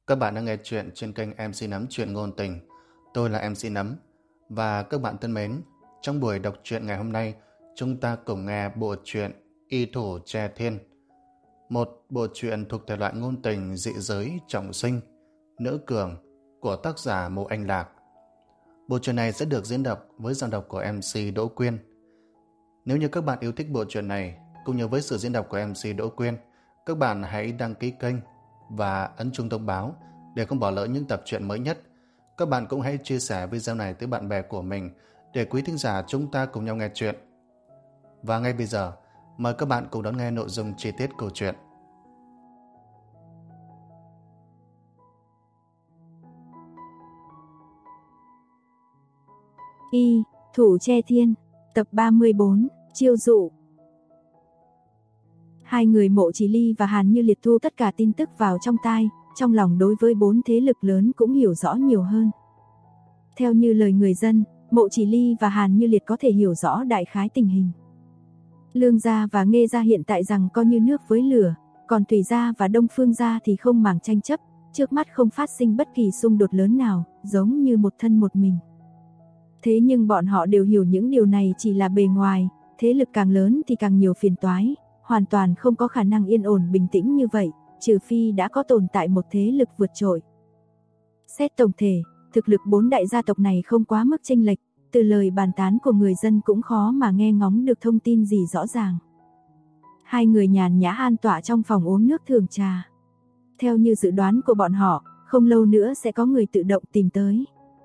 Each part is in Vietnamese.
Các bạn đang nghe chuyện trên kênh MC Nấm Chuyện Ngôn Tình. Tôi là MC Nấm. Và các bạn thân mến, trong buổi đọc truyện ngày hôm nay, chúng ta cùng nghe bộ truyện Y Thủ Tre Thiên. Một bộ truyện thuộc thể loại ngôn tình dị giới trọng sinh, nữ cường của tác giả Mộ Anh Lạc. Bộ truyện này sẽ được diễn đọc với giọng đọc của MC Đỗ Quyên. Nếu như các bạn yêu thích bộ truyện này, cũng như với sự diễn đọc của MC Đỗ Quyên, các bạn hãy đăng ký kênh và ấn chuông thông báo để không bỏ lỡ những tập truyện mới nhất. Các bạn cũng hãy chia sẻ video này tới bạn bè của mình để quý thính giả chúng ta cùng nhau nghe chuyện. Và ngay bây giờ, mời các bạn cùng đón nghe nội dung chi tiết câu chuyện. Y Thủ Tre Thiên, tập 34, chiêu dụ. Hai người Mộ Chỉ Ly và Hàn Như Liệt thu tất cả tin tức vào trong tai, trong lòng đối với bốn thế lực lớn cũng hiểu rõ nhiều hơn. Theo như lời người dân, Mộ Chỉ Ly và Hàn Như Liệt có thể hiểu rõ đại khái tình hình. Lương gia và Nghê gia hiện tại rằng coi như nước với lửa, còn Thủy gia và Đông Phương gia thì không màng tranh chấp, trước mắt không phát sinh bất kỳ xung đột lớn nào, giống như một thân một mình. Thế nhưng bọn họ đều hiểu những điều này chỉ là bề ngoài, thế lực càng lớn thì càng nhiều phiền toái, hoàn toàn không có khả năng yên ổn bình tĩnh như vậy, trừ phi đã có tồn tại một thế lực vượt trội. Xét tổng thể, thực lực bốn đại gia tộc này không quá mức chênh lệch, từ lời bàn tán của người dân cũng khó mà nghe ngóng được thông tin gì rõ ràng. Hai người nhàn nhã an tọa trong phòng uống nước thưởng trà. Theo như dự đoán của bọn họ, không lâu nữa sẽ có người tự động tìm tới.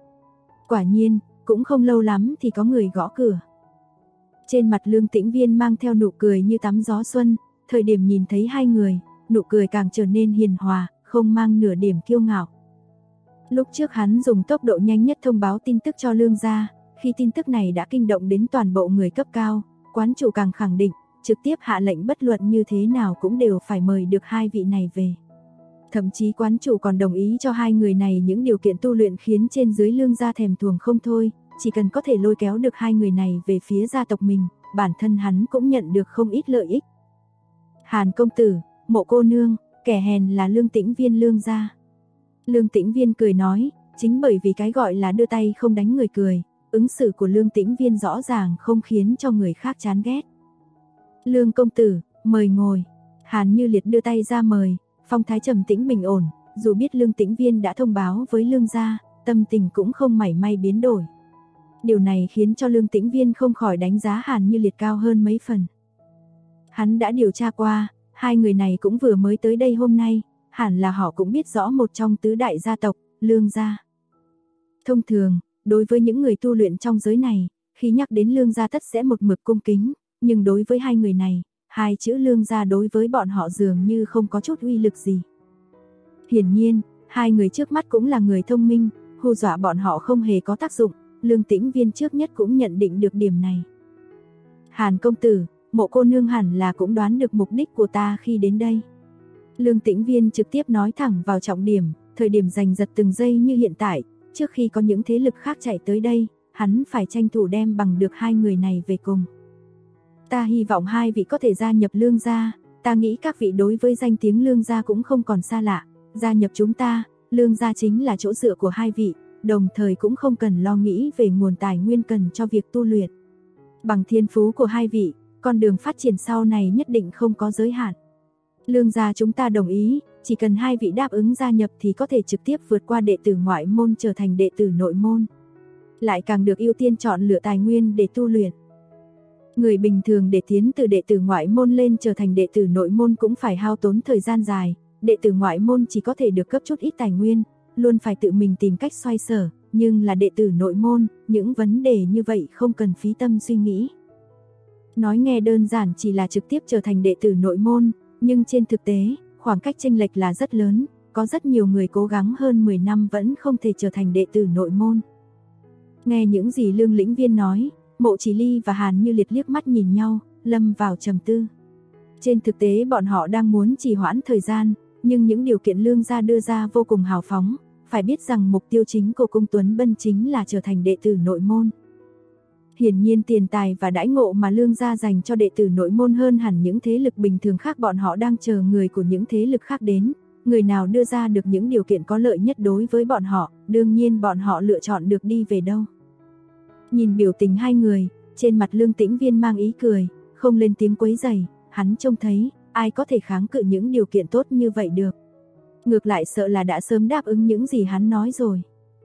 Quả nhiên, cũng không lâu lắm thì có người gõ cửa. Trên mặt Lương Tĩnh Viên mang theo nụ cười như tắm gió xuân, thời điểm nhìn thấy hai người, nụ cười càng trở nên hiền hòa, không mang nửa điểm kiêu ngạo. Lúc trước hắn dùng tốc độ nhanh nhất thông báo tin tức cho Lương gia, khi tin tức này đã kinh động đến toàn bộ người cấp cao, quán chủ càng khẳng định, trực tiếp hạ lệnh bất luận như thế nào cũng đều phải mời được hai vị này về. Thậm chí quán chủ còn đồng ý cho hai người này những điều kiện tu luyện khiến trên dưới Lương gia thèm thuồng không thôi, chỉ cần có thể lôi kéo được hai người này về phía gia tộc mình, bản thân hắn cũng nhận được không ít lợi ích. Hàn công tử, Mộ cô nương, kẻ hèn là Lương Tĩnh Viên Lương gia. Lương Tĩnh Viên cười nói, chính bởi vì cái gọi là đưa tay không đánh người cười, ứng xử của Lương Tĩnh Viên rõ ràng không khiến cho người khác chán ghét. Lương công tử, mời ngồi. Hàn Như Liệt đưa tay ra mời, phong thái trầm tĩnh bình ổn, dù biết Lương Tĩnh Viên đã thông báo với Lương gia, tâm tình cũng không mảy may biến đổi. Điều này khiến cho Lương Tĩnh Viên không khỏi đánh giá Hàn Như Liệt cao hơn mấy phần. Hắn đã điều tra qua, hai người này cũng vừa mới tới đây hôm nay, hẳn là họ cũng biết rõ một trong tứ đại gia tộc, Lương gia. Thông thường, đối với những người tu luyện trong giới này, khi nhắc đến Lương gia tất sẽ một mực cung kính, nhưng đối với hai người này, hai chữ Lương gia đối với bọn họ dường như không có chút uy lực gì. Hiển nhiên, hai người trước mắt cũng là người thông minh, hù dọa bọn họ không hề có tác dụng, Lương Tĩnh Viên trước nhất cũng nhận định được điểm này. Hàn công tử, Mộ cô nương hẳn là cũng đoán được mục đích của ta khi đến đây. Lương Tĩnh Viên trực tiếp nói thẳng vào trọng điểm, thời điểm giành giật từng giây như hiện tại, trước khi có những thế lực khác chạy tới đây, hắn phải tranh thủ đem bằng được hai người này về cùng. Ta hy vọng hai vị có thể gia nhập Lương gia, ta nghĩ các vị đối với danh tiếng Lương gia cũng không còn xa lạ, gia nhập chúng ta, Lương gia chính là chỗ dựa của hai vị, đồng thời cũng không cần lo nghĩ về nguồn tài nguyên cần cho việc tu luyện. Bằng thiên phú của hai vị, con đường phát triển sau này nhất định không có giới hạn. Lương gia chúng ta đồng ý, chỉ cần hai vị đáp ứng gia nhập thì có thể trực tiếp vượt qua đệ tử ngoại môn trở thành đệ tử nội môn. Lại càng được ưu tiên chọn lựa tài nguyên để tu luyện. Người bình thường để tiến từ đệ tử ngoại môn lên trở thành đệ tử nội môn cũng phải hao tốn thời gian dài, đệ tử ngoại môn chỉ có thể được cấp chút ít tài nguyên, luôn phải tự mình tìm cách xoay sở, nhưng là đệ tử nội môn, những vấn đề như vậy không cần phí tâm suy nghĩ. Nói nghe đơn giản chỉ là trực tiếp trở thành đệ tử nội môn, nhưng trên thực tế, khoảng cách chênh lệch là rất lớn, có rất nhiều người cố gắng hơn 10 năm vẫn không thể trở thành đệ tử nội môn. Nghe những gì Lương Lĩnh Viên nói, Mộ Chỉ Ly và Hàn Như Liệt liếc mắt nhìn nhau, lâm vào trầm tư. Trên thực tế bọn họ đang muốn trì hoãn thời gian, nhưng những điều kiện Lương gia đưa ra vô cùng hào phóng, phải biết rằng mục tiêu chính của Cung Tuấn Bân chính là trở thành đệ tử nội môn. Hiển nhiên tiền tài và đãi ngộ mà Lương gia dành cho đệ tử nội môn hơn hẳn những thế lực bình thường khác, bọn họ đang chờ người của những thế lực khác đến, người nào đưa ra được những điều kiện có lợi nhất đối với bọn họ, đương nhiên bọn họ lựa chọn được đi về đâu. Nhìn biểu tình hai người, trên mặt Lương Tĩnh Viên mang ý cười, không lên tiếng quấy rầy, hắn trông thấy, ai có thể kháng cự những điều kiện tốt như vậy được. Ngược lại sợ là đã sớm đáp ứng những gì hắn nói rồi.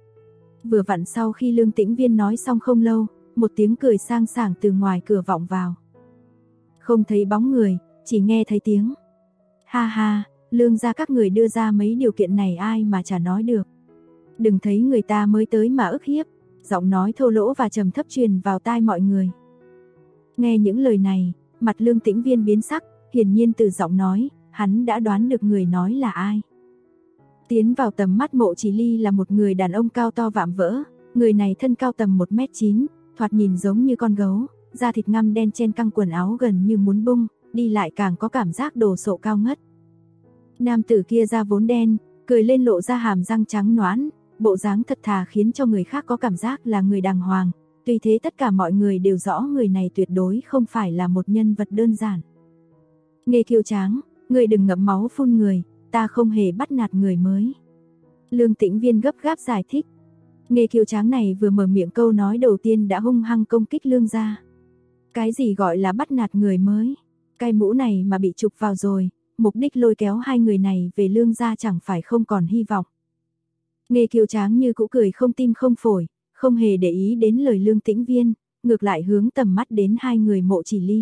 Vừa vặn sau khi Lương Tĩnh Viên nói xong không lâu, một tiếng cười sang sảng từ ngoài cửa vọng vào. Không thấy bóng người, chỉ nghe thấy tiếng. Ha ha, Lương gia các người đưa ra mấy điều kiện này ai mà chả nói được. Đừng thấy người ta mới tới mà ức hiếp. Giọng nói thô lỗ và trầm thấp truyền vào tai mọi người. Nghe những lời này, mặt Lương Tĩnh Viên biến sắc, hiển nhiên từ giọng nói, hắn đã đoán được người nói là ai. Tiến vào tầm mắt Mộ Chỉ Ly là một người đàn ông cao to vạm vỡ, người này thân cao tầm 1m9, thoạt nhìn giống như con gấu, da thịt ngăm đen chen căng quần áo gần như muốn bung, đi lại càng có cảm giác đồ sộ cao ngất. Nam tử kia da vốn đen, cười lên lộ ra hàm răng trắng nõn, bộ dáng thật thà khiến cho người khác có cảm giác là người đàng hoàng, tuy thế tất cả mọi người đều rõ người này tuyệt đối không phải là một nhân vật đơn giản. Nghê Kiêu Tráng, người đừng ngậm máu phun người, ta không hề bắt nạt người mới. Lương Tĩnh Viên gấp gáp giải thích. Nghê Kiêu Tráng này vừa mở miệng câu nói đầu tiên đã hung hăng công kích Lương gia. Cái gì gọi là bắt nạt người mới? Cái mũ này mà bị chụp vào rồi, mục đích lôi kéo hai người này về Lương gia chẳng phải không còn hy vọng. Nghê Kiêu Tráng như cũ cười không tim không phổi, không hề để ý đến lời Lương Tĩnh Viên, ngược lại hướng tầm mắt đến hai người Mộ Chỉ Ly.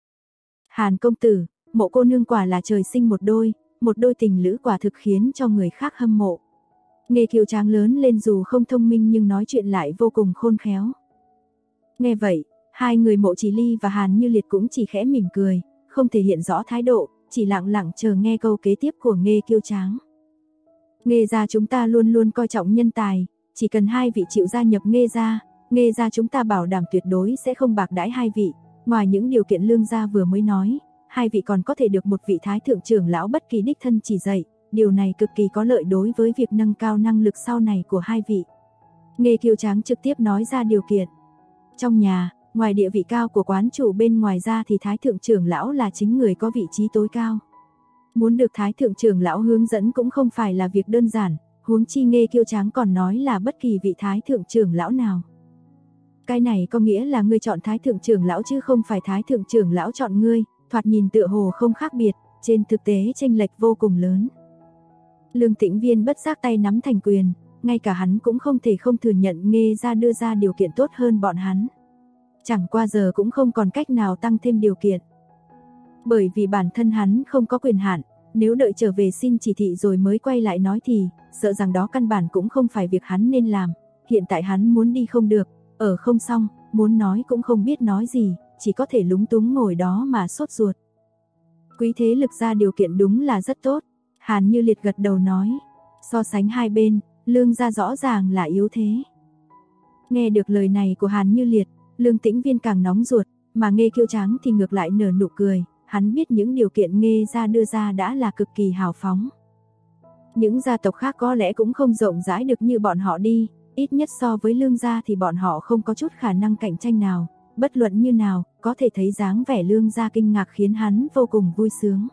Hàn công tử, Mộ cô nương quả là trời sinh một đôi tình lữ quả thực khiến cho người khác hâm mộ. Nghê Kiêu Tráng lớn lên dù không thông minh nhưng nói chuyện lại vô cùng khôn khéo. Nghe vậy, hai người Mộ Chỉ Ly và Hàn Như Liệt cũng chỉ khẽ mỉm cười, không thể hiện rõ thái độ, chỉ lặng lặng chờ nghe câu kế tiếp của Nghê Kiêu Tráng. Nghê gia chúng ta luôn luôn coi trọng nhân tài, chỉ cần hai vị chịu gia nhập Nghê gia chúng ta bảo đảm tuyệt đối sẽ không bạc đãi hai vị. Ngoài những điều kiện Lương gia vừa mới nói, hai vị còn có thể được một vị thái thượng trưởng lão bất kỳ đích thân chỉ dạy, điều này cực kỳ có lợi đối với việc nâng cao năng lực sau này của hai vị. Nghê Kiêu Tráng trực tiếp nói ra điều kiện. Trong nhà, ngoài địa vị cao của quán chủ bên ngoài ra thì thái thượng trưởng lão là chính người có vị trí tối cao. Muốn được thái thượng trưởng lão hướng dẫn cũng không phải là việc đơn giản, huống chi Nghê Kiêu Tráng còn nói là bất kỳ vị thái thượng trưởng lão nào. Cái này có nghĩa là ngươi chọn thái thượng trưởng lão chứ không phải thái thượng trưởng lão chọn ngươi, thoạt nhìn tựa hồ không khác biệt, trên thực tế chênh lệch vô cùng lớn. Lương Tĩnh Viên bất giác tay nắm thành quyền, ngay cả hắn cũng không thể không thừa nhận Nghê gia đưa ra điều kiện tốt hơn bọn hắn. Chẳng qua giờ cũng không còn cách nào tăng thêm điều kiện. Bởi vì bản thân hắn không có quyền hạn, nếu đợi trở về xin chỉ thị rồi mới quay lại nói thì, sợ rằng đó căn bản cũng không phải việc hắn nên làm. Hiện tại hắn muốn đi không được, ở không xong, muốn nói cũng không biết nói gì, chỉ có thể lúng túng ngồi đó mà sốt ruột. Quý thế lực ra điều kiện đúng là rất tốt, Hàn Như Liệt gật đầu nói. So sánh hai bên, Lương gia rõ ràng là yếu thế. Nghe được lời này của Hàn Như Liệt, Lương Tĩnh Viên càng nóng ruột, mà Nghê Kiêu Tráng thì ngược lại nở nụ cười. Hắn biết những điều kiện Nghê gia đưa ra đã là cực kỳ hào phóng. Những gia tộc khác có lẽ cũng không rộng rãi được như bọn họ đi, ít nhất so với Lương gia thì bọn họ không có chút khả năng cạnh tranh nào. Bất luận như nào, có thể thấy dáng vẻ Lương gia kinh ngạc khiến hắn vô cùng vui sướng.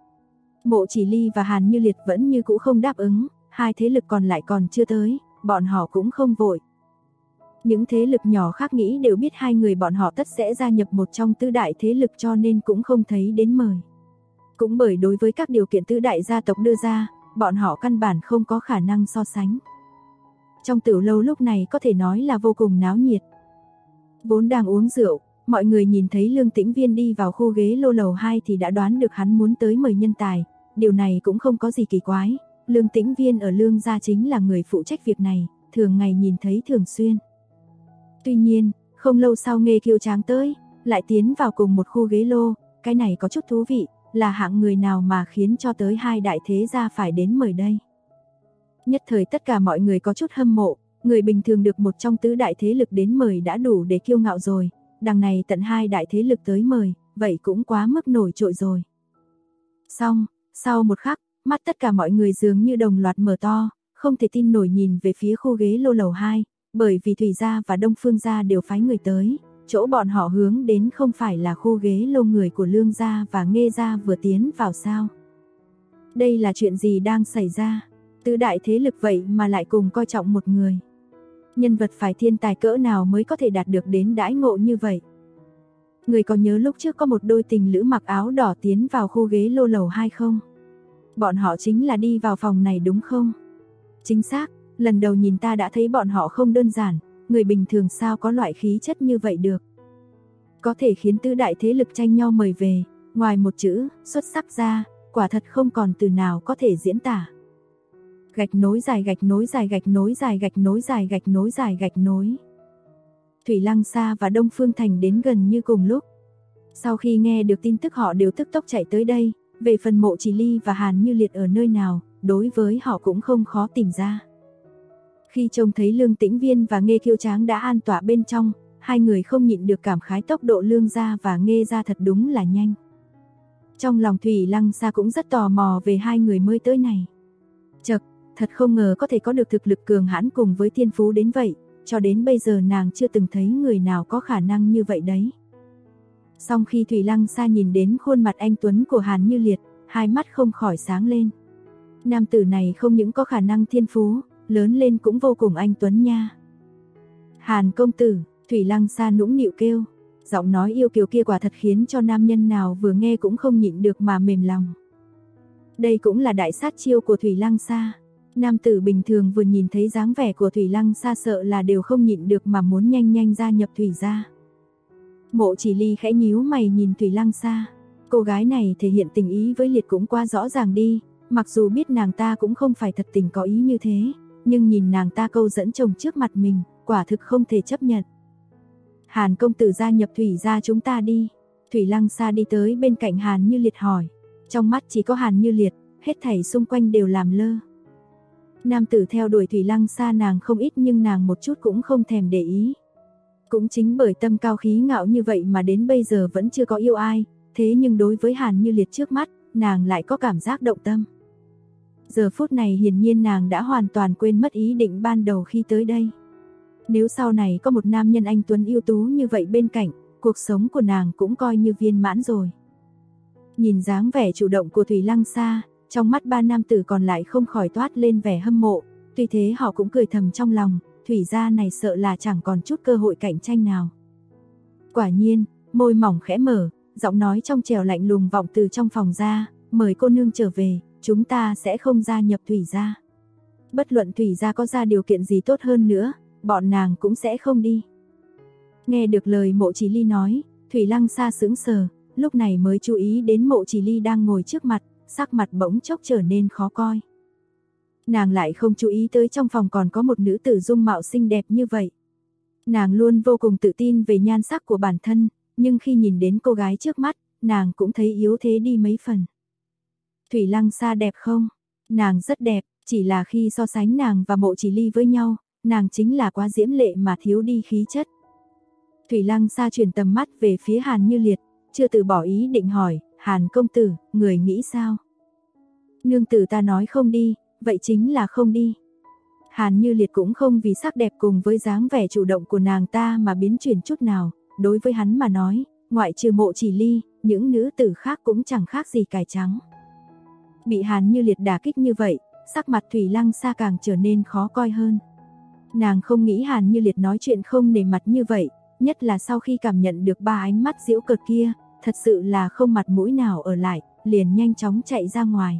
Mộ Chỉ Ly và Hàn Như Liệt vẫn như cũ không đáp ứng, hai thế lực còn lại còn chưa tới, bọn họ cũng không vội. Những thế lực nhỏ khác nghĩ đều biết hai người bọn họ tất sẽ gia nhập một trong tứ đại thế lực cho nên cũng không thấy đến mời. Cũng bởi đối với các điều kiện tứ đại gia tộc đưa ra, bọn họ căn bản không có khả năng so sánh. Trong tiểu lâu lúc này có thể nói là vô cùng náo nhiệt. Vốn đang uống rượu, mọi người nhìn thấy Lương Tĩnh Viên đi vào khu ghế lô lầu 2 thì đã đoán được hắn muốn tới mời nhân tài. Điều này cũng không có gì kỳ quái, Lương Tĩnh Viên ở Lương gia chính là người phụ trách việc này, thường ngày nhìn thấy thường xuyên. Tuy nhiên, không lâu sau Nghê Kiêu Tráng tới, lại tiến vào cùng một khu ghế lô, cái này có chút thú vị, là hạng người nào mà khiến cho tới hai đại thế gia phải đến mời đây. Nhất thời tất cả mọi người có chút hâm mộ, người bình thường được một trong tứ đại thế lực đến mời đã đủ để kiêu ngạo rồi, đằng này tận hai đại thế lực tới mời, vậy cũng quá mức nổi trội rồi. Xong, sau một khắc, mắt tất cả mọi người dường như đồng loạt mở to, không thể tin nổi nhìn về phía khu ghế lô lầu 2, bởi vì Thủy gia và Đông Phương gia đều phái người tới, chỗ bọn họ hướng đến không phải là khu ghế lô người của Lương gia và Nghê gia vừa tiến vào sao. Đây là chuyện gì đang xảy ra? Tứ đại thế lực vậy mà lại cùng coi trọng một người. Nhân vật phải thiên tài cỡ nào mới có thể đạt được đến đãi ngộ như vậy? Người có nhớ lúc trước có một đôi tình lữ mặc áo đỏ tiến vào khu ghế lô lầu 2 không? Bọn họ chính là đi vào phòng này đúng không? Chính xác, lần đầu nhìn ta đã thấy bọn họ không đơn giản, người bình thường sao có loại khí chất như vậy được. Có thể khiến tứ đại thế lực tranh nhau mời về, ngoài một chữ, xuất sắc ra, quả thật không còn từ nào có thể diễn tả. Gạch nối dài gạch nối dài gạch nối dài gạch nối dài gạch nối dài gạch nối. Thủy Lăng Sa và Đông Phương Thành đến gần như cùng lúc. Sau khi nghe được tin tức họ đều tức tốc chạy tới đây, về phần Mộ Chỉ Ly và Hàn Như Liệt ở nơi nào, đối với họ cũng không khó tìm ra. Khi trông thấy Lương Tĩnh Viên và Nghê Kiêu Tráng đã an tọa bên trong, hai người không nhịn được cảm khái tốc độ Lương gia và Nghê gia thật đúng là nhanh. Trong lòng Thủy Lăng Sa cũng rất tò mò về hai người mới tới này. Chậc, thật không ngờ có thể có được thực lực cường hãn cùng với thiên phú đến vậy, cho đến bây giờ nàng chưa từng thấy người nào có khả năng như vậy đấy. Song khi Thủy Lăng Sa nhìn đến khuôn mặt anh tuấn của Hàn Như Liệt, hai mắt không khỏi sáng lên. Nam tử này không những có khả năng thiên phú, lớn lên cũng vô cùng anh tuấn nha. Hàn công tử, Thủy Lăng Sa nũng nịu kêu, giọng nói yêu kiều kia quả thật khiến cho nam nhân nào vừa nghe cũng không nhịn được mà mềm lòng. Đây cũng là đại sát chiêu của Thủy Lăng Sa. Nam tử bình thường vừa nhìn thấy dáng vẻ của Thủy Lăng Sa sợ là đều không nhịn được mà muốn nhanh nhanh gia nhập Thủy gia. Mộ Chỉ Ly khẽ nhíu mày nhìn Thủy Lăng Sa. Cô gái này thể hiện tình ý với Liệt cũng quá rõ ràng đi, mặc dù biết nàng ta cũng không phải thật tình có ý như thế, nhưng nhìn nàng ta câu dẫn chồng trước mặt mình, quả thực không thể chấp nhận. Hàn công tử gia nhập Thủy gia chúng ta đi. Thủy Lăng Sa đi tới bên cạnh Hàn Như Liệt hỏi. Trong mắt chỉ có Hàn Như Liệt, hết thảy xung quanh đều làm lơ. Nam tử theo đuổi Thủy Lăng Sa nàng không ít nhưng nàng một chút cũng không thèm để ý. Cũng chính bởi tâm cao khí ngạo như vậy mà đến bây giờ vẫn chưa có yêu ai, thế nhưng đối với Hàn Như Liệt trước mắt, nàng lại có cảm giác động tâm. Giờ phút này hiển nhiên nàng đã hoàn toàn quên mất ý định ban đầu khi tới đây. Nếu sau này có một nam nhân anh tuấn ưu tú như vậy bên cạnh, cuộc sống của nàng cũng coi như viên mãn rồi. Nhìn dáng vẻ chủ động của Thủy Lăng Sa, trong mắt ba nam tử còn lại không khỏi toát lên vẻ hâm mộ, tuy thế họ cũng cười thầm trong lòng, Thủy gia này sợ là chẳng còn chút cơ hội cạnh tranh nào. Quả nhiên, môi mỏng khẽ mở, giọng nói trong trẻo lạnh lùng vọng từ trong phòng ra, mời cô nương trở về, chúng ta sẽ không gia nhập Thủy gia. Bất luận Thủy gia có ra điều kiện gì tốt hơn nữa, bọn nàng cũng sẽ không đi. Nghe được lời Mộ Chỉ Ly nói, Thủy Lăng Sa sững sờ, lúc này mới chú ý đến Mộ Chỉ Ly đang ngồi trước mặt, sắc mặt bỗng chốc trở nên khó coi. Nàng lại không chú ý tới trong phòng còn có một nữ tử dung mạo xinh đẹp như vậy. Nàng luôn vô cùng tự tin về nhan sắc của bản thân, nhưng khi nhìn đến cô gái trước mắt, nàng cũng thấy yếu thế đi mấy phần. Thủy Lăng Sa đẹp không? Nàng rất đẹp, chỉ là khi so sánh nàng và Mộ Chỉ Ly với nhau, nàng chính là quá diễm lệ mà thiếu đi khí chất. Thủy Lăng Sa chuyển tầm mắt về phía Hàn Như Liệt, chưa từ bỏ ý định hỏi, Hàn công tử, người nghĩ sao? Nương tử ta nói không đi, vậy chính là không đi. Hàn Như Liệt cũng không vì sắc đẹp cùng với dáng vẻ chủ động của nàng ta mà biến chuyển chút nào, đối với hắn mà nói, ngoại trừ Mộ Chỉ Ly, những nữ tử khác cũng chẳng khác gì cải trắng. Bị Hàn Như Liệt đả kích như vậy, sắc mặt Thủy Lăng Sa càng trở nên khó coi hơn. Nàng không nghĩ Hàn Như Liệt nói chuyện không nể mặt như vậy, nhất là sau khi cảm nhận được ba ánh mắt giễu cợt kia, thật sự là không mặt mũi nào ở lại, liền nhanh chóng chạy ra ngoài.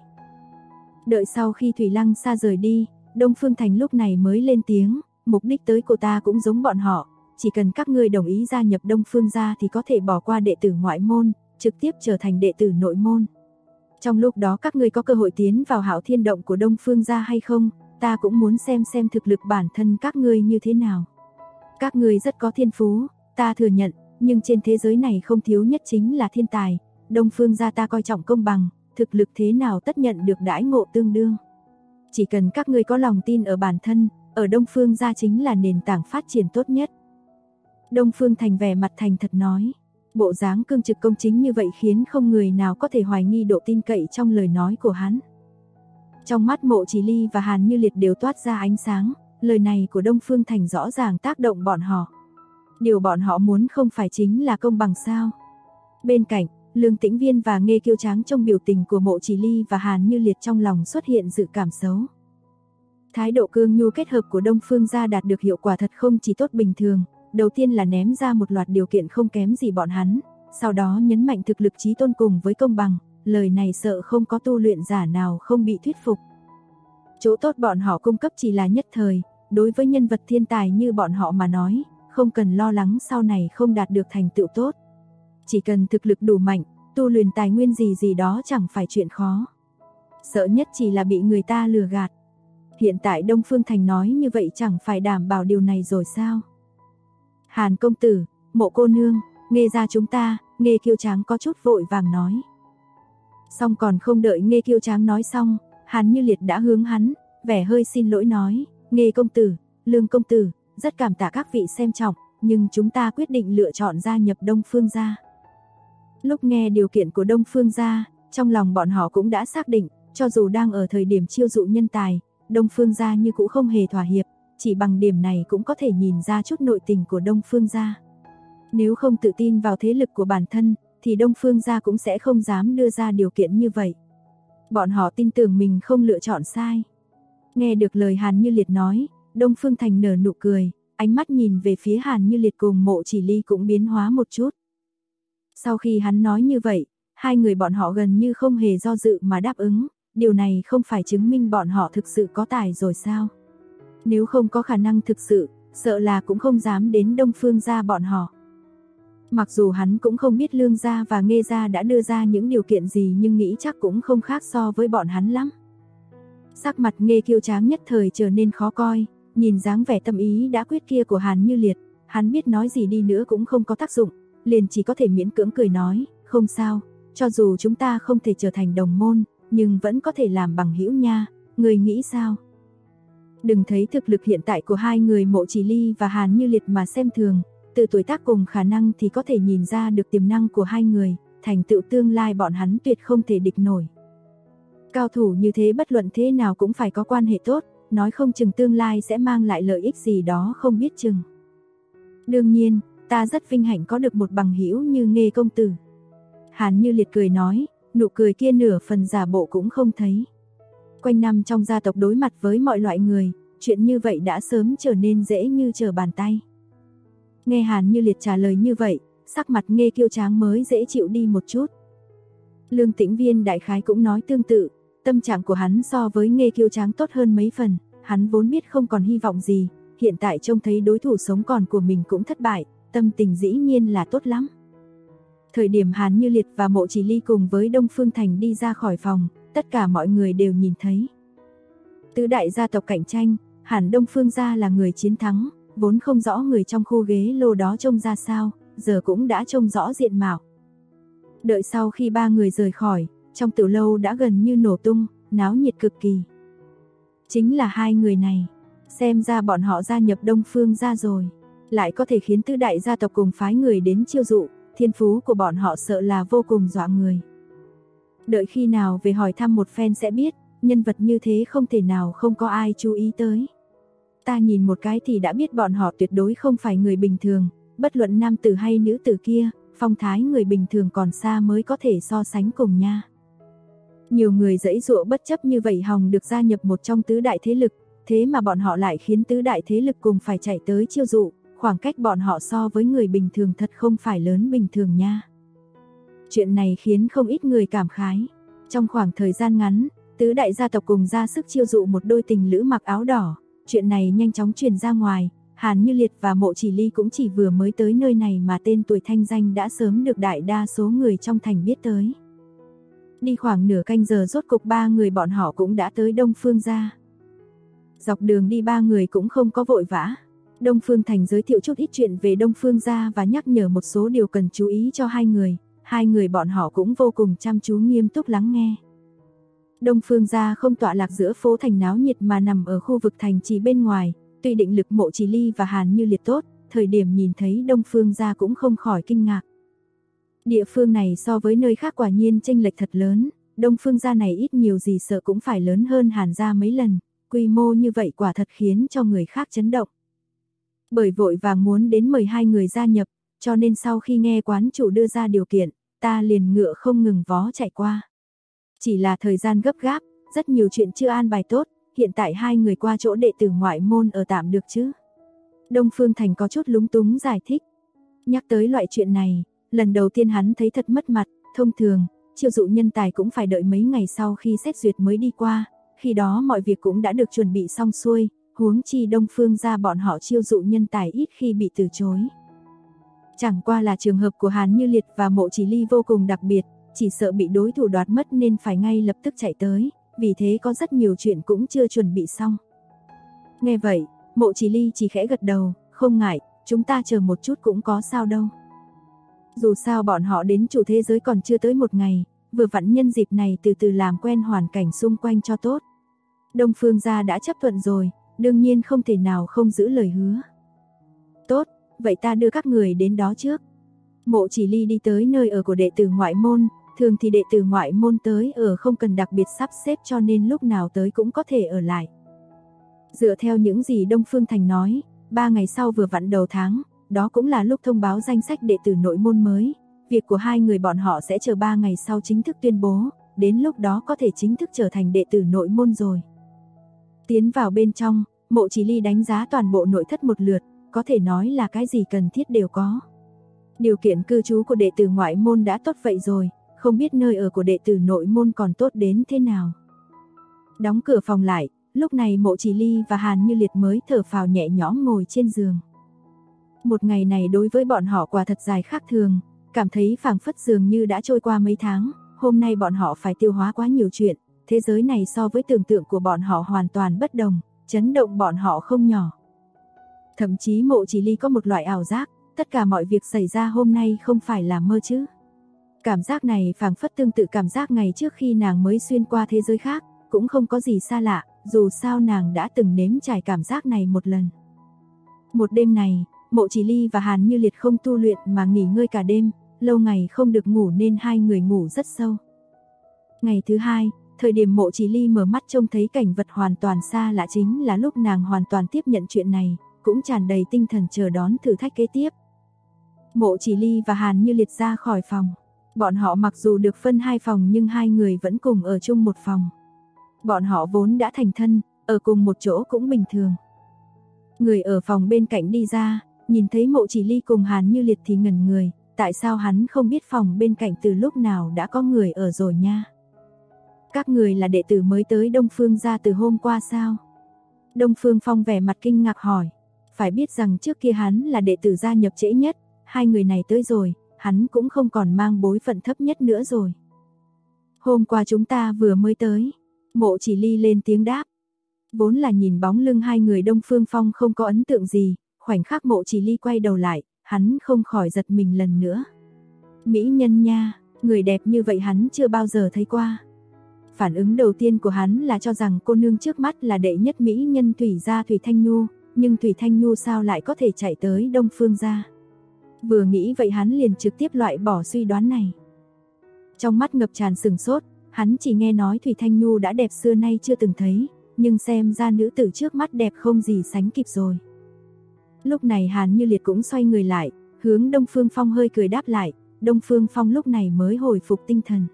Đợi sau khi Thủy Lăng Sa rời đi, Đông Phương Thành lúc này mới lên tiếng, mục đích tới cô ta cũng giống bọn họ, chỉ cần các ngươi đồng ý gia nhập Đông Phương gia thì có thể bỏ qua đệ tử ngoại môn, trực tiếp trở thành đệ tử nội môn. Trong lúc đó các ngươi có cơ hội tiến vào Hạo Thiên Động của Đông Phương gia hay không, ta cũng muốn xem thực lực bản thân các ngươi như thế nào. Các ngươi rất có thiên phú, ta thừa nhận, nhưng trên thế giới này không thiếu nhất chính là thiên tài, Đông Phương gia ta coi trọng công bằng, thực lực thế nào tất nhận được đãi ngộ tương đương. Chỉ cần các ngươi có lòng tin ở bản thân, ở Đông Phương gia chính là nền tảng phát triển tốt nhất. Đông Phương Thành vẻ mặt thành thật nói, bộ dáng cương trực công chính như vậy khiến không người nào có thể hoài nghi độ tin cậy trong lời nói của hắn. Trong mắt Mộ Chỉ Ly và Hàn Như Liệt đều toát ra ánh sáng, lời này của Đông Phương Thành rõ ràng tác động bọn họ. Điều bọn họ muốn không phải chính là công bằng sao? Bên cạnh, Lương Tĩnh Viên và Nghê Kiêu Tráng trong biểu tình của Mộ Chỉ Ly và Hàn Như Liệt trong lòng xuất hiện dự cảm xấu. Thái độ cương nhu kết hợp của Đông Phương gia đạt được hiệu quả thật không chỉ tốt bình thường, đầu tiên là ném ra một loạt điều kiện không kém gì bọn hắn, sau đó nhấn mạnh thực lực chí tôn cùng với công bằng, lời này sợ không có tu luyện giả nào không bị thuyết phục. Chỗ tốt bọn họ cung cấp chỉ là nhất thời, đối với nhân vật thiên tài như bọn họ mà nói, không cần lo lắng sau này không đạt được thành tựu tốt. Chỉ cần thực lực đủ mạnh, tu luyện tài nguyên gì gì đó chẳng phải chuyện khó. Sợ nhất chỉ là bị người ta lừa gạt. Hiện tại Đông Phương Thành nói như vậy chẳng phải đảm bảo điều này rồi sao? Hàn công tử, Mộ cô nương, Nghê gia chúng ta, Nghê Kiêu Tráng có chút vội vàng nói. Xong còn không đợi Nghê Kiêu Tráng nói xong, Hàn Như Liệt đã hướng hắn, vẻ hơi xin lỗi nói, Nghê công tử, Lương công tử, rất cảm tạ các vị xem trọng, nhưng chúng ta quyết định lựa chọn gia nhập Đông Phương gia. Lúc nghe điều kiện của Đông Phương gia, trong lòng bọn họ cũng đã xác định, cho dù đang ở thời điểm chiêu dụ nhân tài, Đông Phương gia như cũ không hề thỏa hiệp, chỉ bằng điểm này cũng có thể nhìn ra chút nội tình của Đông Phương gia. Nếu không tự tin vào thế lực của bản thân, thì Đông Phương gia cũng sẽ không dám đưa ra điều kiện như vậy. Bọn họ tin tưởng mình không lựa chọn sai. Nghe được lời Hàn Như Liệt nói, Đông Phương Thành nở nụ cười, ánh mắt nhìn về phía Hàn Như Liệt cùng Mộ Chỉ Ly cũng biến hóa một chút. Sau khi hắn nói như vậy, hai người bọn họ gần như không hề do dự mà đáp ứng, điều này không phải chứng minh bọn họ thực sự có tài rồi sao? Nếu không có khả năng thực sự, sợ là cũng không dám đến Đông Phương gia bọn họ. Mặc dù hắn cũng không biết Lương gia và Nghê gia đã đưa ra những điều kiện gì nhưng nghĩ chắc cũng không khác so với bọn hắn lắm. Sắc mặt Nghê Kiêu Tráng nhất thời trở nên khó coi, nhìn dáng vẻ tâm ý đã quyết kia của Hàn Như Liệt, hắn biết nói gì đi nữa cũng không có tác dụng, liền chỉ có thể miễn cưỡng cười nói, không sao, cho dù chúng ta không thể trở thành đồng môn, nhưng vẫn có thể làm bằng hữu nha, người nghĩ sao? Đừng thấy thực lực hiện tại của hai người Mộ Chỉ Ly và Hàn Như Liệt mà xem thường, từ tuổi tác cùng khả năng thì có thể nhìn ra được tiềm năng của hai người, thành tựu tương lai bọn hắn tuyệt không thể địch nổi. Cao thủ như thế bất luận thế nào cũng phải có quan hệ tốt, nói không chừng tương lai sẽ mang lại lợi ích gì đó không biết chừng. Đương nhiên, ta rất vinh hạnh có được một bằng hữu như Nghê công tử. Hàn Như Liệt cười nói, nụ cười kia nửa phần giả bộ cũng không thấy. Quanh năm trong gia tộc đối mặt với mọi loại người, chuyện như vậy đã sớm trở nên dễ như trở bàn tay. Nghe Hàn Như Liệt trả lời như vậy, sắc mặt Nghê Kiêu Tráng mới dễ chịu đi một chút. Lương Tĩnh Viên đại khái cũng nói tương tự, tâm trạng của hắn so với Nghê Kiêu Tráng tốt hơn mấy phần, hắn vốn biết không còn hy vọng gì, hiện tại trông thấy đối thủ sống còn của mình cũng thất bại, tâm tình dĩ nhiên là tốt lắm. Thời điểm Hàn Như Liệt và Mộ Chỉ Ly cùng với Đông Phương Thành đi ra khỏi phòng, tất cả mọi người đều nhìn thấy. Tứ đại gia tộc cạnh tranh, hẳn Đông Phương gia là người chiến thắng, vốn không rõ người trong khu ghế lô đó trông ra sao, giờ cũng đã trông rõ diện mạo. Đợi sau khi ba người rời khỏi, trong tiểu lâu đã gần như nổ tung, náo nhiệt cực kỳ. Chính là hai người này, xem ra bọn họ gia nhập Đông Phương gia rồi, lại có thể khiến tứ đại gia tộc cùng phái người đến chiêu dụ, thiên phú của bọn họ sợ là vô cùng dọa người. Đợi khi nào về hỏi thăm một phen sẽ biết, nhân vật như thế không thể nào không có ai chú ý tới. Ta nhìn một cái thì đã biết bọn họ tuyệt đối không phải người bình thường, bất luận nam tử hay nữ tử kia, phong thái người bình thường còn xa mới có thể so sánh cùng nha. Nhiều người giãy giụa bất chấp như vậy hòng được gia nhập một trong tứ đại thế lực, thế mà bọn họ lại khiến tứ đại thế lực cùng phải chạy tới chiêu dụ, khoảng cách bọn họ so với người bình thường thật không phải lớn bình thường nha. Chuyện này khiến không ít người cảm khái. Trong khoảng thời gian ngắn, tứ đại gia tộc cùng ra sức chiêu dụ một đôi tình lữ mặc áo đỏ, chuyện này nhanh chóng truyền ra ngoài, Hàn Như Liệt và Mộ Chỉ Ly cũng chỉ vừa mới tới nơi này mà tên tuổi thanh danh đã sớm được đại đa số người trong thành biết tới. Đi khoảng nửa canh giờ rốt cục ba người bọn họ cũng đã tới Đông Phương gia. Dọc đường đi ba người cũng không có vội vã. Đông Phương Thành giới thiệu chút ít chuyện về Đông Phương gia và nhắc nhở một số điều cần chú ý cho hai người bọn họ cũng vô cùng chăm chú nghiêm túc lắng nghe. Đông Phương gia không tọa lạc giữa phố thành náo nhiệt mà nằm ở khu vực thành trì bên ngoài, tuy định lực Mộ Chỉ Ly và Hàn Như Liệt tốt, thời điểm nhìn thấy Đông Phương gia cũng không khỏi kinh ngạc. Địa phương này so với nơi khác quả nhiên chênh lệch thật lớn, Đông Phương gia này ít nhiều gì sợ cũng phải lớn hơn Hàn gia mấy lần, quy mô như vậy quả thật khiến cho người khác chấn động. Bởi vội vàng muốn đến mời hai người gia nhập, cho nên sau khi nghe quán chủ đưa ra điều kiện, ta liền ngựa không ngừng vó chạy qua. Chỉ là thời gian gấp gáp, rất nhiều chuyện chưa an bài tốt, hiện tại hai người qua chỗ đệ tử ngoại môn ở tạm được chứ? Đông Phương Thành có chút lúng túng giải thích. Nhắc tới loại chuyện này, lần đầu tiên hắn thấy thật mất mặt, thông thường, chiêu dụ nhân tài cũng phải đợi mấy ngày sau khi xét duyệt mới đi qua, khi đó mọi việc cũng đã được chuẩn bị xong xuôi, huống chi Đông Phương gia bọn họ chiêu dụ nhân tài ít khi bị từ chối. Chẳng qua là trường hợp của Hàn Như Liệt và Mộ Chỉ Ly vô cùng đặc biệt, chỉ sợ bị đối thủ đoạt mất nên phải ngay lập tức chạy tới, vì thế có rất nhiều chuyện cũng chưa chuẩn bị xong. Nghe vậy, Mộ Chỉ Ly chỉ khẽ gật đầu, không ngại, chúng ta chờ một chút cũng có sao đâu. Dù sao bọn họ đến chủ thế giới còn chưa tới một ngày, vừa vặn nhân dịp này từ từ làm quen hoàn cảnh xung quanh cho tốt. Đông Phương gia đã chấp thuận rồi, đương nhiên không thể nào không giữ lời hứa. Tốt, vậy ta đưa các người đến đó trước. Mộ Chỉ Ly đi tới nơi ở của đệ tử ngoại môn, thường thì đệ tử ngoại môn tới ở không cần đặc biệt sắp xếp cho nên lúc nào tới cũng có thể ở lại. Dựa theo những gì Đông Phương Thành nói, 3 ngày sau vừa vặn đầu tháng, đó cũng là lúc thông báo danh sách đệ tử nội môn mới. Việc của hai người bọn họ sẽ chờ 3 ngày sau chính thức tuyên bố, đến lúc đó có thể chính thức trở thành đệ tử nội môn rồi. Tiến vào bên trong, Mộ Chỉ Ly đánh giá toàn bộ nội thất một lượt, có thể nói là cái gì cần thiết đều có. Điều kiện cư trú của đệ tử ngoại môn đã tốt vậy rồi, không biết nơi ở của đệ tử nội môn còn tốt đến thế nào. Đóng cửa phòng lại, lúc này Mộ Chỉ Ly và Hàn Như Liệt mới thở phào nhẹ nhõm ngồi trên giường. Một ngày này đối với bọn họ quả thật dài khác thường, cảm thấy phảng phất dường như đã trôi qua mấy tháng, hôm nay bọn họ phải tiêu hóa quá nhiều chuyện, thế giới này so với tưởng tượng của bọn họ hoàn toàn bất đồng, chấn động bọn họ không nhỏ. Thậm chí Mộ Chỉ Ly có một loại ảo giác, tất cả mọi việc xảy ra hôm nay không phải là mơ chứ. Cảm giác này phảng phất tương tự cảm giác ngày trước khi nàng mới xuyên qua thế giới khác, cũng không có gì xa lạ, dù sao nàng đã từng nếm trải cảm giác này một lần. Một đêm này, Mộ Chỉ Ly và Hàn Như Liệt không tu luyện mà nghỉ ngơi cả đêm, lâu ngày không được ngủ nên hai người ngủ rất sâu. Ngày thứ hai, thời điểm Mộ Chỉ Ly mở mắt trông thấy cảnh vật hoàn toàn xa lạ chính là lúc nàng hoàn toàn tiếp nhận chuyện này, cũng tràn đầy tinh thần chờ đón thử thách kế tiếp. Mộ Chỉ Ly và Hàn Như Liệt ra khỏi phòng. Bọn họ mặc dù được phân hai phòng nhưng hai người vẫn cùng ở chung một phòng. Bọn họ vốn đã thành thân, ở cùng một chỗ cũng bình thường. Người ở phòng bên cạnh đi ra, nhìn thấy Mộ Chỉ Ly cùng Hàn Như Liệt thì ngẩn người, tại sao hắn không biết phòng bên cạnh từ lúc nào đã có người ở rồi nha. Các người là đệ tử mới tới Đông Phương gia từ hôm qua sao? Đông Phương Phong vẻ mặt kinh ngạc hỏi, phải biết rằng trước kia hắn là đệ tử gia nhập trễ nhất, hai người này tới rồi, hắn cũng không còn mang bối phận thấp nhất nữa rồi. Hôm qua chúng ta vừa mới tới, Mộ Chỉ Ly lên tiếng đáp. Vốn là nhìn bóng lưng hai người Đông Phương Phong không có ấn tượng gì, khoảnh khắc Mộ Chỉ Ly quay đầu lại, hắn không khỏi giật mình lần nữa. Mỹ nhân nha, người đẹp như vậy hắn chưa bao giờ thấy qua. Phản ứng đầu tiên của hắn là cho rằng cô nương trước mắt là đệ nhất mỹ nhân Thủy gia Thủy Thanh Nhu, nhưng Thủy Thanh Nhu sao lại có thể chạy tới Đông Phương gia. Vừa nghĩ vậy hắn liền trực tiếp loại bỏ suy đoán này. Trong mắt ngập tràn sừng sốt, hắn chỉ nghe nói Thủy Thanh Nhu đã đẹp xưa nay chưa từng thấy, nhưng xem ra nữ tử trước mắt đẹp không gì sánh kịp rồi. Lúc này Hàn Như Liệt cũng xoay người lại, hướng Đông Phương Phong hơi cười đáp lại, Đông Phương Phong lúc này mới hồi phục tinh thần.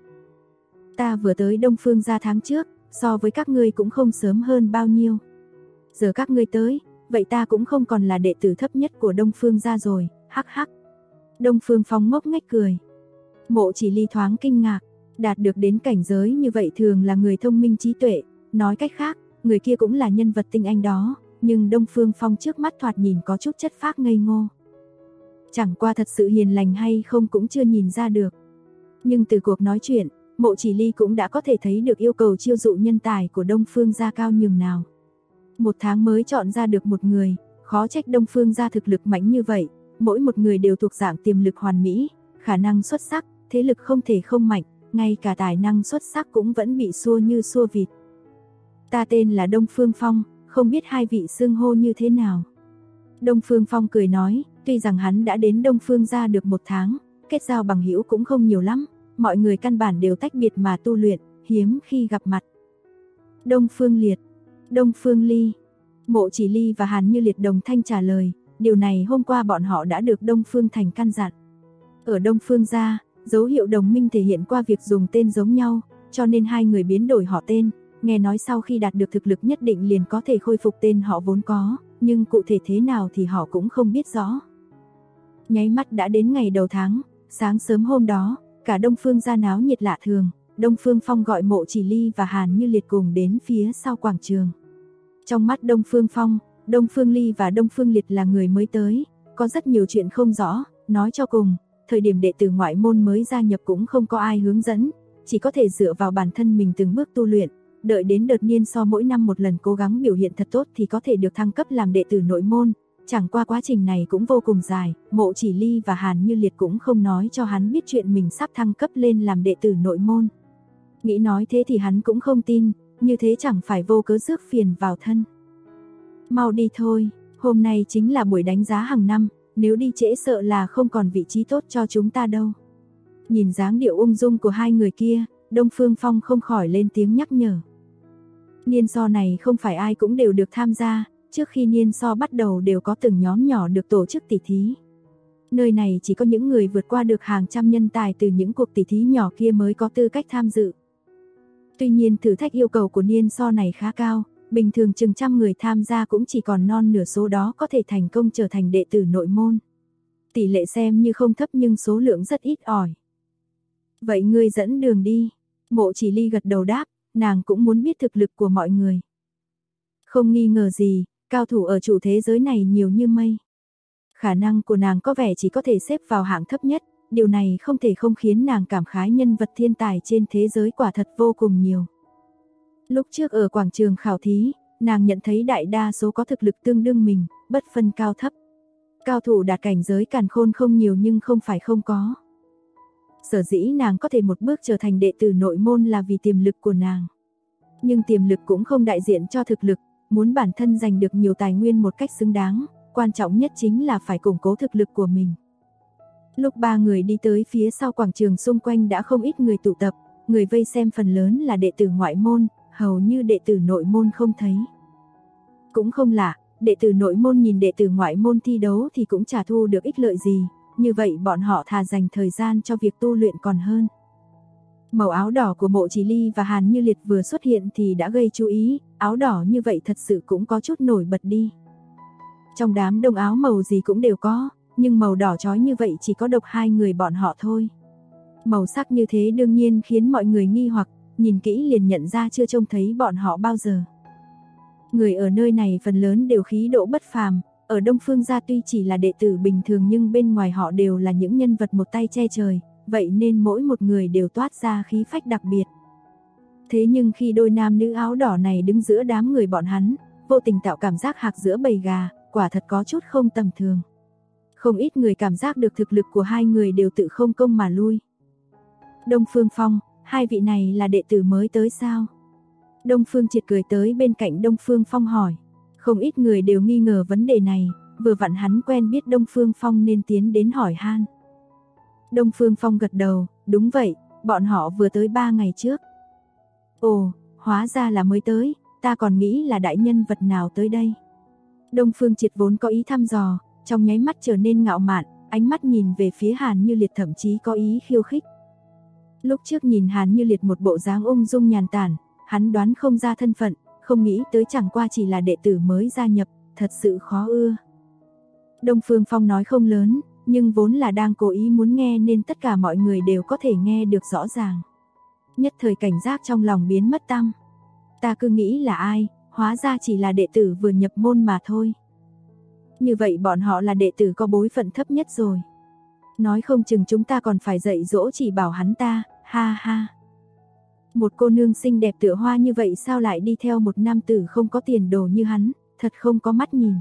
Ta vừa tới Đông Phương gia tháng trước, so với các ngươi cũng không sớm hơn bao nhiêu. Giờ các ngươi tới, vậy ta cũng không còn là đệ tử thấp nhất của Đông Phương gia rồi, hắc hắc. Đông Phương Phong ngốc nghếch cười. Mộ Chỉ Ly thoáng kinh ngạc, đạt được đến cảnh giới như vậy thường là người thông minh trí tuệ, nói cách khác, người kia cũng là nhân vật tinh anh đó, nhưng Đông Phương Phong trước mắt thoạt nhìn có chút chất phác ngây ngô. Chẳng qua thật sự hiền lành hay không cũng chưa nhìn ra được. Nhưng từ cuộc nói chuyện, Mộ Chỉ Ly cũng đã có thể thấy được yêu cầu chiêu dụ nhân tài của Đông Phương gia cao nhường nào. Một tháng mới chọn ra được một người, khó trách Đông Phương gia thực lực mạnh như vậy, mỗi một người đều thuộc dạng tiềm lực hoàn mỹ, khả năng xuất sắc, thế lực không thể không mạnh, ngay cả tài năng xuất sắc cũng vẫn bị xua như xua vịt. Ta tên là Đông Phương Phong, không biết hai vị xưng hô như thế nào. Đông Phương Phong cười nói, tuy rằng hắn đã đến Đông Phương gia được một tháng, kết giao bằng hữu cũng không nhiều lắm, mọi người căn bản đều tách biệt mà tu luyện, hiếm khi gặp mặt. Đông Phương Liệt, Đông Phương Ly. Mộ Chỉ Ly và Hàn Như Liệt đồng thanh trả lời, điều này hôm qua bọn họ đã được Đông Phương Thành căn dặn. Ở Đông Phương gia, dấu hiệu đồng minh thể hiện qua việc dùng tên giống nhau, cho nên hai người biến đổi họ tên, nghe nói sau khi đạt được thực lực nhất định liền có thể khôi phục tên họ vốn có, nhưng cụ thể thế nào thì họ cũng không biết rõ. Nháy mắt đã đến ngày đầu tháng, sáng sớm hôm đó, cả Đông Phương gia náo nhiệt lạ thường, Đông Phương Phong gọi Mộ Chỉ Ly và Hàn Như Liệt cùng đến phía sau quảng trường. Trong mắt Đông Phương Phong, Đông Phương Ly và Đông Phương Liệt là người mới tới, có rất nhiều chuyện không rõ, nói cho cùng, thời điểm đệ tử ngoại môn mới gia nhập cũng không có ai hướng dẫn, chỉ có thể dựa vào bản thân mình từng bước tu luyện, đợi đến đợt niên so mỗi năm một lần cố gắng biểu hiện thật tốt thì có thể được thăng cấp làm đệ tử nội môn. Chẳng qua quá trình này cũng vô cùng dài, Mộ Chỉ Ly và Hàn Như Liệt cũng không nói cho hắn biết chuyện mình sắp thăng cấp lên làm đệ tử nội môn. Nghĩ nói thế thì hắn cũng không tin, như thế chẳng phải vô cớ rước phiền vào thân. Mau đi thôi, hôm nay chính là buổi đánh giá hàng năm, nếu đi trễ sợ là không còn vị trí tốt cho chúng ta đâu. Nhìn dáng điệu ung dung của hai người kia, Đông Phương Phong không khỏi lên tiếng nhắc nhở. Niên so này không phải ai cũng đều được tham gia, trước khi niên so bắt đầu đều có từng nhóm nhỏ được tổ chức tỉ thí. Nơi này chỉ có những người vượt qua được hàng trăm nhân tài từ những cuộc tỉ thí nhỏ kia mới có tư cách tham dự. Tuy nhiên thử thách yêu cầu của niên so này khá cao, bình thường chừng trăm người tham gia cũng chỉ còn non nửa số đó có thể thành công trở thành đệ tử nội môn. Tỷ lệ xem như không thấp nhưng số lượng rất ít ỏi. Vậy ngươi dẫn đường đi. Mộ Chỉ Ly gật đầu đáp, nàng cũng muốn biết thực lực của mọi người. Không nghi ngờ gì, cao thủ ở chủ thế giới này nhiều như mây. Khả năng của nàng có vẻ chỉ có thể xếp vào hạng thấp nhất, điều này không thể không khiến nàng cảm khái nhân vật thiên tài trên thế giới quả thật vô cùng nhiều. Lúc trước ở quảng trường khảo thí, nàng nhận thấy đại đa số có thực lực tương đương mình, bất phân cao thấp. Cao thủ đạt cảnh giới càn khôn không nhiều nhưng không phải không có. Sở dĩ nàng có thể một bước trở thành đệ tử nội môn là vì tiềm lực của nàng. Nhưng tiềm lực cũng không đại diện cho thực lực, muốn bản thân giành được nhiều tài nguyên một cách xứng đáng, quan trọng nhất chính là phải củng cố thực lực của mình. Lúc ba người đi tới phía sau quảng trường xung quanh đã không ít người tụ tập, người vây xem phần lớn là đệ tử ngoại môn, hầu như đệ tử nội môn không thấy. Cũng không lạ, đệ tử nội môn nhìn đệ tử ngoại môn thi đấu thì cũng chả thu được ích lợi gì, như vậy bọn họ thà dành thời gian cho việc tu luyện còn hơn. Màu áo đỏ của Mộ Chỉ Ly và Hàn Như Liệt vừa xuất hiện thì đã gây chú ý, áo đỏ như vậy thật sự cũng có chút nổi bật đi. Trong đám đông áo màu gì cũng đều có, nhưng màu đỏ chói như vậy chỉ có độc hai người bọn họ thôi. Màu sắc như thế đương nhiên khiến mọi người nghi hoặc, nhìn kỹ liền nhận ra chưa trông thấy bọn họ bao giờ. Người ở nơi này phần lớn đều khí độ bất phàm, ở Đông Phương gia tuy chỉ là đệ tử bình thường nhưng bên ngoài họ đều là những nhân vật một tay che trời, vậy nên mỗi một người đều toát ra khí phách đặc biệt. Thế nhưng khi đôi nam nữ áo đỏ này đứng giữa đám người bọn hắn, vô tình tạo cảm giác hạc giữa bầy gà, quả thật có chút không tầm thường. Không ít người cảm giác được thực lực của hai người đều tự không công mà lui. Đông Phương Phong, hai vị này là đệ tử mới tới sao? Đông Phương Triệt cười tới bên cạnh Đông Phương Phong hỏi. Không ít người đều nghi ngờ vấn đề này, vừa vặn hắn quen biết Đông Phương Phong nên tiến đến hỏi han. Đông Phương Phong gật đầu, đúng vậy, bọn họ vừa tới 3 ngày trước. Ồ, hóa ra là mới tới, ta còn nghĩ là đại nhân vật nào tới đây. Đông Phương Triệt vốn có ý thăm dò, trong nháy mắt trở nên ngạo mạn, ánh mắt nhìn về phía Hàn Như Liệt thậm chí có ý khiêu khích. Lúc trước nhìn Hàn Như Liệt một bộ dáng ung dung nhàn tản, hắn đoán không ra thân phận, không nghĩ tới chẳng qua chỉ là đệ tử mới gia nhập, thật sự khó ưa. Đông Phương Phong nói không lớn, nhưng vốn là đang cố ý muốn nghe nên tất cả mọi người đều có thể nghe được rõ ràng. Nhất thời cảnh giác trong lòng biến mất tăm. Ta cứ nghĩ là ai, hóa ra chỉ là đệ tử vừa nhập môn mà thôi. Như vậy bọn họ là đệ tử có bối phận thấp nhất rồi. Nói không chừng chúng ta còn phải dạy dỗ chỉ bảo hắn ta, ha ha. Một cô nương xinh đẹp tựa hoa như vậy sao lại đi theo một nam tử không có tiền đồ như hắn, thật không có mắt nhìn.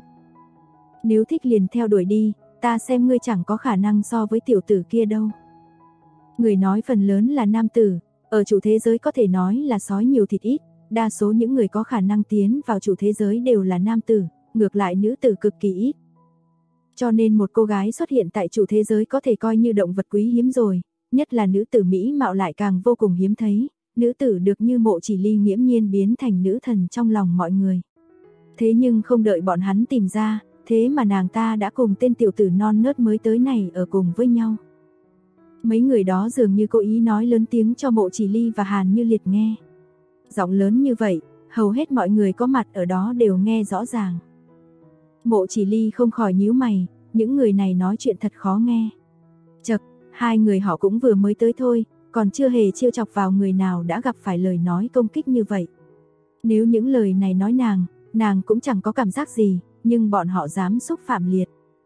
Nếu thích liền theo đuổi đi, ta xem ngươi chẳng có khả năng so với tiểu tử kia đâu. Người nói phần lớn là nam tử, ở chủ thế giới có thể nói là sói nhiều thịt ít, đa số những người có khả năng tiến vào chủ thế giới đều là nam tử, ngược lại nữ tử cực kỳ ít. Cho nên một cô gái xuất hiện tại chủ thế giới có thể coi như động vật quý hiếm rồi, nhất là nữ tử mỹ mạo lại càng vô cùng hiếm thấy, nữ tử được như Mộ Chỉ Ly nghiễm nhiên biến thành nữ thần trong lòng mọi người. Thế nhưng không đợi bọn hắn tìm ra, thế mà nàng ta đã cùng tên tiểu tử non nớt mới tới này ở cùng với nhau. Mấy người đó dường như cố ý nói lớn tiếng cho Mộ Chỉ Ly và Hàn Như Liệt nghe. Giọng lớn như vậy, hầu hết mọi người có mặt ở đó đều nghe rõ ràng. Mộ Chỉ Ly không khỏi nhíu mày, những người này nói chuyện thật khó nghe. Chậc, hai người họ cũng vừa mới tới thôi, còn chưa hề trêu chọc vào người nào đã gặp phải lời nói công kích như vậy. Nếu những lời này nói nàng cũng chẳng có cảm giác gì, nhưng bọn họ dám xúc phạm Liệt.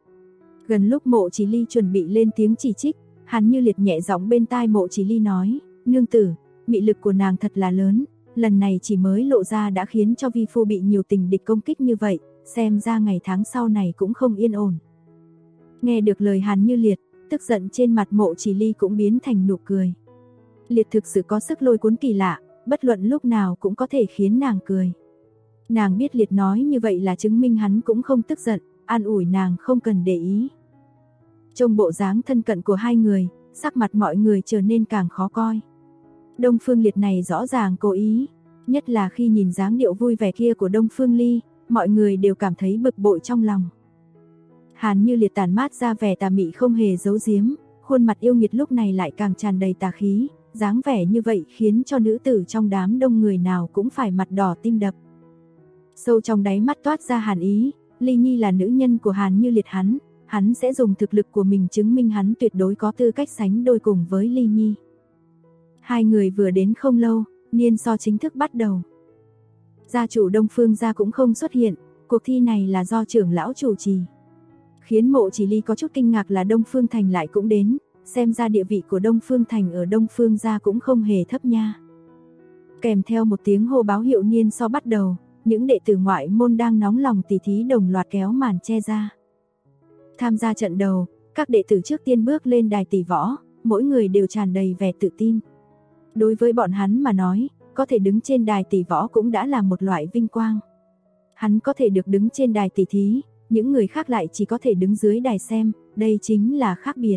Gần lúc Mộ Chỉ Ly chuẩn bị lên tiếng chỉ trích, Hàn Như Liệt nhẹ giọng bên tai Mộ Chỉ Ly nói, nương tử, mị lực của nàng thật là lớn, lần này chỉ mới lộ ra đã khiến cho vi phu bị nhiều tình địch công kích như vậy, xem ra ngày tháng sau này cũng không yên ổn. Nghe được lời Hàn Như Liệt, tức giận trên mặt Mộ Chỉ Ly cũng biến thành nụ cười. Liệt thực sự có sức lôi cuốn kỳ lạ, bất luận lúc nào cũng có thể khiến nàng cười. Nàng biết Liệt nói như vậy là chứng minh hắn cũng không tức giận, an ủi nàng không cần để ý. Trong bộ dáng thân cận của hai người, sắc mặt mọi người trở nên càng khó coi. Đông Phương Liệt này rõ ràng cố ý, nhất là khi nhìn dáng điệu vui vẻ kia của Đông Phương Ly, mọi người đều cảm thấy bực bội trong lòng. Hàn Như Liệt tản mát ra vẻ tà mị không hề giấu giếm, khuôn mặt yêu nghiệt lúc này lại càng tràn đầy tà khí, dáng vẻ như vậy khiến cho nữ tử trong đám đông người nào cũng phải mặt đỏ tim đập. Sâu trong đáy mắt toát ra hàn ý, Ly Nhi là nữ nhân của Hàn Như Liệt hắn sẽ dùng thực lực của mình chứng minh hắn tuyệt đối có tư cách sánh đôi cùng với Ly Nhi. Hai người vừa đến không lâu, niên so chính thức bắt đầu. Gia chủ Đông Phương gia cũng không xuất hiện, cuộc thi này là do trưởng lão chủ trì. Khiến Mộ Chỉ Ly có chút kinh ngạc là Đông Phương Thành lại cũng đến, xem ra địa vị của Đông Phương Thành ở Đông Phương gia cũng không hề thấp nha. Kèm theo một tiếng hô báo hiệu niên so bắt đầu, những đệ tử ngoại môn đang nóng lòng tỉ thí đồng loạt kéo màn che ra. Tham gia trận đầu, các đệ tử trước tiên bước lên đài tỷ võ, mỗi người đều tràn đầy vẻ tự tin. Đối với bọn hắn mà nói, có thể đứng trên đài tỷ võ cũng đã là một loại vinh quang. Hắn có thể được đứng trên đài tỷ thí, những người khác lại chỉ có thể đứng dưới đài xem, đây chính là khác biệt.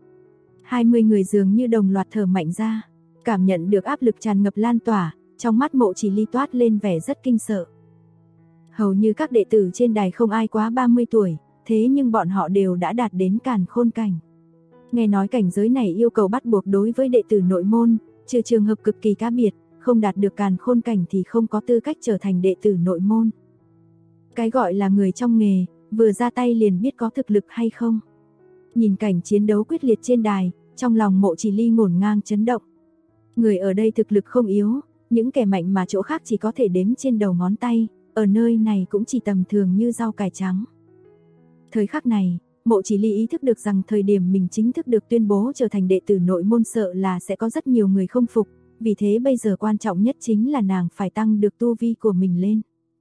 20 người dường như đồng loạt thở mạnh ra, cảm nhận được áp lực tràn ngập lan tỏa, trong mắt Mộ Chỉ Ly toát lên vẻ rất kinh sợ. Hầu như các đệ tử trên đài không ai quá 30 tuổi, thế nhưng bọn họ đều đã đạt đến càn khôn cảnh. Nghe nói cảnh giới này yêu cầu bắt buộc đối với đệ tử nội môn, trừ trường hợp cực kỳ cá biệt, không đạt được càn khôn cảnh thì không có tư cách trở thành đệ tử nội môn. Cái gọi là người trong nghề, vừa ra tay liền biết có thực lực hay không. Nhìn cảnh chiến đấu quyết liệt trên đài, trong lòng Mộ Chỉ Ly ngổn ngang chấn động. Người ở đây thực lực không yếu, những kẻ mạnh mà chỗ khác chỉ có thể đếm trên đầu ngón tay, ở nơi này cũng chỉ tầm thường như rau cải trắng. Thời khắc này, Mộ Chỉ Ly ý thức được rằng thời điểm mình chính thức được tuyên bố trở thành đệ tử nội môn sợ là sẽ có rất nhiều người không phục, vì thế bây giờ quan trọng nhất chính là nàng phải tăng được tu vi của mình lên.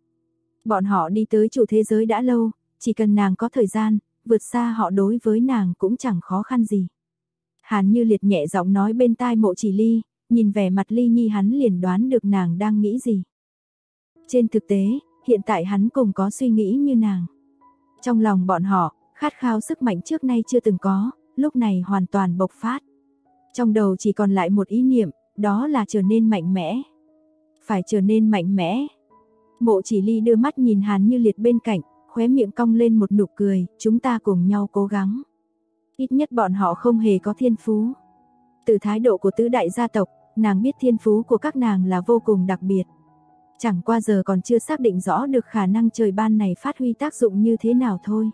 Bọn họ đi tới chủ thế giới đã lâu, chỉ cần nàng có thời gian, vượt xa họ đối với nàng cũng chẳng khó khăn gì. Hàn Như Liệt nhẹ giọng nói bên tai Mộ Chỉ Ly, nhìn vẻ mặt Ly Nhi hắn liền đoán được nàng đang nghĩ gì. Trên thực tế, hiện tại hắn cũng có suy nghĩ như nàng. Trong lòng bọn họ, khát khao sức mạnh trước nay chưa từng có, lúc này hoàn toàn bộc phát. Trong đầu chỉ còn lại một ý niệm, đó là trở nên mạnh mẽ. Phải trở nên mạnh mẽ. Mộ Chỉ Ly đưa mắt nhìn Hàn Như Liệt bên cạnh, khóe miệng cong lên một nụ cười, chúng ta cùng nhau cố gắng. Ít nhất bọn họ không hề có thiên phú. Từ thái độ của tứ đại gia tộc, nàng biết thiên phú của các nàng là vô cùng đặc biệt. Chẳng qua giờ còn chưa xác định rõ được khả năng trời ban này phát huy tác dụng như thế nào thôi.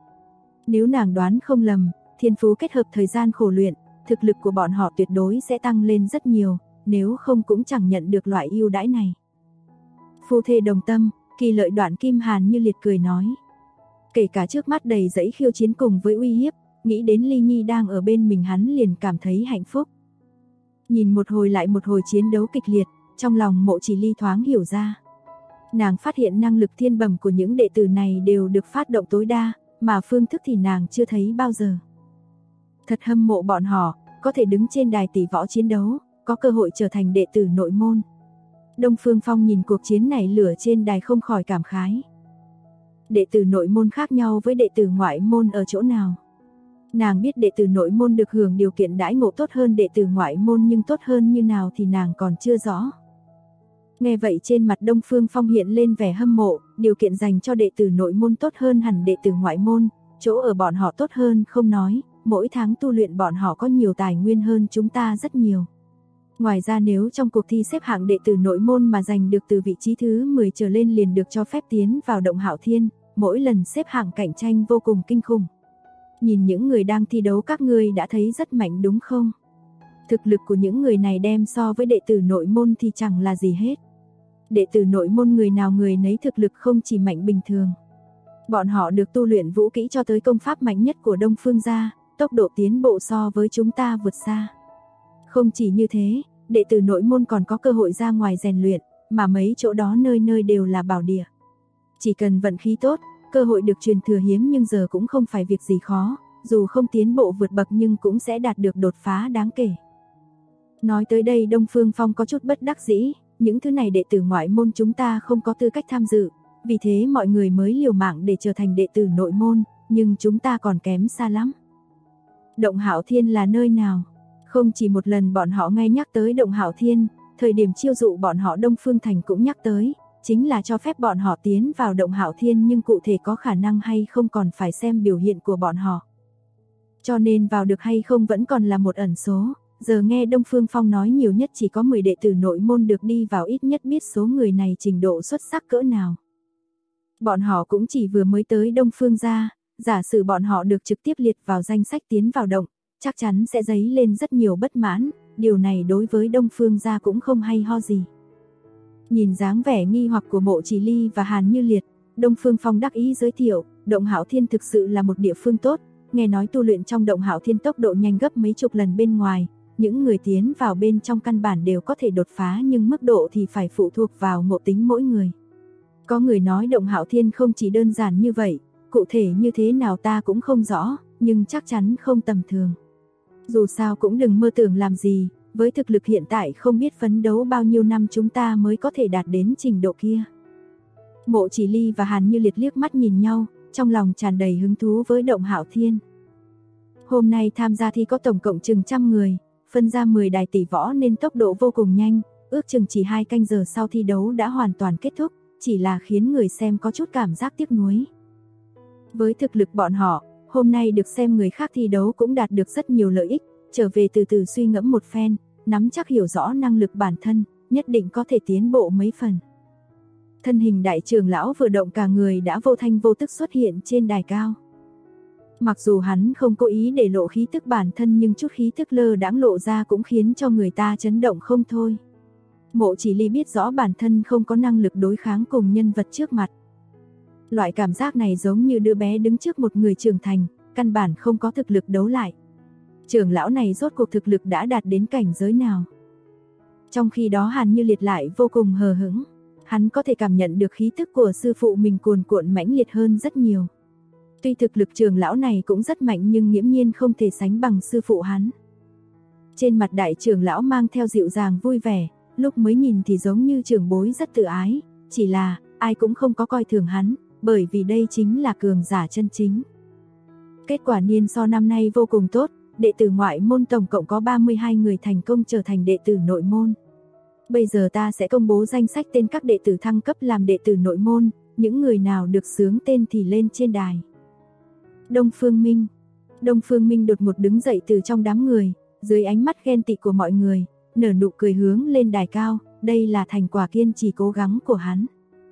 Nếu nàng đoán không lầm, thiên phú kết hợp thời gian khổ luyện, thực lực của bọn họ tuyệt đối sẽ tăng lên rất nhiều, nếu không cũng chẳng nhận được loại ưu đãi này. Phu thê đồng tâm, kỳ lợi đoạn kim. Hàn Như Liệt cười nói. Kể cả trước mắt đầy dẫy khiêu chiến cùng với uy hiếp, nghĩ đến Ly Nhi đang ở bên mình hắn liền cảm thấy hạnh phúc. Nhìn một hồi lại một hồi chiến đấu kịch liệt, trong lòng Mộ Chỉ Ly thoáng hiểu ra. Nàng phát hiện năng lực thiên bẩm của những đệ tử này đều được phát động tối đa, mà phương thức thì nàng chưa thấy bao giờ. Thật hâm mộ bọn họ, có thể đứng trên đài tỷ võ chiến đấu, có cơ hội trở thành đệ tử nội môn. Đông Phương Phong nhìn cuộc chiến này lửa trên đài không khỏi cảm khái. Đệ tử nội môn khác nhau với đệ tử ngoại môn ở chỗ nào? Nàng biết đệ tử nội môn được hưởng điều kiện đãi ngộ tốt hơn đệ tử ngoại môn nhưng tốt hơn như nào thì nàng còn chưa rõ. Nghe vậy trên mặt Đông Phương Phong hiện lên vẻ hâm mộ, điều kiện dành cho đệ tử nội môn tốt hơn hẳn đệ tử ngoại môn, chỗ ở bọn họ tốt hơn không nói, mỗi tháng tu luyện bọn họ có nhiều tài nguyên hơn chúng ta rất nhiều. Ngoài ra nếu trong cuộc thi xếp hạng đệ tử nội môn mà giành được từ vị trí thứ 10 trở lên liền được cho phép tiến vào Động Hạo Thiên, mỗi lần xếp hạng cạnh tranh vô cùng kinh khủng. Nhìn những người đang thi đấu các ngươi đã thấy rất mạnh đúng không? Thực lực của những người này đem so với đệ tử nội môn thì chẳng là gì hết. Đệ tử nội môn người nào người nấy thực lực không chỉ mạnh bình thường. Bọn họ được tu luyện vũ kỹ cho tới công pháp mạnh nhất của Đông Phương gia, tốc độ tiến bộ so với chúng ta vượt xa. Không chỉ như thế, đệ tử nội môn còn có cơ hội ra ngoài rèn luyện, mà mấy chỗ đó nơi nơi đều là bảo địa. Chỉ cần vận khí tốt, cơ hội được truyền thừa hiếm nhưng giờ cũng không phải việc gì khó, dù không tiến bộ vượt bậc nhưng cũng sẽ đạt được đột phá đáng kể. Nói tới đây Đông Phương Phong có chút bất đắc dĩ, những thứ này đệ tử ngoại môn chúng ta không có tư cách tham dự, vì thế mọi người mới liều mạng để trở thành đệ tử nội môn, nhưng chúng ta còn kém xa lắm. Động Hạo Thiên là nơi nào? Không chỉ một lần bọn họ nghe nhắc tới Động Hạo Thiên, thời điểm chiêu dụ bọn họ Đông Phương Thành cũng nhắc tới, chính là cho phép bọn họ tiến vào Động Hạo Thiên nhưng cụ thể có khả năng hay không còn phải xem biểu hiện của bọn họ. Cho nên vào được hay không vẫn còn là một ẩn số, giờ nghe Đông Phương Phong nói nhiều nhất chỉ có 10 đệ tử nội môn được đi vào ít nhất biết số người này trình độ xuất sắc cỡ nào. Bọn họ cũng chỉ vừa mới tới Đông Phương gia, giả sử bọn họ được trực tiếp liệt vào danh sách tiến vào động, chắc chắn sẽ dấy lên rất nhiều bất mãn, điều này đối với Đông Phương gia cũng không hay ho gì. Nhìn dáng vẻ nghi hoặc của Mộ Chỉ Ly và Hàn Như Liệt, Đông Phương Phong đắc ý giới thiệu, Động Hạo Thiên thực sự là một địa phương tốt, nghe nói tu luyện trong Động Hạo Thiên tốc độ nhanh gấp mấy chục lần bên ngoài, những người tiến vào bên trong căn bản đều có thể đột phá nhưng mức độ thì phải phụ thuộc vào ngộ tính mỗi người. Có người nói Động Hạo Thiên không chỉ đơn giản như vậy, cụ thể như thế nào ta cũng không rõ, nhưng chắc chắn không tầm thường. Dù sao cũng đừng mơ tưởng làm gì, với thực lực hiện tại không biết phấn đấu bao nhiêu năm chúng ta mới có thể đạt đến trình độ kia. Mộ Chỉ Ly và Hàn Như Liệt liếc mắt nhìn nhau, trong lòng tràn đầy hứng thú với Động Hạo Thiên. Hôm nay tham gia thi có tổng cộng chừng trăm người, phân ra 10 đài tỷ võ nên tốc độ vô cùng nhanh, ước chừng chỉ 2 canh giờ sau thi đấu đã hoàn toàn kết thúc, chỉ là khiến người xem có chút cảm giác tiếc nuối. Với thực lực bọn họ, hôm nay được xem người khác thi đấu cũng đạt được rất nhiều lợi ích, trở về từ từ suy ngẫm một phen, nắm chắc hiểu rõ năng lực bản thân, nhất định có thể tiến bộ mấy phần. Thân hình đại trưởng lão vừa động cả người đã vô thanh vô tức xuất hiện trên đài cao. Mặc dù hắn không cố ý để lộ khí tức bản thân nhưng chút khí tức lơ đãng lộ ra cũng khiến cho người ta chấn động không thôi. Mộ Chỉ Ly biết rõ bản thân không có năng lực đối kháng cùng nhân vật trước mặt. Loại cảm giác này giống như đứa bé đứng trước một người trưởng thành, căn bản không có thực lực đấu lại. Trưởng lão này rốt cuộc thực lực đã đạt đến cảnh giới nào? Trong khi đó Hàn Như Liệt lại vô cùng hờ hững, hắn có thể cảm nhận được khí tức của sư phụ mình cuồn cuộn mãnh liệt hơn rất nhiều. Tuy thực lực trưởng lão này cũng rất mạnh nhưng nghiễm nhiên không thể sánh bằng sư phụ hắn. Trên mặt đại trưởng lão mang theo dịu dàng vui vẻ, lúc mới nhìn thì giống như trưởng bối rất tự ái, chỉ là ai cũng không có coi thường hắn, bởi vì đây chính là cường giả chân chính. Kết quả niên so năm nay vô cùng tốt, đệ tử ngoại môn tổng cộng có 32 người thành công trở thành đệ tử nội môn. Bây giờ ta sẽ công bố danh sách tên các đệ tử thăng cấp làm đệ tử nội môn, những người nào được xướng tên thì lên trên đài. Đông Phương Minh. Đông Phương Minh đột ngột đứng dậy từ trong đám người, dưới ánh mắt ghen tị của mọi người, nở nụ cười hướng lên đài cao, đây là thành quả kiên trì cố gắng của hắn.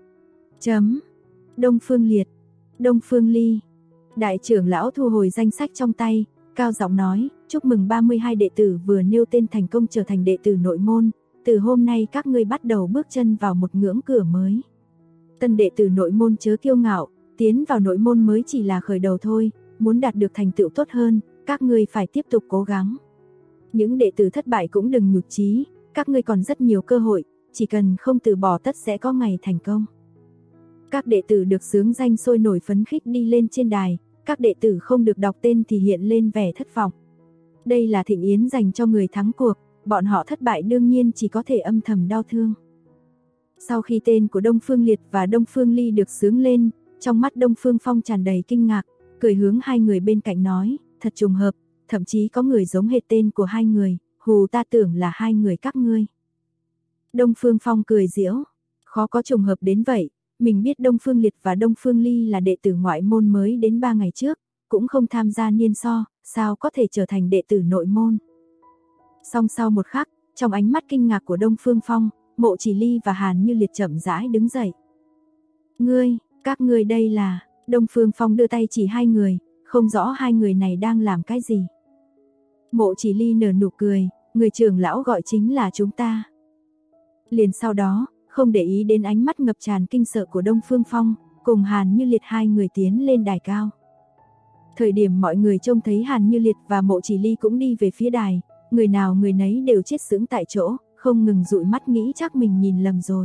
Đông Phương Liệt, Đông Phương Ly. Đại trưởng lão thu hồi danh sách trong tay, cao giọng nói, chúc mừng 32 đệ tử vừa nêu tên thành công trở thành đệ tử nội môn, từ hôm nay các ngươi bắt đầu bước chân vào một ngưỡng cửa mới. Tân đệ tử nội môn chớ kiêu ngạo, tiến vào nội môn mới chỉ là khởi đầu thôi, muốn đạt được thành tựu tốt hơn, các ngươi phải tiếp tục cố gắng. Những đệ tử thất bại cũng đừng nhụt chí, các ngươi còn rất nhiều cơ hội, chỉ cần không từ bỏ tất sẽ có ngày thành công. Các đệ tử được xướng danh sôi nổi phấn khích đi lên trên đài, các đệ tử không được đọc tên thì hiện lên vẻ thất vọng. Đây là thịnh yến dành cho người thắng cuộc, bọn họ thất bại đương nhiên chỉ có thể âm thầm đau thương. Sau khi tên của Đông Phương Liệt và Đông Phương Ly được xướng lên, trong mắt Đông Phương Phong tràn đầy kinh ngạc, cười hướng hai người bên cạnh nói, thật trùng hợp, thậm chí có người giống hệt tên của hai người, hù ta tưởng là hai người các ngươi. Đông Phương Phong cười giễu, khó có trùng hợp đến vậy, mình biết Đông Phương Liệt và Đông Phương Ly là đệ tử ngoại môn mới đến 3 ngày trước, cũng không tham gia niên so, sao có thể trở thành đệ tử nội môn. Song sau một khắc, trong ánh mắt kinh ngạc của Đông Phương Phong, Mộ Chỉ Ly và Hàn Như Liệt chậm rãi đứng dậy. Các ngươi đây là... Đông Phương Phong đưa tay chỉ hai người, không rõ hai người này đang làm cái gì. Mộ Chỉ Ly nở nụ cười, người trưởng lão gọi chính là chúng ta. Liền sau đó, không để ý đến ánh mắt ngập tràn kinh sợ của Đông Phương Phong, cùng Hàn Như Liệt hai người tiến lên đài cao. Thời điểm mọi người trông thấy Hàn Như Liệt và Mộ Chỉ Ly cũng đi về phía đài, người nào người nấy đều chết sững tại chỗ, không ngừng dụi mắt nghĩ chắc mình nhìn lầm rồi.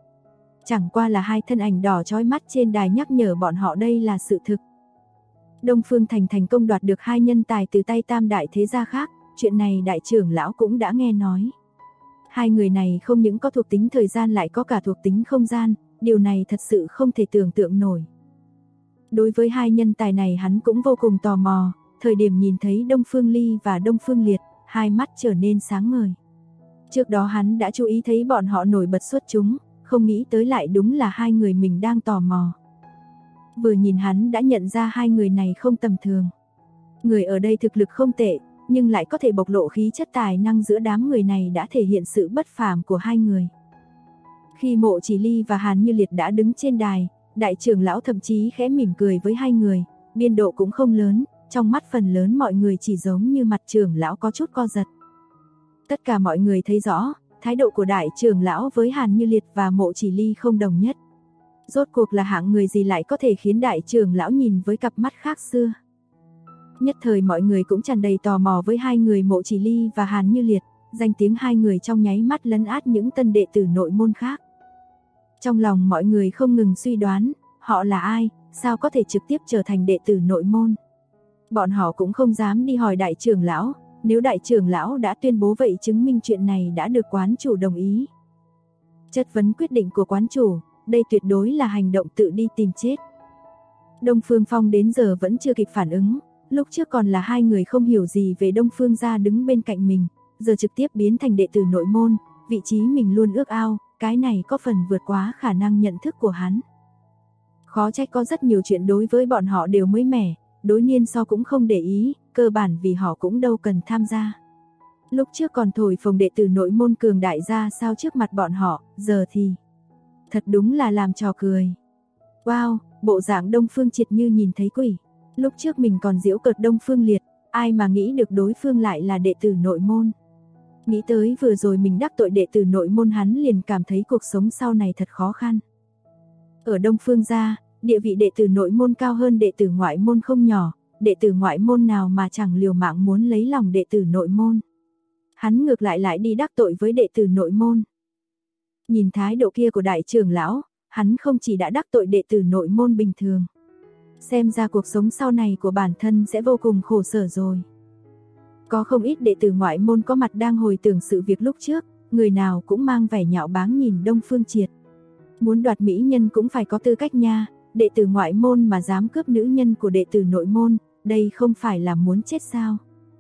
Chẳng qua là hai thân ảnh đỏ chói mắt trên đài nhắc nhở bọn họ đây là sự thực. Đông Phương Thành thành công đoạt được hai nhân tài từ tay tam đại thế gia khác, chuyện này đại trưởng lão cũng đã nghe nói. Hai người này không những có thuộc tính thời gian lại có cả thuộc tính không gian, điều này thật sự không thể tưởng tượng nổi. Đối với hai nhân tài này hắn cũng vô cùng tò mò, thời điểm nhìn thấy Đông Phương Ly và Đông Phương Liệt, hai mắt trở nên sáng ngời. Trước đó hắn đã chú ý thấy bọn họ nổi bật xuất chúng, không nghĩ tới lại đúng là hai người mình đang tò mò. Vừa nhìn hắn đã nhận ra hai người này không tầm thường. Người ở đây thực lực không tệ, nhưng lại có thể bộc lộ khí chất tài năng giữa đám người này đã thể hiện sự bất phàm của hai người. Khi Mộ Chỉ Ly và Hàn Như Liệt đã đứng trên đài, đại trưởng lão thậm chí khẽ mỉm cười với hai người, biên độ cũng không lớn, trong mắt phần lớn mọi người chỉ giống như mặt trưởng lão có chút co giật. Tất cả mọi người thấy rõ, thái độ của đại trưởng lão với Hàn Như Liệt và Mộ Chỉ Ly không đồng nhất. Rốt cuộc là hạng người gì lại có thể khiến đại trưởng lão nhìn với cặp mắt khác xưa. Nhất thời mọi người cũng tràn đầy tò mò với hai người Mộ Chỉ Ly và Hàn Như Liệt, danh tiếng hai người trong nháy mắt lấn át những tân đệ tử nội môn khác. Trong lòng mọi người không ngừng suy đoán, họ là ai, sao có thể trực tiếp trở thành đệ tử nội môn. Bọn họ cũng không dám đi hỏi đại trưởng lão, nếu đại trưởng lão đã tuyên bố vậy chứng minh chuyện này đã được quán chủ đồng ý. Chất vấn quyết định của quán chủ, đây tuyệt đối là hành động tự đi tìm chết. Đông Phương Phong đến giờ vẫn chưa kịp phản ứng, lúc trước còn là hai người không hiểu gì về Đông Phương gia đứng bên cạnh mình, giờ trực tiếp biến thành đệ tử nội môn, vị trí mình luôn ước ao, cái này có phần vượt quá khả năng nhận thức của hắn. Khó trách có rất nhiều chuyện đối với bọn họ đều mới mẻ, đối niên so cũng không để ý, cơ bản vì họ cũng đâu cần tham gia. Lúc trước còn thổi phồng đệ tử nội môn cường đại ra sao trước mặt bọn họ, giờ thì... Thật đúng là làm trò cười. Wow, bộ dạng Đông Phương Triệt như nhìn thấy quỷ. Lúc trước mình còn giễu cợt Đông Phương Liệt, ai mà nghĩ được đối phương lại là đệ tử nội môn. Nghĩ tới vừa rồi mình đắc tội đệ tử nội môn hắn liền cảm thấy cuộc sống sau này thật khó khăn. Ở Đông Phương gia, địa vị đệ tử nội môn cao hơn đệ tử ngoại môn không nhỏ, đệ tử ngoại môn nào mà chẳng liều mạng muốn lấy lòng đệ tử nội môn. Hắn ngược lại đi đắc tội với đệ tử nội môn. Nhìn thái độ kia của đại trưởng lão, hắn không chỉ đã đắc tội đệ tử nội môn bình thường. Xem ra cuộc sống sau này của bản thân sẽ vô cùng khổ sở rồi. Có không ít đệ tử ngoại môn có mặt đang hồi tưởng sự việc lúc trước, người nào cũng mang vẻ nhạo báng nhìn Đông Phương Triệt. Muốn đoạt mỹ nhân cũng phải có tư cách nha, đệ tử ngoại môn mà dám cướp nữ nhân của đệ tử nội môn, đây không phải là muốn chết sao?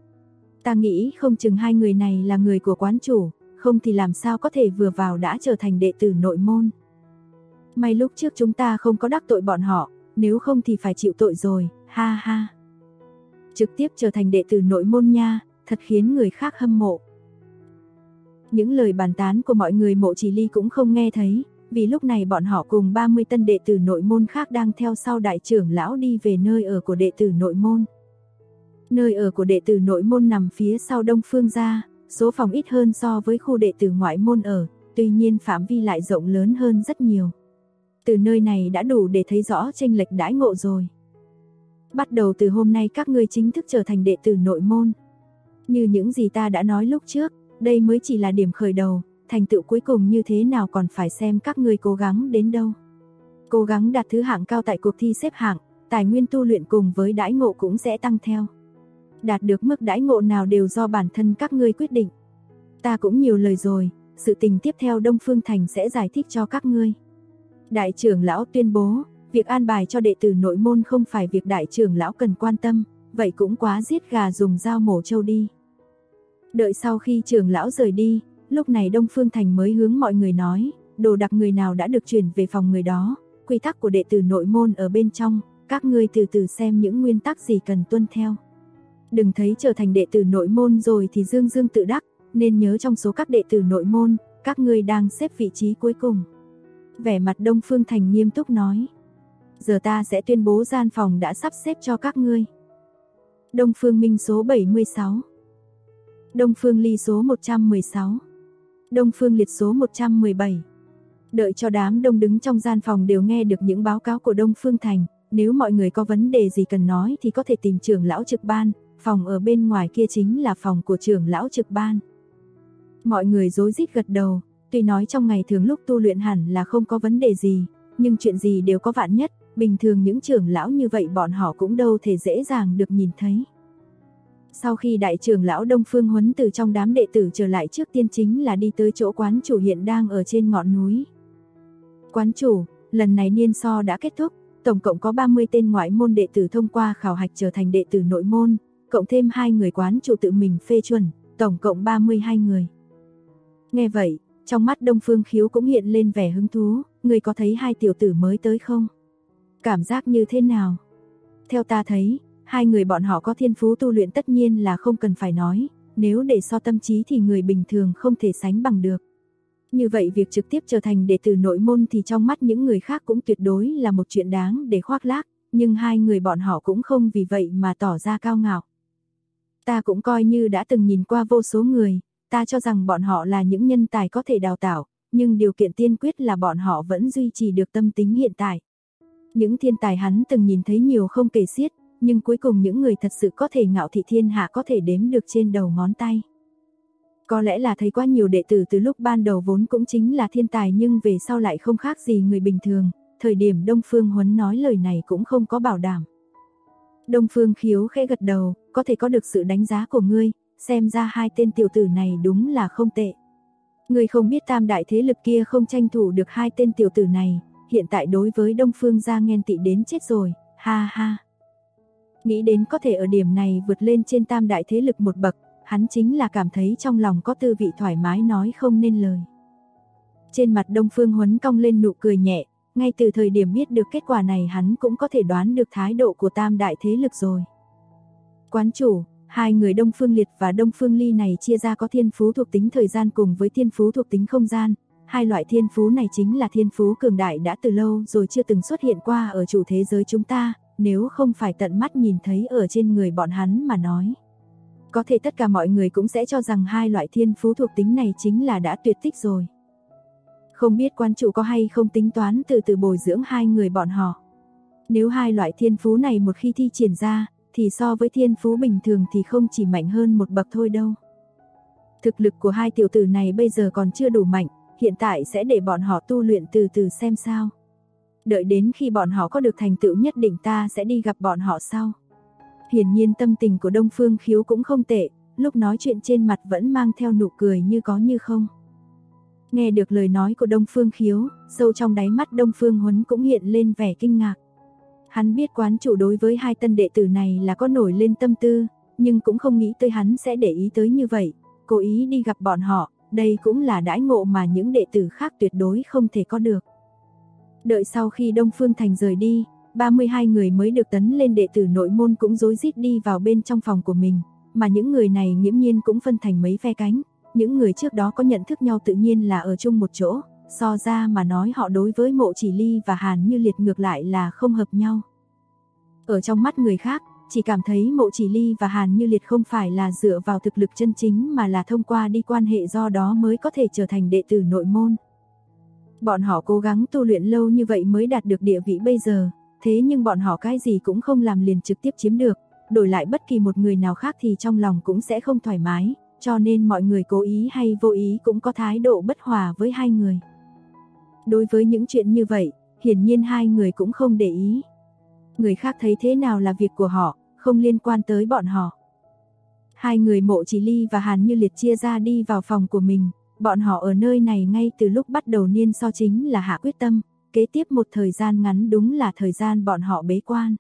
Ta nghĩ không chừng hai người này là người của quán chủ, không thì làm sao có thể vừa vào đã trở thành đệ tử nội môn. May lúc trước chúng ta không có đắc tội bọn họ, nếu không thì phải chịu tội rồi, ha ha. Trực tiếp trở thành đệ tử nội môn nha, thật khiến người khác hâm mộ. Những lời bàn tán của mọi người Mộ Chỉ Ly cũng không nghe thấy, vì lúc này bọn họ cùng 30 tân đệ tử nội môn khác đang theo sau đại trưởng lão đi về nơi ở của đệ tử nội môn. Nơi ở của đệ tử nội môn nằm phía sau Đông Phương gia, số phòng ít hơn so với khu đệ tử ngoại môn ở, tuy nhiên phạm vi lại rộng lớn hơn rất nhiều. Từ nơi này đã đủ để thấy rõ chênh lệch đãi ngộ rồi. Bắt đầu từ hôm nay các ngươi chính thức trở thành đệ tử nội môn. Như những gì ta đã nói lúc trước, đây mới chỉ là điểm khởi đầu, thành tựu cuối cùng như thế nào còn phải xem các ngươi cố gắng đến đâu. Cố gắng đạt thứ hạng cao tại cuộc thi xếp hạng, tài nguyên tu luyện cùng với đãi ngộ cũng sẽ tăng theo. Đạt được mức đãi ngộ nào đều do bản thân các ngươi quyết định. Ta cũng nhiều lời rồi, sự tình tiếp theo Đông Phương Thành sẽ giải thích cho các ngươi. Đại trưởng lão tuyên bố, việc an bài cho đệ tử nội môn không phải việc đại trưởng lão cần quan tâm, vậy cũng quá giết gà dùng dao mổ trâu đi. Đợi sau khi trưởng lão rời đi, lúc này Đông Phương Thành mới hướng mọi người nói, đồ đặc người nào đã được chuyển về phòng người đó, quy tắc của đệ tử nội môn ở bên trong, các ngươi từ từ xem những nguyên tắc gì cần tuân theo. Đừng thấy trở thành đệ tử nội môn rồi thì dương dương tự đắc, nên nhớ trong số các đệ tử nội môn, các ngươi đang xếp vị trí cuối cùng. Vẻ mặt Đông Phương Thành nghiêm túc nói. Giờ ta sẽ tuyên bố gian phòng đã sắp xếp cho các ngươi. Đông Phương Minh số 76, Đông Phương Ly số 116, Đông Phương Liệt số 117. Đợi cho đám đông đứng trong gian phòng đều nghe được những báo cáo của Đông Phương Thành, nếu mọi người có vấn đề gì cần nói thì có thể tìm trưởng lão trực ban, phòng ở bên ngoài kia chính là phòng của trưởng lão trực ban. Mọi người rối rít gật đầu, tuy nói trong ngày thường lúc tu luyện hẳn là không có vấn đề gì, nhưng chuyện gì đều có vạn nhất, bình thường những trưởng lão như vậy bọn họ cũng đâu thể dễ dàng được nhìn thấy. Sau khi đại trưởng lão Đông Phương Huấn từ trong đám đệ tử trở lại, trước tiên chính là đi tới chỗ quán chủ hiện đang ở trên ngọn núi. Quán chủ, lần này niên so đã kết thúc, tổng cộng có 30 tên ngoại môn đệ tử thông qua khảo hạch trở thành đệ tử nội môn, cộng thêm 2 người quán chủ tự mình phê chuẩn, tổng cộng 32 người. Nghe vậy, trong mắt Đông Phương Khiếu cũng hiện lên vẻ hứng thú, người có thấy 2 tiểu tử mới tới không? Cảm giác như thế nào? Theo ta thấy, 2 người bọn họ có thiên phú tu luyện tất nhiên là không cần phải nói, nếu để so tâm trí thì người bình thường không thể sánh bằng được. Như vậy việc trực tiếp trở thành đệ tử nội môn thì trong mắt những người khác cũng tuyệt đối là một chuyện đáng để khoác lác, nhưng 2 người bọn họ cũng không vì vậy mà tỏ ra cao ngạo. Ta cũng coi như đã từng nhìn qua vô số người, ta cho rằng bọn họ là những nhân tài có thể đào tạo, nhưng điều kiện tiên quyết là bọn họ vẫn duy trì được tâm tính hiện tại. Những thiên tài hắn từng nhìn thấy nhiều không kể xiết, nhưng cuối cùng những người thật sự có thể ngạo thị thiên hạ có thể đếm được trên đầu ngón tay. Có lẽ là thấy quá nhiều đệ tử từ lúc ban đầu vốn cũng chính là thiên tài nhưng về sau lại không khác gì người bình thường, thời điểm Đông Phương Huấn nói lời này cũng không có bảo đảm. Đông Phương Khiếu khẽ gật đầu, có thể có được sự đánh giá của ngươi, xem ra 2 tên tiểu tử này đúng là không tệ. Ngươi không biết tam đại thế lực kia không tranh thủ được 2 tên tiểu tử này, hiện tại đối với Đông Phương gia ghen tị đến chết rồi, ha ha. Nghĩ đến có thể ở điểm này vượt lên trên tam đại thế lực một bậc, hắn chính là cảm thấy trong lòng có tư vị thoải mái nói không nên lời. Trên mặt Đông Phương Huấn cong lên nụ cười nhẹ, ngay từ thời điểm biết được kết quả này hắn cũng có thể đoán được thái độ của tam đại thế lực rồi. Quán chủ, 2 người Đông Phương Liệt và Đông Phương Ly này chia ra có thiên phú thuộc tính thời gian cùng với thiên phú thuộc tính không gian. 2 loại thiên phú này chính là thiên phú cường đại đã từ lâu rồi chưa từng xuất hiện qua ở chủ thế giới chúng ta, nếu không phải tận mắt nhìn thấy ở trên người bọn hắn mà nói. Có thể tất cả mọi người cũng sẽ cho rằng 2 loại thiên phú thuộc tính này chính là đã tuyệt tích rồi. Không biết quan chủ có hay không tính toán từ từ bồi dưỡng 2 người bọn họ. Nếu 2 loại thiên phú này một khi thi triển ra, thì so với thiên phú bình thường thì không chỉ mạnh hơn một bậc thôi đâu. Thực lực của 2 tiểu tử này bây giờ còn chưa đủ mạnh, hiện tại sẽ để bọn họ tu luyện từ từ xem sao. Đợi đến khi bọn họ có được thành tựu nhất định ta sẽ đi gặp bọn họ sau. Hiển nhiên tâm tình của Đông Phương Khiếu cũng không tệ, lúc nói chuyện trên mặt vẫn mang theo nụ cười như có như không. Nghe được lời nói của Đông Phương Khiếu, sâu trong đáy mắt Đông Phương Huấn cũng hiện lên vẻ kinh ngạc. Hắn biết quán chủ đối với 2 tân đệ tử này là có nổi lên tâm tư, nhưng cũng không nghĩ tới hắn sẽ để ý tới như vậy, cố ý đi gặp bọn họ, đây cũng là đãi ngộ mà những đệ tử khác tuyệt đối không thể có được. Đợi sau khi Đông Phương Thành rời đi, 32 người mới được tấn lên đệ tử nội môn cũng rối rít đi vào bên trong phòng của mình, mà những người này nghiễm nhiên cũng phân thành mấy phe cánh, những người trước đó có nhận thức nhau tự nhiên là ở chung một chỗ, so ra mà nói họ đối với Mộ Chỉ Ly và Hàn Như Liệt ngược lại là không hợp nhau. Ở trong mắt người khác, chỉ cảm thấy Mộ Chỉ Ly và Hàn Như Liệt không phải là dựa vào thực lực chân chính mà là thông qua đi quan hệ do đó mới có thể trở thành đệ tử nội môn. Bọn họ cố gắng tu luyện lâu như vậy mới đạt được địa vị bây giờ, thế nhưng bọn họ cái gì cũng không làm liền trực tiếp chiếm được, đổi lại bất kỳ một người nào khác thì trong lòng cũng sẽ không thoải mái, cho nên mọi người cố ý hay vô ý cũng có thái độ bất hòa với 2 người. Đối với những chuyện như vậy, hiển nhiên 2 người cũng không để ý. Người khác thấy thế nào là việc của họ, không liên quan tới bọn họ. 2 người Mộ Chỉ Ly và Hàn Như Liệt chia ra đi vào phòng của mình, bọn họ ở nơi này ngay từ lúc bắt đầu niên so chính là hạ quyết tâm, kế tiếp một thời gian ngắn đúng là thời gian bọn họ bế quan.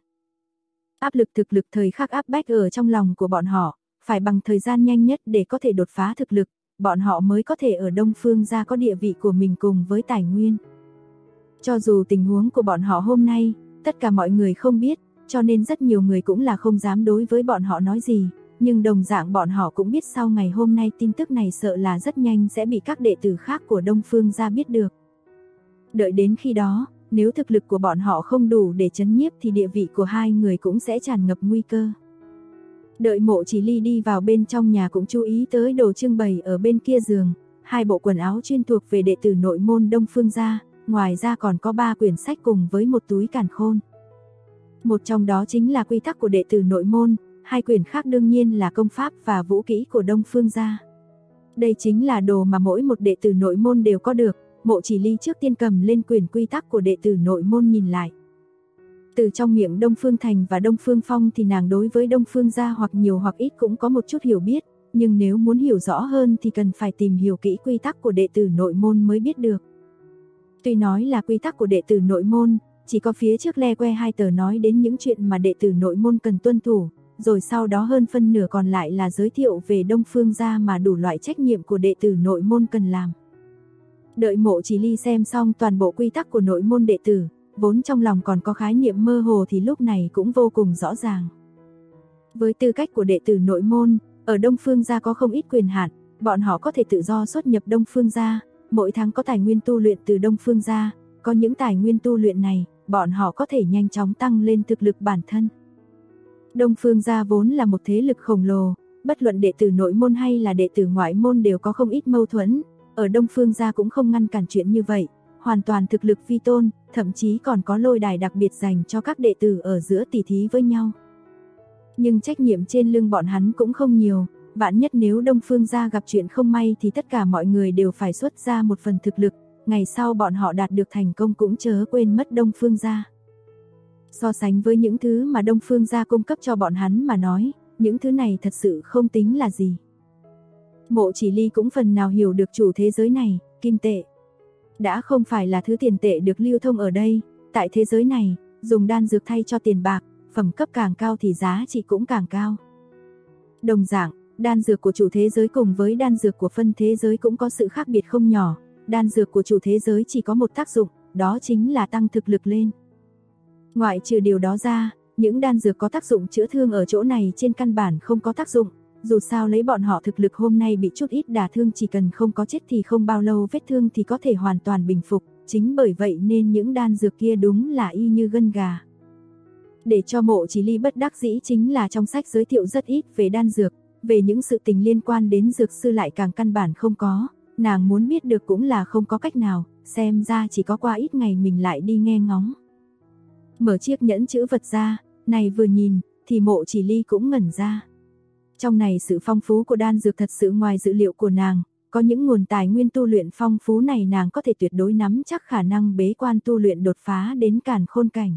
Áp lực thực lực thời khắc áp bách ở trong lòng của bọn họ, phải bằng thời gian nhanh nhất để có thể đột phá thực lực, bọn họ mới có thể ở Đông Phương gia có địa vị của mình cùng với tài nguyên. Cho dù tình huống của bọn họ hôm nay Tất cả mọi người không biết, cho nên rất nhiều người cũng là không dám đối với bọn họ nói gì, nhưng đồng dạng bọn họ cũng biết sau ngày hôm nay tin tức này sợ là rất nhanh sẽ bị các đệ tử khác của Đông Phương gia biết được. Đợi đến khi đó, nếu thực lực của bọn họ không đủ để trấn nhiếp thì địa vị của hai người cũng sẽ tràn ngập nguy cơ. Đợi Mộ Chỉ Ly đi vào bên trong nhà cũng chú ý tới đồ trưng bày ở bên kia giường, 2 bộ quần áo chuyên thuộc về đệ tử nội môn Đông Phương gia, ngoài ra còn có 3 quyển sách cùng với một túi càn khôn. Một trong đó chính là quy tắc của đệ tử nội môn, 2 quyển khác đương nhiên là công pháp và vũ kỹ của Đông Phương gia. Đây chính là đồ mà mỗi một đệ tử nội môn đều có được. Mộ Chỉ Ly trước tiên cầm lên quyển quy tắc của đệ tử nội môn nhìn lại. Từ trong miệng Đông Phương Thành và Đông Phương Phong thì nàng đối với Đông Phương gia hoặc nhiều hoặc ít cũng có một chút hiểu biết, nhưng nếu muốn hiểu rõ hơn thì cần phải tìm hiểu kỹ quy tắc của đệ tử nội môn mới biết được. Tuy nói là quy tắc của đệ tử nội môn, chỉ có phía trước le que 2 tờ nói đến những chuyện mà đệ tử nội môn cần tuân thủ, rồi sau đó hơn phân nửa còn lại là giới thiệu về Đông Phương gia mà đủ loại trách nhiệm của đệ tử nội môn cần làm. Đợi Mộ Chỉ Ly xem xong toàn bộ quy tắc của nội môn đệ tử, vốn trong lòng còn có khái niệm mơ hồ thì lúc này cũng vô cùng rõ ràng. Với tư cách của đệ tử nội môn, ở Đông Phương gia có không ít quyền hạn, bọn họ có thể tự do xuất nhập Đông Phương gia, mỗi tháng có tài nguyên tu luyện từ Đông Phương gia, có những tài nguyên tu luyện này, bọn họ có thể nhanh chóng tăng lên thực lực bản thân. Đông Phương gia vốn là một thế lực khổng lồ, bất luận đệ tử nội môn hay là đệ tử ngoại môn đều có không ít mâu thuẫn, ở Đông Phương gia cũng không ngăn cản chuyện như vậy, hoàn toàn thực lực vi tôn, thậm chí còn có lôi đài đặc biệt dành cho các đệ tử ở giữa tỉ thí với nhau. Nhưng trách nhiệm trên lưng bọn hắn cũng không nhiều, vạn nhất nếu Đông Phương gia gặp chuyện không may thì tất cả mọi người đều phải xuất ra một phần thực lực, ngày sau bọn họ đạt được thành công cũng chớ quên mất Đông Phương gia. So sánh với những thứ mà Đông Phương gia cung cấp cho bọn hắn mà nói, những thứ này thật sự không tính là gì. Mộ Chỉ Ly cũng phần nào hiểu được chủ thế giới này, kim tệ đã không phải là thứ tiền tệ được lưu thông ở đây, tại thế giới này, dùng đan dược thay cho tiền bạc, phẩm cấp càng cao thì giá trị cũng càng cao. Đồng dạng, đan dược của chủ thế giới cùng với đan dược của phân thế giới cũng có sự khác biệt không nhỏ, đan dược của chủ thế giới chỉ có một tác dụng, đó chính là tăng thực lực lên. Ngoại trừ điều đó ra, những đan dược có tác dụng chữa thương ở chỗ này trên căn bản không có tác dụng. Dù sao lấy bọn họ thực lực hôm nay bị chút ít đả thương chỉ cần không có chết thì không bao lâu vết thương thì có thể hoàn toàn bình phục, chính bởi vậy nên những đan dược kia đúng là y như gân gà. Để cho Mộ Chỉ Ly bất đắc dĩ chính là trong sách giới thiệu rất ít về đan dược, về những sự tình liên quan đến dược sư lại càng căn bản không có, nàng muốn biết được cũng là không có cách nào, xem ra chỉ có qua ít ngày mình lại đi nghe ngóng. Mở chiếc nhẫn chữ vật ra, này vừa nhìn, thì Mộ Chỉ Ly cũng ngẩn ra. Trong này sự phong phú của đan dược thật sự ngoài dự liệu của nàng, có những nguồn tài nguyên tu luyện phong phú này nàng có thể tuyệt đối nắm chắc khả năng bế quan tu luyện đột phá đến càn khôn cảnh.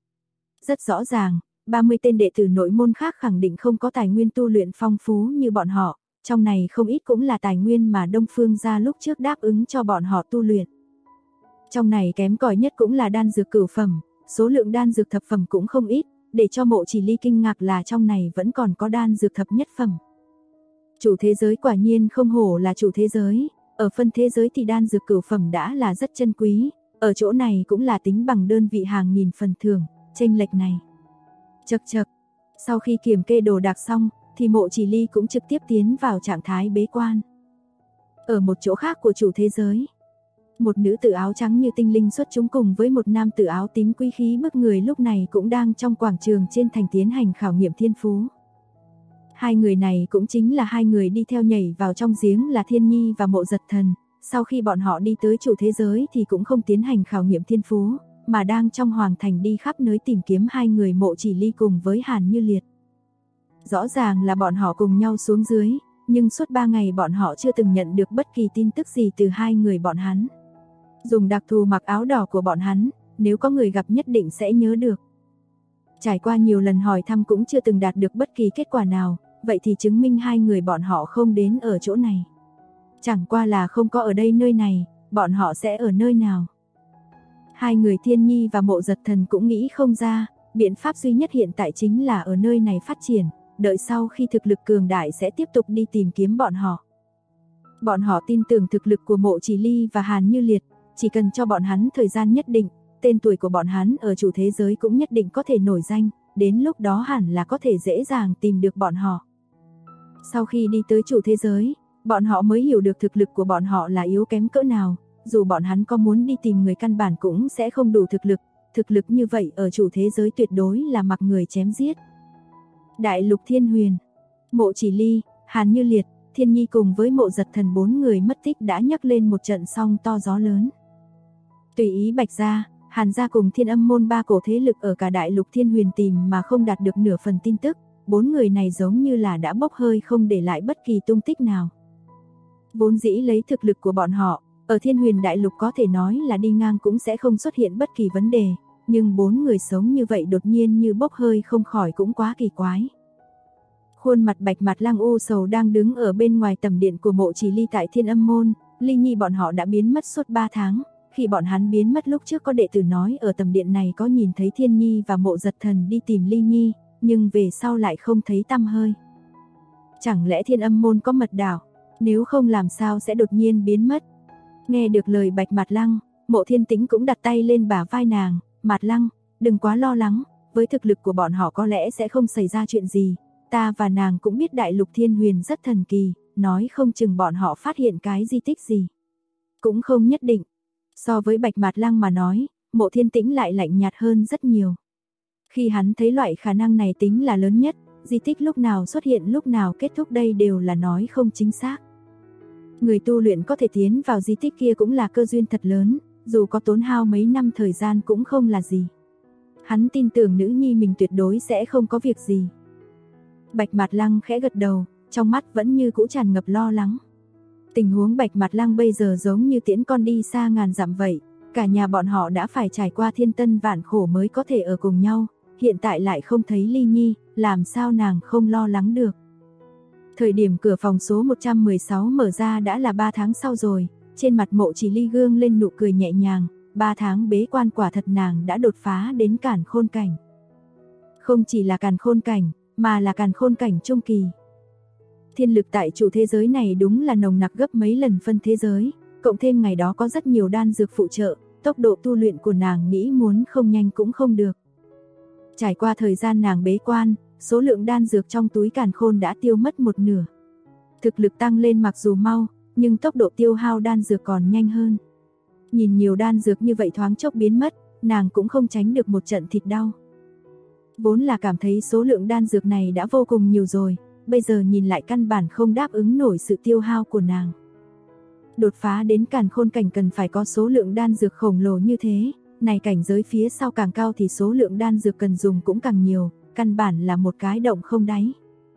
Rất rõ ràng, 30 tên đệ tử nội môn khác khẳng định không có tài nguyên tu luyện phong phú như bọn họ, trong này không ít cũng là tài nguyên mà Đông Phương gia lúc trước đáp ứng cho bọn họ tu luyện. Trong này kém cỏi nhất cũng là đan dược cửu phẩm, số lượng đan dược thập phẩm cũng không ít. Để cho Mộ Chỉ Ly kinh ngạc là trong này vẫn còn có đan dược thập nhất phẩm. Chủ thế giới quả nhiên không hổ là chủ thế giới, ở phân thế giới thì đan dược cửu phẩm đã là rất chân quý, ở chỗ này cũng là tính bằng đơn vị hàng nghìn phần thưởng, chênh lệch này. Chậc chậc, sau khi kiểm kê đồ đạc xong, thì Mộ Chỉ Ly cũng trực tiếp tiến vào trạng thái bế quan. Ở một chỗ khác của chủ thế giới, một nữ tử áo trắng như tinh linh xuất chúng cùng với một nam tử áo tím quý khí bức người lúc này cũng đang trong quảng trường trên thành tiến hành khảo nghiệm thiên phú. Hai người này cũng chính là hai người đi theo nhảy vào trong giếng là Thiên Nhi và Mộ Giật Thần, sau khi bọn họ đi tới chủ thế giới thì cũng không tiến hành khảo nghiệm thiên phú, mà đang trong hoàng thành đi khắp nơi tìm kiếm hai người Mộ Chỉ Ly cùng với Hàn Như Liệt. Rõ ràng là bọn họ cùng nhau xuống dưới, nhưng suốt 3 ngày bọn họ chưa từng nhận được bất kỳ tin tức gì từ hai người bọn hắn. Dùng đặc thù mặc áo đỏ của bọn hắn, nếu có người gặp nhất định sẽ nhớ được. Trải qua nhiều lần hỏi thăm cũng chưa từng đạt được bất kỳ kết quả nào, vậy thì chứng minh hai người bọn họ không đến ở chỗ này. Chẳng qua là không có ở đây nơi này, bọn họ sẽ ở nơi nào. Hai người Thiên Nhi và Mộ Giật Thần cũng nghĩ không ra, biện pháp duy nhất hiện tại chính là ở nơi này phát triển, đợi sau khi thực lực cường đại sẽ tiếp tục đi tìm kiếm bọn họ. Bọn họ tin tưởng thực lực của Mộ Chỉ Ly và Hàn Như Liệt, chỉ cần cho bọn hắn thời gian nhất định, tên tuổi của bọn hắn ở chủ thế giới cũng nhất định có thể nổi danh, đến lúc đó hẳn là có thể dễ dàng tìm được bọn họ. Sau khi đi tới chủ thế giới, bọn họ mới hiểu được thực lực của bọn họ là yếu kém cỡ nào, dù bọn hắn có muốn đi tìm người căn bản cũng sẽ không đủ thực lực như vậy ở chủ thế giới tuyệt đối là mặc người chém giết. Đại lục Thiên Huyền, Mộ Chỉ Ly, Hàn Như Liệt, Thiên Nhi cùng với Mộ Giật Thần 4 người mất tích đã nhấc lên một trận sóng to gió lớn. Tùy ý Bạch gia, Hàn gia cùng Thiên Âm môn 3 cổ thế lực ở cả đại lục Thiên Huyền tìm mà không đạt được nửa phần tin tức, 4 người này giống như là đã bốc hơi không để lại bất kỳ tung tích nào. Vốn dĩ lấy thực lực của bọn họ, ở Thiên Huyền đại lục có thể nói là đi ngang cũng sẽ không xuất hiện bất kỳ vấn đề, nhưng 4 người sống như vậy đột nhiên như bốc hơi không khỏi cũng quá kỳ quái. Khuôn mặt Bạch Mạt Lang u sầu đang đứng ở bên ngoài tầm điện của Mộ Chỉ Ly tại Thiên Âm môn, Ly Nhi bọn họ đã biến mất suốt 3 tháng, khi bọn hắn biến mất lúc trước có đệ tử nói ở tầm điện này có nhìn thấy Thiên Nhi và Mộ Giật Thần đi tìm Ly Nhi, nhưng về sau lại không thấy tăm hơi. Chẳng lẽ Thiên Âm môn có mật đảo, nếu không làm sao sẽ đột nhiên biến mất. Nghe được lời Bạch Mạt Lăng, Mộ Thiên Tĩnh cũng đặt tay lên bả vai nàng, Mạt Lăng, đừng quá lo lắng, với thực lực của bọn họ có lẽ sẽ không xảy ra chuyện gì. Ta và nàng cũng biết đại lục Thiên Huyền rất thần kỳ, nói không chừng bọn họ phát hiện cái di tích gì. Cũng không nhất định. So với Bạch Mạt Lăng mà nói, Mộ Thiên Tĩnh lại lạnh nhạt hơn rất nhiều. Khi hắn thấy loại khả năng này tính là lớn nhất, di tích lúc nào xuất hiện lúc nào kết thúc đây đều là nói không chính xác. Người tu luyện có thể tiến vào di tích kia cũng là cơ duyên thật lớn, dù có tốn hao mấy năm thời gian cũng không là gì. Hắn tin tưởng nữ nhi mình tuyệt đối sẽ không có việc gì. Bạch Mạt Lăng khẽ gật đầu, trong mắt vẫn như cũ tràn ngập lo lắng. Tình huống Bạch Mạt Lăng bây giờ giống như tiễn con đi xa ngàn dặm vậy, cả nhà bọn họ đã phải trải qua thiên tân vạn khổ mới có thể ở cùng nhau, hiện tại lại không thấy Ly Nhi, làm sao nàng không lo lắng được. Thời điểm cửa phòng số 116 mở ra đã là 3 tháng sau rồi, trên mặt Mộ Chỉ Ly gương lên nụ cười nhẹ nhàng, 3 tháng bế quan quả thật nàng đã đột phá đến càn khôn cảnh. Không chỉ là càn khôn cảnh, mà là càn khôn cảnh trung kỳ. Thiên lực tại chủ thế giới này đúng là nồng nặc gấp mấy lần phân thế giới, cộng thêm ngày đó có rất nhiều đan dược phụ trợ, tốc độ tu luyện của nàng nghĩ muốn không nhanh cũng không được. Trải qua thời gian nàng bế quan, số lượng đan dược trong túi càn khôn đã tiêu mất một nửa. Thực lực tăng lên mặc dù mau, nhưng tốc độ tiêu hao đan dược còn nhanh hơn. Nhìn nhiều đan dược như vậy thoáng chốc biến mất, nàng cũng không tránh được một trận thịt đau. Vốn là cảm thấy số lượng đan dược này đã vô cùng nhiều rồi, bây giờ nhìn lại căn bản không đáp ứng nổi sự tiêu hao của nàng. Đột phá đến càn khôn cảnh cần phải có số lượng đan dược khổng lồ như thế, này cảnh giới phía sau càng cao thì số lượng đan dược cần dùng cũng càng nhiều, căn bản là một cái động không đáy.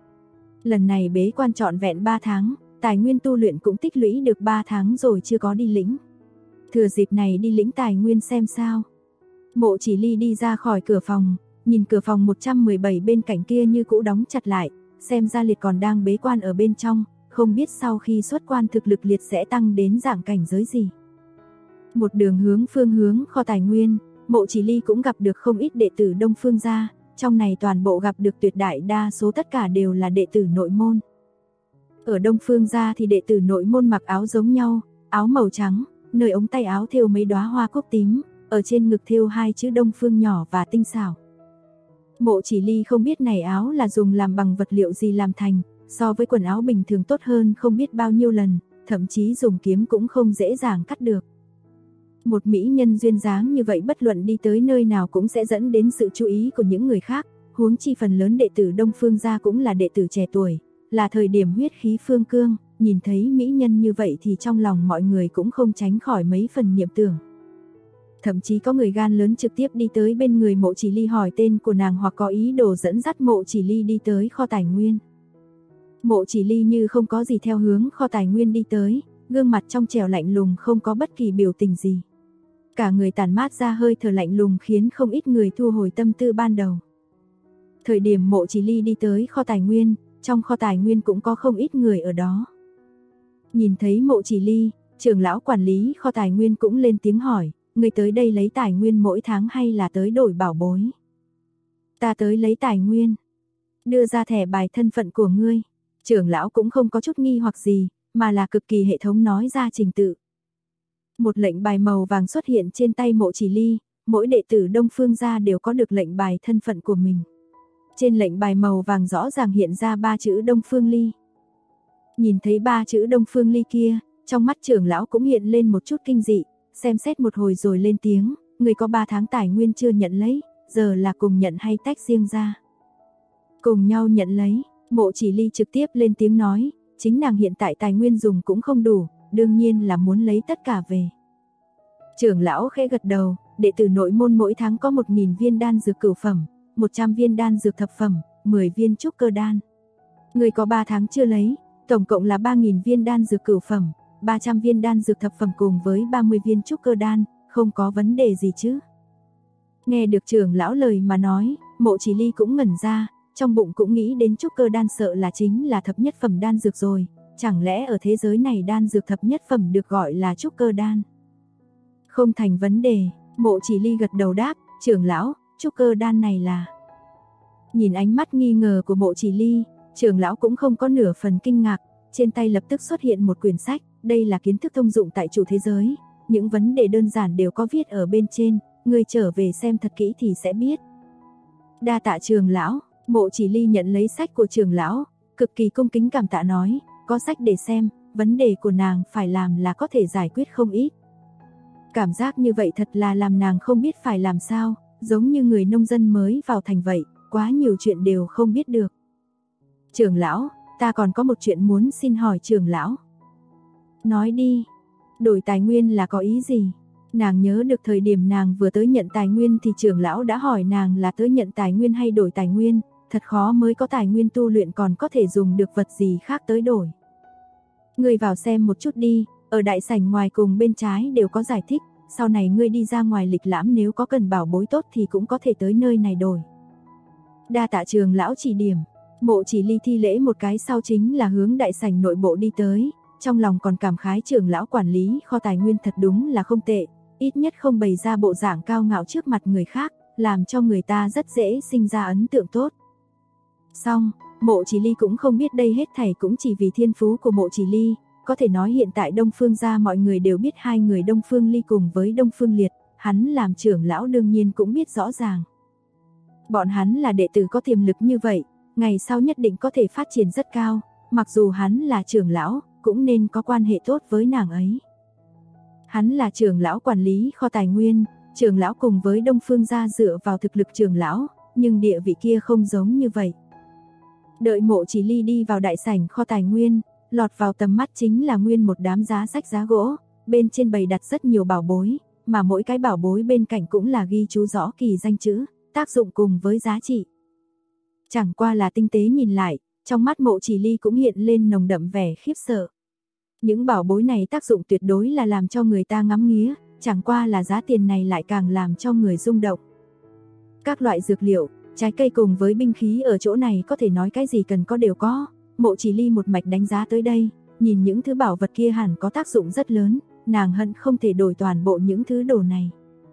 Lần này bế quan trọn vẹn 3 tháng, tài nguyên tu luyện cũng tích lũy được 3 tháng rồi chưa có đi lĩnh. Thừa dịp này đi lĩnh tài nguyên xem sao. Mộ Chỉ Ly đi ra khỏi cửa phòng, nhìn cửa phòng 117 bên cạnh kia như cũ đóng chặt lại, xem ra Liệt còn đang bế quan ở bên trong, không biết sau khi xuất quan thực lực Liệt sẽ tăng đến dạng cảnh giới gì. Một đường hướng phương hướng kho tài nguyên, Mộ Chỉ Ly cũng gặp được không ít đệ tử Đông Phương gia, trong này toàn bộ gặp được tuyệt đại đa số tất cả đều là đệ tử nội môn. Ở Đông Phương gia thì đệ tử nội môn mặc áo giống nhau, áo màu trắng, nơi ống tay áo thêu mấy đóa hoa cúc tím, ở trên ngực thêu 2 chữ Đông Phương nhỏ và tinh xảo. Mộ Chỉ Ly không biết này áo là dùng làm bằng vật liệu gì làm thành, so với quần áo bình thường tốt hơn không biết bao nhiêu lần, thậm chí dùng kiếm cũng không dễ dàng cắt được. Một mỹ nhân duyên dáng như vậy bất luận đi tới nơi nào cũng sẽ dẫn đến sự chú ý của những người khác, huống chi phần lớn đệ tử Đông Phương gia cũng là đệ tử trẻ tuổi, là thời điểm huyết khí phương cương, nhìn thấy mỹ nhân như vậy thì trong lòng mọi người cũng không tránh khỏi mấy phần niệm tưởng. Thậm chí có người gan lớn trực tiếp đi tới bên người Mộ Chỉ Ly hỏi tên của nàng hoặc có ý đồ dẫn dắt Mộ Chỉ Ly đi tới kho tài nguyên. Mộ Chỉ Ly như không có gì theo hướng kho tài nguyên đi tới, gương mặt trong trẻo lạnh lùng không có bất kỳ biểu tình gì. Cả người tản mát ra hơi thở lạnh lùng khiến không ít người thu hồi tâm tư ban đầu. Thời điểm Mộ Chỉ Ly đi tới kho tài nguyên, trong kho tài nguyên cũng có không ít người ở đó. Nhìn thấy Mộ Chỉ Ly, trưởng lão quản lý kho tài nguyên cũng lên tiếng hỏi, người tới đây lấy tài nguyên mỗi tháng hay là tới đổi bảo bối? Ta tới lấy tài nguyên. Đưa ra thẻ bài thân phận của ngươi. Trưởng lão cũng không có chút nghi hoặc gì, mà là cực kỳ hệ thống nói ra trình tự. Một lệnh bài màu vàng xuất hiện trên tay Mộ Chỉ Ly, mỗi đệ tử Đông Phương gia đều có được lệnh bài thân phận của mình. Trên lệnh bài màu vàng rõ ràng hiện ra 3 chữ Đông Phương Ly. Nhìn thấy 3 chữ Đông Phương Ly kia, trong mắt trưởng lão cũng hiện lên một chút kinh dị, xem xét một hồi rồi lên tiếng, người có 3 tháng tài nguyên chưa nhận lấy, giờ là cùng nhận hay tách riêng ra? Cùng nhau nhận lấy, Mộ Chỉ Ly trực tiếp lên tiếng nói, chính nàng hiện tại tài nguyên dùng cũng không đủ, đương nhiên là muốn lấy tất cả về. Trưởng lão khẽ gật đầu, đệ tử nội môn mỗi tháng có 1000 viên đan dược cửu phẩm, 100 viên đan dược thập phẩm, 10 viên trúc cơ đan. Người có 3 tháng chưa lấy, tổng cộng là 3000 viên đan dược cửu phẩm, 300 viên đan dược thập phẩm cùng với 30 viên trúc cơ đan, không có vấn đề gì chứ? Nghe được trưởng lão lời mà nói, Mộ Chỉ Ly cũng ngẩn ra, trong bụng cũng nghĩ đến trúc cơ đan sợ là chính là thập nhất phẩm đan dược rồi, chẳng lẽ ở thế giới này đan dược thập nhất phẩm được gọi là trúc cơ đan? Không thành vấn đề, Mộ Chỉ Ly gật đầu đáp, trưởng lão, trúc cơ đan này là... Nhìn ánh mắt nghi ngờ của Mộ Chỉ Ly, trưởng lão cũng không có nửa phần kinh ngạc, trên tay lập tức xuất hiện một quyển sách, đây là kiến thức thông dụng tại chủ thế giới, những vấn đề đơn giản đều có viết ở bên trên, người trở về xem thật kỹ thì sẽ biết. Đa tạ trưởng lão, Mộ Chỉ Ly nhận lấy sách của trưởng lão, cực kỳ cung kính cảm tạ nói, có sách để xem, vấn đề của nàng phải làm là có thể giải quyết không ít. Cảm giác như vậy thật là làm nàng không biết phải làm sao, giống như người nông dân mới vào thành vậy, quá nhiều chuyện đều không biết được. Trưởng lão, ta còn có một chuyện muốn xin hỏi trưởng lão. Nói đi, đổi tài nguyên là có ý gì? Nàng nhớ được thời điểm nàng vừa tới nhận tài nguyên thì trưởng lão đã hỏi nàng là tới nhận tài nguyên hay đổi tài nguyên, thật khó mới có tài nguyên tu luyện còn có thể dùng được vật gì khác tới đổi. Ngươi vào xem một chút đi, ở đại sảnh ngoài cùng bên trái đều có giải thích, sau này ngươi đi ra ngoài lịch lãm nếu có cần bảo bối tốt thì cũng có thể tới nơi này đổi. Đa tạ trưởng lão chỉ điểm, Mộ Chỉ Ly thi lễ một cái sau chính là hướng đại sảnh nội bộ đi tới, trong lòng còn cảm khái trưởng lão quản lý kho tài nguyên thật đúng là không tệ, ít nhất không bày ra bộ dạng cao ngạo trước mặt người khác, làm cho người ta rất dễ sinh ra ấn tượng tốt. Xong, Mộ Chỉ Ly cũng không biết đây hết thảy cũng chỉ vì thiên phú của Mộ Chỉ Ly, có thể nói hiện tại Đông Phương gia mọi người đều biết hai người Đông Phương Ly cùng với Đông Phương Liệt, hắn làm trưởng lão đương nhiên cũng biết rõ ràng. Bọn hắn là đệ tử có tiềm lực như vậy, ngày sau nhất định có thể phát triển rất cao, mặc dù hắn là trưởng lão, cũng nên có quan hệ tốt với nàng ấy. Hắn là trưởng lão quản lý kho tài nguyên, trưởng lão cùng với Đông Phương gia dựa vào thực lực trưởng lão, nhưng địa vị kia không giống như vậy. Đợi Mộ Chỉ Ly đi vào đại sảnh kho tài nguyên, lọt vào tầm mắt chính là nguyên một đám giá sách giá gỗ, bên trên bày đặt rất nhiều bảo bối, mà mỗi cái bảo bối bên cạnh cũng là ghi chú rõ kỳ danh chữ, tác dụng cùng với giá trị. Chẳng qua là tinh tế nhìn lại, trong mắt Mộ Chỉ Ly cũng hiện lên nồng đậm vẻ khiếp sợ. Những bảo bối này tác dụng tuyệt đối là làm cho người ta ngắm nghía, chẳng qua là giá tiền này lại càng làm cho người rung động. Các loại dược liệu, trái cây cùng với binh khí ở chỗ này có thể nói cái gì cần có đều có. Mộ Chỉ Ly một mạch đánh giá tới đây, nhìn những thứ bảo vật kia hẳn có tác dụng rất lớn, nàng hận không thể đổi toàn bộ những thứ đồ này.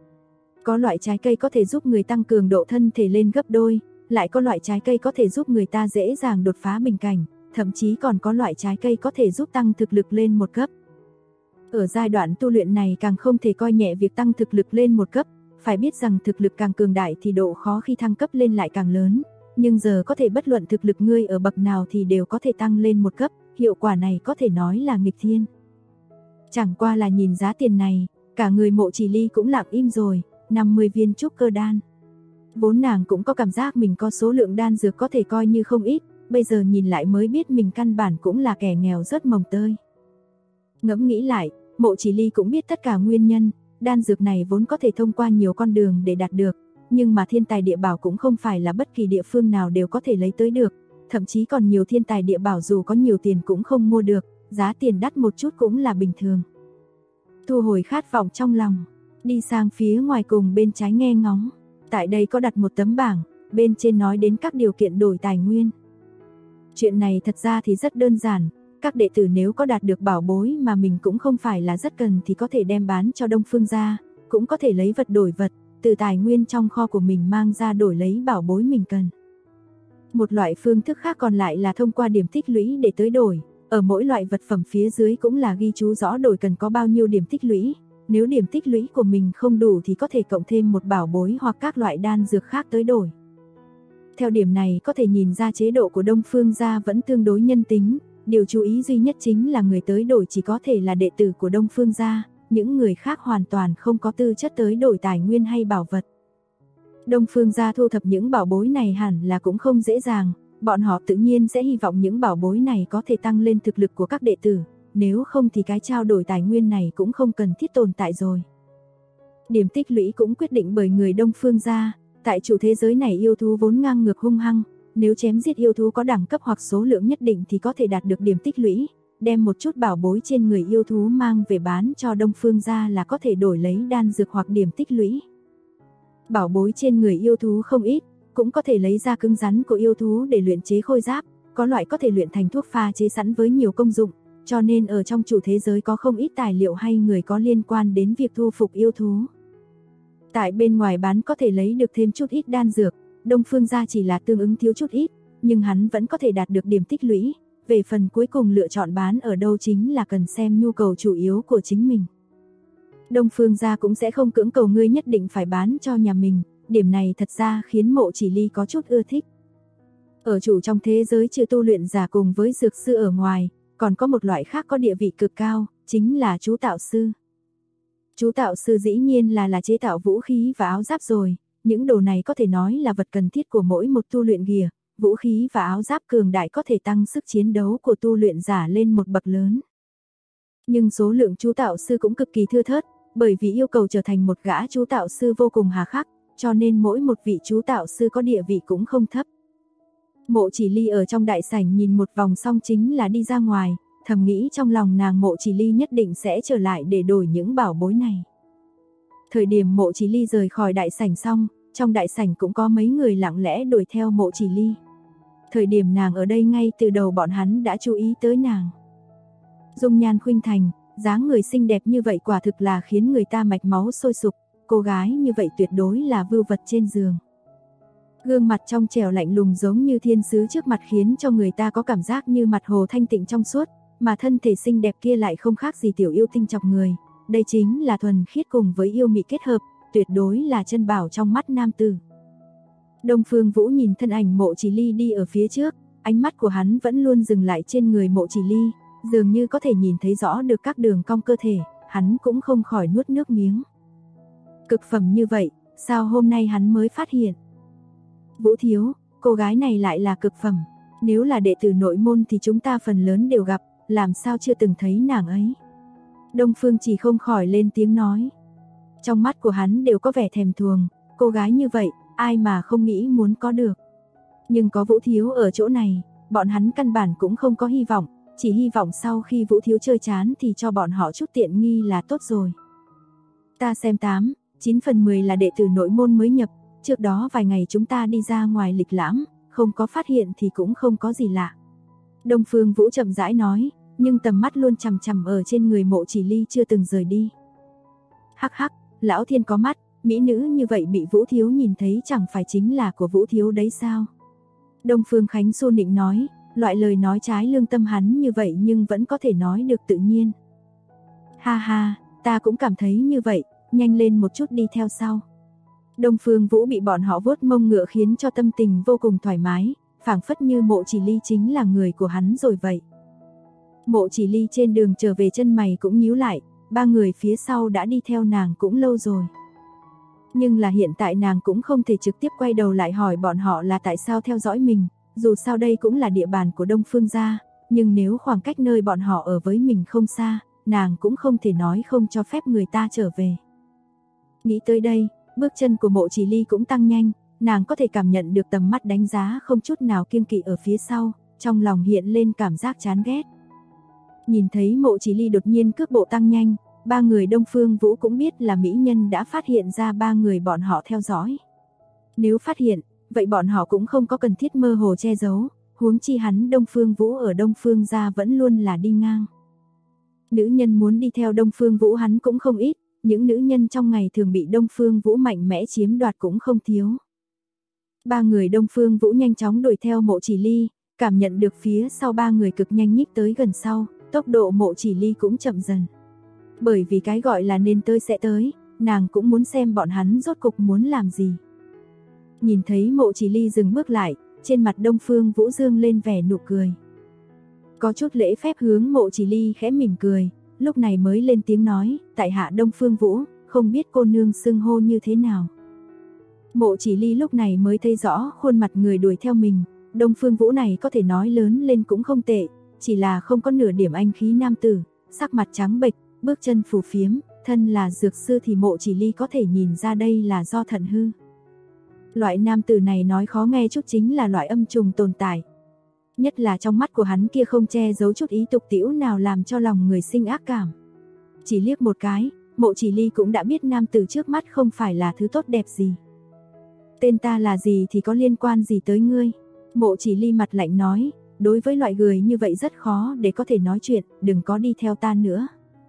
Có loại trái cây có thể giúp người tăng cường độ thân thể lên gấp đôi, lại có loại trái cây có thể giúp người ta dễ dàng đột phá bình cảnh, thậm chí còn có loại trái cây có thể giúp tăng thực lực lên một cấp. Ở giai đoạn tu luyện này càng không thể coi nhẹ việc tăng thực lực lên một cấp, phải biết rằng thực lực càng cường đại thì độ khó khi thăng cấp lên lại càng lớn, nhưng giờ có thể bất luận thực lực ngươi ở bậc nào thì đều có thể tăng lên một cấp, hiệu quả này có thể nói là nghịch thiên. Chẳng qua là nhìn giá tiền này, cả người Mộ Chỉ Ly cũng lặng im rồi, 50 viên trúc cơ đan. Vốn nàng cũng có cảm giác mình có số lượng đan dược có thể coi như không ít, bây giờ nhìn lại mới biết mình căn bản cũng là kẻ nghèo rất mồng tơi. Ngẫm nghĩ lại, Mộ Chỉ Ly cũng biết tất cả nguyên nhân, đan dược này vốn có thể thông qua nhiều con đường để đạt được, nhưng mà thiên tài địa bảo cũng không phải là bất kỳ địa phương nào đều có thể lấy tới được, thậm chí còn nhiều thiên tài địa bảo dù có nhiều tiền cũng không mua được, giá tiền đắt một chút cũng là bình thường. Thu hồi khát vọng trong lòng, đi sang phía ngoài cùng bên trái nghe ngóng, tại đây có đặt một tấm bảng, bên trên nói đến các điều kiện đổi tài nguyên. Chuyện này thật ra thì rất đơn giản, các đệ tử nếu có đạt được bảo bối mà mình cũng không phải là rất cần thì có thể đem bán cho Đông Phương gia, cũng có thể lấy vật đổi vật, từ tài nguyên trong kho của mình mang ra đổi lấy bảo bối mình cần. Một loại phương thức khác còn lại là thông qua điểm tích lũy để tới đổi, ở mỗi loại vật phẩm phía dưới cũng là ghi chú rõ đổi cần có bao nhiêu điểm tích lũy, Nếu điểm tích lũy của mình không đủ thì có thể cộng thêm một bảo bối hoặc các loại đan dược khác tới đổi. Theo điểm này có thể nhìn ra chế độ của Đông Phương gia vẫn tương đối nhân tính, điều chú ý duy nhất chính là người tới đổi chỉ có thể là đệ tử của Đông Phương gia, những người khác hoàn toàn không có tư chất tới đổi tài nguyên hay bảo vật. Đông Phương gia thu thập những bảo bối này hẳn là cũng không dễ dàng, bọn họ tự nhiên sẽ hy vọng những bảo bối này có thể tăng lên thực lực của các đệ tử, nếu không thì cái trao đổi tài nguyên này cũng không cần thiết tồn tại rồi. Điểm tích lũy cũng quyết định bởi người Đông Phương gia, tại chủ thế giới này yêu thú vốn ngang ngược hung hăng, nếu chém giết yêu thú có đẳng cấp hoặc số lượng nhất định thì có thể đạt được điểm tích lũy, đem một chút bảo bối trên người yêu thú mang về bán cho Đông Phương gia là có thể đổi lấy đan dược hoặc điểm tích lũy. Bảo bối trên người yêu thú không ít, cũng có thể lấy ra cứng rắn của yêu thú để luyện chế khôi giáp, có loại có thể luyện thành thuốc pha chế sẵn với nhiều công dụng, cho nên ở trong chủ thế giới có không ít tài liệu hay người có liên quan đến việc thu phục yêu thú. Tại bên ngoài bán có thể lấy được thêm chút ít đan dược, Đông Phương gia chỉ là tương ứng thiếu chút ít, nhưng hắn vẫn có thể đạt được điểm tích lũy, về phần cuối cùng lựa chọn bán ở đâu chính là cần xem nhu cầu chủ yếu của chính mình. Đông Phương gia cũng sẽ không cưỡng cầu ngươi nhất định phải bán cho nhà mình, điểm này thật ra khiến Mộ Chỉ Ly có chút ưa thích. Ở chủ trong thế giới trừ tu luyện giả cùng với dược sư ở ngoài, còn có một loại khác có địa vị cực cao, chính là chú tạo sư. Chú tạo sư dĩ nhiên là chế tạo vũ khí và áo giáp rồi, những đồ này có thể nói là vật cần thiết của mỗi một tu luyện gear, vũ khí và áo giáp cường đại có thể tăng sức chiến đấu của tu luyện giả lên một bậc lớn. Nhưng số lượng chú tạo sư cũng cực kỳ thưa thớt, bởi vì yêu cầu trở thành một gã chú tạo sư vô cùng hà khắc, cho nên mỗi một vị chú tạo sư có địa vị cũng không thấp. Mộ Chỉ Ly ở trong đại sảnh nhìn một vòng xong chính là đi ra ngoài, thầm nghĩ trong lòng nàng Mộ Chỉ Ly nhất định sẽ trở lại để đổi những bảo bối này. Thời điểm Mộ Chỉ Ly rời khỏi đại sảnh xong, trong đại sảnh cũng có mấy người lặng lẽ đuổi theo Mộ Chỉ Ly. Thời điểm nàng ở đây ngay từ đầu bọn hắn đã chú ý tới nàng. Dung nhan khuynh thành, dáng người xinh đẹp như vậy quả thực là khiến người ta mạch máu sôi sục, cô gái như vậy tuyệt đối là vưu vật trên giường. Gương mặt trong trẻo lạnh lùng giống như thiên sứ trước mặt khiến cho người ta có cảm giác như mặt hồ thanh tịnh trong suốt, mà thân thể xinh đẹp kia lại không khác gì tiểu yêu tinh chọc người. Đây chính là thuần khiết cùng với yêu mị kết hợp, tuyệt đối là chân bảo trong mắt nam tử. Đông Phương Vũ nhìn thân ảnh Mộ Chỉ Ly đi ở phía trước, ánh mắt của hắn vẫn luôn dừng lại trên người Mộ Chỉ Ly, dường như có thể nhìn thấy rõ được các đường cong cơ thể, hắn cũng không khỏi nuốt nước miếng. Cực phẩm như vậy, sao hôm nay hắn mới phát hiện? Vũ thiếu, cô gái này lại là cực phẩm, nếu là đệ tử nội môn thì chúng ta phần lớn đều gặp, làm sao chưa từng thấy nàng ấy? Đông Phương Chỉ không khỏi lên tiếng nói. Trong mắt của hắn đều có vẻ thèm thuồng, cô gái như vậy, ai mà không nghĩ muốn có được. Nhưng có Vũ thiếu ở chỗ này, bọn hắn căn bản cũng không có hy vọng, chỉ hy vọng sau khi Vũ thiếu chơi chán thì cho bọn họ chút tiện nghi là tốt rồi. Ta xem 8-9 phần 10 là đệ tử nội môn mới nhập, trước đó vài ngày chúng ta đi ra ngoài lịch lãm, không có phát hiện thì cũng không có gì lạ. Đông Phương Vũ chậm rãi nói, nhưng tầm mắt luôn chằm chằm ở trên người Mộ Chỉ Ly chưa từng rời đi. Hắc hắc, lão thiên có mắt, mỹ nữ như vậy bị Vũ thiếu nhìn thấy chẳng phải chính là của Vũ thiếu đấy sao? Đông Phương Khánh xu nịnh nói, loại lời nói trái lương tâm hắn như vậy nhưng vẫn có thể nói được tự nhiên. Ha ha, ta cũng cảm thấy như vậy, nhanh lên một chút đi theo sau. Đông Phương Vũ bị bọn họ vuốt mông ngựa khiến cho tâm tình vô cùng thoải mái, phảng phất như Mộ Chỉ Ly chính là người của hắn rồi vậy. Mộ Chỉ Ly trên đường trở về chân mày cũng nhíu lại, ba người phía sau đã đi theo nàng cũng lâu rồi. Nhưng là hiện tại nàng cũng không thể trực tiếp quay đầu lại hỏi bọn họ là tại sao theo dõi mình, dù sao đây cũng là địa bàn của Đông Phương gia, nhưng nếu khoảng cách nơi bọn họ ở với mình không xa, nàng cũng không thể nói không cho phép người ta trở về. Nghĩ tới đây, bước chân của Mộ Chỉ Ly cũng tăng nhanh, nàng có thể cảm nhận được tầm mắt đánh giá không chút nào kiêng kỵ ở phía sau, trong lòng hiện lên cảm giác chán ghét. Nhìn thấy Mộ Chỉ Ly đột nhiên cước bộ tăng nhanh, ba người Đông Phương Vũ cũng biết là mỹ nhân đã phát hiện ra ba người bọn họ theo dõi. Nếu phát hiện, vậy bọn họ cũng không có cần thiết mơ hồ che giấu, huống chi hắn Đông Phương Vũ ở Đông Phương gia vẫn luôn là đi ngang. Nữ nhân muốn đi theo Đông Phương Vũ hắn cũng không ít, những nữ nhân trong ngày thường bị Đông Phương Vũ mạnh mẽ chiếm đoạt cũng không thiếu. Ba người Đông Phương Vũ nhanh chóng đuổi theo Mộ Chỉ Ly, cảm nhận được phía sau ba người cực nhanh nhích tới gần sau, tốc độ Mộ Chỉ Ly cũng chậm dần. Bởi vì cái gọi là nên tới sẽ tới, nàng cũng muốn xem bọn hắn rốt cục muốn làm gì. Nhìn thấy Mộ Chỉ Ly dừng bước lại, trên mặt Đông Phương Vũ dương lên vẻ nụ cười. Có chút lễ phép hướng Mộ Chỉ Ly khẽ mỉm cười, lúc này mới lên tiếng nói, tại hạ Đông Phương Vũ, không biết cô nương xưng hô như thế nào. Mộ Chỉ Ly lúc này mới thấy rõ khuôn mặt người đuổi theo mình, Đông Phương Vũ này có thể nói lớn lên cũng không tệ, chỉ là không có nửa điểm anh khí nam tử, sắc mặt trắng bệch, bước chân phù phiếm, thân là dược sư thì Mộ Chỉ Ly có thể nhìn ra đây là do thận hư. Loại nam tử này nói khó nghe chút chính là loại âm trùng tồn tại. Nhất là trong mắt của hắn kia không che giấu chút ý tục tĩu nào làm cho lòng người sinh ác cảm. Chỉ liếc một cái, Mộ Chỉ Ly cũng đã biết nam tử trước mắt không phải là thứ tốt đẹp gì. Tên ta là gì thì có liên quan gì tới ngươi? Mộ Chỉ Ly mặt lạnh nói, đối với loại người như vậy rất khó để có thể nói chuyện, đừng có đi theo ta nữa.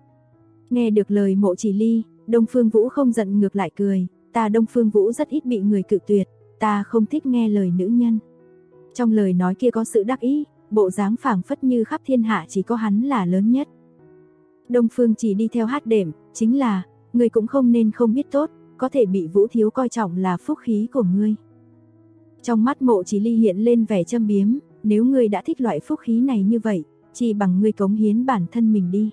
Nghe được lời Mộ Chỉ Ly, Đông Phương Vũ không giận ngược lại cười, ta Đông Phương Vũ rất ít bị người cự tuyệt, ta không thích nghe lời nữ nhân. Trong lời nói kia có sự đắc ý, bộ dáng phảng phất như khắp thiên hạ chỉ có hắn là lớn nhất. Đông Phương chỉ đi theo hát đệm, chính là, ngươi cũng không nên không biết tốt, có thể bị Vũ thiếu coi trọng là phúc khí của ngươi. Trong mắt Mộ Chỉ Ly hiện lên vẻ châm biếm, nếu ngươi đã thích loại phúc khí này như vậy, chỉ bằng ngươi cống hiến bản thân mình đi.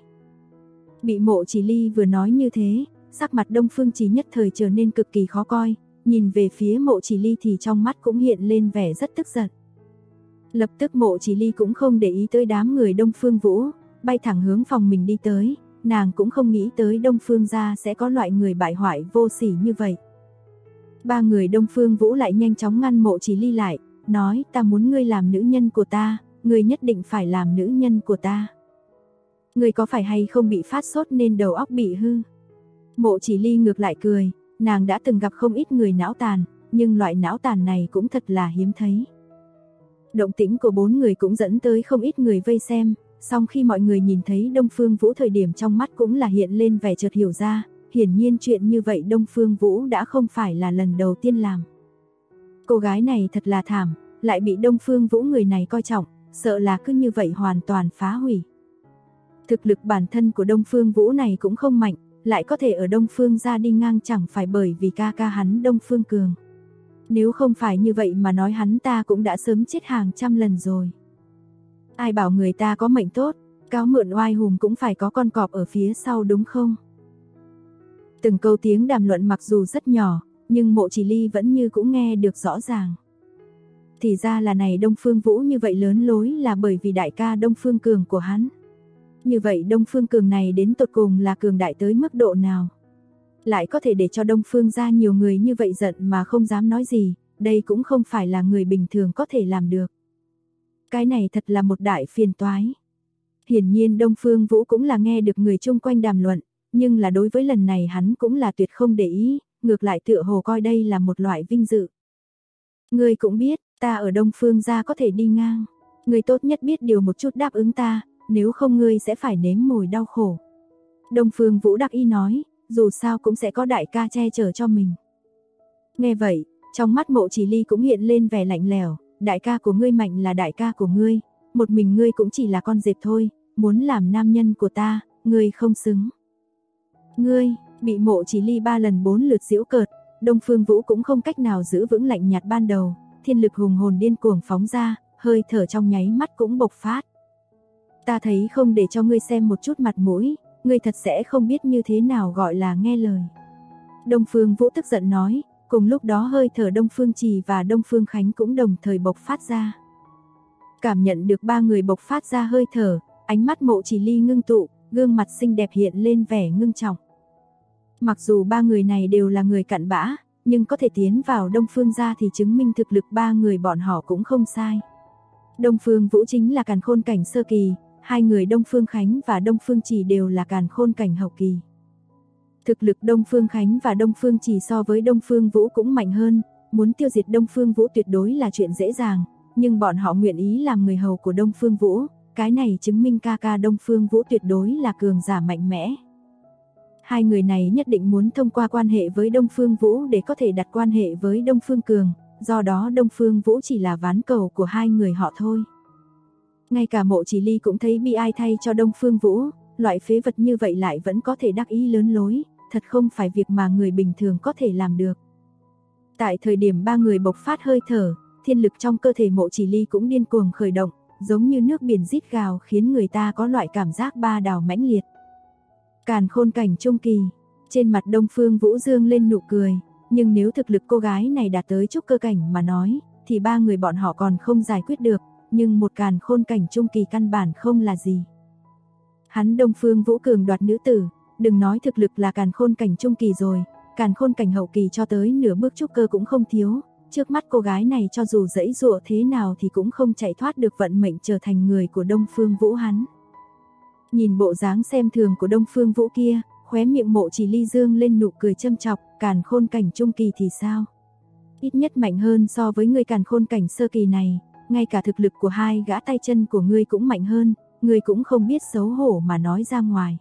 Bị Mộ Chỉ Ly vừa nói như thế, sắc mặt Đông Phương Chỉ nhất thời trở nên cực kỳ khó coi, nhìn về phía Mộ Chỉ Ly thì trong mắt cũng hiện lên vẻ rất tức giận. Lập tức Mộ Chỉ Ly cũng không để ý tới đám người Đông Phương Vũ, bay thẳng hướng phòng mình đi tới, nàng cũng không nghĩ tới Đông Phương gia sẽ có loại người bại hoại vô sỉ như vậy. Ba người Đông Phương Vũ lại nhanh chóng ngăn Mộ Chỉ Ly lại, nói ta muốn ngươi làm nữ nhân của ta, ngươi nhất định phải làm nữ nhân của ta. Ngươi có phải hay không bị phát sốt nên đầu óc bị hư? Mộ Chỉ Ly ngược lại cười, nàng đã từng gặp không ít người não tàn, nhưng loại não tàn này cũng thật là hiếm thấy. Động tĩnh của bốn người cũng dẫn tới không ít người vây xem, song khi mọi người nhìn thấy Đông Phương Vũ thời điểm trong mắt cũng là hiện lên vẻ chợt hiểu ra, hiển nhiên chuyện như vậy Đông Phương Vũ đã không phải là lần đầu tiên làm. Cô gái này thật là thảm, lại bị Đông Phương Vũ người này coi trọng, sợ là cứ như vậy hoàn toàn phá hủy. Thực lực bản thân của Đông Phương Vũ này cũng không mạnh, lại có thể ở Đông Phương gia đi ngang chẳng phải bởi vì ca ca hắn Đông Phương Cường. Nếu không phải như vậy mà nói hắn ta cũng đã sớm chết hàng trăm lần rồi. Ai bảo người ta có mệnh tốt, cáo mượn oai hùng cũng phải có con cọp ở phía sau đúng không? Từng câu tiếng đàm luận mặc dù rất nhỏ, nhưng Mộ Chỉ Ly vẫn như cũng nghe được rõ ràng. Thì ra là này Đông Phương Vũ như vậy lớn lối là bởi vì đại ca Đông Phương Cường của hắn. Như vậy Đông Phương Cường này đến tột cùng là cường đại tới mức độ nào? Lại có thể để cho Đông Phương gia nhiều người như vậy giận mà không dám nói gì, đây cũng không phải là người bình thường có thể làm được. Cái này thật là một đại phiền toái. Hiển nhiên Đông Phương Vũ cũng là nghe được người chung quanh đàm luận, nhưng là đối với lần này hắn cũng là tuyệt không để ý, ngược lại tựa hồ coi đây là một loại vinh dự. Ngươi cũng biết, ta ở Đông Phương gia có thể đi ngang, ngươi tốt nhất biết điều một chút đáp ứng ta, nếu không ngươi sẽ phải nếm mùi đau khổ. Đông Phương Vũ đắc ý nói, dù sao cũng sẽ có đại ca che chở cho mình. Nghe vậy, trong mắt Mộ Chỉ Ly cũng hiện lên vẻ lạnh lẽo, đại ca của ngươi mạnh là đại ca của ngươi, một mình ngươi cũng chỉ là con dẹp thôi, muốn làm nam nhân của ta, ngươi không xứng. Ngươi, bị Mộ Chỉ Ly 3 lần 4 lượt giễu cợt, Đông Phương Vũ cũng không cách nào giữ vững lạnh nhạt ban đầu, thiên lực hùng hồn điên cuồng phóng ra, hơi thở trong nháy mắt cũng bộc phát. Ta thấy không để cho ngươi xem một chút mặt mũi, ngươi thật sẽ không biết như thế nào gọi là nghe lời. Đông Phương Vũ tức giận nói, cùng lúc đó hơi thở Đông Phương Trì và Đông Phương Khánh cũng đồng thời bộc phát ra. Cảm nhận được ba người bộc phát ra hơi thở, ánh mắt Mộ Chỉ Ly ngưng tụ, gương mặt xinh đẹp hiện lên vẻ ngưng trọng. Mặc dù ba người này đều là người cặn bã, nhưng có thể tiến vào Đông Phương gia thì chứng minh thực lực ba người bọn họ cũng không sai. Đông Phương Vũ chính là càn khôn cảnh sơ kỳ, hai người Đông Phương Khánh và Đông Phương Trì đều là càn khôn cảnh hậu kỳ. Thực lực Đông Phương Khánh và Đông Phương Trì so với Đông Phương Vũ cũng mạnh hơn, muốn tiêu diệt Đông Phương Vũ tuyệt đối là chuyện dễ dàng, nhưng bọn họ nguyện ý làm người hầu của Đông Phương Vũ, cái này chứng minh ca ca Đông Phương Vũ tuyệt đối là cường giả mạnh mẽ. Hai người này nhất định muốn thông qua quan hệ với Đông Phương Vũ để có thể đặt quan hệ với Đông Phương Cường, do đó Đông Phương Vũ chỉ là ván cầu của hai người họ thôi. Ngay cả Mộ Chỉ Ly cũng thấy bi ai thay cho Đông Phương Vũ, loại phế vật như vậy lại vẫn có thể đắc ý lớn lối, thật không phải việc mà người bình thường có thể làm được. Tại thời điểm ba người bộc phát hơi thở, thiên lực trong cơ thể Mộ Chỉ Ly cũng điên cuồng khởi động, giống như nước biển rít gào khiến người ta có loại cảm giác ba đảo mãnh liệt. Càn khôn cảnh trung kỳ, trên mặt Đông Phương Vũ dương lên nụ cười, nhưng nếu thực lực cô gái này đạt tới trúc cơ cảnh mà nói, thì ba người bọn họ còn không giải quyết được, nhưng một càn khôn cảnh trung kỳ căn bản không là gì. Hắn Đông Phương Vũ cường đoạt nữ tử, đừng nói thực lực là càn khôn cảnh trung kỳ rồi, càn khôn cảnh hậu kỳ cho tới nửa bước trúc cơ cũng không thiếu, trước mắt cô gái này cho dù dẫy dụa thế nào thì cũng không chạy thoát được vận mệnh trở thành người của Đông Phương Vũ hắn. Nhìn bộ dáng xem thường của Đông Phương Vũ kia, khóe miệng Mộ Chỉ Ly dương lên nụ cười châm chọc, càn khôn cảnh trung kỳ thì sao? Ít nhất mạnh hơn so với người càn khôn cảnh sơ kỳ này, ngay cả thực lực của hai gã tay chân của ngươi cũng mạnh hơn, ngươi cũng không biết xấu hổ mà nói ra ngoài.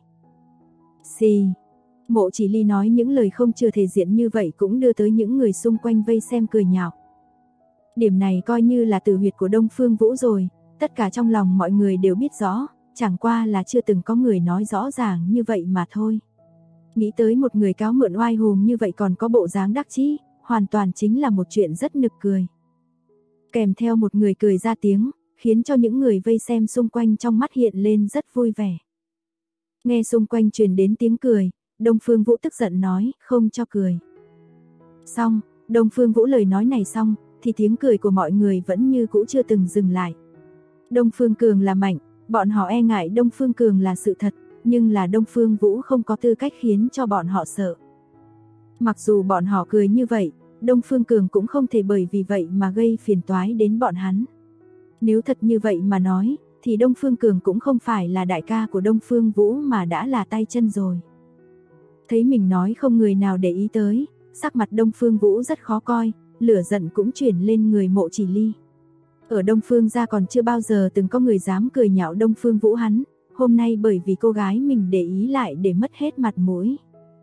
Xì. Mộ Chỉ Ly nói những lời không chừa thể diện như vậy cũng đưa tới những người xung quanh vây xem cười nhạo. Điểm này coi như là tử huyệt của Đông Phương Vũ rồi, tất cả trong lòng mọi người đều biết rõ, chẳng qua là chưa từng có người nói rõ ràng như vậy mà thôi. Nghĩ tới một người cáo mượn oai hùng như vậy còn có bộ dáng đắc chí, hoàn toàn chính là một chuyện rất nực cười. Kèm theo một người cười ra tiếng, khiến cho những người vây xem xung quanh trong mắt hiện lên rất vui vẻ. Nghe xung quanh truyền đến tiếng cười, Đông Phương Vũ tức giận nói, không cho cười. Xong, Đông Phương Vũ lời nói này xong, thì tiếng cười của mọi người vẫn như cũ chưa từng dừng lại. Đông Phương Cường là mạnh, bọn họ e ngại Đông Phương Cường là sự thật, nhưng là Đông Phương Vũ không có tư cách khiến cho bọn họ sợ. Mặc dù bọn họ cười như vậy, Đông Phương Cường cũng không thể bởi vì vậy mà gây phiền toái đến bọn hắn. Nếu thật như vậy mà nói, thì Đông Phương Cường cũng không phải là đại ca của Đông Phương Vũ mà đã là tay chân rồi. Thấy mình nói không người nào để ý tới, sắc mặt Đông Phương Vũ rất khó coi, lửa giận cũng chuyển lên người Mộ Chỉ Ly. Ở Đông Phương gia còn chưa bao giờ từng có người dám cười nhạo Đông Phương Vũ hắn, hôm nay bởi vì cô gái mình để ý lại để mất hết mặt mũi.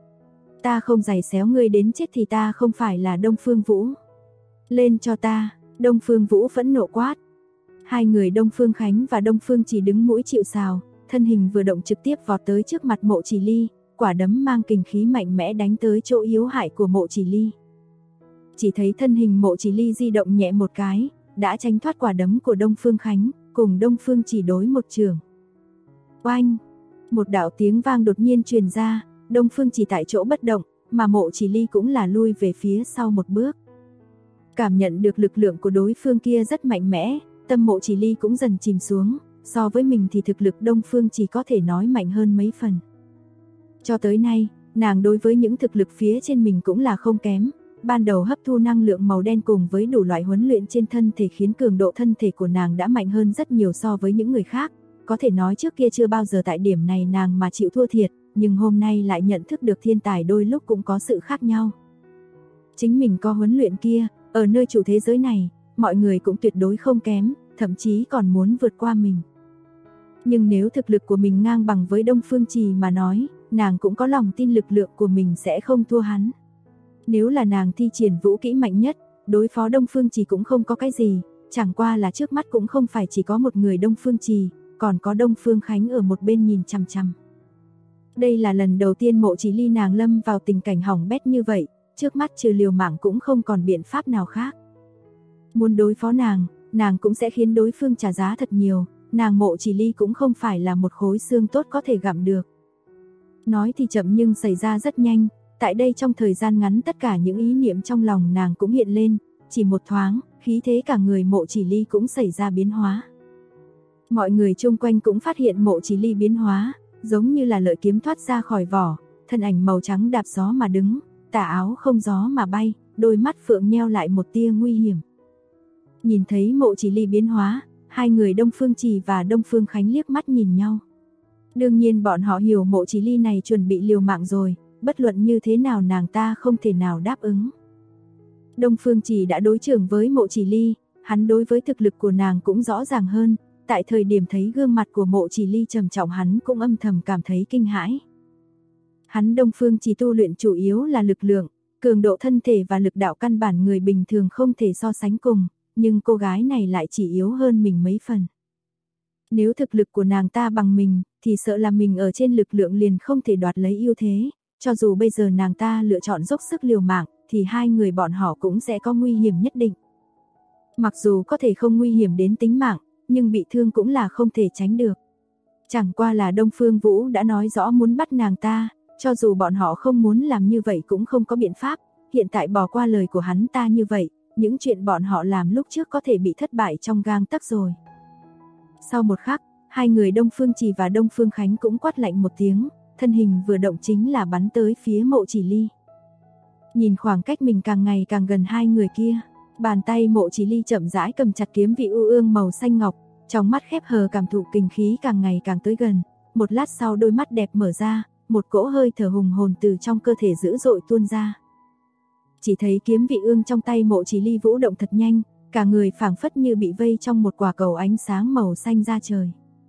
Ta không giày xéo ngươi đến chết thì ta không phải là Đông Phương Vũ. Lên cho ta, Đông Phương Vũ phẫn nộ quát. Hai người Đông Phương Khánh và Đông Phương Chỉ đứng mũi chịu sào, thân hình vừa động trực tiếp vọt tới trước mặt Mộ Chỉ Ly, quả đấm mang kình khí mạnh mẽ đánh tới chỗ yếu hại của Mộ Chỉ Ly. Chỉ thấy thân hình Mộ Chỉ Ly di động nhẹ một cái, đã tránh thoát quả đấm của Đông Phương Khánh, cùng Đông Phương Chỉ đối một trường. Oanh! Một đạo tiếng vang đột nhiên truyền ra, Đông Phương Chỉ tại chỗ bất động, mà Mộ Chỉ Ly cũng là lui về phía sau một bước. Cảm nhận được lực lượng của đối phương kia rất mạnh mẽ, tâm Mộ Chỉ Ly cũng dần chìm xuống, so với mình thì thực lực Đông Phương Chỉ có thể nói mạnh hơn mấy phần. Cho tới nay, nàng đối với những thực lực phía trên mình cũng là không kém, ban đầu hấp thu năng lượng màu đen cùng với đủ loại huấn luyện trên thân thể khiến cường độ thân thể của nàng đã mạnh hơn rất nhiều so với những người khác, có thể nói trước kia chưa bao giờ tại điểm này nàng mà chịu thua thiệt, nhưng hôm nay lại nhận thức được thiên tài đôi lúc cũng có sự khác nhau. Chính mình có huấn luyện kia, ở nơi chủ thế giới này, mọi người cũng tuyệt đối không kém, thậm chí còn muốn vượt qua mình. Nhưng nếu thực lực của mình ngang bằng với Đông Phương Trì mà nói, nàng cũng có lòng tin lực lượng của mình sẽ không thua hắn. Nếu là nàng thi triển vũ kỹ mạnh nhất, đối phó Đông Phương Trì cũng không có cái gì, chẳng qua là trước mắt cũng không phải chỉ có một người Đông Phương Trì, còn có Đông Phương Khánh ở một bên nhìn chằm chằm. Đây là lần đầu tiên Mộ Chỉ Ly nàng lâm vào tình cảnh hỏng bét như vậy, trước mắt trừ liều mạng cũng không còn biện pháp nào khác. Muốn đối phó nàng cũng sẽ khiến đối phương trả giá thật nhiều, nàng Mộ Chỉ Ly cũng không phải là một khối xương tốt có thể gặm được. Nói thì chậm nhưng xảy ra rất nhanh, tại đây trong thời gian ngắn tất cả những ý niệm trong lòng nàng cũng hiện lên, chỉ một thoáng, khí thế cả người Mộ Chỉ Ly cũng xảy ra biến hóa. Mọi người chung quanh cũng phát hiện Mộ Chỉ Ly biến hóa, giống như là lợi kiếm thoát ra khỏi vỏ, thân ảnh màu trắng đạp gió mà đứng, tà áo không gió mà bay, đôi mắt phượng nheo lại một tia nguy hiểm. Nhìn thấy Mộ Chỉ Ly biến hóa, hai người Đông Phương Trì và Đông Phương Khánh liếc mắt nhìn nhau. Đương nhiên bọn họ hiểu Mộ Chỉ Ly này chuẩn bị liều mạng rồi, bất luận như thế nào nàng ta không thể nào đáp ứng. Đông Phương Trì đã đối chưởng với Mộ Chỉ Ly, hắn đối với thực lực của nàng cũng rõ ràng hơn, tại thời điểm thấy gương mặt của Mộ Chỉ Ly trầm trọng hắn cũng âm thầm cảm thấy kinh hãi. Hắn Đông Phương Trì tu luyện chủ yếu là lực lượng, cường độ thân thể và lực đạo căn bản người bình thường không thể so sánh cùng, nhưng cô gái này lại chỉ yếu hơn mình mấy phần. Nếu thực lực của nàng ta bằng mình, thì sợ là mình ở trên lực lượng liền không thể đoạt lấy ưu thế. Cho dù bây giờ nàng ta lựa chọn dốc sức liều mạng, thì hai người bọn họ cũng sẽ có nguy hiểm nhất định. Mặc dù có thể không nguy hiểm đến tính mạng, nhưng bị thương cũng là không thể tránh được. Chẳng qua là Đông Phương Vũ đã nói rõ muốn bắt nàng ta, cho dù bọn họ không muốn làm như vậy cũng không có biện pháp, hiện tại bỏ qua lời của hắn ta như vậy, những chuyện bọn họ làm lúc trước có thể bị thất bại trong gang tấc rồi. Sau một khắc, hai người Đông Phương Trì và Đông Phương Khánh cũng quát lạnh một tiếng, thân hình vừa động chính là bắn tới phía Mộ Chỉ Ly. Nhìn khoảng cách mình càng ngày càng gần hai người kia, bàn tay Mộ Chỉ Ly chậm rãi cầm chặt kiếm vị u ương màu xanh ngọc, trong mắt khép hờ cảm thụ kinh khí càng ngày càng tới gần, một lát sau đôi mắt đẹp mở ra, một cỗ hơi thở hùng hồn từ trong cơ thể dữ dội tuôn ra. Chỉ thấy kiếm vị ương trong tay Mộ Chỉ Ly vũ động thật nhanh, cả người phảng phất như bị vây trong một quả cầu ánh sáng màu xanh ra trời.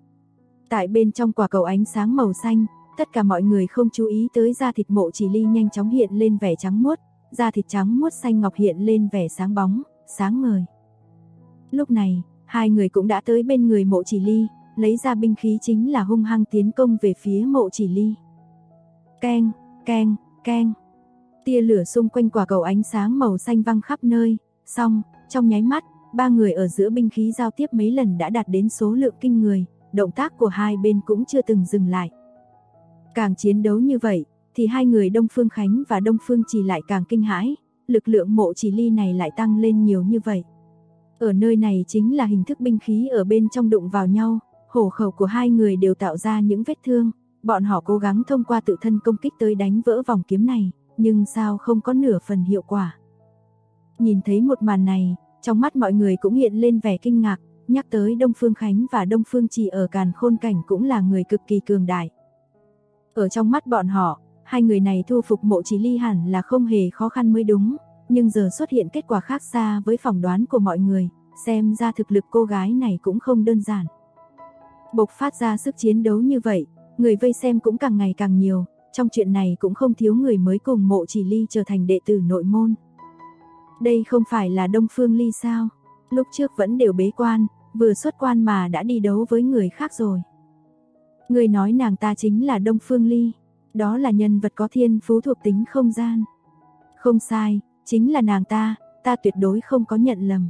Tại bên trong quả cầu ánh sáng màu xanh, tất cả mọi người không chú ý tới da thịt Mộ Chỉ Ly nhanh chóng hiện lên vẻ trắng muốt, da thịt trắng muốt xanh ngọc hiện lên vẻ sáng bóng, sáng ngời. Lúc này, hai người cũng đã tới bên người Mộ Chỉ Ly, lấy ra binh khí chính là hung hăng tiến công về phía Mộ Chỉ Ly. Keng, keng, keng. Tia lửa xung quanh quả cầu ánh sáng màu xanh văng khắp nơi, xong, trong nháy mắt, ba người ở giữa binh khí giao tiếp mấy lần đã đạt đến số lượng kinh người, động tác của hai bên cũng chưa từng dừng lại. Càng chiến đấu như vậy, thì hai người Đông Phương Khánh và Đông Phương Trì lại càng kinh hãi, lực lượng Mộ Chỉ Ly này lại tăng lên nhiều như vậy. Ở nơi này chính là hình thức binh khí ở bên trong đụng vào nhau, hổ khẩu của hai người đều tạo ra những vết thương, bọn họ cố gắng thông qua tự thân công kích tới đánh vỡ vòng kiếm này, nhưng sao không có nửa phần hiệu quả. Nhìn thấy một màn này, trong mắt mọi người cũng hiện lên vẻ kinh ngạc, nhắc tới Đông Phương Khánh và Đông Phương Trì ở Càn Khôn Cảnh cũng là người cực kỳ cường đại. Ở trong mắt bọn họ, hai người này thu phục Mộ Chỉ Ly hẳn là không hề khó khăn mới đúng, nhưng giờ xuất hiện kết quả khác xa với phỏng đoán của mọi người, xem ra thực lực cô gái này cũng không đơn giản. Bộc phát ra sức chiến đấu như vậy, người vây xem cũng càng ngày càng nhiều, trong chuyện này cũng không thiếu người mới cùng Mộ Chỉ Ly trở thành đệ tử nội môn. Đây không phải là Đông Phương Ly sao? Lúc trước vẫn đều bế quan, vừa xuất quan mà đã đi đấu với người khác rồi. Người nói nàng ta chính là Đông Phương Ly, đó là nhân vật có thiên phú thuộc tính không gian. Không sai, chính là nàng ta, ta tuyệt đối không có nhận lầm.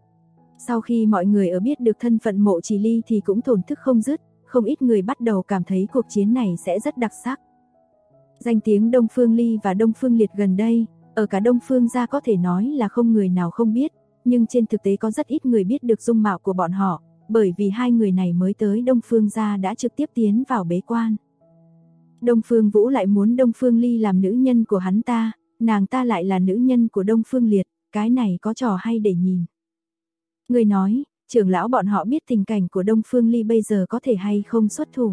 Sau khi mọi người ở biết được thân phận Mộ Chỉ Ly thì cũng thổn thức không dứt, không ít người bắt đầu cảm thấy cuộc chiến này sẽ rất đặc sắc. Danh tiếng Đông Phương Ly và Đông Phương Liệt gần đây, ở cả Đông Phương gia có thể nói là không người nào không biết, nhưng trên thực tế có rất ít người biết được dung mạo của bọn họ, bởi vì hai người này mới tới Đông Phương gia đã trực tiếp tiến vào bế quan. Đông Phương Vũ lại muốn Đông Phương Ly làm nữ nhân của hắn ta, nàng ta lại là nữ nhân của Đông Phương Liệt, cái này có trò hay để nhìn. Người nói, trưởng lão bọn họ biết tình cảnh của Đông Phương Ly bây giờ có thể hay không xuất thủ.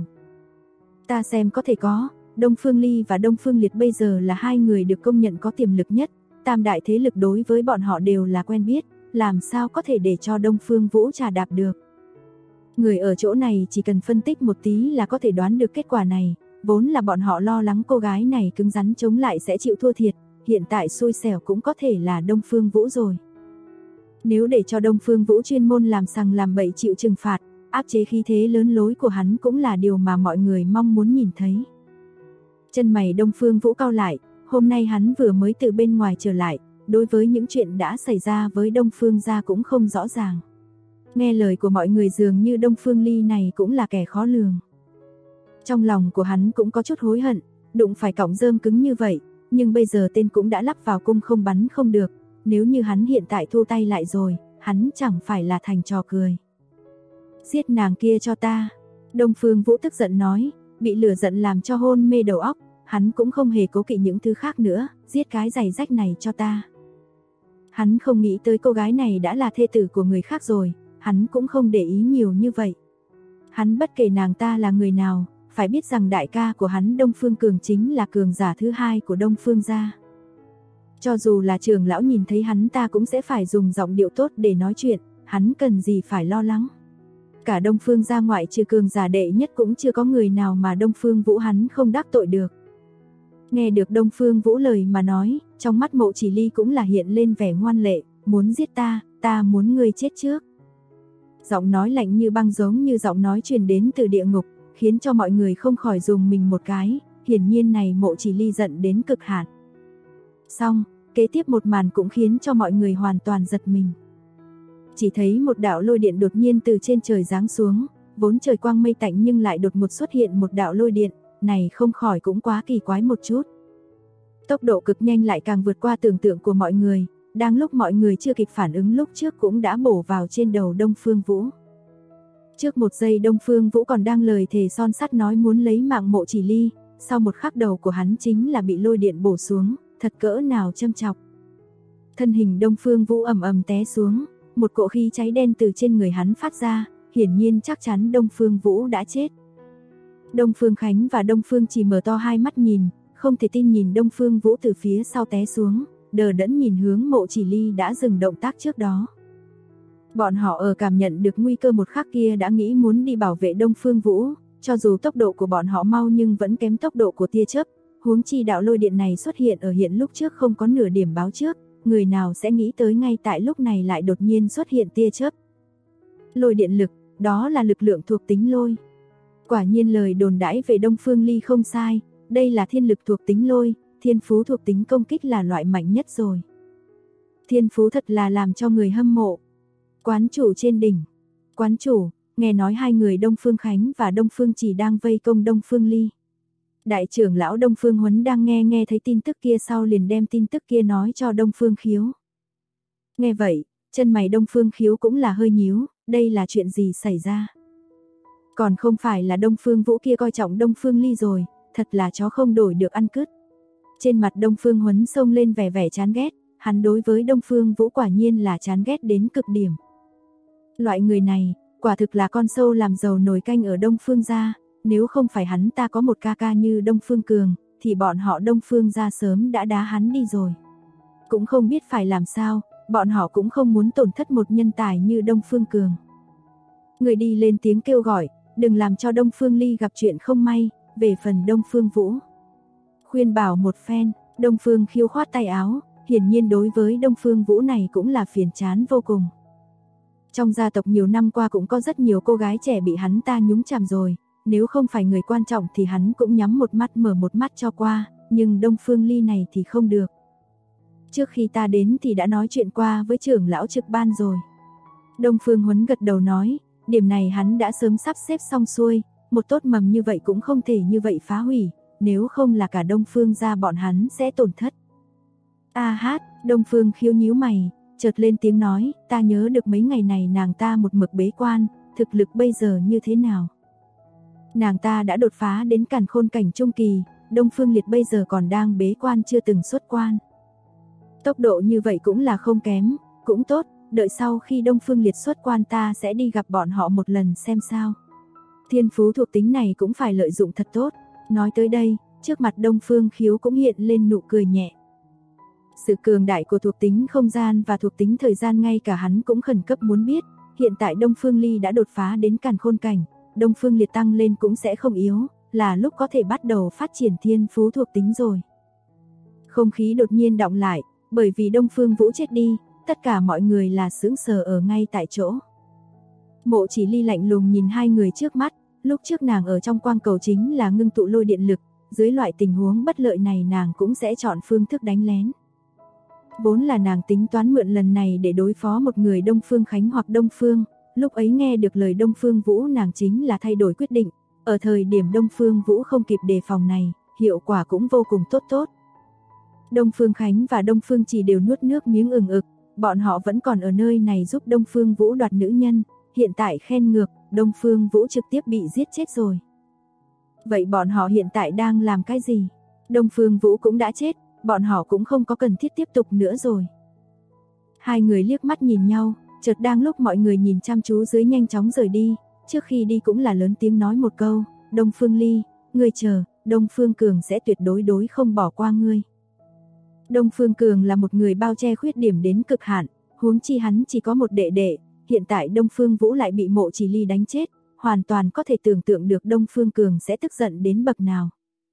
Ta xem có thể có, Đông Phương Ly và Đông Phương Liệt bây giờ là hai người được công nhận có tiềm lực nhất, tam đại thế lực đối với bọn họ đều là quen biết, làm sao có thể để cho Đông Phương Vũ trà đạp được. Người ở chỗ này chỉ cần phân tích một tí là có thể đoán được kết quả này, vốn là bọn họ lo lắng cô gái này cứng rắn chống lại sẽ chịu thua thiệt, hiện tại xui xẻo cũng có thể là Đông Phương Vũ rồi. Nếu để cho Đông Phương Vũ chuyên môn làm sằng làm bậy chịu trừng phạt, áp chế khí thế lớn lối của hắn cũng là điều mà mọi người mong muốn nhìn thấy. Chân mày Đông Phương Vũ cau lại, hôm nay hắn vừa mới từ bên ngoài trở lại, đối với những chuyện đã xảy ra với Đông Phương gia cũng không rõ ràng. Nghe lời của mọi người dường như Đông Phương Ly này cũng là kẻ khó lường. Trong lòng của hắn cũng có chút hối hận, đụng phải cọng rơm cứng như vậy, nhưng bây giờ tên cũng đã lắp vào cung không bắn không được, nếu như hắn hiện tại thu tay lại rồi, hắn chẳng phải là thành trò cười. Giết nàng kia cho ta, Đông Phương Vũ tức giận nói, bị lửa giận làm cho hôn mê đầu óc, hắn cũng không hề cố kỵ những thứ khác nữa, giết cái giày rách này cho ta. Hắn không nghĩ tới cô gái này đã là thê tử của người khác rồi, hắn cũng không để ý nhiều như vậy. Hắn bất kể nàng ta là người nào, phải biết rằng đại ca của hắn Đông Phương Cường chính là cường giả thứ hai của Đông Phương gia. Cho dù là trưởng lão nhìn thấy hắn ta cũng sẽ phải dùng giọng điệu tốt để nói chuyện, hắn cần gì phải lo lắng. Cả Đông Phương gia ngoại trừ cường giả đệ nhất cũng chưa có người nào mà Đông Phương Vũ hắn không đắc tội được. Nghe được Đông Phương Vũ lời mà nói, trong mắt Mộ Chỉ Ly cũng là hiện lên vẻ ngoan lệ, muốn giết ta, ta muốn ngươi chết trước. Giọng nói lạnh như băng giống như giọng nói truyền đến từ địa ngục, khiến cho mọi người không khỏi rùng mình một cái, hiển nhiên này Mộ Chỉ Ly giận đến cực hạn. Xong, kế tiếp một màn cũng khiến cho mọi người hoàn toàn giật mình. Chỉ thấy một đạo lôi điện đột nhiên từ trên trời giáng xuống, vốn trời quang mây tạnh nhưng lại đột ngột xuất hiện một đạo lôi điện, này không khỏi cũng quá kỳ quái một chút. Tốc độ cực nhanh lại càng vượt qua tưởng tượng của mọi người, đang lúc mọi người chưa kịp phản ứng lúc trước cũng đã bổ vào trên đầu Đông Phương Vũ. Trước một giây Đông Phương Vũ còn đang lời thề son sắt nói muốn lấy mạng Mộ Chỉ Ly, sau một khắc đầu của hắn chính là bị lôi điện bổ xuống, thật cỡ nào châm chọc. Thân hình Đông Phương Vũ ầm ầm té xuống, một cỗ khí cháy đen từ trên người hắn phát ra, hiển nhiên chắc chắn Đông Phương Vũ đã chết. Đông Phương Khánh và Đông Phương Chỉ mở to hai mắt nhìn, không thể tin nhìn Đông Phương Vũ từ phía sau té xuống, đờ đẫn nhìn hướng Mộ Chỉ Ly đã dừng động tác trước đó. Bọn họ ở cảm nhận được nguy cơ một khắc kia đã nghĩ muốn đi bảo vệ Đông Phương Vũ, cho dù tốc độ của bọn họ mau nhưng vẫn kém tốc độ của tia chớp, huống chi đạo lôi điện này xuất hiện ở hiện lúc trước không có nửa điểm báo trước, người nào sẽ nghĩ tới ngay tại lúc này lại đột nhiên xuất hiện tia chớp. Lôi điện lực, đó là lực lượng thuộc tính lôi. Quả nhiên lời đồn đãi về Đông Phương Ly không sai, đây là thiên lực thuộc tính lôi, thiên phú thuộc tính công kích là loại mạnh nhất rồi. Thiên phú thật là làm cho người hâm mộ. Quán chủ trên đỉnh. Quán chủ, nghe nói hai người Đông Phương Khánh và Đông Phương Chỉ đang vây công Đông Phương Ly. Đại trưởng lão Đông Phương Huấn đang nghe thấy tin tức kia sau liền đem tin tức kia nói cho Đông Phương Khiếu. Nghe vậy, chân mày Đông Phương Khiếu cũng là hơi nhíu, đây là chuyện gì xảy ra? Còn không phải là Đông Phương Vũ kia coi trọng Đông Phương Ly rồi, thật là chó không đổi được ăn cứt. Trên mặt Đông Phương Huấn xông lên vẻ chán ghét, hắn đối với Đông Phương Vũ quả nhiên là chán ghét đến cực điểm. Loại người này, quả thực là con sâu làm dầu nồi canh ở Đông Phương gia, nếu không phải hắn ta có một ca ca như Đông Phương Cường, thì bọn họ Đông Phương gia sớm đã đá hắn đi rồi. Cũng không biết phải làm sao, bọn họ cũng không muốn tổn thất một nhân tài như Đông Phương Cường. Người đi lên tiếng kêu gọi, đừng làm cho Đông Phương Ly gặp chuyện không may, về phần Đông Phương Vũ. Khuyên bảo một phen, Đông Phương Khiếu khoát tay áo, hiển nhiên đối với Đông Phương Vũ này cũng là phiền chán vô cùng. Trong gia tộc nhiều năm qua cũng có rất nhiều cô gái trẻ bị hắn ta nhúng chàm rồi, nếu không phải người quan trọng thì hắn cũng nhắm một mắt mở một mắt cho qua, nhưng Đông Phương Ly này thì không được. Trước khi ta đến thì đã nói chuyện qua với trưởng lão trực ban rồi. Đông Phương Huấn gật đầu nói, điểm này hắn đã sớm sắp xếp xong xuôi, một tốt mầm như vậy cũng không thể như vậy phá hủy, nếu không là cả Đông Phương gia bọn hắn sẽ tổn thất. Đông Phương Khiếu nhíu mày, chợt lên tiếng nói, ta nhớ được mấy ngày này nàng ta một mực bế quan, thực lực bây giờ như thế nào? Nàng ta đã đột phá đến càn khôn cảnh trung kỳ, Đông Phương Liệt bây giờ còn đang bế quan chưa từng xuất quan. Tốc độ như vậy cũng là không kém, cũng tốt, đợi sau khi Đông Phương Liệt xuất quan ta sẽ đi gặp bọn họ một lần xem sao. Thiên phú thuộc tính này cũng phải lợi dụng thật tốt. Nói tới đây, trước mặt Đông Phương Khiếu cũng hiện lên nụ cười nhẹ. Sự cường đại của thuộc tính không gian và thuộc tính thời gian ngay cả hắn cũng khẩn cấp muốn biết, hiện tại Đông Phương Ly đã đột phá đến càn khôn cảnh, Đông Phương Liệt tăng lên cũng sẽ không yếu, là lúc có thể bắt đầu phát triển thiên phú thuộc tính rồi. Không khí đột nhiên đọng lại, bởi vì Đông Phương Vũ chết đi, tất cả mọi người là sững sờ ở ngay tại chỗ. Mộ Chỉ Ly lạnh lùng nhìn hai người trước mắt, lúc trước nàng ở trong quang cầu chính là ngưng tụ lôi điện lực, dưới loại tình huống bất lợi này nàng cũng sẽ chọn phương thức đánh lén. Vốn là nàng tính toán mượn lần này để đối phó một người Đông Phương Khánh hoặc Đông Phương, lúc ấy nghe được lời Đông Phương Vũ nàng chính là thay đổi quyết định, ở thời điểm Đông Phương Vũ không kịp đề phòng này, hiệu quả cũng vô cùng tốt. Đông Phương Khánh và Đông Phương Chỉ đều nuốt nước miếng ực, bọn họ vẫn còn ở nơi này giúp Đông Phương Vũ đoạt nữ nhân, hiện tại khen ngược, Đông Phương Vũ trực tiếp bị giết chết rồi. Vậy bọn họ hiện tại đang làm cái gì? Đông Phương Vũ cũng đã chết, bọn họ cũng không có cần thiết tiếp tục nữa rồi. Hai người liếc mắt nhìn nhau, chợt đang lúc mọi người nhìn chăm chú dưới nhanh chóng rời đi, trước khi đi cũng là lớn tiếng nói một câu, Đông Phương Ly, ngươi chờ, Đông Phương Cường sẽ tuyệt đối không bỏ qua ngươi. Đông Phương Cường là một người bao che khuyết điểm đến cực hạn, huống chi hắn chỉ có một đệ đệ, hiện tại Đông Phương Vũ lại bị Mộ Chỉ Ly đánh chết, hoàn toàn có thể tưởng tượng được Đông Phương Cường sẽ tức giận đến bậc nào.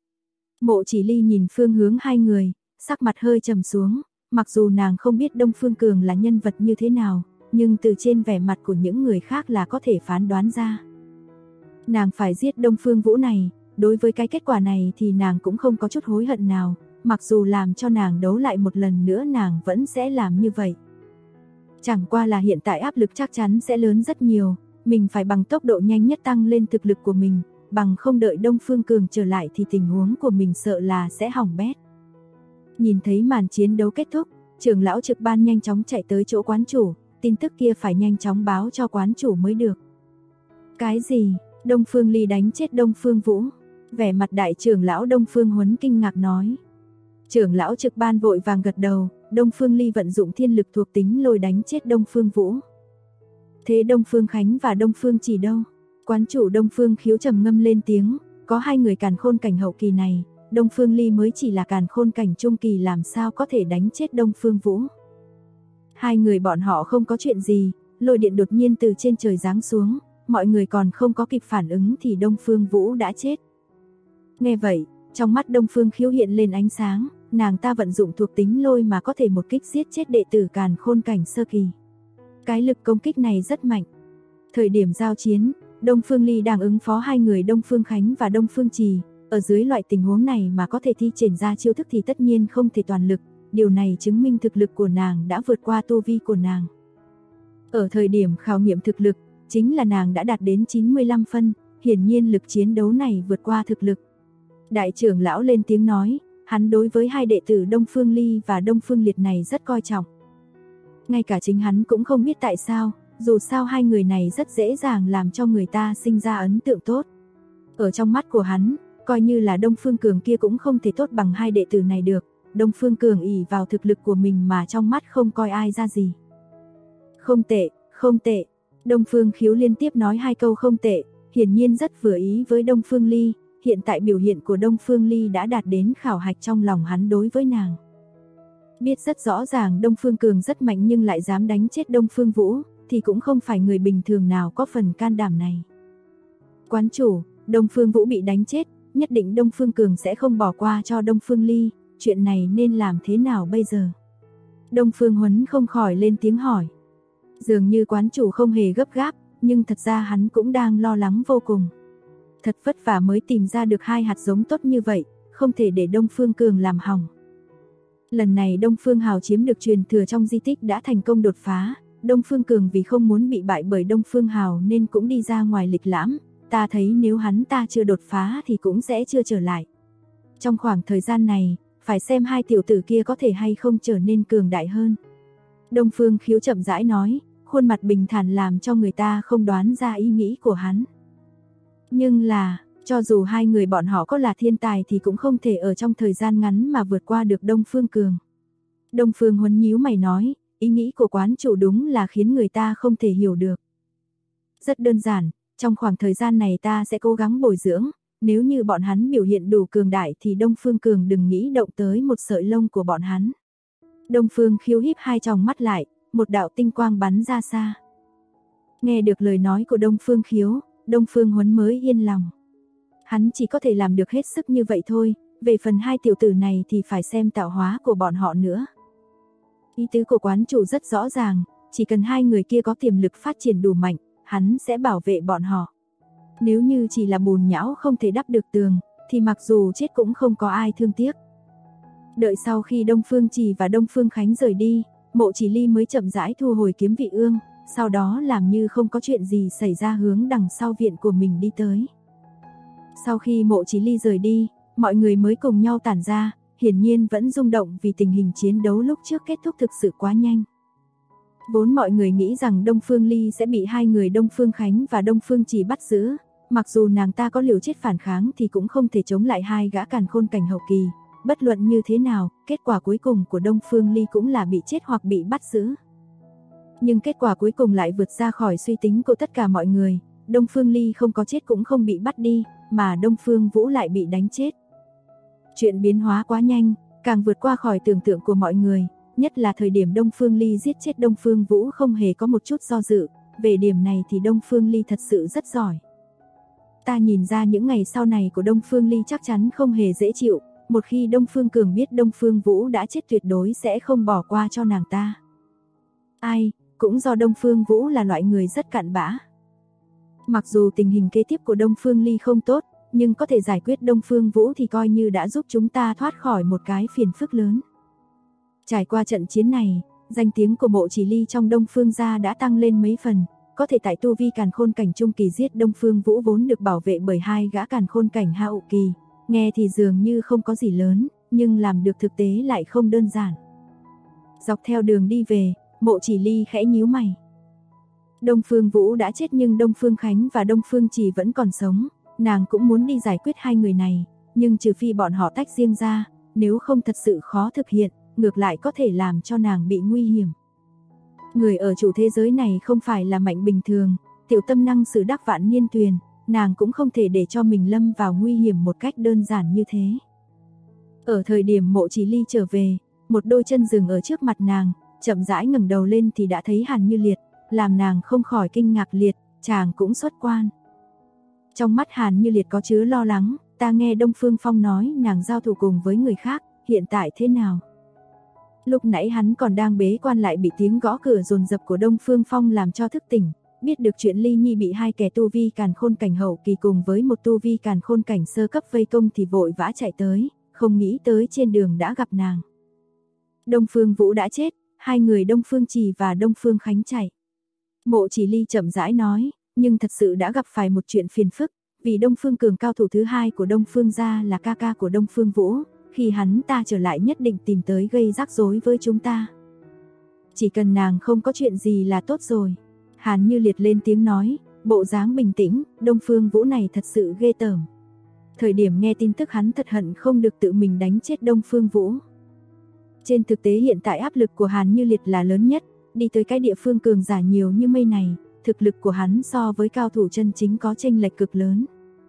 Mộ Chỉ Ly nhìn phương hướng hai người, sắc mặt hơi trầm xuống, mặc dù nàng không biết Đông Phương Cường là nhân vật như thế nào, nhưng từ trên vẻ mặt của những người khác là có thể phán đoán ra. Nàng phải giết Đông Phương Vũ này, đối với cái kết quả này thì nàng cũng không có chút hối hận nào, mặc dù làm cho nàng đấu lại một lần nữa nàng vẫn sẽ làm như vậy. Chẳng qua là hiện tại áp lực chắc chắn sẽ lớn rất nhiều, mình phải bằng tốc độ nhanh nhất tăng lên thực lực của mình, bằng không đợi Đông Phương Cường trở lại thì tình huống của mình sợ là sẽ hỏng bét. Nhìn thấy màn chiến đấu kết thúc, trưởng lão trực ban nhanh chóng chạy tới chỗ quán chủ, tin tức kia phải nhanh chóng báo cho quán chủ mới được. Cái gì? Đông Phương Ly đánh chết Đông Phương Vũ? Vẻ mặt đại trưởng lão Đông Phương Huấn kinh ngạc nói. Trưởng lão trực ban vội vàng gật đầu, Đông Phương Ly vận dụng thiên lực thuộc tính lôi đánh chết Đông Phương Vũ. Thế Đông Phương Khánh và Đông Phương Chỉ đâu? Quán chủ Đông Phương Khiếu trầm ngâm lên tiếng, có hai người càn khôn cảnh hậu kỳ này, Đông Phương Ly mới chỉ là càn khôn cảnh trung kỳ, làm sao có thể đánh chết Đông Phương Vũ. Hai người bọn họ không có chuyện gì, lôi điện đột nhiên từ trên trời giáng xuống, mọi người còn không có kịp phản ứng thì Đông Phương Vũ đã chết. Nghe vậy, trong mắt Đông Phương Khiếu hiện lên ánh sáng, nàng ta vận dụng thuộc tính lôi mà có thể một kích giết chết đệ tử càn khôn cảnh sơ kỳ. Cái lực công kích này rất mạnh. Thời điểm giao chiến, Đông Phương Ly đang ứng phó hai người Đông Phương Khánh và Đông Phương Trì, ở dưới loại tình huống này mà có thể thi triển ra chiêu thức thì tất nhiên không thể toàn lực, điều này chứng minh thực lực của nàng đã vượt qua tu vi của nàng. Ở thời điểm khảo nghiệm thực lực, chính là nàng đã đạt đến 95 phân, hiển nhiên lực chiến đấu này vượt qua thực lực. Đại trưởng lão lên tiếng nói, hắn đối với hai đệ tử Đông Phương Ly và Đông Phương Liệt này rất coi trọng. Ngay cả chính hắn cũng không biết tại sao, dù sao hai người này rất dễ dàng làm cho người ta sinh ra ấn tượng tốt. Ở trong mắt của hắn, coi như là Đông Phương Cường kia cũng không thể tốt bằng hai đệ tử này được. Đông Phương Cường ỷ vào thực lực của mình mà trong mắt không coi ai ra gì. Không tệ, không tệ. Đông Phương Khiếu liên tiếp nói hai câu không tệ, hiển nhiên rất vừa ý với Đông Phương Ly. Hiện tại biểu hiện của Đông Phương Ly đã đạt đến khảo hạch trong lòng hắn đối với nàng. Biết rất rõ ràng Đông Phương Cường rất mạnh nhưng lại dám đánh chết Đông Phương Vũ, thì cũng không phải người bình thường nào có phần can đảm này. Quán chủ, Đông Phương Vũ bị đánh chết, nhất định Đông Phương Cường sẽ không bỏ qua cho Đông Phương Ly, chuyện này nên làm thế nào bây giờ? Đông Phương Huấn không khỏi lên tiếng hỏi. Dường như quán chủ không hề gấp gáp, nhưng thật ra hắn cũng đang lo lắng vô cùng. Thật vất vả mới tìm ra được hai hạt giống tốt như vậy, không thể để Đông Phương Cường làm hỏng. Lần này Đông Phương Hào chiếm được truyền thừa trong di tích đã thành công đột phá, Đông Phương Cường vì không muốn bị bại bởi Đông Phương Hào nên cũng đi ra ngoài lịch lãm, ta thấy nếu hắn ta chưa đột phá thì cũng sẽ chưa trở lại. Trong khoảng thời gian này, phải xem hai tiểu tử kia có thể hay không trở nên cường đại hơn. Đông Phương Khiếu chậm rãi nói, khuôn mặt bình thản làm cho người ta không đoán ra ý nghĩ của hắn. Nhưng là, cho dù hai người bọn họ có là thiên tài thì cũng không thể ở trong thời gian ngắn mà vượt qua được Đông Phương Cường. Đông Phương Huấn nhíu mày nói, ý nghĩ của quán chủ đúng là khiến người ta không thể hiểu được. Rất đơn giản, trong khoảng thời gian này ta sẽ cố gắng bồi dưỡng, nếu như bọn hắn biểu hiện đủ cường đại thì Đông Phương Cường đừng nghĩ động tới một sợi lông của bọn hắn. Đông Phương Khiếu híp hai tròng mắt lại, một đạo tinh quang bắn ra xa. Nghe được lời nói của Đông Phương Khiếu, Đông Phương Huấn mới yên lòng. Hắn chỉ có thể làm được hết sức như vậy thôi, về phần hai tiểu tử này thì phải xem tạo hóa của bọn họ nữa. Ý tứ của quán chủ rất rõ ràng, chỉ cần hai người kia có tiềm lực phát triển đủ mạnh, hắn sẽ bảo vệ bọn họ. Nếu như chỉ là bùn nhão không thể đắp được tường, thì mặc dù chết cũng không có ai thương tiếc. Đợi sau khi Đông Phương Trì và Đông Phương Khánh rời đi, Mộ Chỉ Ly mới chậm rãi thu hồi kiếm vị ương, sau đó làm như không có chuyện gì xảy ra hướng đằng sau viện của mình đi tới. Sau khi Mộ Chỉ Ly rời đi, mọi người mới cùng nhau tản ra, hiển nhiên vẫn rung động vì tình hình chiến đấu lúc trước kết thúc thực sự quá nhanh. Vốn mọi người nghĩ rằng Đông Phương Ly sẽ bị hai người Đông Phương Khánh và Đông Phương Trì bắt giữ, mặc dù nàng ta có liều chết phản kháng thì cũng không thể chống lại hai gã càn khôn cảnh hậu kỳ. Bất luận như thế nào, kết quả cuối cùng của Đông Phương Ly cũng là bị chết hoặc bị bắt giữ. Nhưng kết quả cuối cùng lại vượt ra khỏi suy tính của tất cả mọi người, Đông Phương Ly không có chết cũng không bị bắt đi, mà Đông Phương Vũ lại bị đánh chết. Chuyện biến hóa quá nhanh, càng vượt qua khỏi tưởng tượng của mọi người, nhất là thời điểm Đông Phương Ly giết chết Đông Phương Vũ không hề có một chút do dự, về điểm này thì Đông Phương Ly thật sự rất giỏi. Ta nhìn ra những ngày sau này của Đông Phương Ly chắc chắn không hề dễ chịu, một khi Đông Phương Cường biết Đông Phương Vũ đã chết tuyệt đối sẽ không bỏ qua cho nàng ta. Ai, cũng do Đông Phương Vũ là loại người rất cặn bã. Mặc dù tình hình kế tiếp của Đông Phương Ly không tốt, nhưng có thể giải quyết Đông Phương Vũ thì coi như đã giúp chúng ta thoát khỏi một cái phiền phức lớn. Trải qua trận chiến này, danh tiếng của Mộ Chỉ Ly trong Đông Phương gia đã tăng lên mấy phần, có thể tại tu vi càn khôn cảnh trung kỳ giết Đông Phương Vũ vốn được bảo vệ bởi hai gã càn khôn cảnh hậu kỳ, nghe thì dường như không có gì lớn, nhưng làm được thực tế lại không đơn giản. Dọc theo đường đi về, Mộ Chỉ Ly khẽ nhíu mày. Đông Phương Vũ đã chết nhưng Đông Phương Khánh và Đông Phương Trì vẫn còn sống, nàng cũng muốn đi giải quyết hai người này, nhưng trừ phi bọn họ tách riêng ra, nếu không thật sự khó thực hiện, ngược lại có thể làm cho nàng bị nguy hiểm. Người ở chủ thế giới này không phải là mạnh bình thường, tiểu tâm năng sử đắc vạn niên tuyền, nàng cũng không thể để cho mình lâm vào nguy hiểm một cách đơn giản như thế. Ở thời điểm Mộ Chỉ Ly trở về, một đôi chân dừng ở trước mặt nàng, chậm rãi ngẩng đầu lên thì đã thấy Hàn Như Liệt, làm nàng không khỏi kinh ngạc. Liệt, chàng cũng xuất quan. Trong mắt Hàn Như Liệt có chứa lo lắng, ta nghe Đông Phương Phong nói nàng giao thủ cùng với người khác, hiện tại thế nào? Lúc nãy hắn còn đang bế quan lại bị tiếng gõ cửa dồn dập của Đông Phương Phong làm cho thức tỉnh, biết được chuyện Ly Nhi bị hai kẻ tu vi càn khôn cảnh hậu kỳ cùng với một tu vi càn khôn cảnh sơ cấp vây công thì vội vã chạy tới, không nghĩ tới trên đường đã gặp nàng. Đông Phương Vũ đã chết, hai người Đông Phương Trì và Đông Phương Khánh chạy. Mộ Chỉ Ly chậm rãi nói, nhưng thật sự đã gặp phải một chuyện phiền phức, vì Đông Phương Cường cao thủ thứ hai của Đông Phương gia là ca ca của Đông Phương Vũ, khi hắn ta trở lại nhất định tìm tới gây rắc rối với chúng ta. Chỉ cần nàng không có chuyện gì là tốt rồi. Hàn Như Liệt lên tiếng nói, bộ dáng bình tĩnh, Đông Phương Vũ này thật sự ghê tởm. Thời điểm nghe tin tức hắn thật hận không được tự mình đánh chết Đông Phương Vũ. Trên thực tế hiện tại áp lực của Hàn Như Liệt là lớn nhất, đi tới cái địa phương cường giả nhiều như mây này, thực lực của hắn so với cao thủ chân chính có chênh lệch cực lớn.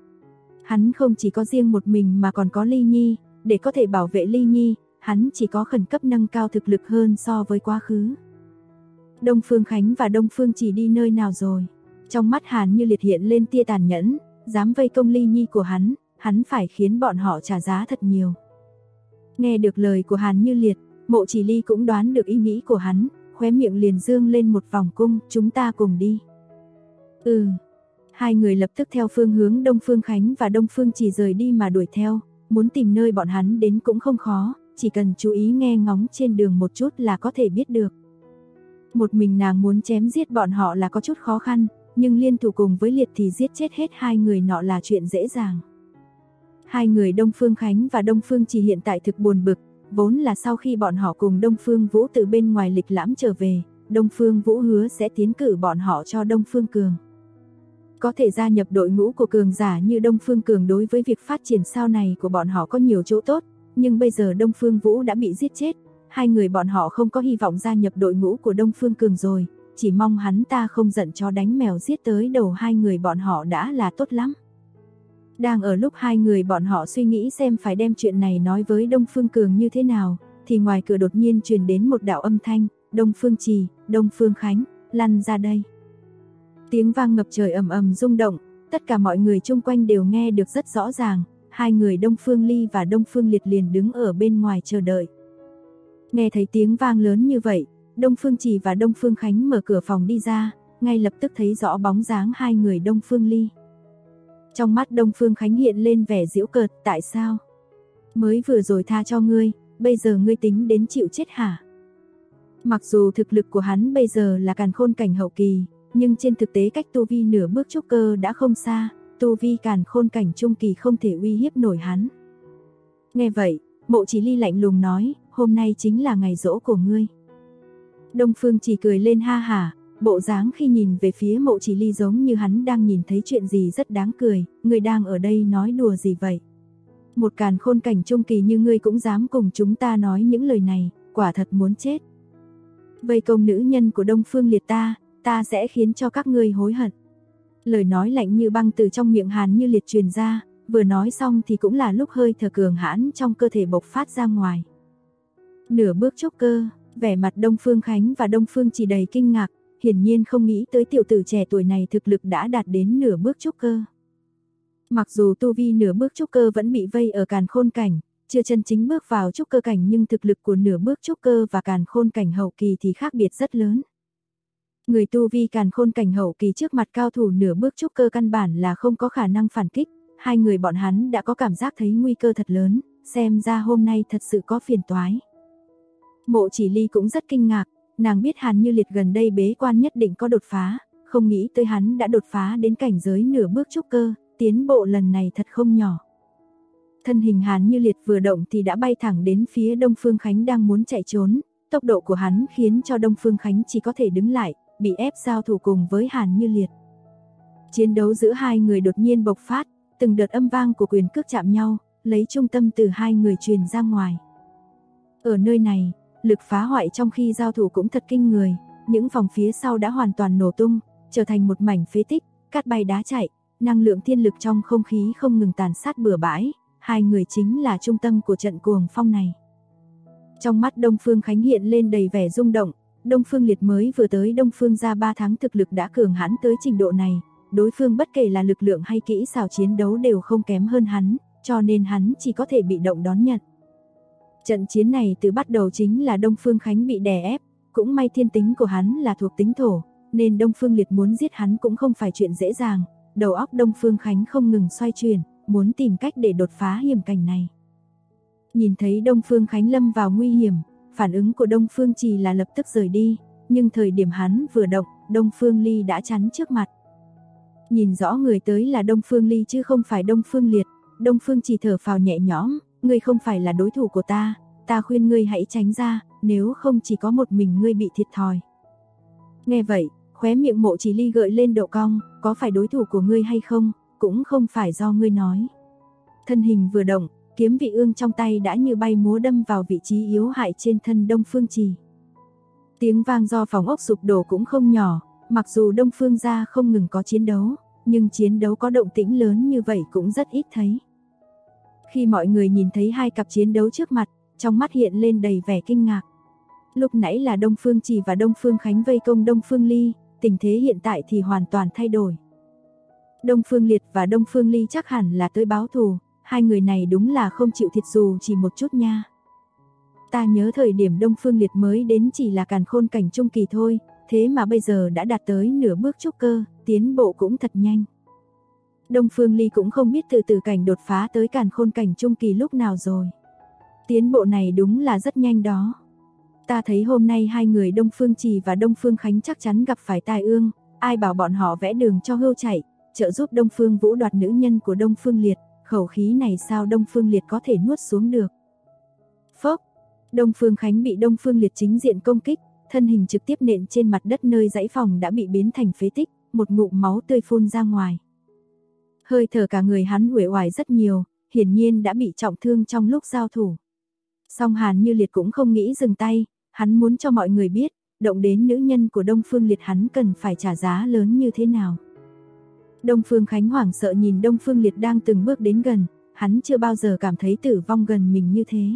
Hắn không chỉ có riêng một mình mà còn có Ly Nhi, để có thể bảo vệ Ly Nhi, hắn chỉ có khẩn cấp nâng cao thực lực hơn so với quá khứ. Đông Phương Khánh và Đông Phương Chỉ đi nơi nào rồi? Trong mắt Hàn Như Liệt hiện lên tia tàn nhẫn, dám vây công Ly Nhi của hắn phải khiến bọn họ trả giá thật nhiều. Nghe được lời của Hàn Như Liệt, Mộ Chỉ Ly cũng đoán được ý nghĩ của hắn, khóe miệng liền dương lên một vòng cung, chúng ta cùng đi. Hai người lập tức theo phương hướng Đông Phương Khánh và Đông Phương Chỉ rời đi mà đuổi theo, muốn tìm nơi bọn hắn đến cũng không khó, chỉ cần chú ý nghe ngóng trên đường một chút là có thể biết được. Một mình nàng muốn chém giết bọn họ là có chút khó khăn, nhưng liên thủ cùng với Liệt thì giết chết hết hai người nọ là chuyện dễ dàng. Hai người Đông Phương Khánh và Đông Phương Chỉ hiện tại thực buồn bực, vốn là sau khi bọn họ cùng Đông Phương Vũ từ bên ngoài lịch lãm trở về, Đông Phương Vũ hứa sẽ tiến cử bọn họ cho Đông Phương Cường. Có thể gia nhập đội ngũ của cường giả như Đông Phương Cường đối với việc phát triển sau này của bọn họ có nhiều chỗ tốt, nhưng bây giờ Đông Phương Vũ đã bị giết chết, hai người bọn họ không có hy vọng gia nhập đội ngũ của Đông Phương Cường rồi, chỉ mong hắn ta không giận chó đánh mèo giết tới đầu hai người bọn họ đã là tốt lắm. Đang ở lúc hai người bọn họ suy nghĩ xem phải đem chuyện này nói với Đông Phương Cường như thế nào, thì ngoài cửa đột nhiên truyền đến một đạo âm thanh, Đông Phương Trì, Đông Phương Khánh, lăn ra đây. Tiếng vang ngập trời ầm ầm rung động, tất cả mọi người chung quanh đều nghe được rất rõ ràng, hai người Đông Phương Ly và Đông Phương Liệt liền đứng ở bên ngoài chờ đợi. Nghe thấy tiếng vang lớn như vậy, Đông Phương Trì và Đông Phương Khánh mở cửa phòng đi ra, ngay lập tức thấy rõ bóng dáng hai người Đông Phương Ly. Trong mắt Đông Phương Khánh hiện lên vẻ giễu cợt, tại sao? Mới vừa rồi tha cho ngươi, bây giờ ngươi tính đến chịu chết hả? Mặc dù thực lực của hắn bây giờ là càn khôn cảnh hậu kỳ, nhưng trên thực tế cách tu vi nửa bước trúc cơ đã không xa, tu vi càn khôn cảnh trung kỳ không thể uy hiếp nổi hắn. Nghe vậy, Mộ Chỉ Ly lạnh lùng nói, hôm nay chính là ngày giỗ của ngươi. Đông Phương chỉ cười lên ha hả, bộ dáng khi nhìn về phía Mộ Chỉ Ly giống như hắn đang nhìn thấy chuyện gì rất đáng cười, ngươi đang ở đây nói đùa gì vậy? Một càn khôn cảnh trung kỳ như ngươi cũng dám cùng chúng ta nói những lời này, quả thật muốn chết. Vây công nữ nhân của Đông Phương Liệt ta sẽ khiến cho các ngươi hối hận. Lời nói lạnh như băng từ trong miệng Hàn Như Liệt truyền ra, vừa nói xong thì cũng là lúc hơi thở cường hãn trong cơ thể bộc phát ra ngoài. Nửa bước trúc cơ, vẻ mặt Đông Phương Khánh và Đông Phương Chỉ đầy kinh ngạc, hiển nhiên không nghĩ tới tiểu tử trẻ tuổi này thực lực đã đạt đến nửa bước trúc cơ. Mặc dù tu vi nửa bước trúc cơ vẫn bị vây ở càn khôn cảnh, chưa chân chính bước vào trúc cơ cảnh, nhưng thực lực của nửa bước trúc cơ và càn khôn cảnh hậu kỳ thì khác biệt rất lớn. Người tu vi càn khôn cảnh hậu kỳ trước mặt cao thủ nửa bước trúc cơ căn bản là không có khả năng phản kích, hai người bọn hắn đã có cảm giác thấy nguy cơ thật lớn, xem ra hôm nay thật sự có phiền toái. Mộ Chỉ Ly cũng rất kinh ngạc, nàng biết Hàn Như Liệt gần đây bế quan nhất định có đột phá, không nghĩ tới hắn đã đột phá đến cảnh giới nửa bước trúc cơ, tiến bộ lần này thật không nhỏ. Thân hình Hàn Như Liệt vừa động thì đã bay thẳng đến phía Đông Phương Khánh đang muốn chạy trốn, tốc độ của hắn khiến cho Đông Phương Khánh chỉ có thể đứng lại, bị ép giao thủ cùng với Hàn Như Liệt. Chiến đấu giữa hai người đột nhiên bộc phát, từng đợt âm vang của quyền cước chạm nhau, lấy trung tâm từ hai người truyền ra ngoài. Ở nơi này, lực phá hoại trong khi giao thủ cũng thật kinh người, những phòng phía sau đã hoàn toàn nổ tung, trở thành một mảnh phế tích, cát bay đá chạy, năng lượng thiên lực trong không khí không ngừng tàn sát bừa bãi, hai người chính là trung tâm của trận cuồng phong này. Trong mắt Đông Phương Khánh hiện lên đầy vẻ rung động, Đông Phương Liệt mới vừa tới Đông Phương ra 3 tháng thực lực đã cường hãn tới trình độ này, đối phương bất kể là lực lượng hay kỹ xảo chiến đấu đều không kém hơn hắn, cho nên hắn chỉ có thể bị động đón nhận. Trận chiến này từ bắt đầu chính là Đông Phương Khánh bị đè ép, cũng may thiên tính của hắn là thuộc tính thổ, nên Đông Phương Liệt muốn giết hắn cũng không phải chuyện dễ dàng, đầu óc Đông Phương Khánh không ngừng xoay chuyển, muốn tìm cách để đột phá hiểm cảnh này. Nhìn thấy Đông Phương Khánh lâm vào nguy hiểm, phản ứng của Đông Phương Trì là lập tức rời đi, nhưng thời điểm hắn vừa động, Đông Phương Ly đã chắn trước mặt. Nhìn rõ người tới là Đông Phương Ly chứ không phải Đông Phương Liệt, Đông Phương Trì thở phào nhẹ nhõm, ngươi không phải là đối thủ của ta khuyên ngươi hãy tránh ra, nếu không chỉ có một mình ngươi bị thiệt thòi. Nghe vậy, khóe miệng Mộ Chỉ Ly gợi lên độ cong, có phải đối thủ của ngươi hay không, cũng không phải do ngươi nói. Thân hình vừa động, kiếm vị ương trong tay đã như bay múa đâm vào vị trí yếu hại trên thân Đông Phương Trì. Tiếng vang do phòng ốc sụp đổ cũng không nhỏ, mặc dù Đông Phương gia không ngừng có chiến đấu, nhưng chiến đấu có động tĩnh lớn như vậy cũng rất ít thấy. Khi mọi người nhìn thấy hai cặp chiến đấu trước mặt, trong mắt hiện lên đầy vẻ kinh ngạc. Lúc nãy là Đông Phương Trì và Đông Phương Khánh vây công Đông Phương Ly, tình thế hiện tại thì hoàn toàn thay đổi. Đông Phương Liệt và Đông Phương Ly chắc hẳn là tới báo thù, hai người này đúng là không chịu thiệt dù chỉ một chút nha. Ta nhớ thời điểm Đông Phương Liệt mới đến chỉ là càn khôn cảnh trung kỳ thôi, thế mà bây giờ đã đạt tới nửa bước trúc cơ, tiến bộ cũng thật nhanh. Đông Phương Ly cũng không biết từ từ cảnh đột phá tới càn khôn cảnh trung kỳ lúc nào rồi. Tiến bộ này đúng là rất nhanh đó. Ta thấy hôm nay hai người Đông Phương Trì và Đông Phương Khánh chắc chắn gặp phải tai ương, ai bảo bọn họ vẽ đường cho hươu chạy, trợ giúp Đông Phương Vũ đoạt nữ nhân của Đông Phương Liệt, khẩu khí này sao Đông Phương Liệt có thể nuốt xuống được. Phốc, Đông Phương Khánh bị Đông Phương Liệt chính diện công kích, thân hình trực tiếp nện trên mặt đất nơi dãy phòng đã bị biến thành phế tích, một ngụm máu tươi phun ra ngoài. Hơi thở cả người hắn uể oải rất nhiều, hiển nhiên đã bị trọng thương trong lúc giao thủ. Song Hàn Như Liệt cũng không nghĩ dừng tay, hắn muốn cho mọi người biết, động đến nữ nhân của Đông Phương Liệt hắn cần phải trả giá lớn như thế nào. Đông Phương Khánh hoảng sợ nhìn Đông Phương Liệt đang từng bước đến gần, hắn chưa bao giờ cảm thấy tử vong gần mình như thế.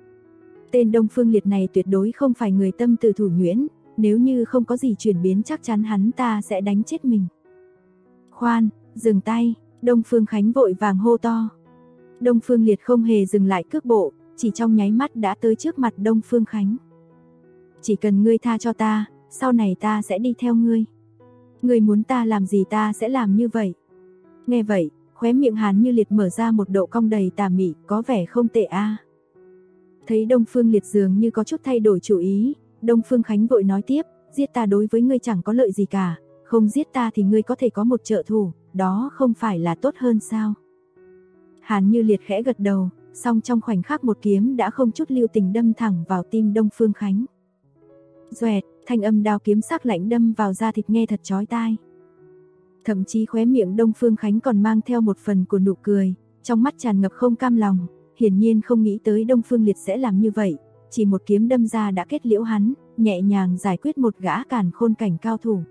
Tên Đông Phương Liệt này tuyệt đối không phải người tâm từ thủ nhuyễn, nếu như không có gì chuyển biến chắc chắn hắn ta sẽ đánh chết mình. Khoan, dừng tay, Đông Phương Khánh vội vàng hô to. Đông Phương Liệt không hề dừng lại cước bộ, chỉ trong nháy mắt đã tới trước mặt Đông Phương Khánh. Chỉ cần ngươi tha cho ta, sau này ta sẽ đi theo ngươi. Ngươi muốn ta làm gì ta sẽ làm như vậy. Nghe vậy, khóe miệng Hàn Như Liệt mở ra một độ cong đầy tà mị, có vẻ không tệ a. Thấy Đông Phương Liệt dường như có chút thay đổi chủ ý, Đông Phương Khánh vội nói tiếp, giết ta đối với ngươi chẳng có lợi gì cả, không giết ta thì ngươi có thể có một trợ thủ, đó không phải là tốt hơn sao? Hàn Như Liệt khẽ gật đầu, song trong khoảnh khắc một kiếm đã không chút lưu tình đâm thẳng vào tim Đông Phương Khánh. Doẹt, thanh âm đao kiếm sắc lạnh đâm vào da thịt nghe thật chói tai. Thậm chí khóe miệng Đông Phương Khánh còn mang theo một phần của nụ cười, trong mắt tràn ngập không cam lòng, hiển nhiên không nghĩ tới Đông Phương Liệt sẽ làm như vậy, chỉ một kiếm đâm ra đã kết liễu hắn, nhẹ nhàng giải quyết một gã càn khôn cảnh cao thủ.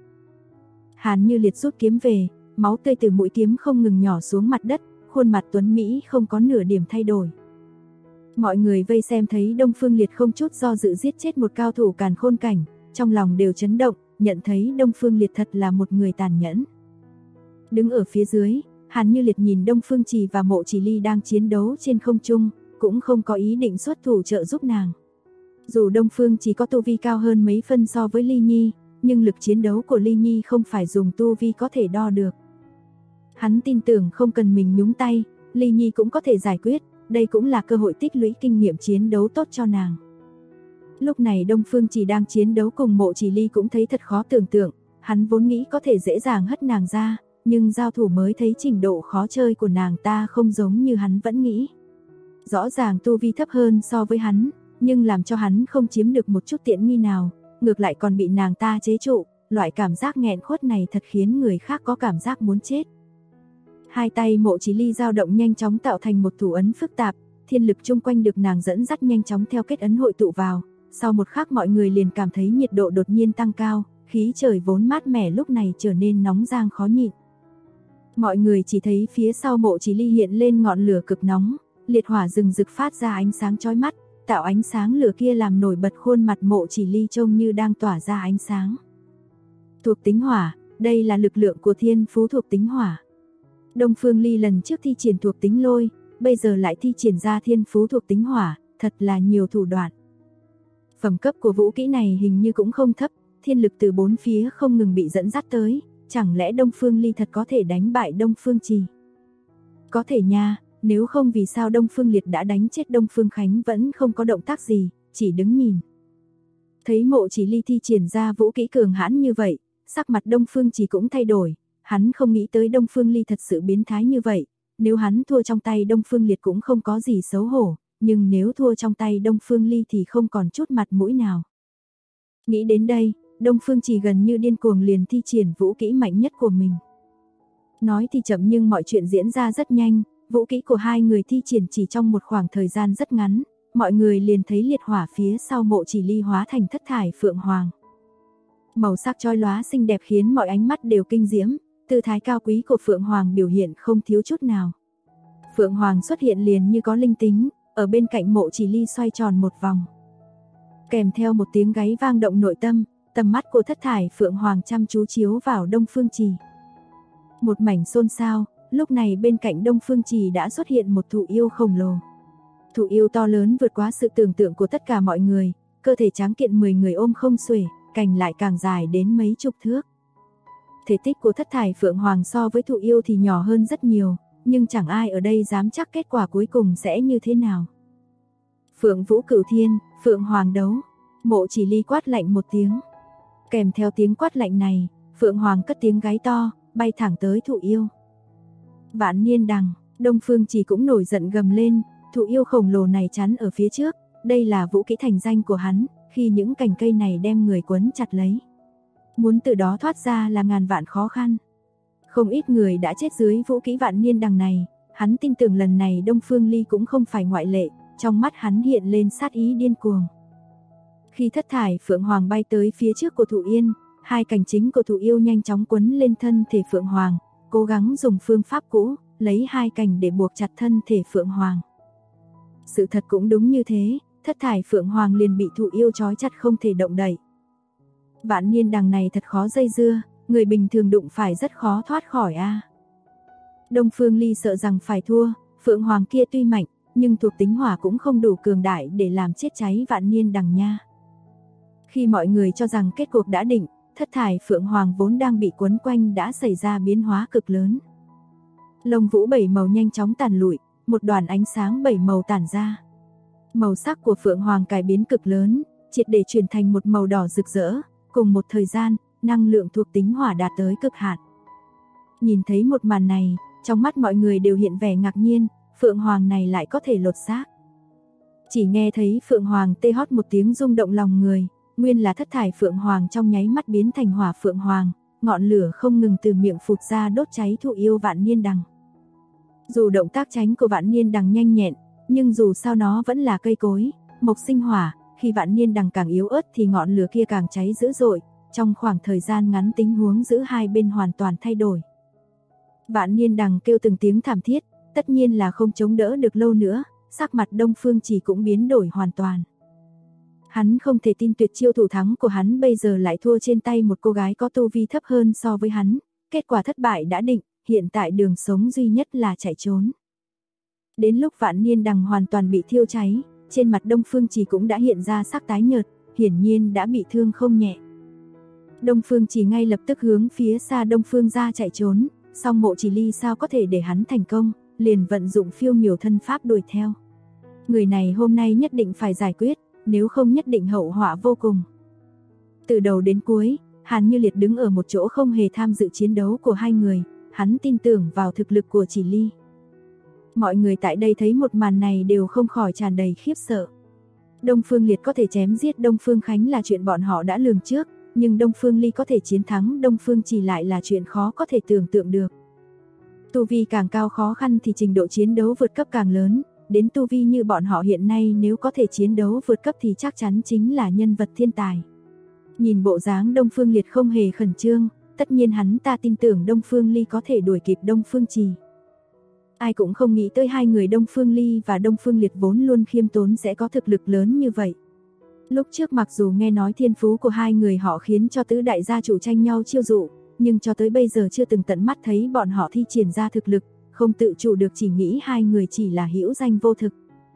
Hàn Như Liệt rút kiếm về, máu tươi từ mũi kiếm không ngừng nhỏ xuống mặt đất, khuôn mặt tuấn mỹ không có nửa điểm thay đổi. Mọi người vây xem thấy Đông Phương Liệt không chút do dự giết chết một cao thủ càn khôn cảnh, trong lòng đều chấn động, nhận thấy Đông Phương Liệt thật là một người tàn nhẫn. Đứng ở phía dưới, Hàn Như Liệt nhìn Đông Phương Trì và Mộ Chỉ Ly đang chiến đấu trên không trung, cũng không có ý định xuất thủ trợ giúp nàng. Dù Đông Phương Trì có tu vi cao hơn mấy phân so với Ly Nhi, nhưng lực chiến đấu của Ly Nhi không phải dùng tu vi có thể đo được. Hắn tin tưởng không cần mình nhúng tay, Ly Nhi cũng có thể giải quyết, đây cũng là cơ hội tích lũy kinh nghiệm chiến đấu tốt cho nàng. Lúc này Đông Phương Chỉ đang chiến đấu cùng Mộ Chỉ Ly cũng thấy thật khó tưởng tượng, hắn vốn nghĩ có thể dễ dàng hất nàng ra, nhưng giao thủ mới thấy trình độ khó chơi của nàng ta không giống như hắn vẫn nghĩ. Rõ ràng tu vi thấp hơn so với hắn, nhưng làm cho hắn không chiếm được một chút tiện nghi nào, ngược lại còn bị nàng ta chế trụ, loại cảm giác nghẹn khuất này thật khiến người khác có cảm giác muốn chết. Hai tay Mộ Chỉ Ly dao động nhanh chóng tạo thành một thủ ấn phức tạp, thiên lực chung quanh được nàng dẫn dắt nhanh chóng theo kết ấn hội tụ vào, sau một khắc mọi người liền cảm thấy nhiệt độ đột nhiên tăng cao, khí trời vốn mát mẻ lúc này trở nên nóng rang khó nhịn. Mọi người chỉ thấy phía sau Mộ Chỉ Ly hiện lên ngọn lửa cực nóng, liệt hỏa rừng rực phát ra ánh sáng chói mắt, tạo ánh sáng lửa kia làm nổi bật khuôn mặt Mộ Chỉ Ly trông như đang tỏa ra ánh sáng. Thuộc tính hỏa, đây là lực lượng của thiên phú thuộc tính hỏa. Đông Phương Ly lần trước thi triển thuộc tính lôi, bây giờ lại thi triển ra thiên phú thuộc tính hỏa, thật là nhiều thủ đoạn. Phẩm cấp của vũ kỹ này hình như cũng không thấp, thiên lực từ bốn phía không ngừng bị dẫn dắt tới, chẳng lẽ Đông Phương Ly thật có thể đánh bại Đông Phương Trì? Có thể nha, nếu không vì sao Đông Phương Liệt đã đánh chết Đông Phương Khánh vẫn không có động tác gì, chỉ đứng nhìn. Thấy Mộ Chỉ Ly thi triển ra vũ kỹ cường hãn như vậy, sắc mặt Đông Phương Trì cũng thay đổi, hắn không nghĩ tới Đông Phương Ly thật sự biến thái như vậy, nếu hắn thua trong tay Đông Phương Liệt cũng không có gì xấu hổ, nhưng nếu thua trong tay Đông Phương Ly thì không còn chút mặt mũi nào. Nghĩ đến đây, Đông Phương Trì gần như điên cuồng liền thi triển vũ kỹ mạnh nhất của mình. Nói thì chậm nhưng mọi chuyện diễn ra rất nhanh, vũ kỹ của hai người thi triển chỉ trong một khoảng thời gian rất ngắn, mọi người liền thấy liệt hỏa phía sau Mộ Chỉ Ly hóa thành thất thải phượng hoàng. Màu sắc chói lóa xinh đẹp khiến mọi ánh mắt đều kinh diễm, tư thái cao quý của phượng hoàng biểu hiện không thiếu chút nào. Phượng hoàng xuất hiện liền như có linh tính, ở bên cạnh Mộ Chỉ Ly xoay tròn một vòng. Kèm theo một tiếng gáy vang động nội tâm, tầm mắt của thất thải phượng hoàng chăm chú chiếu vào Đông Phương Trì. Một mảnh xôn xao, lúc này bên cạnh Đông Phương Trì đã xuất hiện một thụ yêu khổng lồ. Thụ yêu to lớn vượt quá sự tưởng tượng của tất cả mọi người, cơ thể tráng kiện 10 người ôm không xuể, cành lại càng dài đến mấy chục thước. Thể tích của thất thải phượng hoàng so với thụ yêu thì nhỏ hơn rất nhiều, nhưng chẳng ai ở đây dám chắc kết quả cuối cùng sẽ như thế nào. Phượng Vũ Cửu Thiên, Phượng Hoàng đấu. Mộ Chỉ Ly quát lạnh một tiếng. Kèm theo tiếng quát lạnh này, Phượng Hoàng cất tiếng gáy to, bay thẳng tới thụ yêu. Vạn Niên Đằng, Đông Phương Chỉ cũng nổi giận gầm lên, thụ yêu khổng lồ này chắn ở phía trước, đây là vũ kỹ thành danh của hắn, khi những cành cây này đem người quấn chặt lấy. Muốn từ đó thoát ra là ngàn vạn khó khăn. Không ít người đã chết dưới vũ kỹ Vạn Niên Đằng này, hắn tin tưởng lần này Đông Phương Ly cũng không phải ngoại lệ, trong mắt hắn hiện lên sát ý điên cuồng. Khi thất thải Phượng Hoàng bay tới phía trước của Thụ Yên, hai cành chính của Thụ Yêu nhanh chóng quấn lên thân thể Phượng Hoàng, cố gắng dùng phương pháp cũ, lấy hai cành để buộc chặt thân thể Phượng Hoàng. Sự thật cũng đúng như thế, thất thải Phượng Hoàng liền bị Thụ Yêu trói chặt không thể động đậy. Vạn Niên Đằng này thật khó dây dưa, người bình thường đụng phải rất khó thoát khỏi a. Đông Phương Ly sợ rằng phải thua, Phượng Hoàng kia tuy mạnh, nhưng thuộc tính hỏa cũng không đủ cường đại để làm chết cháy Vạn Niên Đằng nha. Khi mọi người cho rằng kết cuộc đã định, thất thải Phượng Hoàng vốn đang bị quấn quanh đã xảy ra biến hóa cực lớn. Lông vũ 7 màu nhanh chóng tàn lụi, một đoàn ánh sáng 7 màu tản ra. Màu sắc của Phượng Hoàng cải biến cực lớn, triệt để chuyển thành một màu đỏ rực rỡ, cùng một thời gian, năng lượng thuộc tính hỏa đạt tới cực hạn. Nhìn thấy một màn này, trong mắt mọi người đều hiện vẻ ngạc nhiên, Phượng Hoàng này lại có thể lột xác. Chỉ nghe thấy Phượng Hoàng tê hót một tiếng rung động lòng người, nguyên là thất thải Phượng Hoàng trong nháy mắt biến thành hỏa Phượng Hoàng, ngọn lửa không ngừng từ miệng phụt ra đốt cháy Thụ Yêu Vạn Niên Đằng. Dù động tác tránh của Vạn Niên Đằng nhanh nhẹn, nhưng dù sao nó vẫn là cây cối, mộc sinh hỏa, khi Vạn Niên Đằng càng yếu ớt thì ngọn lửa kia càng cháy dữ dội, trong khoảng thời gian ngắn tình huống giữa hai bên hoàn toàn thay đổi. Vạn Niên Đằng kêu từng tiếng thảm thiết, tất nhiên là không chống đỡ được lâu nữa, sắc mặt Đông Phương Chỉ cũng biến đổi hoàn toàn. Hắn không thể tin tuyệt chiêu thủ thắng của hắn bây giờ lại thua trên tay một cô gái có tu vi thấp hơn so với hắn, kết quả thất bại đã định, hiện tại đường sống duy nhất là chạy trốn. Đến lúc Vạn Niên Đằng hoàn toàn bị thiêu cháy, trên mặt Đông Phương Chỉ cũng đã hiện ra sắc tái nhợt, hiển nhiên đã bị thương không nhẹ. Đông Phương Chỉ ngay lập tức hướng phía xa Đông Phương ra chạy trốn, song Mộ Chỉ Ly sao có thể để hắn thành công, liền vận dụng phiêu miểu thân pháp đuổi theo. Người này hôm nay nhất định phải giải quyết, nếu không nhất định hậu họa vô cùng. Từ đầu đến cuối, Hàn Như Liệt đứng ở một chỗ không hề tham dự chiến đấu của hai người, hắn tin tưởng vào thực lực của Chỉ Ly. Mọi người tại đây thấy một màn này đều không khỏi tràn đầy khiếp sợ. Đông Phương Liệt có thể chém giết Đông Phương Khánh là chuyện bọn họ đã lường trước, nhưng Đông Phương Ly có thể chiến thắng Đông Phương Chỉ lại là chuyện khó có thể tưởng tượng được. Tu vi càng cao khó khăn thì trình độ chiến đấu vượt cấp càng lớn, đến tu vi như bọn họ hiện nay nếu có thể chiến đấu vượt cấp thì chắc chắn chính là nhân vật thiên tài. Nhìn bộ dáng Đông Phương Liệt không hề khẩn trương, tất nhiên hắn ta tin tưởng Đông Phương Ly có thể đuổi kịp Đông Phương Trì. Ai cũng không nghĩ tới hai người Đông Phương Ly và Đông Phương Liệt vốn luôn khiêm tốn sẽ có thực lực lớn như vậy. Lúc trước mặc dù nghe nói thiên phú của hai người họ khiến cho tứ đại gia chủ tranh nhau chiêu dụ, nhưng cho tới bây giờ chưa từng tận mắt thấy bọn họ thi triển ra thực lực, không tự chủ được chỉ nghĩ hai người chỉ là hữu danh vô thực.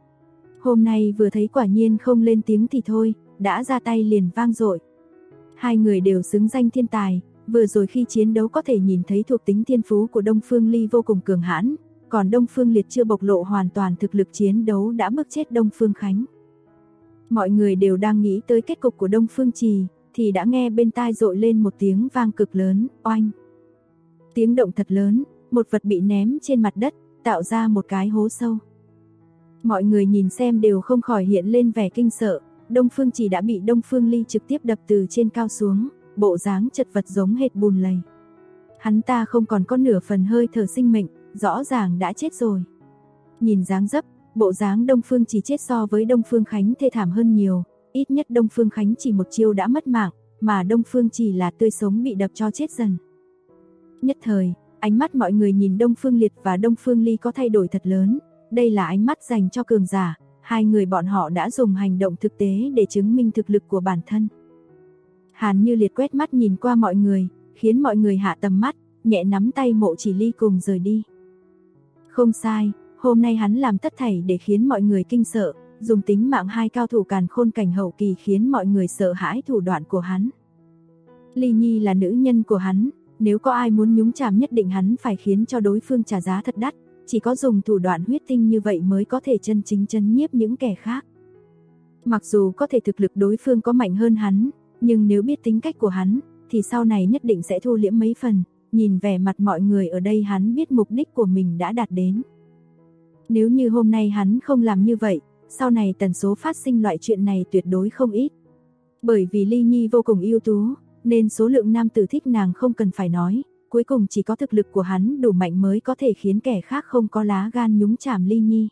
Hôm nay vừa thấy quả nhiên không lên tiếng thì thôi, đã ra tay liền vang dội. Hai người đều xứng danh thiên tài, vừa rồi khi chiến đấu có thể nhìn thấy thuộc tính thiên phú của Đông Phương Ly vô cùng cường hãn, còn Đông Phương Liệt chưa bộc lộ hoàn toàn thực lực chiến đấu đã bức chết Đông Phương Khánh. Mọi người đều đang nghĩ tới kết cục của Đông Phương Trì, thì đã nghe bên tai dội lên một tiếng vang cực lớn, oanh. Tiếng động thật lớn, một vật bị ném trên mặt đất, tạo ra một cái hố sâu. Mọi người nhìn xem đều không khỏi hiện lên vẻ kinh sợ, Đông Phương Trì đã bị Đông Phương Ly trực tiếp đập từ trên cao xuống, bộ dáng chật vật giống hệt bùn lầy. Hắn ta không còn có nửa phần hơi thở sinh mệnh, rõ ràng đã chết rồi. Nhìn dáng dấp, bộ dáng Đông Phương Trì chết so với Đông Phương Khánh thê thảm hơn nhiều, ít nhất Đông Phương Khánh chỉ một chiêu đã mất mạng, mà Đông Phương Trì là tươi sống bị đập cho chết dần. Nhất thời, ánh mắt mọi người nhìn Đông Phương Liệt và Đông Phương Ly có thay đổi thật lớn, đây là ánh mắt dành cho cường giả, hai người bọn họ đã dùng hành động thực tế để chứng minh thực lực của bản thân. Hàn Như Liệt quét mắt nhìn qua mọi người, khiến mọi người hạ tầm mắt, nhẹ nắm tay Mộ Chỉ Ly cùng rời đi. Không sai, hôm nay hắn làm tất thảy để khiến mọi người kinh sợ, dùng tính mạng hai cao thủ càn khôn cảnh hậu kỳ khiến mọi người sợ hãi thủ đoạn của hắn. Ly Nhi là nữ nhân của hắn, nếu có ai muốn nhúng chàm nhất định hắn phải khiến cho đối phương trả giá thật đắt, chỉ có dùng thủ đoạn huyết tinh như vậy mới có thể chân chính trấn nhiếp những kẻ khác. Mặc dù có thể thực lực đối phương có mạnh hơn hắn, nhưng nếu biết tính cách của hắn, thì sau này nhất định sẽ thu liễm mấy phần, nhìn vẻ mặt mọi người ở đây hắn biết mục đích của mình đã đạt đến. Nếu như hôm nay hắn không làm như vậy, sau này tần số phát sinh loại chuyện này tuyệt đối không ít. Bởi vì Ly Nhi vô cùng ưu tú, nên số lượng nam tử thích nàng không cần phải nói, cuối cùng chỉ có thực lực của hắn đủ mạnh mới có thể khiến kẻ khác không có lá gan nhúng chàm Ly Nhi.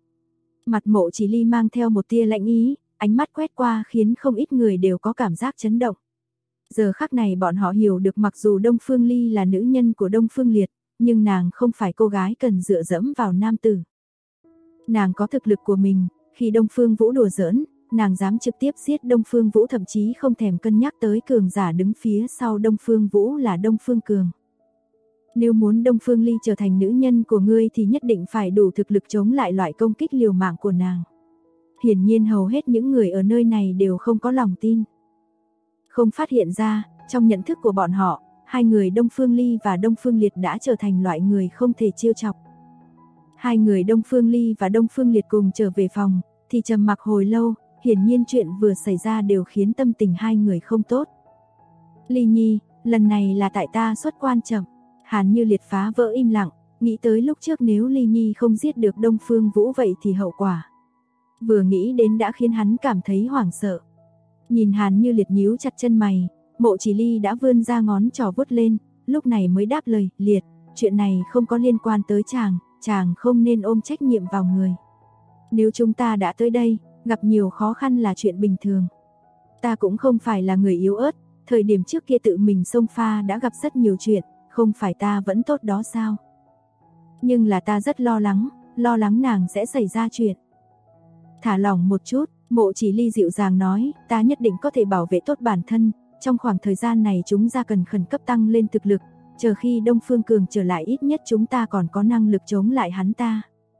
Mặt Mộ Chỉ Ly mang theo một tia lạnh ý, ánh mắt quét qua khiến không ít người đều có cảm giác chấn động. Giờ khắc này bọn họ hiểu được mặc dù Đông Phương Ly là nữ nhân của Đông Phương Liệt, nhưng nàng không phải cô gái cần dựa dẫm vào nam tử. Nàng có thực lực của mình, khi Đông Phương Vũ đùa giỡn, nàng dám trực tiếp giết Đông Phương Vũ, thậm chí không thèm cân nhắc tới cường giả đứng phía sau Đông Phương Vũ là Đông Phương Cường. Nếu muốn Đông Phương Ly trở thành nữ nhân của ngươi thì nhất định phải đủ thực lực chống lại loại công kích liều mạng của nàng. Hiển nhiên hầu hết những người ở nơi này đều không có lòng tin. Không phát hiện ra, trong nhận thức của bọn họ, hai người Đông Phương Ly và Đông Phương Liệt đã trở thành loại người không thể trêu chọc. Hai người Đông Phương Ly và Đông Phương Liệt cùng trở về phòng, thì trầm mặc hồi lâu, hiển nhiên chuyện vừa xảy ra đều khiến tâm tình hai người không tốt. Ly Nhi, lần này là tại ta xuất quan chậm. Hàn Như Liệt phá vỡ im lặng, nghĩ tới lúc trước nếu Ly Nhi không giết được Đông Phương Vũ vậy thì hậu quả. Vừa nghĩ đến đã khiến hắn cảm thấy hoảng sợ. Nhìn Hàn Như Liệt nhíu chặt chân mày, Mộ Chỉ Ly đã vươn ra ngón trỏ vuốt lên, lúc này mới đáp lời, Liệt, chuyện này không có liên quan tới chàng không nên ôm trách nhiệm vào người. Nếu chúng ta đã tới đây, gặp nhiều khó khăn là chuyện bình thường. Ta cũng không phải là người yếu ớt, thời điểm trước kia tự mình xông pha đã gặp rất nhiều chuyện, không phải ta vẫn tốt đó sao? Nhưng là ta rất lo lắng nàng sẽ xảy ra chuyện. Thả lỏng một chút, Mộ Chỉ Ly dịu dàng nói, ta nhất định có thể bảo vệ tốt bản thân, trong khoảng thời gian này chúng ta cần khẩn cấp tăng lên thực lực, chờ khi Đông Phương Cường trở lại ít nhất chúng ta còn có năng lực chống lại hắn ta.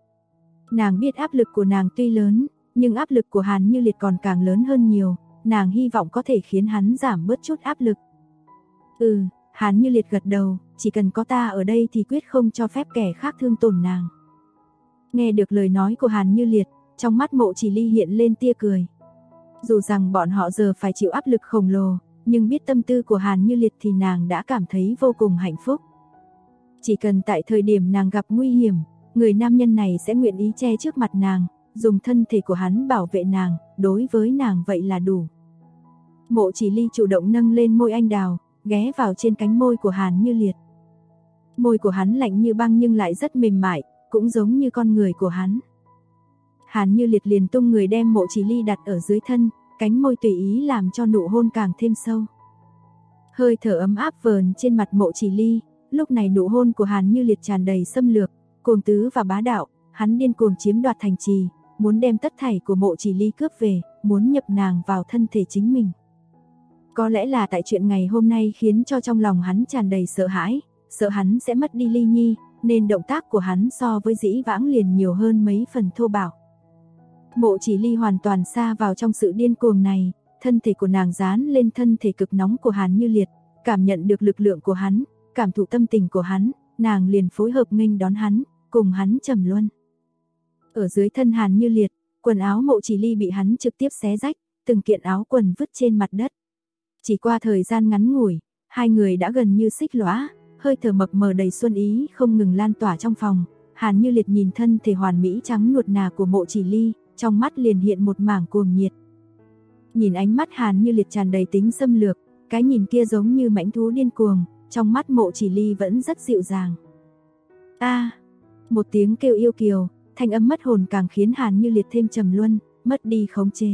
Nàng biết áp lực của nàng tuy lớn, nhưng áp lực của Hàn Như Liệt còn càng lớn hơn nhiều, nàng hy vọng có thể khiến hắn giảm bớt chút áp lực. Hàn Như Liệt gật đầu, chỉ cần có ta ở đây thì quyết không cho phép kẻ khác thương tổn nàng. Nghe được lời nói của Hàn Như Liệt, trong mắt Mộ Chỉ Ly hiện lên tia cười. Dù rằng bọn họ giờ phải chịu áp lực khổng lồ, nhưng biết tâm tư của Hàn Như Liệt thì nàng đã cảm thấy vô cùng hạnh phúc. Chỉ cần tại thời điểm nàng gặp nguy hiểm, người nam nhân này sẽ nguyện ý che trước mặt nàng, dùng thân thể của hắn bảo vệ nàng, đối với nàng vậy là đủ. Mộ Chỉ Ly chủ động nâng lên môi anh đào, ghé vào trên cánh môi của Hàn Như Liệt. Môi của hắn lạnh như băng nhưng lại rất mềm mại, cũng giống như con người của hắn. Hàn Như Liệt liền tung người đem Mộ Chỉ Ly đặt ở dưới thân, cánh môi tùy ý làm cho nụ hôn càng thêm sâu. Hơi thở ấm áp vờn trên mặt Mộ Chỉ Ly, lúc này nụ hôn của Hàn Như Liệt tràn đầy xâm lược, cuồng tứ và bá đạo, hắn điên cuồng chiếm đoạt thành trì, muốn đem tất thảy của Mộ Chỉ Ly cướp về, muốn nhập nàng vào thân thể chính mình. Có lẽ là tại chuyện ngày hôm nay khiến cho trong lòng hắn tràn đầy sợ hãi, sợ hắn sẽ mất đi Ly Nhi, nên động tác của hắn so với dĩ vãng liền nhiều hơn mấy phần thô bạo. Mộ Chỉ Ly hoàn toàn sa vào trong sự điên cuồng này, thân thể của nàng dán lên thân thể cực nóng của Hàn Như Liệt, cảm nhận được lực lượng của hắn, cảm thụ tâm tình của hắn, nàng liền phối hợp nghênh đón hắn, cùng hắn trầm luân. Ở dưới thân Hàn Như Liệt, quần áo Mộ Chỉ Ly bị hắn trực tiếp xé rách, từng kiện áo quần vứt trên mặt đất. Chỉ qua thời gian ngắn ngủi, hai người đã gần như xích lõa, hơi thở mập mờ đầy xuân ý không ngừng lan tỏa trong phòng. Hàn Như Liệt nhìn thân thể hoàn mỹ trắng nuột nà của Mộ Chỉ Ly, trong mắt liền hiện một mảng cuồng nhiệt. Nhìn ánh mắt Hàn Như Liệt tràn đầy tính xâm lược, cái nhìn kia giống như mãnh thú điên cuồng, trong mắt Mộ Chỉ Ly vẫn rất dịu dàng. Một tiếng kêu yêu kiều, thanh âm mất hồn càng khiến Hàn Như Liệt thêm trầm luân, mất đi khống chế.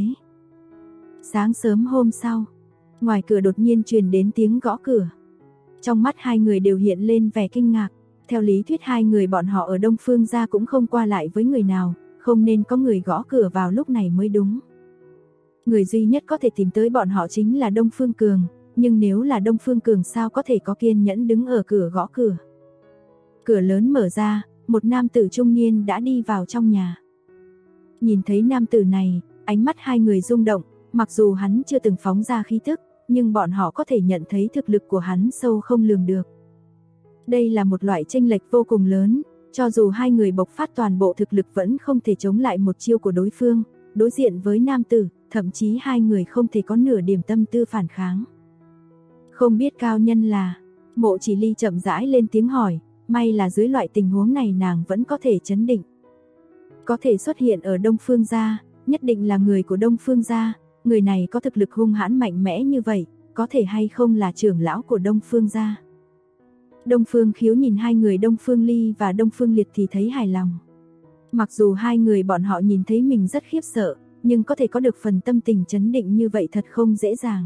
Sáng sớm hôm sau, ngoài cửa đột nhiên truyền đến tiếng gõ cửa. Trong mắt hai người đều hiện lên vẻ kinh ngạc, theo lý thuyết hai người bọn họ ở Đông Phương gia cũng không qua lại với người nào, không nên có người gõ cửa vào lúc này mới đúng. Người duy nhất có thể tìm tới bọn họ chính là Đông Phương Cường, nhưng nếu là Đông Phương Cường sao có thể có kiên nhẫn đứng ở cửa gõ cửa. Cửa lớn mở ra, một nam tử trung niên đã đi vào trong nhà. Nhìn thấy nam tử này, ánh mắt hai người rung động, mặc dù hắn chưa từng phóng ra khí tức, nhưng bọn họ có thể nhận thấy thực lực của hắn sâu không lường được. Đây là một loại chênh lệch vô cùng lớn, cho dù hai người bộc phát toàn bộ thực lực vẫn không thể chống lại một chiêu của đối phương, đối diện với nam tử, thậm chí hai người không thể có nửa điểm tâm tư phản kháng. Không biết cao nhân là, Mộ Chỉ Ly chậm rãi lên tiếng hỏi, may là dưới loại tình huống này nàng vẫn có thể trấn định. Có thể xuất hiện ở Đông Phương gia, nhất định là người của Đông Phương gia, người này có thực lực hung hãn mạnh mẽ như vậy, có thể hay không là trưởng lão của Đông Phương gia. Đông Phương Khiếu nhìn hai người Đông Phương Ly và Đông Phương Liệt thì thấy hài lòng. Mặc dù hai người bọn họ nhìn thấy mình rất khiếp sợ, nhưng có thể có được phần tâm tình trấn định như vậy thật không dễ dàng.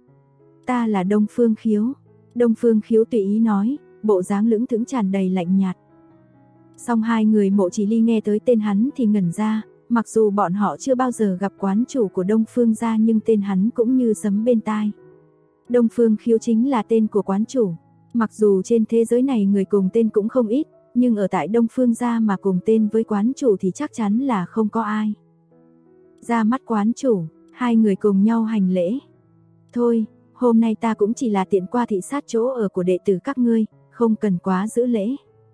Ta là Đông Phương Khiếu. Đông Phương Khiếu tùy ý nói, bộ dáng lững thững tràn đầy lạnh nhạt. Song hai người Mộ Chỉ Ly nghe tới tên hắn thì ngẩn ra, mặc dù bọn họ chưa bao giờ gặp quán chủ của Đông Phương gia nhưng tên hắn cũng như sấm bên tai. Đông Phương Khiếu chính là tên của quán chủ. Mặc dù trên thế giới này người cùng tên cũng không ít, nhưng ở tại Đông Phương gia mà cùng tên với quán chủ thì chắc chắn là không có ai. Ra mắt quán chủ, hai người cùng nhau hành lễ. Thôi, hôm nay ta cũng chỉ là tiện qua thị sát chỗ ở của đệ tử các ngươi, không cần quá giữ lễ.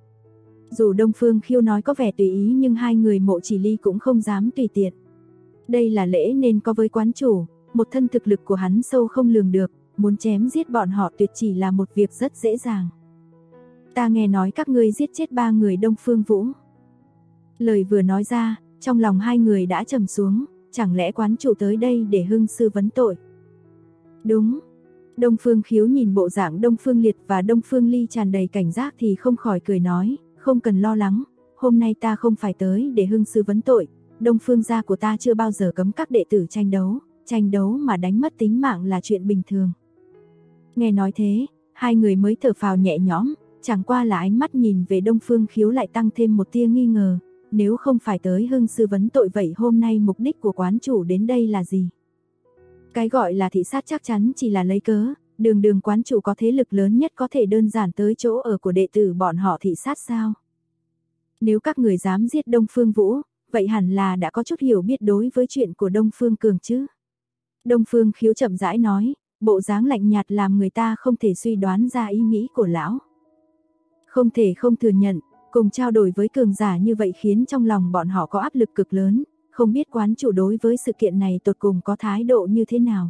Dù Đông Phương Khiếu nói có vẻ tùy ý nhưng hai người Mộ Chỉ Ly cũng không dám tùy tiện. Đây là lễ nên có với quán chủ, một thân thực lực của hắn sâu không lường được, muốn chém giết bọn họ tuyệt chỉ là một việc rất dễ dàng. Ta nghe nói các ngươi giết chết 3 người Đông Phương Vũ. Lời vừa nói ra, trong lòng hai người đã trầm xuống, chẳng lẽ quán chủ tới đây để hưng sư vấn tội? Đúng. Đông Phương Khiếu nhìn bộ dạng Đông Phương Liệt và Đông Phương Ly tràn đầy cảnh giác thì không khỏi cười nói, không cần lo lắng, hôm nay ta không phải tới để hưng sư vấn tội, Đông Phương gia của ta chưa bao giờ cấm các đệ tử tranh đấu mà đánh mất tính mạng là chuyện bình thường. Nghe nói thế, hai người mới thở phào nhẹ nhõm, chẳng qua là ánh mắt nhìn về Đông Phương Khiếu lại tăng thêm một tia nghi ngờ, nếu không phải tới hưng sư vấn tội vậy hôm nay mục đích của quán chủ đến đây là gì? Cái gọi là thị sát chắc chắn chỉ là lấy cớ, đường quán chủ có thế lực lớn nhất có thể đơn giản tới chỗ ở của đệ tử bọn họ thị sát sao? Nếu các người dám giết Đông Phương Vũ, vậy hẳn là đã có chút hiểu biết đối với chuyện của Đông Phương Cường chứ? Đông Phương Khiếu chậm rãi nói, bộ dáng lạnh nhạt làm người ta không thể suy đoán ra ý nghĩ của lão. Không thể không thừa nhận, cùng trao đổi với cường giả như vậy khiến trong lòng bọn họ có áp lực cực lớn, không biết quán chủ đối với sự kiện này tột cùng có thái độ như thế nào.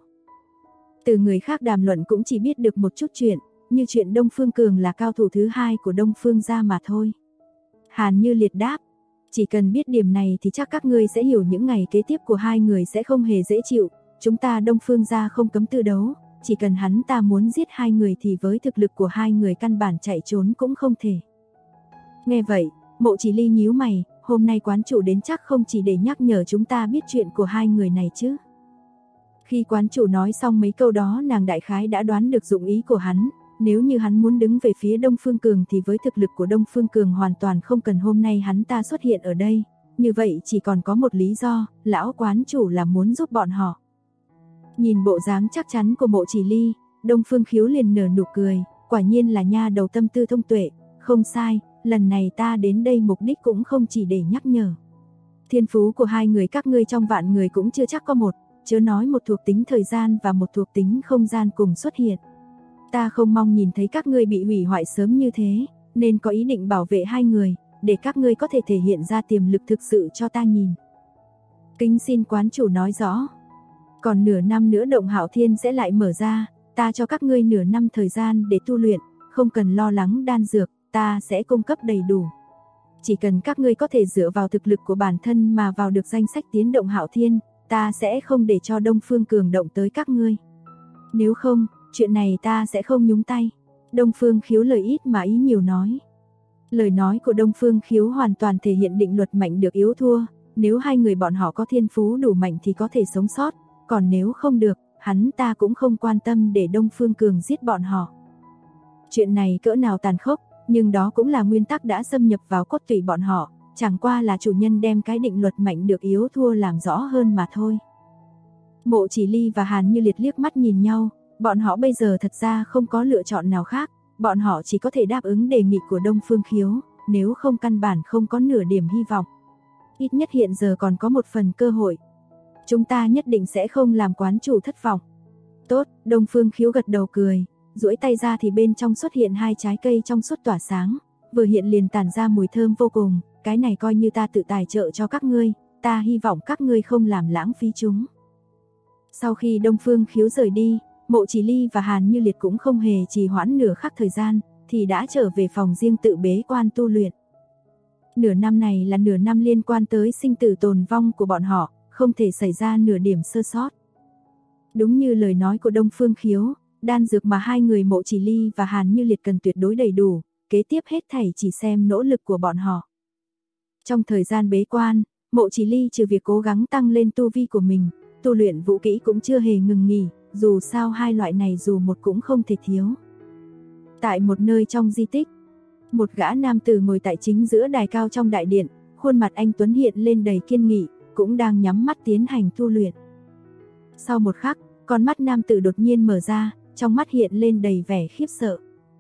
Từ người khác đàm luận cũng chỉ biết được một chút chuyện, như chuyện Đông Phương Cường là cao thủ thứ hai của Đông Phương gia mà thôi. Hàn Như Liệt đáp, chỉ cần biết điểm này thì chắc các ngươi sẽ hiểu những ngày kế tiếp của hai người sẽ không hề dễ chịu, chúng ta Đông Phương gia không cấm tư đấu, chỉ cần hắn ta muốn giết hai người thì với thực lực của hai người căn bản chạy trốn cũng không thể. Nghe vậy, Mộ Chỉ Ly nhíu mày, hôm nay quán chủ đến chắc không chỉ để nhắc nhở chúng ta biết chuyện của hai người này chứ. Khi quán chủ nói xong mấy câu đó nàng đại khái đã đoán được dụng ý của hắn, nếu như hắn muốn đứng về phía Đông Phương Cường thì với thực lực của Đông Phương Cường hoàn toàn không cần hôm nay hắn ta xuất hiện ở đây, như vậy chỉ còn có một lý do, lão quán chủ là muốn giúp bọn họ. Nhìn bộ dáng chắc chắn của Mộ Chỉ Ly, Đông Phương Khiếu liền nở nụ cười, quả nhiên là nha đầu tâm tư thông tuệ, không sai, lần này ta đến đây mục đích cũng không chỉ để nhắc nhở. Thiên phú của hai người các ngươi trong vạn người cũng chưa chắc có một, chớ nói một thuộc tính thời gian và một thuộc tính không gian cùng xuất hiện. Ta không mong nhìn thấy các ngươi bị hủy hoại sớm như thế, nên có ý định bảo vệ hai người, để các ngươi có thể thể hiện ra tiềm lực thực sự cho ta nhìn. Kính xin quán chủ nói rõ. Còn nửa năm nữa Động Hạo Thiên sẽ lại mở ra, ta cho các ngươi nửa năm thời gian để tu luyện, không cần lo lắng đan dược, ta sẽ cung cấp đầy đủ. Chỉ cần các ngươi có thể dựa vào thực lực của bản thân mà vào được danh sách tiến Động Hạo Thiên, ta sẽ không để cho Đông Phương Cường động tới các ngươi. Nếu không, chuyện này ta sẽ không nhúng tay. Đông Phương Khiếu lời ít mà ý nhiều nói. Lời nói của Đông Phương Khiếu hoàn toàn thể hiện định luật mạnh được yếu thua, nếu hai người bọn họ có thiên phú đủ mạnh thì có thể sống sót, còn nếu không được, hắn ta cũng không quan tâm để Đông Phương Cường giết bọn họ. Chuyện này cỡ nào tàn khốc, nhưng đó cũng là nguyên tắc đã xâm nhập vào cốt tủy bọn họ, chẳng qua là chủ nhân đem cái định luật mạnh được yếu thua làm rõ hơn mà thôi. Mộ Chỉ Ly và Hàn Như Liệt liếc mắt nhìn nhau, bọn họ bây giờ thật ra không có lựa chọn nào khác, bọn họ chỉ có thể đáp ứng đề nghị của Đông Phương Khiếu, nếu không căn bản không có nửa điểm hy vọng. Ít nhất hiện giờ còn có một phần cơ hội. Chúng ta nhất định sẽ không làm quán chủ thất vọng. Tốt, Đông Phương Khiếu gật đầu cười, duỗi tay ra thì bên trong xuất hiện hai trái cây trong suốt tỏa sáng, vừa hiện liền tản ra mùi thơm vô cùng, cái này coi như ta tự tài trợ cho các ngươi, ta hy vọng các ngươi không làm lãng phí chúng. Sau khi Đông Phương Khiếu rời đi, Mộ Chỉ Ly và Hàn Như Liệt cũng không hề trì hoãn nửa khắc thời gian, thì đã trở về phòng riêng tự bế quan tu luyện. Nửa năm này là nửa năm liên quan tới sinh tử tồn vong của bọn họ, không thể xảy ra nửa điểm sơ sót. Đúng như lời nói của Đông Phương Khiếu, đan dược mà hai người Mộ Chỉ Ly và Hàn Như Liệt cần tuyệt đối đầy đủ, kế tiếp hết thảy chỉ xem nỗ lực của bọn họ. Trong thời gian bế quan, Mộ Chỉ Ly trừ việc cố gắng tăng lên tu vi của mình, tu luyện vũ kỹ cũng chưa hề ngừng nghỉ, dù sao hai loại này dù một cũng không thể thiếu. Tại một nơi trong di tích, một gã nam tử ngồi tại chính giữa đài cao trong đại điện, khuôn mặt anh tuấn hiện lên đầy kiên nghị, cũng đang nhắm mắt tiến hành tu luyện. Sau một khắc, con mắt nam tử đột nhiên mở ra, trong mắt hiện lên đầy vẻ khiếp sợ.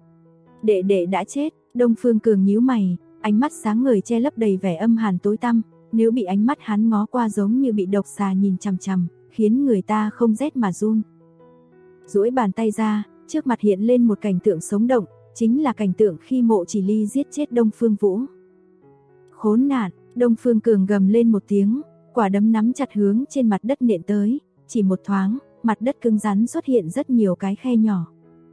Đệ đệ đã chết, Đông Phương Cường nhíu mày, ánh mắt sáng ngời che lấp đầy vẻ âm hàn tối tăm, nếu bị ánh mắt hắn ngó qua giống như bị độc xà nhìn chằm chằm, khiến người ta không rét mà run. Duỗi bàn tay ra, trước mặt hiện lên một cảnh tượng sống động, chính là cảnh tượng khi Mộ Chỉ Ly giết chết Đông Phương Vũ. Khốn nạn, Đông Phương Cường gầm lên một tiếng, quả đấm nắm chặt hướng trên mặt đất nện tới, chỉ một thoáng, mặt đất cứng rắn xuất hiện rất nhiều cái khe nhỏ.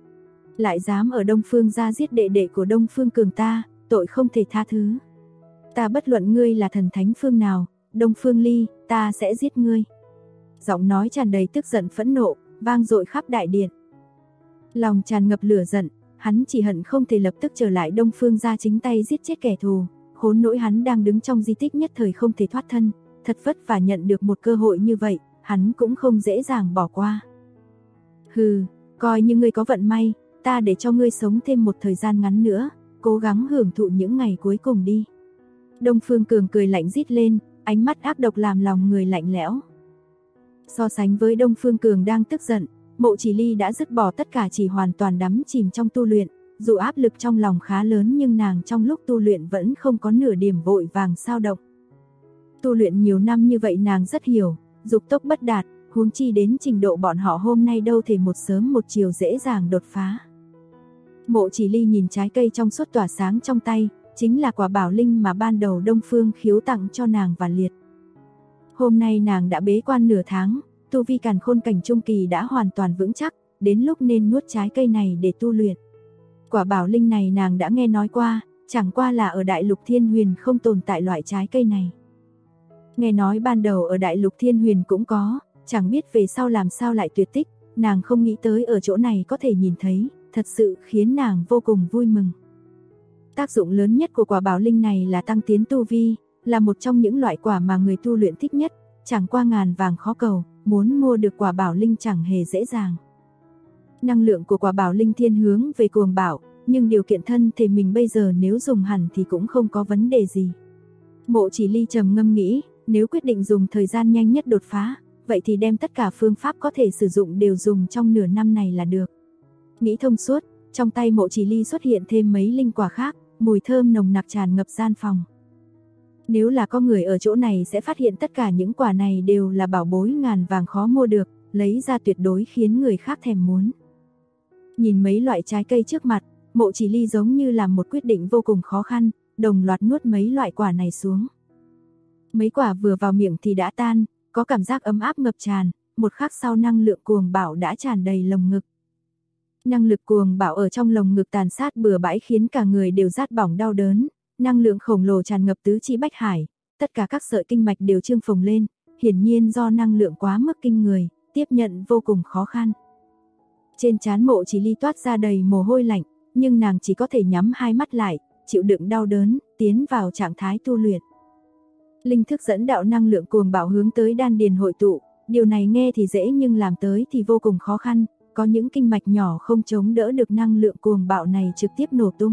Lại dám ở Đông Phương gia giết đệ đệ của Đông Phương Cường ta, tội không thể tha thứ. Ta bất luận ngươi là thần thánh phương nào, Đông Phương Ly, ta sẽ giết ngươi. Giọng nói tràn đầy tức giận phẫn nộ, vang dội khắp đại điện. Lòng tràn ngập lửa giận, hắn chỉ hận không thể lập tức trở lại Đông Phương gia chính tay giết chết kẻ thù, khốn nỗi hắn đang đứng trong di tích nhất thời không thể thoát thân, thật vất vả nhận được một cơ hội như vậy, hắn cũng không dễ dàng bỏ qua. Hừ, coi như ngươi có vận may, ta để cho ngươi sống thêm một thời gian ngắn nữa, cố gắng hưởng thụ những ngày cuối cùng đi. Đông Phương Cường cười lạnh rít lên, ánh mắt ác độc làm lòng người lạnh lẽo. So sánh với Đông Phương Cường đang tức giận, Mộ Chỉ Ly đã dứt bỏ tất cả, chỉ hoàn toàn đắm chìm trong tu luyện, dù áp lực trong lòng khá lớn nhưng nàng trong lúc tu luyện vẫn không có nửa điểm vội vàng xao động. Tu luyện nhiều năm như vậy nàng rất hiểu, dục tốc bất đạt, huống chi đến trình độ bọn họ hôm nay đâu thể một sớm một chiều dễ dàng đột phá. Mộ Chỉ Ly nhìn trái cây trong suốt tỏa sáng trong tay, chính là quả bảo linh mà ban đầu Đông Phương Khiếu tặng cho nàng và Liệt. Hôm nay nàng đã bế quan nửa tháng, tu vi càn khôn cảnh trung kỳ đã hoàn toàn vững chắc, đến lúc nên nuốt trái cây này để tu luyện. Quả bảo linh này nàng đã nghe nói qua, chẳng qua là ở Đại Lục Thiên Huyền không tồn tại loại trái cây này. Nghe nói ban đầu ở Đại Lục Thiên Huyền cũng có, chẳng biết về sau làm sao lại tuyệt tích, nàng không nghĩ tới ở chỗ này có thể nhìn thấy, thật sự khiến nàng vô cùng vui mừng. Tác dụng lớn nhất của quả bảo linh này là tăng tiến tu vi, là một trong những loại quả mà người tu luyện thích nhất, chẳng qua ngàn vàng khó cầu, muốn mua được quả bảo linh chẳng hề dễ dàng. Năng lượng của quả bảo linh thiên hướng về cuồng bạo, nhưng điều kiện thân thể mình bây giờ nếu dùng hẳn thì cũng không có vấn đề gì. Mộ Chỉ Ly trầm ngâm nghĩ, nếu quyết định dùng thời gian nhanh nhất đột phá, vậy thì đem tất cả phương pháp có thể sử dụng đều dùng trong nửa năm này là được. Nghĩ thông suốt, trong tay Mộ Chỉ Ly xuất hiện thêm mấy linh quả khác, mùi thơm nồng nặc tràn ngập gian phòng. Nếu là có người ở chỗ này sẽ phát hiện tất cả những quả này đều là bảo bối ngàn vàng khó mua được, lấy ra tuyệt đối khiến người khác thèm muốn. Nhìn mấy loại trái cây trước mặt, Mộ Chỉ Ly giống như làm một quyết định vô cùng khó khăn, đồng loạt nuốt mấy loại quả này xuống. Mấy quả vừa vào miệng thì đã tan, có cảm giác ấm áp ngập tràn, một khắc sau năng lượng cuồng bạo đã tràn đầy lồng ngực. Năng lực cuồng bạo ở trong lồng ngực tàn sát bừa bãi khiến cả người đều rát bỏng đau đớn, năng lượng khổng lồ tràn ngập tứ chi bách hải, tất cả các sợi kinh mạch đều trương phồng lên, hiển nhiên do năng lượng quá mức kinh người, tiếp nhận vô cùng khó khăn. Trên trán Mộ Chỉ Ly toát ra đầy mồ hôi lạnh, nhưng nàng chỉ có thể nhắm hai mắt lại, chịu đựng đau đớn, tiến vào trạng thái tu luyện. Linh thức dẫn đạo năng lượng cuồng bạo hướng tới đan điền hội tụ, điều này nghe thì dễ nhưng làm tới thì vô cùng khó khăn, có những kinh mạch nhỏ không chống đỡ được năng lượng cuồng bạo này trực tiếp nổ tung.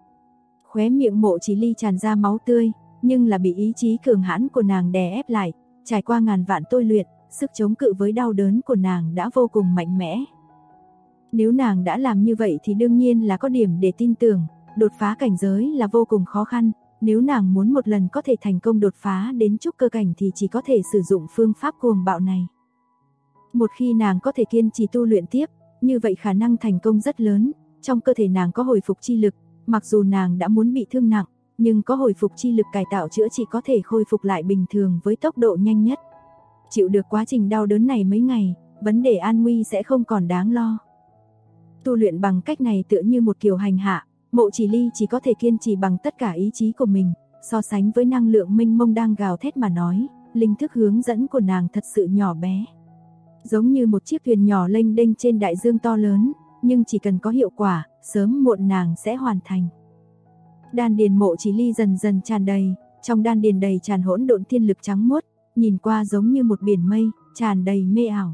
Khóe miệng Mộ Chỉ Ly tràn ra máu tươi, nhưng là bị ý chí cường hãn của nàng đè ép lại, trải qua ngàn vạn tôi luyện, sức chống cự với đau đớn của nàng đã vô cùng mạnh mẽ. Nếu nàng đã làm như vậy thì đương nhiên là có điểm để tin tưởng, đột phá cảnh giới là vô cùng khó khăn, nếu nàng muốn một lần có thể thành công đột phá đến trúc cơ cảnh thì chỉ có thể sử dụng phương pháp cuồng bạo này. Một khi nàng có thể kiên trì tu luyện tiếp, như vậy khả năng thành công rất lớn, trong cơ thể nàng có hồi phục chi lực, mặc dù nàng đã muốn bị thương nặng, nhưng có hồi phục chi lực cải tạo chữa trị có thể khôi phục lại bình thường với tốc độ nhanh nhất. Chịu được quá trình đau đớn này mấy ngày, vấn đề an nguy sẽ không còn đáng lo. Tu luyện bằng cách này tựa như một kiểu hành hạ, Mộ Chỉ Ly chỉ có thể kiên trì bằng tất cả ý chí của mình, so sánh với năng lượng mênh mông đang gào thét mà nói, linh thức hướng dẫn của nàng thật sự nhỏ bé. Giống như một chiếc thuyền nhỏ lênh đênh trên đại dương to lớn, nhưng chỉ cần có hiệu quả, sớm muộn nàng sẽ hoàn thành. Đan điền Mộ Chỉ Ly dần dần tràn đầy, trong đan điền đầy tràn hỗn độn thiên lực trắng muốt, nhìn qua giống như một biển mây, tràn đầy mê ảo.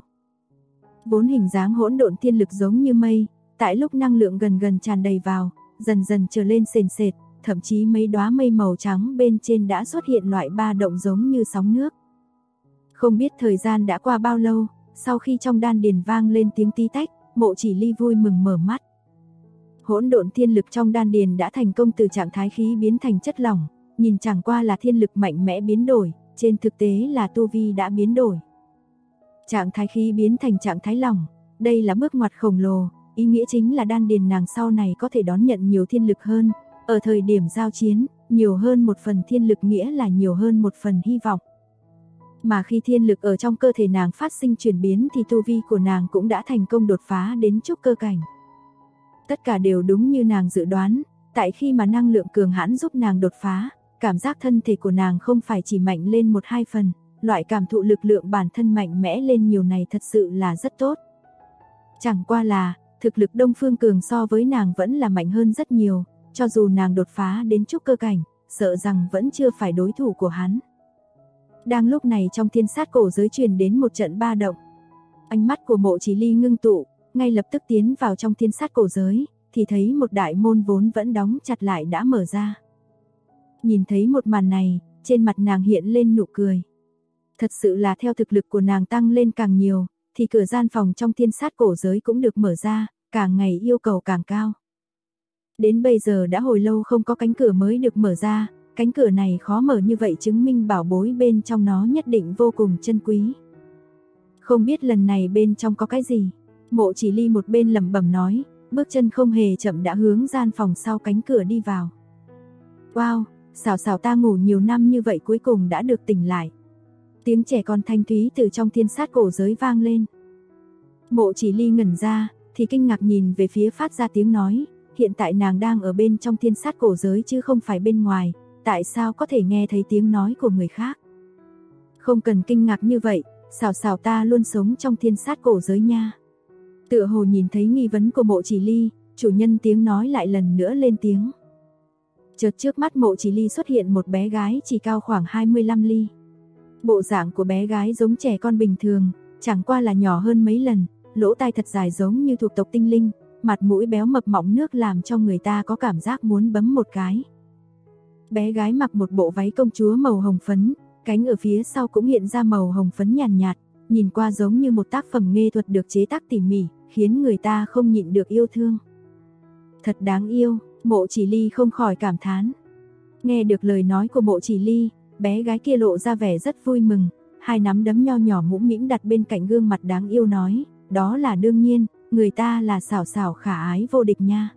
Vốn hình dáng hỗn độn thiên lực giống như mây, tại lúc năng lượng gần gần tràn đầy vào, dần dần trở lên sền sệt, thậm chí mấy đóa mây màu trắng bên trên đã xuất hiện loại ba động giống như sóng nước. Không biết thời gian đã qua bao lâu, sau khi trong đan điền vang lên tiếng tí tách, Mộ Chỉ Ly vui mừng mở mắt. Hỗn độn thiên lực trong đan điền đã thành công từ trạng thái khí biến thành chất lỏng, nhìn chẳng qua là thiên lực mạnh mẽ biến đổi, trên thực tế là tu vi đã biến đổi. Trạng thái khí biến thành trạng thái lỏng, đây là bước ngoặt khổng lồ, ý nghĩa chính là đan điền nàng sau này có thể đón nhận nhiều thiên lực hơn, ở thời điểm giao chiến, nhiều hơn một phần thiên lực nghĩa là nhiều hơn một phần hy vọng. Mà khi thiên lực ở trong cơ thể nàng phát sinh chuyển biến thì tu vi của nàng cũng đã thành công đột phá đến trúc cơ cảnh. Tất cả đều đúng như nàng dự đoán, tại khi mà năng lượng cường hãn giúp nàng đột phá, cảm giác thân thể của nàng không phải chỉ mạnh lên 1-2 phần, loại cảm thụ lực lượng bản thân mạnh mẽ lên nhiều này thật sự là rất tốt. Chẳng qua là, thực lực Đông Phương Cường so với nàng vẫn là mạnh hơn rất nhiều, cho dù nàng đột phá đến trúc cơ cảnh, sợ rằng vẫn chưa phải đối thủ của hắn. Đang lúc này trong thiên sát cổ giới truyền đến một trận ba động. Ánh mắt của Mộ Chỉ Ly ngưng tụ, ngay lập tức tiến vào trong thiên sát cổ giới, thì thấy một đại môn vốn vẫn đóng chặt lại đã mở ra. Nhìn thấy một màn này, trên mặt nàng hiện lên nụ cười. Thật sự là theo thực lực của nàng tăng lên càng nhiều, thì cửa gian phòng trong thiên sát cổ giới cũng được mở ra, càng ngày yêu cầu càng cao. Đến bây giờ đã hồi lâu không có cánh cửa mới được mở ra, cánh cửa này khó mở như vậy chứng minh bảo bối bên trong nó nhất định vô cùng chân quý. Không biết lần này bên trong có cái gì. Mộ Chỉ Ly một bên lẩm bẩm nói, bước chân không hề chậm đã hướng gian phòng sau cánh cửa đi vào. Wow, Sảo Sảo, ta ngủ nhiều năm như vậy cuối cùng đã được tỉnh lại. Tiếng trẻ con thanh thúy từ trong thiên sát cổ giới vang lên. Mộ Chỉ Ly ngẩn ra, thì kinh ngạc nhìn về phía phát ra tiếng nói, hiện tại nàng đang ở bên trong thiên sát cổ giới chứ không phải bên ngoài, tại sao có thể nghe thấy tiếng nói của người khác? Không cần kinh ngạc như vậy, Sảo Sảo, ta luôn sống trong thiên sát cổ giới nha. Tựa hồ nhìn thấy nghi vấn của Mộ Chỉ Ly, chủ nhân tiếng nói lại lần nữa lên tiếng. Chợt trước mắt Mộ Chỉ Ly xuất hiện một bé gái chỉ cao khoảng 25 ly. Bộ dạng của bé gái giống trẻ con bình thường, chẳng qua là nhỏ hơn mấy lần, lỗ tai thật dài giống như thuộc tộc tinh linh, mặt mũi béo mập mọng nước làm cho người ta có cảm giác muốn bấm một cái. Bé gái mặc một bộ váy công chúa màu hồng phấn, cánh ở phía sau cũng hiện ra màu hồng phấn nhàn nhạt, nhìn qua giống như một tác phẩm nghệ thuật được chế tác tỉ mỉ, khiến người ta không nhịn được yêu thương. Thật đáng yêu, Mộ Chỉ Ly không khỏi cảm thán. Nghe được lời nói của Mộ Chỉ Ly, bé gái kia lộ ra vẻ rất vui mừng, hai nắm đấm nho nhỏ mũm mĩm đặt bên cạnh gương mặt đáng yêu nói, đó là đương nhiên, người ta là Sảo Sảo khả ái vô địch nha.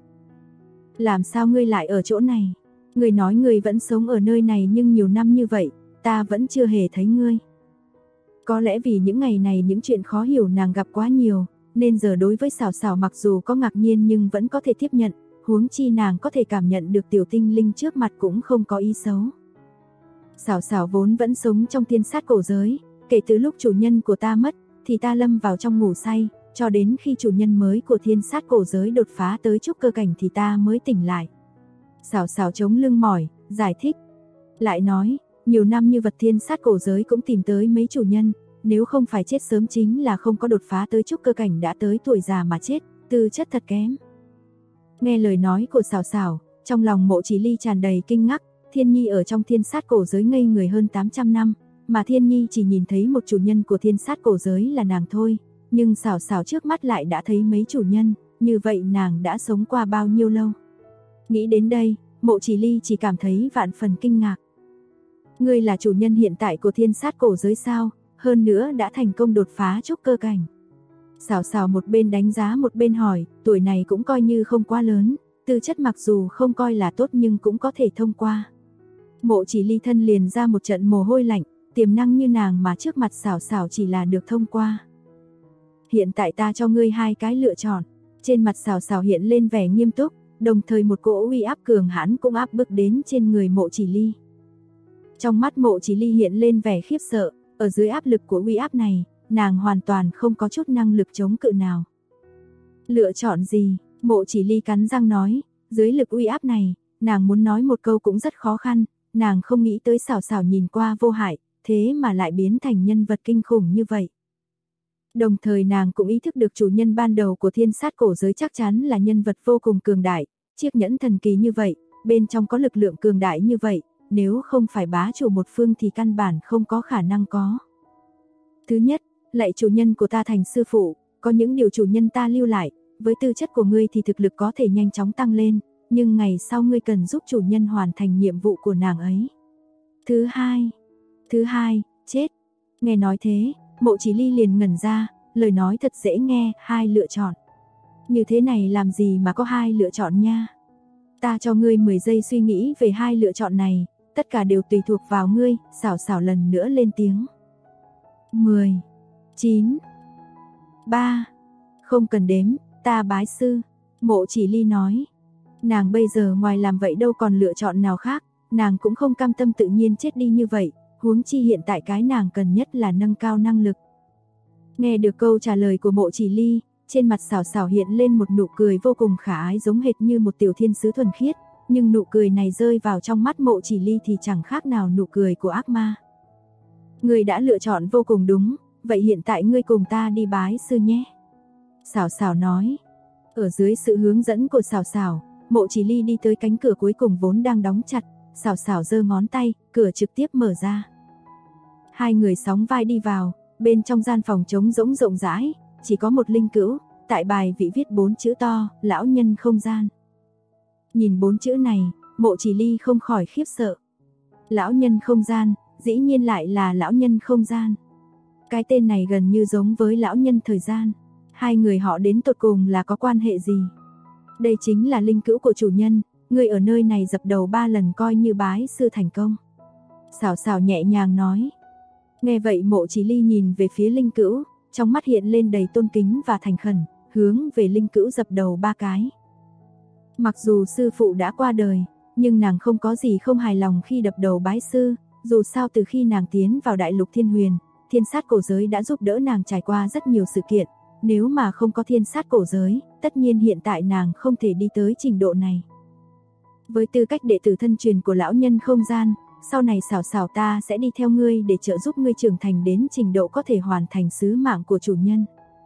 Làm sao ngươi lại ở chỗ này? Ngươi nói ngươi vẫn sống ở nơi này nhưng nhiều năm như vậy, ta vẫn chưa hề thấy ngươi. Có lẽ vì những ngày này những chuyện khó hiểu nàng gặp quá nhiều, nên giờ đối với Sảo Sảo mặc dù có ngạc nhiên nhưng vẫn có thể tiếp nhận, huống chi nàng có thể cảm nhận được tiểu tinh linh trước mặt cũng không có ý xấu. Sảo Sảo vốn vẫn sống trong thiên sát cổ giới, kể từ lúc chủ nhân của ta mất, thì ta lâm vào trong ngủ say, cho đến khi chủ nhân mới của thiên sát cổ giới đột phá tới trúc cơ cảnh thì ta mới tỉnh lại. Sảo Sảo chống lưng mỏi, giải thích. Lại nói, nhiều năm như vật thiên sát cổ giới cũng tìm tới mấy chủ nhân, nếu không phải chết sớm chính là không có đột phá tới trúc cơ cảnh đã tới tuổi già mà chết, tư chất thật kém. Nghe lời nói của Sảo Sảo, trong lòng Mộ Chỉ Ly tràn đầy kinh ngạc, Thiên Nhi ở trong thiên sát cổ giới ngây người hơn 800 năm, mà Thiên Nhi chỉ nhìn thấy một chủ nhân của thiên sát cổ giới là nàng thôi, nhưng Sảo Sảo trước mắt lại đã thấy mấy chủ nhân, như vậy nàng đã sống qua bao nhiêu lâu? Nghĩ đến đây, Mộ Chỉ Ly chỉ cảm thấy vạn phần kinh ngạc. Ngươi là chủ nhân hiện tại của thiên sát cổ giới sao, hơn nữa đã thành công đột phá trúc cơ cảnh. Sảo Sảo một bên đánh giá một bên hỏi, tuổi này cũng coi như không quá lớn, tư chất mặc dù không coi là tốt nhưng cũng có thể thông qua. Mộ Chỉ Ly thân liền ra một trận mồ hôi lạnh, tiềm năng như nàng mà trước mặt Sảo Sảo chỉ là được thông qua. Hiện tại ta cho ngươi hai cái lựa chọn. Trên mặt Sảo Sảo hiện lên vẻ nghiêm túc, đồng thời một cỗ uy áp cường hãn cũng áp bức đến trên người Mộ Chỉ Ly. Trong mắt Mộ Chỉ Ly hiện lên vẻ khiếp sợ, ở dưới áp lực của uy áp này, nàng hoàn toàn không có chút năng lực chống cự nào. Lựa chọn gì? Mộ Chỉ Ly cắn răng nói, dưới lực uy áp này, nàng muốn nói một câu cũng rất khó khăn, nàng không nghĩ tới Sảo Sảo nhìn qua vô hại, thế mà lại biến thành nhân vật kinh khủng như vậy. Đồng thời nàng cũng ý thức được chủ nhân ban đầu của thiên sát cổ giới chắc chắn là nhân vật vô cùng cường đại, chiếc nhẫn thần kỳ như vậy, bên trong có lực lượng cường đại như vậy, nếu không phải bá chủ một phương thì căn bản không có khả năng có. Thứ nhất, lạy chủ nhân của ta thành sư phụ, có những điều chủ nhân ta lưu lại, với tư chất của ngươi thì thực lực có thể nhanh chóng tăng lên, nhưng ngày sau ngươi cần giúp chủ nhân hoàn thành nhiệm vụ của nàng ấy. Thứ hai, chết. Nghe nói thế, Mộ Chỉ Ly liền ngẩn ra, lời nói thật dễ nghe, hai lựa chọn. Như thế này làm gì mà có hai lựa chọn nha. Ta cho ngươi 10 giây suy nghĩ về hai lựa chọn này, tất cả đều tùy thuộc vào ngươi. Sảo Sảo lần nữa lên tiếng. 10, 9, 3, không cần đếm, ta bái sư. Mộ Chỉ Ly nói. Nàng bây giờ ngoài làm vậy đâu còn lựa chọn nào khác, nàng cũng không cam tâm tự nhiên chết đi như vậy, huống chi hiện tại cái nàng cần nhất là nâng cao năng lực. Nghe được câu trả lời của Mộ Chỉ Ly, trên mặt Sảo Sảo hiện lên một nụ cười vô cùng khả ái giống hệt như một tiểu thiên sứ thuần khiết, nhưng nụ cười này rơi vào trong mắt Mộ Chỉ Ly thì chẳng khác nào nụ cười của ác ma. Ngươi đã lựa chọn vô cùng đúng, vậy hiện tại ngươi cùng ta đi bái sư nhé. Sảo Sảo nói. Ở dưới sự hướng dẫn của Sảo Sảo, Mộ Chỉ Ly đi tới cánh cửa cuối cùng vốn đang đóng chặt, Sảo Sảo giơ ngón tay, cửa trực tiếp mở ra. Hai người sóng vai đi vào, bên trong gian phòng trống rỗng rộng rãi, chỉ có một linh cữu, tại bài vị viết 4 chữ to, lão nhân không gian. Nhìn 4 chữ này, Mộ Chỉ Ly không khỏi khiếp sợ. Lão nhân không gian, dĩ nhiên lại là lão nhân không gian. Cái tên này gần như giống với lão nhân thời gian. Hai người họ đến tột cùng là có quan hệ gì? Đây chính là linh cữu của chủ nhân, người ở nơi này dập đầu 3 lần coi như bái sư thành công. Xảo Xảo nhẹ nhàng nói. Nghe vậy Mộ Chỉ Ly nhìn về phía linh cữu, trong mắt hiện lên đầy tôn kính và thành khẩn, hướng về linh cữu dập đầu 3 cái. Mặc dù sư phụ đã qua đời, nhưng nàng không có gì không hài lòng khi đập đầu bái sư, dù sao từ khi nàng tiến vào đại lục thiên huyền, thiên sát cổ giới đã giúp đỡ nàng trải qua rất nhiều sự kiện, nếu mà không có thiên sát cổ giới, tất nhiên hiện tại nàng không thể đi tới trình độ này. Với tư cách đệ tử thân truyền của lão nhân không gian, sau này Xảo Xảo ta sẽ đi theo ngươi để trợ giúp ngươi trưởng thành đến trình độ có thể hoàn thành sứ mạng của chủ nhân.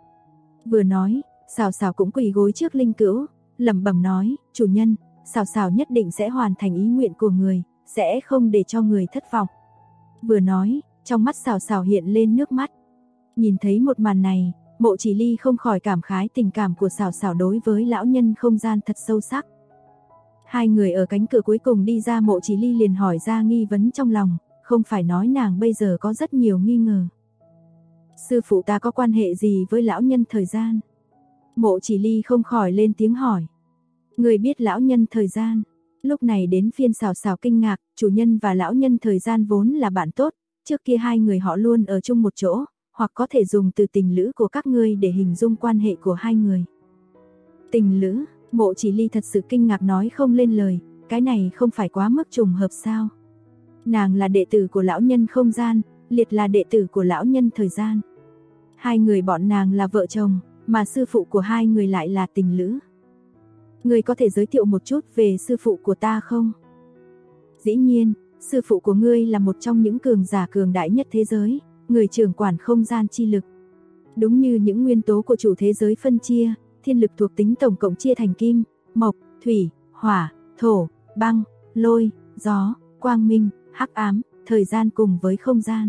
Vừa nói, Xảo Xảo cũng quỳ gối trước linh cữu, lẩm bẩm nói, chủ nhân, Xảo Xảo nhất định sẽ hoàn thành ý nguyện của người, sẽ không để cho người thất vọng. Vừa nói, trong mắt Xảo Xảo hiện lên nước mắt. Nhìn thấy một màn này, Mộ Chỉ Ly không khỏi cảm khái tình cảm của Xảo Xảo đối với lão nhân không gian thật sâu sắc. Hai người ở cánh cửa cuối cùng đi ra, Mộ Chỉ Ly liền hỏi ra nghi vấn trong lòng, không phải nói nàng bây giờ có rất nhiều nghi ngờ. Sư phụ ta có quan hệ gì với lão nhân thời gian? Mộ Chỉ Ly không khỏi lên tiếng hỏi. Người biết lão nhân thời gian? Lúc này đến phiên Xảo Xảo kinh ngạc, chủ nhân và lão nhân thời gian vốn là bạn tốt, trước kia hai người họ luôn ở chung một chỗ, hoặc có thể dùng từ tình lữ của các ngươi để hình dung quan hệ của hai người. Tình lữ? Mộ Chỉ Ly thật sự kinh ngạc nói không lên lời, cái này không phải quá mức trùng hợp sao? Nàng là đệ tử của lão nhân không gian, Liệt là đệ tử của lão nhân thời gian. Hai người bọn nàng là vợ chồng, mà sư phụ của hai người lại là tình lữ. Ngươi có thể giới thiệu một chút về sư phụ của ta không? Dĩ nhiên, sư phụ của ngươi là một trong những cường giả cường đại nhất thế giới, người trưởng quản không gian chi lực. Đúng như những nguyên tố của chủ thế giới phân chia, thiên lực thuộc tính tổng cộng chia thành kim, mộc, thủy, hỏa, thổ, băng, lôi, gió, quang minh, hắc ám, thời gian cùng với không gian.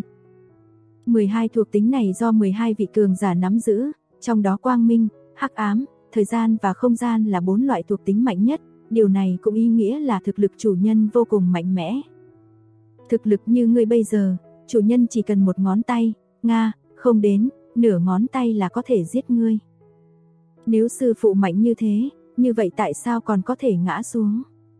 12 thuộc tính này do 12 vị cường giả nắm giữ, trong đó quang minh, hắc ám, thời gian và không gian là 4 loại thuộc tính mạnh nhất, điều này cũng ý nghĩa là thực lực chủ nhân vô cùng mạnh mẽ. Thực lực như ngươi bây giờ, chủ nhân chỉ cần một ngón tay, không đến, nửa ngón tay là có thể giết ngươi. Nếu sư phụ mạnh như thế, như vậy tại sao còn có thể ngã xuống?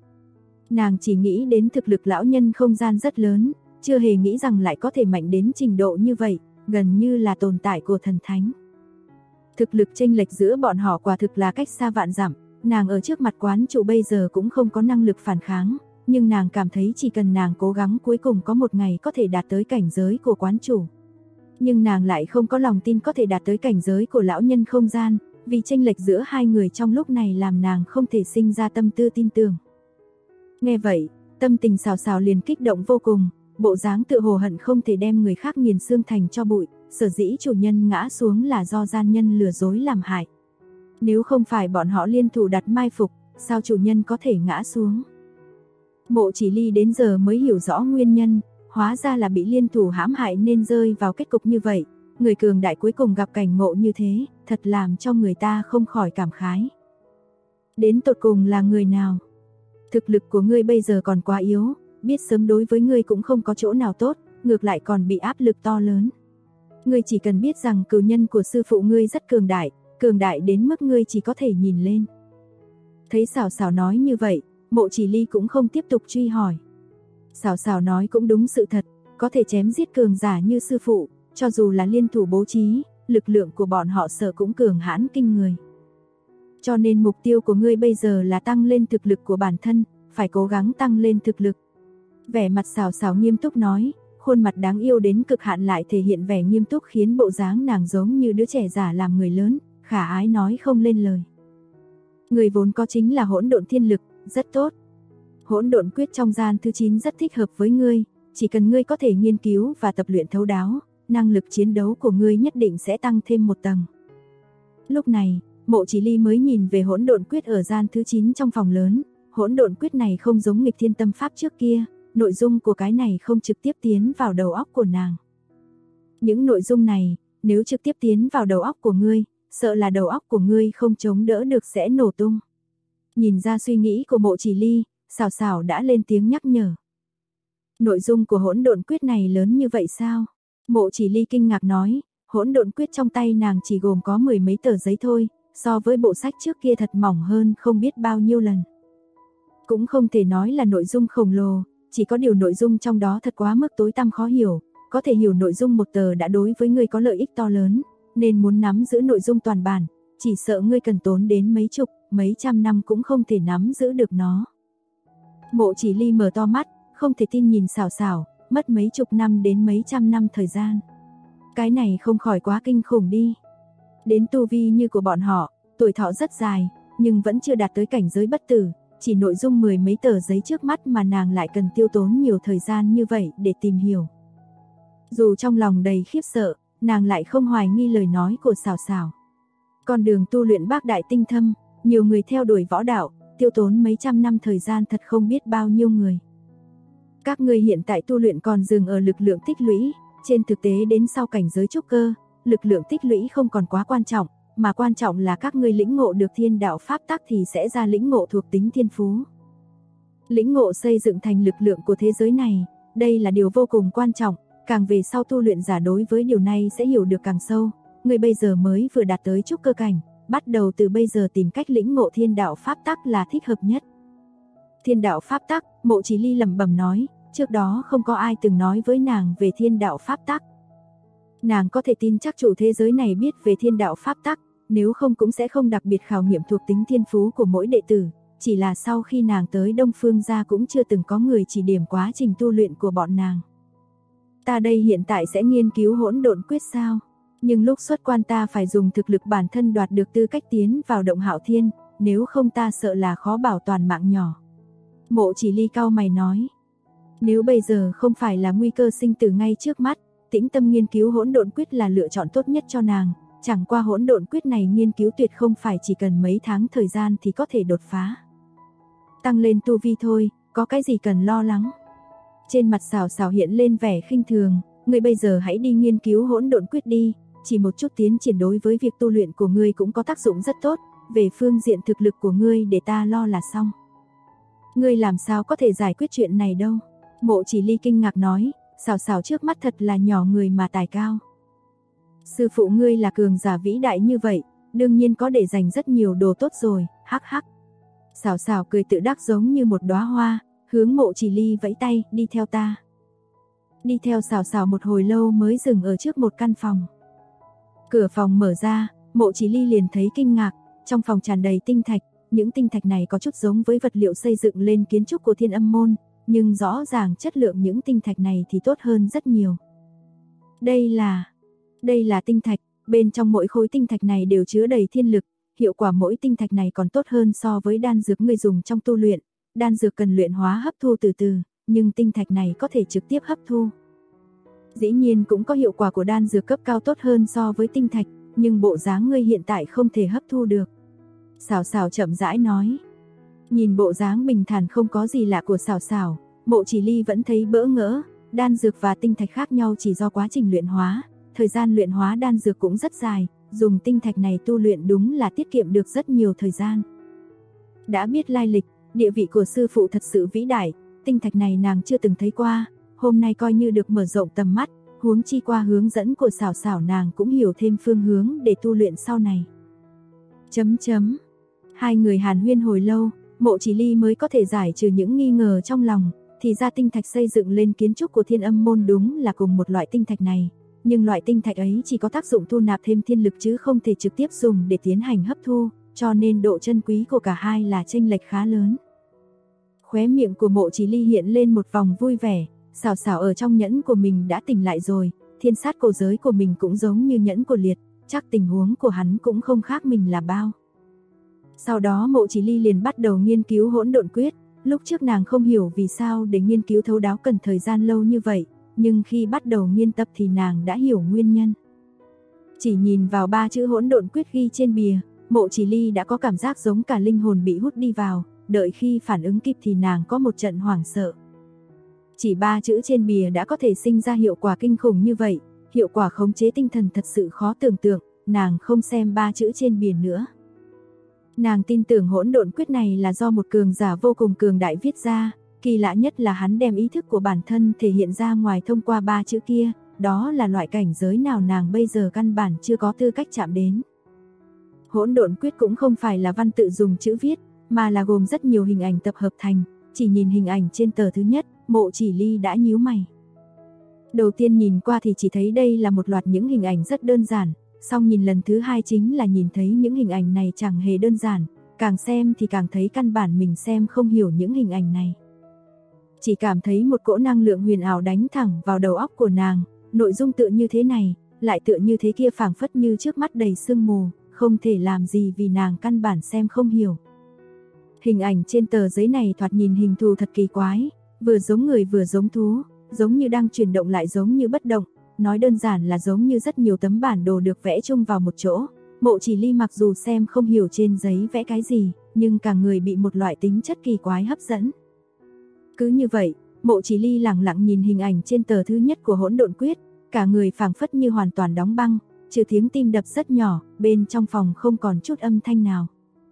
Nàng chỉ nghĩ đến thực lực lão nhân không gian rất lớn, chưa hề nghĩ rằng lại có thể mạnh đến trình độ như vậy, gần như là tồn tại của thần thánh. Thực lực chênh lệch giữa bọn họ quả thực là cách xa vạn dặm, nàng ở trước mặt quán chủ bây giờ cũng không có năng lực phản kháng, nhưng nàng cảm thấy chỉ cần nàng cố gắng cuối cùng có một ngày có thể đạt tới cảnh giới của quán chủ. Nhưng nàng lại không có lòng tin có thể đạt tới cảnh giới của lão nhân không gian, vì chênh lệch giữa hai người trong lúc này làm nàng không thể sinh ra tâm tư tin tưởng. Nghe vậy, tâm tình Xảo Xảo liền kích động vô cùng, bộ dáng tựa hồ hận không thể đem người khác nghiền xương thành tro bụi, sở dĩ chủ nhân ngã xuống là do gian nhân lừa dối làm hại. Nếu không phải bọn họ liên thủ đặt mai phục, sao chủ nhân có thể ngã xuống? Mộ Chỉ Ly đến giờ mới hiểu rõ nguyên nhân, hóa ra là bị liên thủ hãm hại nên rơi vào kết cục như vậy. Người cường đại cuối cùng gặp cảnh ngộ như thế, thật làm cho người ta không khỏi cảm khái. Đến tột cùng là người nào? Thực lực của ngươi bây giờ còn quá yếu, biết sớm đối với ngươi cũng không có chỗ nào tốt, ngược lại còn bị áp lực to lớn. Ngươi chỉ cần biết rằng cừu nhân của sư phụ ngươi rất cường đại đến mức ngươi chỉ có thể nhìn lên. Thấy Xảo Xảo nói như vậy, Mộ Chỉ Ly cũng không tiếp tục truy hỏi. Xảo Xảo nói cũng đúng sự thật, có thể chém giết cường giả như sư phụ, cho dù là liên thủ bố trí, lực lượng của bọn họ sợ cũng cường hãn kinh người. Cho nên mục tiêu của ngươi bây giờ là tăng lên thực lực của bản thân, phải cố gắng tăng lên thực lực. Vẻ mặt Xảo Xảo nghiêm túc nói, khuôn mặt đáng yêu đến cực hạn lại thể hiện vẻ nghiêm túc khiến bộ dáng nàng giống như đứa trẻ giả làm người lớn, khả ái nói không lên lời. Người vốn có chính là hỗn độn thiên lực, rất tốt. Hỗn độn quyết trong gian thứ 9 rất thích hợp với ngươi, chỉ cần ngươi có thể nghiên cứu và tập luyện thấu đáo, năng lực chiến đấu của ngươi nhất định sẽ tăng thêm một tầng. Lúc này, Mộ Chỉ Ly mới nhìn về hỗn độn quyết ở gian thứ 9 trong phòng lớn, hỗn độn quyết này không giống nghịch thiên tâm pháp trước kia, nội dung của cái này không trực tiếp tiến vào đầu óc của nàng. Những nội dung này, nếu trực tiếp tiến vào đầu óc của ngươi, sợ là đầu óc của ngươi không chống đỡ được sẽ nổ tung. Nhìn ra suy nghĩ của Mộ Chỉ Ly, Xảo Xảo đã lên tiếng nhắc nhở. Nội dung của hỗn độn quyết này lớn như vậy sao? Mộ Chỉ Ly kinh ngạc nói, hỗn độn quyết trong tay nàng chỉ gồm có 10 mấy tờ giấy thôi, so với bộ sách trước kia thật mỏng hơn không biết bao nhiêu lần. Cũng không thể nói là nội dung khổng lồ, chỉ có điều nội dung trong đó thật quá mức tối tăm khó hiểu, có thể hiểu nội dung một tờ đã đối với ngươi có lợi ích to lớn, nên muốn nắm giữ nội dung toàn bản, chỉ sợ ngươi cần tốn đến mấy chục, mấy trăm năm cũng không thể nắm giữ được nó. Mộ Chỉ Ly mở to mắt, không thể tin nhìn Sảo Sảo, mất mấy chục năm đến mấy trăm năm thời gian. Cái này không khỏi quá kinh khủng đi. Đến tu vi như của bọn họ, tuổi thọ rất dài, nhưng vẫn chưa đạt tới cảnh giới bất tử, chỉ nội dung 10 mấy tờ giấy trước mắt mà nàng lại cần tiêu tốn nhiều thời gian như vậy để tìm hiểu. Dù trong lòng đầy khiếp sợ, nàng lại không hoài nghi lời nói của Sảo Sảo. Con đường tu luyện bác đại tinh thâm, nhiều người theo đuổi võ đạo, tiêu tốn mấy trăm năm thời gian thật không biết bao nhiêu người. Các ngươi hiện tại tu luyện còn dừng ở lực lượng tích lũy, trên thực tế đến sau cảnh giới trúc cơ, lực lượng tích lũy không còn quá quan trọng, mà quan trọng là các ngươi lĩnh ngộ được thiên đạo pháp tắc thì sẽ ra lĩnh ngộ thuộc tính thiên phú. Lĩnh ngộ xây dựng thành lực lượng của thế giới này, đây là điều vô cùng quan trọng, càng về sau tu luyện giả đối với điều này sẽ hiểu được càng sâu. Ngươi bây giờ mới vừa đạt tới trúc cơ cảnh, bắt đầu từ bây giờ tìm cách lĩnh ngộ thiên đạo pháp tắc là thích hợp nhất. Thiên đạo pháp tắc, Mộ Chỉ Ly lẩm bẩm nói, trước đó không có ai từng nói với nàng về thiên đạo pháp tắc. Nàng có thể tin chắc chủ thế giới này biết về thiên đạo pháp tắc, nếu không cũng sẽ không đặc biệt khảo nghiệm thuộc tính thiên phú của mỗi đệ tử, chỉ là sau khi nàng tới Đông Phương gia cũng chưa từng có người chỉ điểm quá trình tu luyện của bọn nàng. Ta đây hiện tại sẽ nghiên cứu hỗn độn quyết sao? Nhưng lúc xuất quan ta phải dùng thực lực bản thân đoạt được tư cách tiến vào Động Hạo Thiên, nếu không ta sợ là khó bảo toàn mạng nhỏ. Mộ Chỉ Ly cau mày nói, nếu bây giờ không phải là nguy cơ sinh tử ngay trước mắt, tĩnh tâm nghiên cứu hỗn độn quyết là lựa chọn tốt nhất cho nàng, chẳng qua hỗn độn quyết này nghiên cứu tuyệt không phải chỉ cần mấy tháng thời gian thì có thể đột phá. Tăng lên tu vi thôi, có cái gì cần lo lắng. Trên mặt Sảo Sảo hiện lên vẻ khinh thường, ngươi bây giờ hãy đi nghiên cứu hỗn độn quyết đi, chỉ một chút tiến triển đối với việc tu luyện của ngươi cũng có tác dụng rất tốt, về phương diện thực lực của ngươi để ta lo là xong. Ngươi làm sao có thể giải quyết chuyện này đâu? Mộ Chỉ Ly kinh ngạc nói, Sảo Sảo trước mắt thật là nhỏ người mà tài cao. Sư phụ ngươi là cường giả vĩ đại như vậy, đương nhiên có để dành rất nhiều đồ tốt rồi, hắc hắc. Sảo Sảo cười tự đắc giống như một đóa hoa, hướng Mộ Chỉ Ly vẫy tay, đi theo ta. Đi theo Sảo Sảo một hồi lâu mới dừng ở trước một căn phòng. Cửa phòng mở ra, Mộ Chỉ Ly liền thấy kinh ngạc, trong phòng tràn đầy tinh thạch, những tinh thạch này có chút giống với vật liệu xây dựng lên kiến trúc của Thiên Âm môn, nhưng rõ ràng chất lượng những tinh thạch này thì tốt hơn rất nhiều. Đây là tinh thạch, bên trong mỗi khối tinh thạch này đều chứa đầy thiên lực, hiệu quả mỗi tinh thạch này còn tốt hơn so với đan dược người dùng trong tu luyện, đan dược cần luyện hóa hấp thu từ từ, nhưng tinh thạch này có thể trực tiếp hấp thu. Dĩ nhiên cũng có hiệu quả của đan dược cấp cao tốt hơn so với tinh thạch, nhưng bộ dáng ngươi hiện tại không thể hấp thu được. Sảo Sảo chậm rãi nói. Nhìn bộ dáng bình thản không có gì lạ của Sảo Sảo, Mộ Chỉ Ly vẫn thấy bỡ ngỡ, đan dược và tinh thạch khác nhau chỉ do quá trình luyện hóa, thời gian luyện hóa đan dược cũng rất dài, dùng tinh thạch này tu luyện đúng là tiết kiệm được rất nhiều thời gian. Đã biết lai lịch, địa vị của sư phụ thật sự vĩ đại, tinh thạch này nàng chưa từng thấy qua, hôm nay coi như được mở rộng tầm mắt, huống chi qua hướng dẫn của Sảo Sảo nàng cũng hiểu thêm phương hướng để tu luyện sau này. Hai người hàn huyên hồi lâu, Mộ Chỉ Ly mới có thể giải trừ những nghi ngờ trong lòng, thì ra tinh thạch xây dựng lên kiến trúc của Thiên Âm môn đúng là cùng một loại tinh thạch này, nhưng loại tinh thạch ấy chỉ có tác dụng thu nạp thêm thiên lực chứ không thể trực tiếp dùng để tiến hành hấp thu, cho nên độ chân quý của cả hai là chênh lệch khá lớn. Khóe miệng của Mộ Chỉ Ly hiện lên một vòng vui vẻ, Sảo Sảo ở trong nhẫn của mình đã tỉnh lại rồi, thiên sát cổ giới của mình cũng giống như nhẫn của Liệt, chắc tình huống của hắn cũng không khác mình là bao. Sau đó Mộ Chỉ Ly liền bắt đầu nghiên cứu hỗn độn quyết, lúc trước nàng không hiểu vì sao để nghiên cứu thấu đáo cần thời gian lâu như vậy, nhưng khi bắt đầu nghiên tập thì nàng đã hiểu nguyên nhân. Chỉ nhìn vào 3 chữ hỗn độn quyết ghi trên bìa, Mộ Chỉ Ly đã có cảm giác giống cả linh hồn bị hút đi vào, đợi khi phản ứng kịp thì nàng có một trận hoảng sợ. Chỉ 3 chữ trên bìa đã có thể sinh ra hiệu quả kinh khủng như vậy, hiệu quả khống chế tinh thần thật sự khó tưởng tượng, nàng không xem 3 chữ trên bìa nữa. Nàng tin tưởng hỗn độn quyết này là do một cường giả vô cùng cường đại viết ra, kỳ lạ nhất là hắn đem ý thức của bản thân thể hiện ra ngoài thông qua 3 chữ kia, đó là loại cảnh giới nào nàng bây giờ căn bản chưa có tư cách chạm đến. Hỗn độn quyết cũng không phải là văn tự dùng chữ viết, mà là gồm rất nhiều hình ảnh tập hợp thành, chỉ nhìn hình ảnh trên tờ thứ nhất, Mộ Chỉ Ly đã nhíu mày. Đầu tiên nhìn qua thì chỉ thấy đây là một loạt những hình ảnh rất đơn giản, song nhìn lần thứ hai chính là nhìn thấy những hình ảnh này chẳng hề đơn giản, càng xem thì càng thấy căn bản mình xem không hiểu những hình ảnh này. Chỉ cảm thấy một cỗ năng lượng huyền ảo đánh thẳng vào đầu óc của nàng, nội dung tựa như thế này, lại tựa như thế kia, phảng phất như trước mắt đầy sương mù, không thể làm gì vì nàng căn bản xem không hiểu. Hình ảnh trên tờ giấy này thoạt nhìn hình thù thật kỳ quái, vừa giống người vừa giống thú, giống như đang chuyển động lại giống như bất động, nói đơn giản là giống như rất nhiều tấm bản đồ được vẽ chung vào một chỗ. Mộ Chỉ Ly mặc dù xem không hiểu trên giấy vẽ cái gì, nhưng cả người bị một loại tính chất kỳ quái hấp dẫn. Cứ như vậy, Mộ Chỉ Ly lặng lặng nhìn hình ảnh trên tờ thứ nhất của Hỗn Độn Quyết, cả người phảng phất như hoàn toàn đóng băng, trừ tiếng tim đập rất nhỏ, bên trong phòng không còn chút âm thanh nào.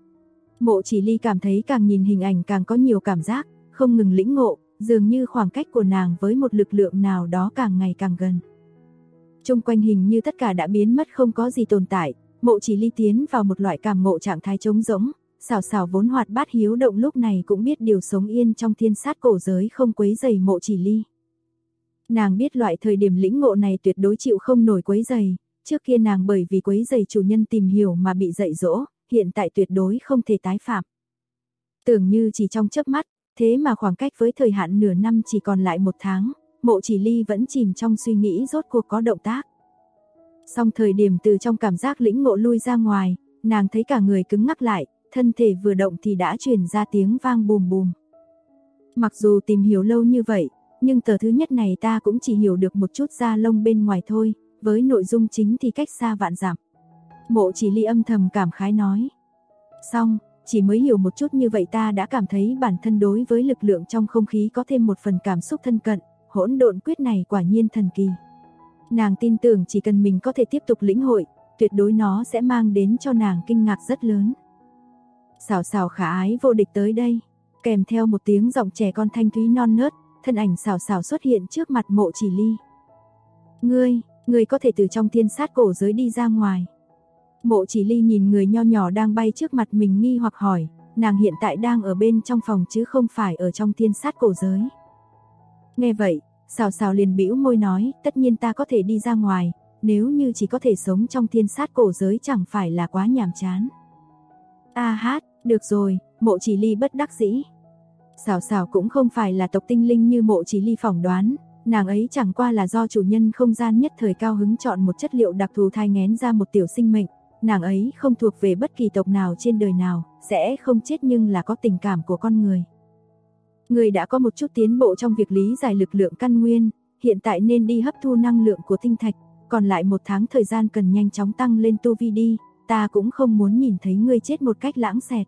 Mộ Chỉ Ly cảm thấy càng nhìn hình ảnh càng có nhiều cảm giác, không ngừng lĩnh ngộ, dường như khoảng cách của nàng với một lực lượng nào đó càng ngày càng gần. Chung quanh hình như tất cả đã biến mất, không có gì tồn tại, Mộ Chỉ Ly tiến vào một loại cảm ngộ trạng thái trống rỗng, Sảo Sảo vốn hoạt bát hiếu động lúc này cũng biết điều sống yên trong thiên sát cổ giới không quấy rầy Mộ Chỉ Ly. Nàng biết loại thời điểm lĩnh ngộ này tuyệt đối chịu không nổi quấy rầy, trước kia nàng bởi vì quấy rầy chủ nhân tìm hiểu mà bị dạy dỗ, hiện tại tuyệt đối không thể tái phạm. Tưởng như chỉ trong chớp mắt, thế mà khoảng cách với thời hạn nửa năm chỉ còn lại 1 tháng, Mộ Chỉ Ly vẫn chìm trong suy nghĩ rốt cuộc có động tác. Song thời điểm từ trong cảm giác lĩnh ngộ lui ra ngoài, nàng thấy cả người cứng ngắc lại, thân thể vừa động thì đã truyền ra tiếng vang bùm bùm. Mặc dù tìm hiểu lâu như vậy, nhưng tờ thứ nhất này ta cũng chỉ hiểu được một chút da lông bên ngoài thôi, với nội dung chính thì cách xa vạn dặm. Mộ Chỉ Ly âm thầm cảm khái nói. Xong, chỉ mới hiểu một chút như vậy ta đã cảm thấy bản thân đối với lực lượng trong không khí có thêm một phần cảm xúc thân cận, Hỗn Độn Quyết này quả nhiên thần kỳ. Nàng tin tưởng chỉ cần mình có thể tiếp tục lĩnh hội, tuyệt đối nó sẽ mang đến cho nàng kinh ngạc rất lớn. Sảo Sảo khả ái vô địch tới đây, kèm theo một tiếng giọng trẻ con thanh thúy non nớt, thân ảnh Sảo Sảo xuất hiện trước mặt Mộ Chỉ Ly. Ngươi có thể từ trong thiên sát cổ giới đi ra ngoài. Mộ Chỉ Ly nhìn người nho nhỏ đang bay trước mặt mình nghi hoặc hỏi, nàng hiện tại đang ở bên trong phòng chứ không phải ở trong thiên sát cổ giới. Nghe vậy, Sảo Sảo liền bĩu môi nói, tất nhiên ta có thể đi ra ngoài, nếu như chỉ có thể sống trong thiên sát cổ giới chẳng phải là quá nhàm chán. Được rồi, Mộ Chỉ Ly bất đắc dĩ. Sảo Sảo cũng không phải là tộc tinh linh như Mộ Chỉ Ly phỏng đoán, nàng ấy chẳng qua là do chủ nhân không gian nhất thời cao hứng chọn một chất liệu đặc thù thai nghén ra một tiểu sinh mệnh, nàng ấy không thuộc về bất kỳ tộc nào trên đời nào, sẽ không chết nhưng là có tình cảm của con người. Người đã có một chút tiến bộ trong việc lý giải lực lượng căn nguyên, hiện tại nên đi hấp thu năng lượng của tinh thạch, còn lại 1 tháng thời gian cần nhanh chóng tăng lên tu vi đi, ta cũng không muốn nhìn thấy ngươi chết một cách lãng xẹt.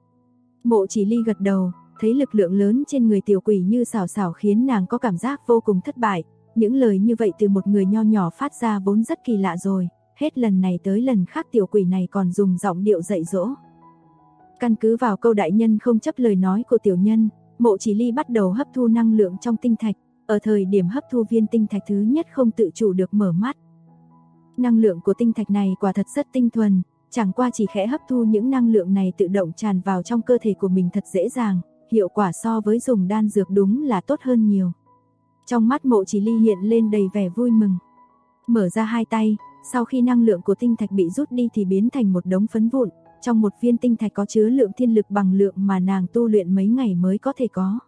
Mộ Chỉ Ly gật đầu, thấy lực lượng lớn trên người tiểu quỷ như Sảo Sảo khiến nàng có cảm giác vô cùng thất bại, những lời như vậy từ một người nho nhỏ phát ra vốn rất kỳ lạ rồi, hết lần này tới lần khác tiểu quỷ này còn dùng giọng điệu dạy dỗ. Căn cứ vào câu đại nhân không chấp lời nói của tiểu nhân, Mộ Chỉ Ly bắt đầu hấp thu năng lượng trong tinh thạch, ở thời điểm hấp thu viên tinh thạch thứ nhất không tự chủ được mở mắt. Năng lượng của tinh thạch này quả thật rất tinh thuần, chẳng qua chỉ khẽ hấp thu những năng lượng này tự động tràn vào trong cơ thể của mình thật dễ dàng, hiệu quả so với dùng đan dược đúng là tốt hơn nhiều. Trong mắt Mộ Chỉ Ly hiện lên đầy vẻ vui mừng. Mở ra hai tay, sau khi năng lượng của tinh thạch bị rút đi thì biến thành một đống phấn vụn, trong một viên tinh thạch có chứa lượng thiên lực bằng lượng mà nàng tu luyện mấy ngày mới có thể có.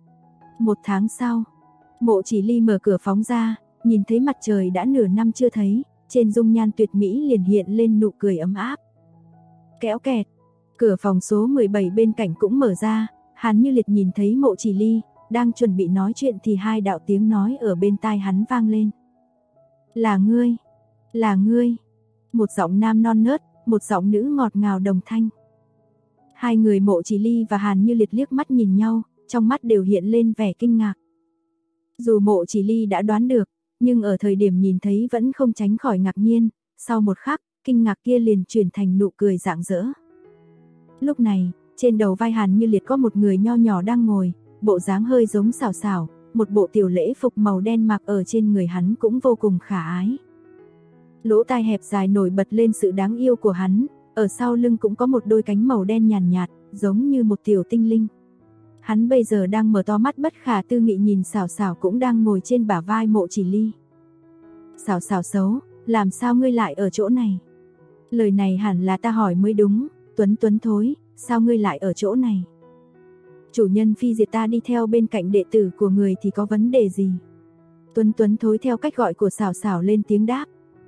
1 tháng sau, Mộ Chỉ Ly mở cửa phóng ra, nhìn thấy mặt trời đã nửa năm chưa thấy, trên dung nhan tuyệt mỹ liền hiện lên nụ cười ấm áp. Kéo kẹt, cửa phòng số 17 bên cạnh cũng mở ra, Hàn Như Liệt nhìn thấy Mộ Chỉ Ly, đang chuẩn bị nói chuyện thì hai đạo tiếng nói ở bên tai hắn vang lên. Là ngươi, một giọng nam non nớt, một giọng nữ ngọt ngào đồng thanh. Hai người Mộ Chỉ Ly và Hàn Như Liệt liếc mắt nhìn nhau, trong mắt đều hiện lên vẻ kinh ngạc. Dù Mộ Chỉ Ly đã đoán được, nhưng ở thời điểm nhìn thấy vẫn không tránh khỏi ngạc nhiên, sau một khắc, kinh ngạc kia liền chuyển thành nụ cười rạng rỡ. Lúc này, trên đầu vai Hàn Như Liệt có một người nho nhỏ đang ngồi, bộ dáng hơi giống Sảo Sảo, một bộ tiểu lễ phục màu đen mặc ở trên người hắn cũng vô cùng khả ái. Lỗ tai hẹp dài nổi bật lên sự đáng yêu của hắn, ở sau lưng cũng có một đôi cánh màu đen nhàn nhạt, giống như một tiểu tinh linh. Hắn bây giờ đang mở to mắt bất khả tư nghị nhìn Sảo Sảo cũng đang ngồi trên bả vai Mộ Chỉ Ly. Sảo Sảo xấu, làm sao ngươi lại ở chỗ này? Lời này hẳn là ta hỏi mới đúng, Tuấn Tuấn thối, sao ngươi lại ở chỗ này? Chủ nhân phi diệt ta đi theo bên cạnh đệ tử của người thì có vấn đề gì? Tuấn Tuấn thối theo cách gọi của Sảo Sảo lên tiếng đáp.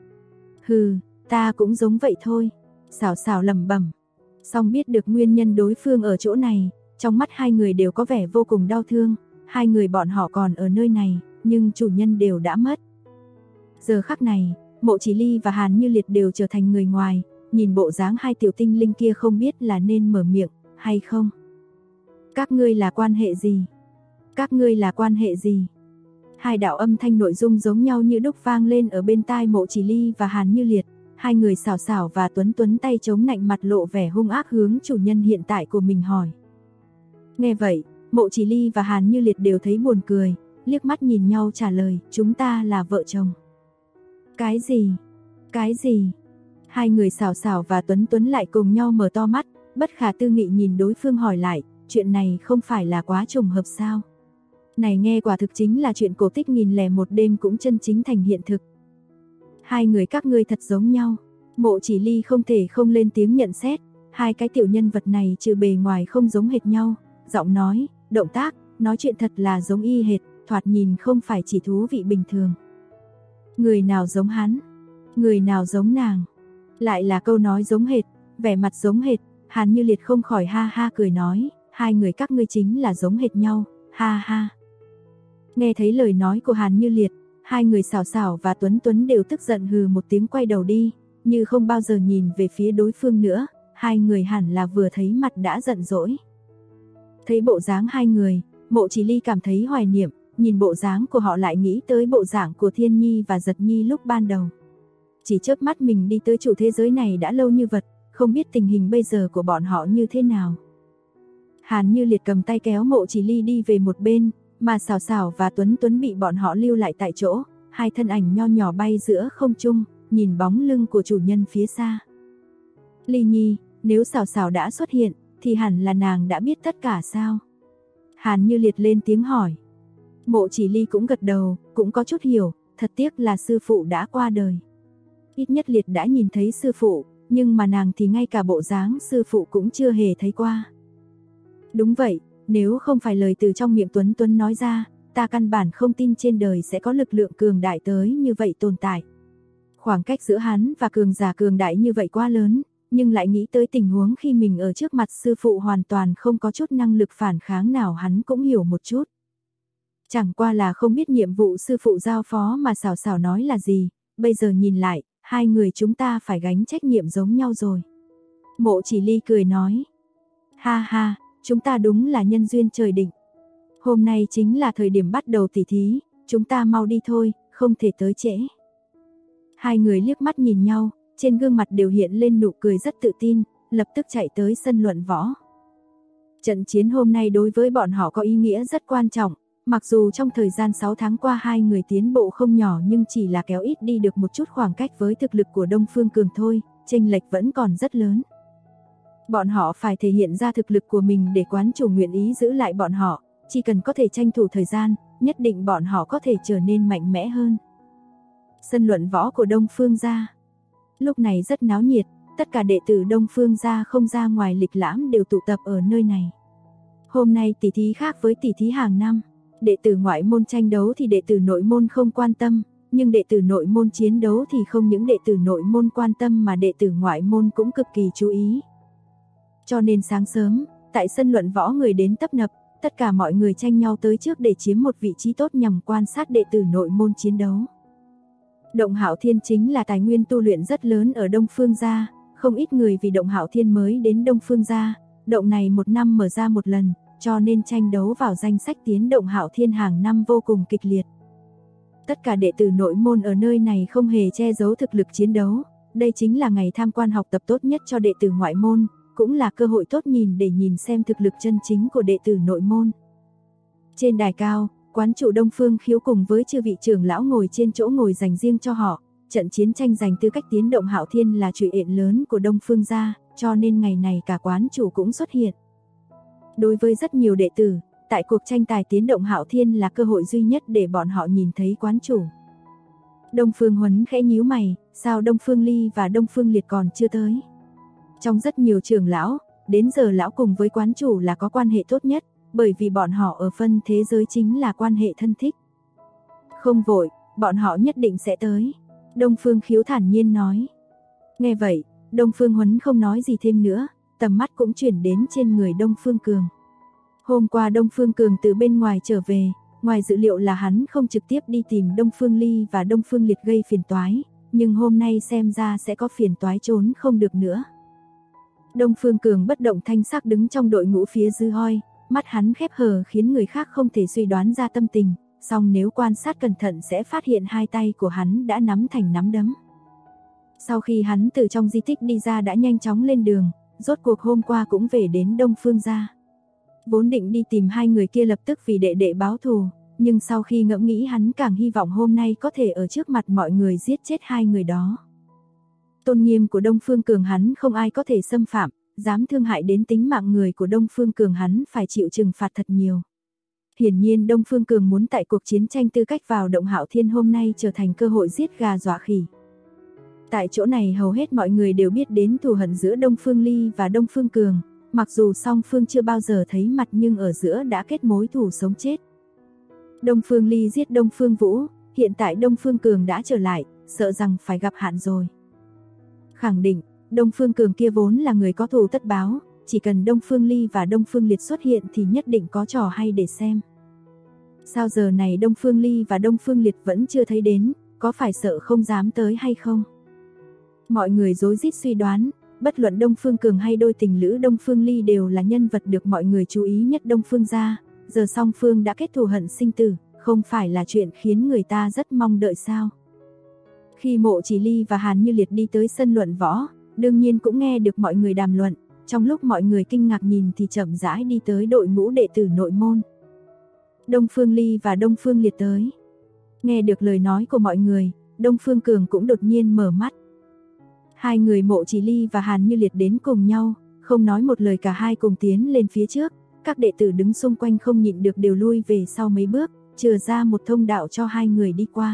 Hừ, ta cũng giống vậy thôi. Sảo Sảo lẩm bẩm. Song biết được nguyên nhân đối phương ở chỗ này, trong mắt hai người đều có vẻ vô cùng đau thương. Hai người bọn họ còn ở nơi này, nhưng chủ nhân đều đã mất. Giờ khắc này, Mộ Chỉ Ly và Hàn Như Liệt đều trở thành người ngoài, nhìn bộ dáng hai tiểu tinh linh kia không biết là nên mở miệng hay không. Các ngươi là quan hệ gì? Các ngươi là quan hệ gì? Hai đạo âm thanh nội dung giống nhau như đúc vang lên ở bên tai Mộ Chỉ Ly và Hàn Như Liệt. Hai người Sảo Sảo và Tuấn Tuấn tay chống nạnh mặt lộ vẻ hung ác hướng chủ nhân hiện tại của mình hỏi. Nghe vậy, Mộ Chỉ Ly và Hàn Như Liệt đều thấy buồn cười, liếc mắt nhìn nhau trả lời, chúng ta là vợ chồng. Cái gì? Cái gì? Hai người Sảo Sảo và Tuấn Tuấn lại cùng nhau mở to mắt, bất khả tư nghị nhìn đối phương hỏi lại, chuyện này không phải là quá trùng hợp sao? Này nghe quả thực chính là chuyện cổ tích 1001 đêm cũng chân chính thành hiện thực. Hai người các ngươi thật giống nhau. Mộ Chỉ Ly không thể không lên tiếng nhận xét, hai cái tiểu nhân vật này trừ bề ngoài không giống hệt nhau, giọng nói, động tác, nói chuyện thật là giống y hệt, thoạt nhìn không phải chỉ thú vị bình thường. Người nào giống hắn? Người nào giống nàng? Lại là câu nói giống hệt, vẻ mặt giống hệt, Hàn Như Liệt không khỏi ha ha cười nói, hai người các ngươi chính là giống hệt nhau, ha ha. Nghe thấy lời nói của Hàn Như Liệt, hai người Sảo Sảo và Tuấn Tuấn đều tức giận hừ một tiếng quay đầu đi, như không bao giờ nhìn về phía đối phương nữa, hai người hẳn là vừa thấy mặt đã giận dỗi. Thấy bộ dáng hai người, Mộ Chỉ Ly cảm thấy hoài niệm, nhìn bộ dáng của họ lại nghĩ tới bộ dạng của Thiên Nhi và Giật Nhi lúc ban đầu. Chỉ chớp mắt mình đi tới chủ thế giới này đã lâu như vật, không biết tình hình bây giờ của bọn họ như thế nào. Hàn Như Liệt cầm tay kéo Mộ Chỉ Ly đi về một bên, mà Sảo Sảo và Tuấn Tuấn bị bọn họ lưu lại tại chỗ, hai thân ảnh nho nhỏ bay giữa không trung, nhìn bóng lưng của chủ nhân phía xa. Ly Nhi, nếu Sảo Sảo đã xuất hiện, thì hẳn là nàng đã biết tất cả sao? Hàn Như Liệt lên tiếng hỏi. Mộ Chỉ Ly cũng gật đầu, cũng có chút hiểu, thật tiếc là sư phụ đã qua đời. Ít nhất Liệt đã nhìn thấy sư phụ, nhưng mà nàng thì ngay cả bộ dáng sư phụ cũng chưa hề thấy qua. Đúng vậy, nếu không phải lời từ trong miệng Tuấn Tuấn nói ra, ta căn bản không tin trên đời sẽ có lực lượng cường đại tới như vậy tồn tại. Khoảng cách giữa hắn và cường giả cường đại như vậy quá lớn, nhưng lại nghĩ tới tình huống khi mình ở trước mặt sư phụ hoàn toàn không có chút năng lực phản kháng nào hắn cũng hiểu một chút. Chẳng qua là không biết nhiệm vụ sư phụ giao phó mà Sảo Sảo nói là gì, bây giờ nhìn lại, hai người chúng ta phải gánh trách nhiệm giống nhau rồi. Mộ Chỉ Ly cười nói, ha ha, chúng ta đúng là nhân duyên trời định. Hôm nay chính là thời điểm bắt đầu tỉ thí, chúng ta mau đi thôi, không thể tới trễ. Hai người liếc mắt nhìn nhau, trên gương mặt đều hiện lên nụ cười rất tự tin, lập tức chạy tới sân luận võ. Trận chiến hôm nay đối với bọn họ có ý nghĩa rất quan trọng, mặc dù trong thời gian 6 tháng qua hai người tiến bộ không nhỏ nhưng chỉ là kéo ít đi được một chút khoảng cách với thực lực của Đông Phương Cường thôi, chênh lệch vẫn còn rất lớn. Bọn họ phải thể hiện ra thực lực của mình để quán chủ nguyện ý giữ lại bọn họ, chỉ cần có thể tranh thủ thời gian, nhất định bọn họ có thể trở nên mạnh mẽ hơn. Sân luận võ của Đông Phương gia lúc này rất náo nhiệt, tất cả đệ tử Đông Phương gia không ra ngoài lịch lãm đều tụ tập ở nơi này. Hôm nay tỷ thí khác với tỷ thí hàng năm, đệ tử ngoại môn tranh đấu thì đệ tử nội môn không quan tâm, nhưng đệ tử nội môn chiến đấu thì không những đệ tử nội môn quan tâm mà đệ tử ngoại môn cũng cực kỳ chú ý. Cho nên sáng sớm, tại sân luận võ người đến tấp nập, tất cả mọi người tranh nhau tới trước để chiếm một vị trí tốt nhằm quan sát đệ tử nội môn chiến đấu. Động Hạo Thiên chính là tài nguyên tu luyện rất lớn ở Đông Phương gia, không ít người vì Động Hạo Thiên mới đến Đông Phương gia, động này một năm mở ra một lần, cho nên tranh đấu vào danh sách tiến Động Hạo Thiên hàng năm vô cùng kịch liệt. Tất cả đệ tử nội môn ở nơi này không hề che giấu thực lực chiến đấu, đây chính là ngày tham quan học tập tốt nhất cho đệ tử ngoại môn, cũng là cơ hội tốt nhìn để nhìn xem thực lực chân chính của đệ tử nội môn. Trên đài cao, Quán chủ Đông Phương Khiếu cùng với chư vị trưởng lão ngồi trên chỗ ngồi dành riêng cho họ, trận chiến tranh giành tư cách tiến động Hạo Thiên là chuyện ện lớn của Đông Phương gia, cho nên ngày này cả quán chủ cũng xuất hiện. Đối với rất nhiều đệ tử, tại cuộc tranh tài tiến động Hạo Thiên là cơ hội duy nhất để bọn họ nhìn thấy quán chủ. Đông Phương Huấn khẽ nhíu mày, sao Đông Phương Ly và Đông Phương Liệt còn chưa tới? Trong rất nhiều trưởng lão, đến giờ lão cùng với quán chủ là có quan hệ tốt nhất, bởi vì bọn họ ở phân thế giới chính là quan hệ thân thích. Không vội, bọn họ nhất định sẽ tới. Đông Phương Khiếu thản nhiên nói. Nghe vậy, Đông Phương Huấn không nói gì thêm nữa, tầm mắt cũng chuyển đến trên người Đông Phương Cường. Hôm qua Đông Phương Cường từ bên ngoài trở về, ngoài dự liệu là hắn không trực tiếp đi tìm Đông Phương Ly và Đông Phương Liệt gây phiền toái, nhưng hôm nay xem ra sẽ có phiền toái trốn không được nữa. Đông Phương Cường bất động thanh sắc đứng trong đội ngũ phía Dư Hoi, mắt hắn khép hờ khiến người khác không thể suy đoán ra tâm tình, song nếu quan sát cẩn thận sẽ phát hiện hai tay của hắn đã nắm thành nắm đấm. Sau khi hắn từ trong di tích đi ra đã nhanh chóng lên đường, rốt cuộc hôm qua cũng về đến Đông Phương gia. Vốn định đi tìm hai người kia lập tức vì đệ đệ báo thù, nhưng sau khi ngẫm nghĩ hắn càng hy vọng hôm nay có thể ở trước mặt mọi người giết chết hai người đó. Tôn nghiêm của Đông Phương Cường hắn không ai có thể xâm phạm, dám thương hại đến tính mạng người của Đông Phương Cường hắn phải chịu trừng phạt thật nhiều. Hiển nhiên Đông Phương Cường muốn tại cuộc chiến tranh tư cách vào động Hạo Thiên hôm nay trở thành cơ hội giết gà dọa khỉ. Tại chỗ này hầu hết mọi người đều biết đến thù hận giữa Đông Phương Ly và Đông Phương Cường, mặc dù song phương chưa bao giờ thấy mặt nhưng ở giữa đã kết mối thù sống chết. Đông Phương Ly giết Đông Phương Vũ, hiện tại Đông Phương Cường đã trở lại, sợ rằng phải gặp hạn rồi. Khẳng định, Đông Phương Cường kia vốn là người có thù tất báo, chỉ cần Đông Phương Ly và Đông Phương Liệt xuất hiện thì nhất định có trò hay để xem. Sao giờ này Đông Phương Ly và Đông Phương Liệt vẫn chưa thấy đến, có phải sợ không dám tới hay không? Mọi người rối rít suy đoán, bất luận Đông Phương Cường hay đôi tình lữ Đông Phương Ly đều là nhân vật được mọi người chú ý nhất Đông Phương gia, giờ song phương đã kết thù hận sinh tử, không phải là chuyện khiến người ta rất mong đợi sao? Khi Mộ Chỉ Ly và Hàn Như Liệt đi tới sân luận võ, đương nhiên cũng nghe được mọi người đàm luận, trong lúc mọi người kinh ngạc nhìn thì chậm rãi đi tới đội ngũ đệ tử nội môn. Đông Phương Ly và Đông Phương Liệt tới. Nghe được lời nói của mọi người, Đông Phương Cường cũng đột nhiên mở mắt. Hai người Mộ Chỉ Ly và Hàn Như Liệt đến cùng nhau, không nói một lời cả hai cùng tiến lên phía trước, các đệ tử đứng xung quanh không nhịn được đều lui về sau mấy bước, chừa ra một thông đạo cho hai người đi qua.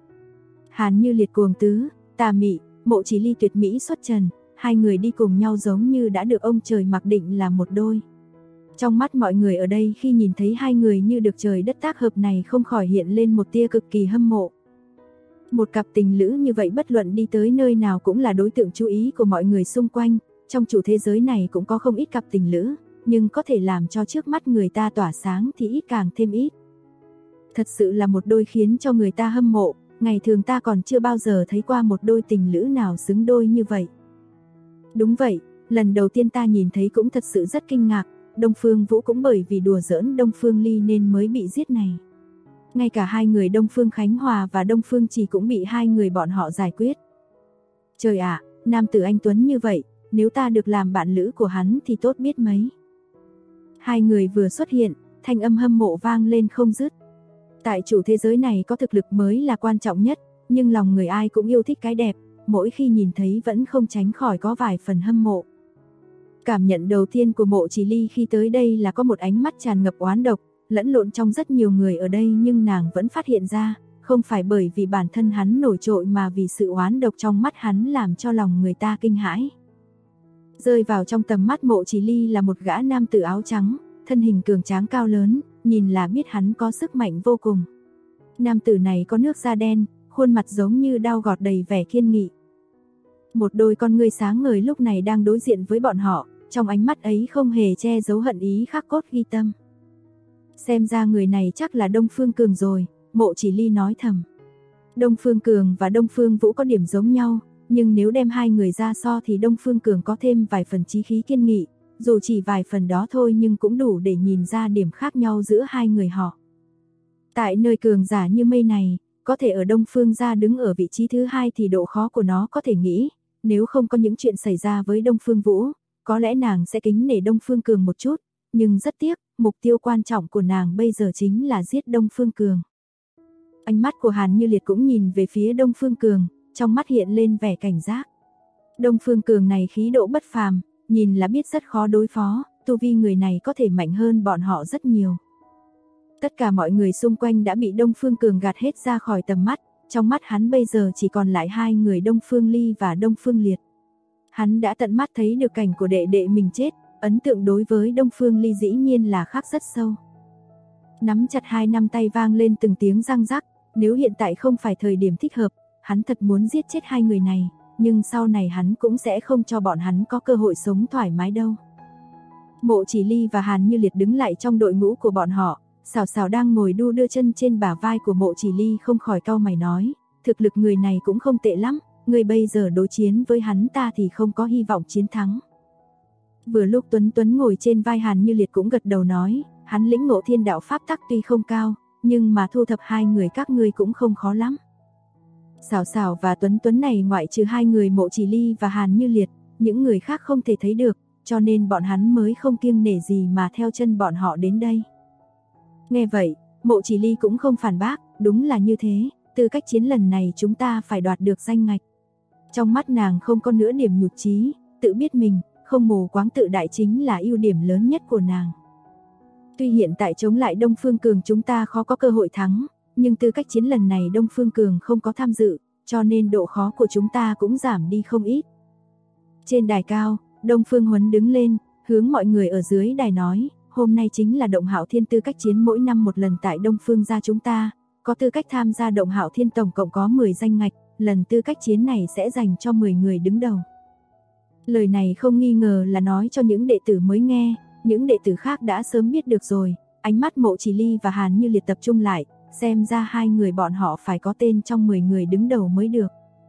Hàn Như Liệt cuồng tứ, tà mị, Mộ Chỉ Ly tuyệt mỹ xuất trần, hai người đi cùng nhau giống như đã được ông trời mặc định là một đôi. Trong mắt mọi người ở đây khi nhìn thấy hai người như được trời đất tác hợp này không khỏi hiện lên một tia cực kỳ hâm mộ. Một cặp tình lữ như vậy bất luận đi tới nơi nào cũng là đối tượng chú ý của mọi người xung quanh, trong chủ thế giới này cũng có không ít cặp tình lữ, nhưng có thể làm cho trước mắt người ta tỏa sáng thì ít càng thêm ít. Thật sự là một đôi khiến cho người ta hâm mộ, ngày thường ta còn chưa bao giờ thấy qua một đôi tình lữ nào xứng đôi như vậy. Đúng vậy, lần đầu tiên ta nhìn thấy cũng thật sự rất kinh ngạc, Đông Phương Vũ cũng bởi vì đùa giỡn Đông Phương Ly nên mới bị giết này. Ngay cả hai người Đông Phương Khánh Hòa và Đông Phương Trì cũng bị hai người bọn họ giải quyết. Trời ạ, nam tử anh tuấn như vậy, nếu ta được làm bạn lữ của hắn thì tốt biết mấy. Hai người vừa xuất hiện, thanh âm hâm mộ vang lên không dứt. Tại chủ thế giới này có thực lực mới là quan trọng nhất, nhưng lòng người ai cũng yêu thích cái đẹp, mỗi khi nhìn thấy vẫn không tránh khỏi có vài phần hâm mộ. Cảm nhận đầu tiên của Mộ Chỉ Ly khi tới đây là có một ánh mắt tràn ngập oán độc, lẫn lộn trong rất nhiều người ở đây, nhưng nàng vẫn phát hiện ra, không phải bởi vì bản thân hắn nổi trội mà vì sự oán độc trong mắt hắn làm cho lòng người ta kinh hãi. Rơi vào trong tầm mắt Mộ Chỉ Ly là một gã nam tử áo trắng, thân hình cường tráng cao lớn, nhìn là biết hắn có sức mạnh vô cùng. Nam tử này có nước da đen, khuôn mặt giống như dao gọt đầy vẻ kiên nghị. Một đôi con ngươi sáng ngời lúc này đang đối diện với bọn họ, trong ánh mắt ấy không hề che giấu hận ý khắc cốt ghi tâm. Xem ra người này chắc là Đông Phương Cường rồi, Mộ Chỉ Ly nói thầm. Đông Phương Cường và Đông Phương Vũ có điểm giống nhau, nhưng nếu đem hai người ra so thì Đông Phương Cường có thêm vài phần chí khí kiên nghị, dù chỉ vài phần đó thôi nhưng cũng đủ để nhìn ra điểm khác nhau giữa hai người họ. Tại nơi cường giả như mây này, có thể ở Đông Phương gia đứng ở vị trí thứ hai thì độ khó của nó có thể nghĩ, nếu không có những chuyện xảy ra với Đông Phương Vũ, có lẽ nàng sẽ kính nể Đông Phương Cường một chút, nhưng rất tiếc, mục tiêu quan trọng của nàng bây giờ chính là giết Đông Phương Cường. Ánh mắt của Hàn Như Liệt cũng nhìn về phía Đông Phương Cường, trong mắt hiện lên vẻ cảnh giác. Đông Phương Cường này khí độ bất phàm, nhìn là biết rất khó đối phó, tu vi người này có thể mạnh hơn bọn họ rất nhiều. Tất cả mọi người xung quanh đã bị Đông Phương Cường gạt hết ra khỏi tầm mắt, trong mắt hắn bây giờ chỉ còn lại hai người Đông Phương Ly và Đông Phương Liệt. Hắn đã tận mắt thấy được cảnh của đệ đệ mình chết, ấn tượng đối với Đông Phương Ly dĩ nhiên là khắc rất sâu. Nắm chặt hai nắm tay vang lên từng tiếng răng rắc, nếu hiện tại không phải thời điểm thích hợp, hắn thật muốn giết chết hai người này, nhưng sau này hắn cũng sẽ không cho bọn hắn có cơ hội sống thoải mái đâu. Mộ Chỉ Ly và Hàn Như Liệt đứng lại trong đội ngũ của bọn họ, Sảo Sảo đang ngồi đu đưa chân trên bả vai của Mộ Chỉ Ly không khỏi cau mày nói, thực lực người này cũng không tệ lắm, người bây giờ đối chiến với hắn ta thì không có hy vọng chiến thắng. Vừa lúc Tuấn Tuấn ngồi trên vai Hàn Như Liệt cũng gật đầu nói, hắn lĩnh ngộ thiên đạo pháp tắc tuy không cao, nhưng mà thu thập hai người các ngươi cũng không khó lắm. Sảo Sảo và Tuấn Tuấn này ngoại trừ hai người Mộ Chỉ Ly và Hàn Như Liệt, những người khác không thể thấy được, cho nên bọn hắn mới không kiêng nể gì mà theo chân bọn họ đến đây. Nghe vậy, Mộ Chỉ Ly cũng không phản bác, đúng là như thế, tư cách chiến lần này chúng ta phải đoạt được danh ngạch. Trong mắt nàng không có nửa điểm nhụt chí, tự biết mình, không mù quáng tự đại chính là ưu điểm lớn nhất của nàng. Tuy hiện tại chống lại Đông Phương Cường chúng ta khó có cơ hội thắng, nhưng tư cách chiến lần này Đông Phương Cường không có tham dự, cho nên độ khó của chúng ta cũng giảm đi không ít. Trên đài cao, Đông Phương Huấn đứng lên, hướng mọi người ở dưới đài nói, hôm nay chính là Động Hạo Thiên tư cách chiến mỗi năm một lần tại Đông Phương gia chúng ta, có tư cách tham gia Động Hạo Thiên tổng cộng có 10 danh ngạch, lần tư cách chiến này sẽ dành cho 10 người đứng đầu. Lời này không nghi ngờ là nói cho những đệ tử mới nghe, những đệ tử khác đã sớm biết được rồi, ánh mắt Mộ Chỉ Ly và Hàn Như Liệt tập trung lại, xem ra hai người bọn họ phải có tên trong 10 người đứng đầu mới được.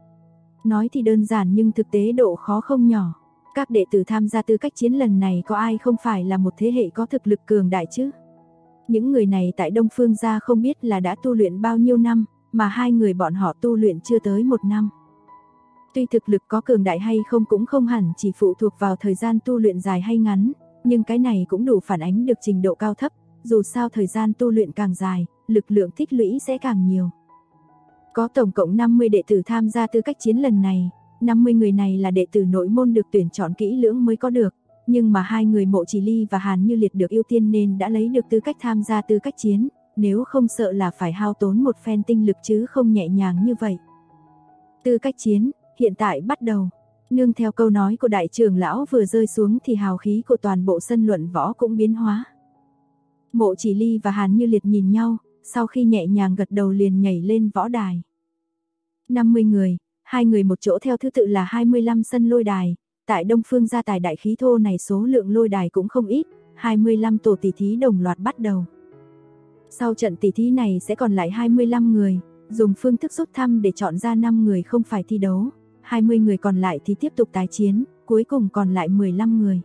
Nói thì đơn giản nhưng thực tế độ khó không nhỏ. Các đệ tử tham gia tư cách chiến lần này có ai không phải là một thế hệ có thực lực cường đại chứ? Những người này tại Đông Phương gia không biết là đã tu luyện bao nhiêu năm, mà hai người bọn họ tu luyện chưa tới 1 năm. Tuy thực lực có cường đại hay không cũng không hẳn chỉ phụ thuộc vào thời gian tu luyện dài hay ngắn, nhưng cái này cũng đủ phản ánh được trình độ cao thấp, dù sao thời gian tu luyện càng dài, lực lượng tích lũy sẽ càng nhiều. Có tổng cộng 50 đệ tử tham gia tư cách chiến lần này, 50 người này là đệ tử nội môn được tuyển chọn kỹ lưỡng mới có được, nhưng mà hai người Mộ Chỉ Ly và Hàn Như Liệt được ưu tiên nên đã lấy được tư cách tham gia tư cách chiến, nếu không sợ là phải hao tốn một phen tinh lực chứ không nhẹ nhàng như vậy. Tư cách chiến, hiện tại bắt đầu. Nương theo câu nói của đại trưởng lão vừa rơi xuống thì hào khí của toàn bộ sân luận võ cũng biến hóa. Mộ Chỉ Ly và Hàn Như Liệt nhìn nhau, sau khi nhẹ nhàng gật đầu liền nhảy lên võ đài. 50 người, hai người một chỗ theo thứ tự là 25 sân lôi đài, tại Đông Phương gia tài đại khí thô này số lượng lôi đài cũng không ít, 25 tổ tỷ thí đồng loạt bắt đầu. Sau trận tỷ thí này sẽ còn lại 25 người, dùng phương thức rút thăm để chọn ra 5 người không phải thi đấu, 20 người còn lại thì tiếp tục tái chiến, cuối cùng còn lại 15 người.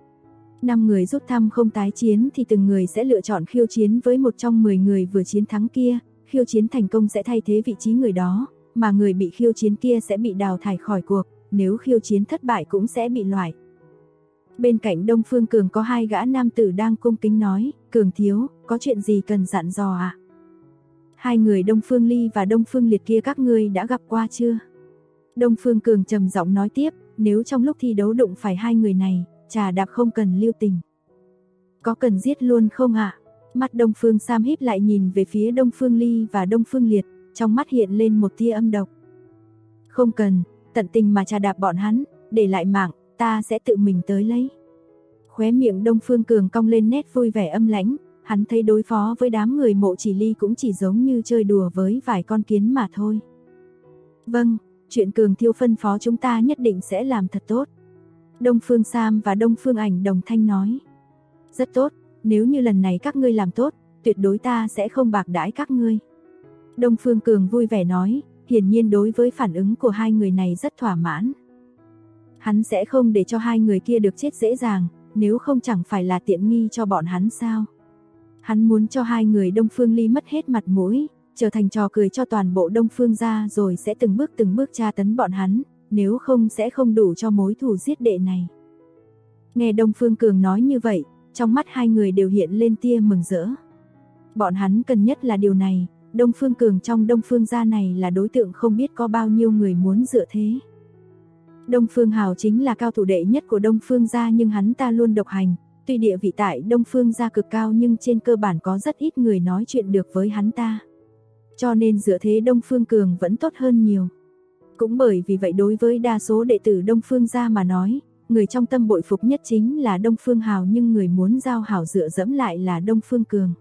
5 người rút thăm không tái chiến thì từng người sẽ lựa chọn khiêu chiến với một trong 10 người vừa chiến thắng kia, khiêu chiến thành công sẽ thay thế vị trí người đó, mà người bị khiêu chiến kia sẽ bị đào thải khỏi cuộc, nếu khiêu chiến thất bại cũng sẽ bị loại. Bên cạnh Đông Phương Cường có hai gã nam tử đang cung kính nói, Cường thiếu, có chuyện gì cần dặn dò ạ? Hai người Đông Phương Ly và Đông Phương Liệt kia các ngươi đã gặp qua chưa? Đông Phương Cường trầm giọng nói tiếp, nếu trong lúc thi đấu đụng phải hai người này, trà đạp không cần lưu tình. Có cần giết luôn không ạ? Mắt Đông Phương Sam híp lại nhìn về phía Đông Phương Ly và Đông Phương Liệt, trong mắt hiện lên một tia âm độc. Không cần, tận tình mà trà đạp bọn hắn, để lại mạng, ta sẽ tự mình tới lấy. Khóe miệng Đông Phương Cường cong lên nét vui vẻ âm lãnh, hắn thấy đối phó với đám người Mộ Chỉ Ly cũng chỉ giống như chơi đùa với vài con kiến mà thôi. Vâng, chuyện Cường thiếu phân phó chúng ta nhất định sẽ làm thật tốt. Đông Phương Sam và Đông Phương Ảnh đồng thanh nói. Rất tốt, nếu như lần này các ngươi làm tốt, tuyệt đối ta sẽ không bạc đãi các ngươi. Đông Phương Cường vui vẻ nói, hiển nhiên đối với phản ứng của hai người này rất thỏa mãn. Hắn sẽ không để cho hai người kia được chết dễ dàng, nếu không chẳng phải là tiện nghi cho bọn hắn sao. Hắn muốn cho hai người Đông Phương Ly mất hết mặt mũi, trở thành trò cười cho toàn bộ Đông Phương gia rồi sẽ từng bước tra tấn bọn hắn, nếu không sẽ không đủ cho mối thù giết đệ này. Nghe Đông Phương Cường nói như vậy, trong mắt hai người đều hiện lên tia mừng rỡ. Bọn hắn cần nhất là điều này, Đông Phương Cường trong Đông Phương gia này là đối tượng không biết có bao nhiêu người muốn dựa thế. Đông Phương Hào chính là cao thủ đệ nhất của Đông Phương gia nhưng hắn ta luôn độc hành, tuy địa vị tại Đông Phương gia cực cao nhưng trên cơ bản có rất ít người nói chuyện được với hắn ta. Cho nên dựa thế Đông Phương Cường vẫn tốt hơn nhiều. Cũng bởi vì vậy đối với đa số đệ tử Đông Phương gia mà nói, người trong tâm bội phục nhất chính là Đông Phương Hào nhưng người muốn giao hảo dựa dẫm lại là Đông Phương Cường.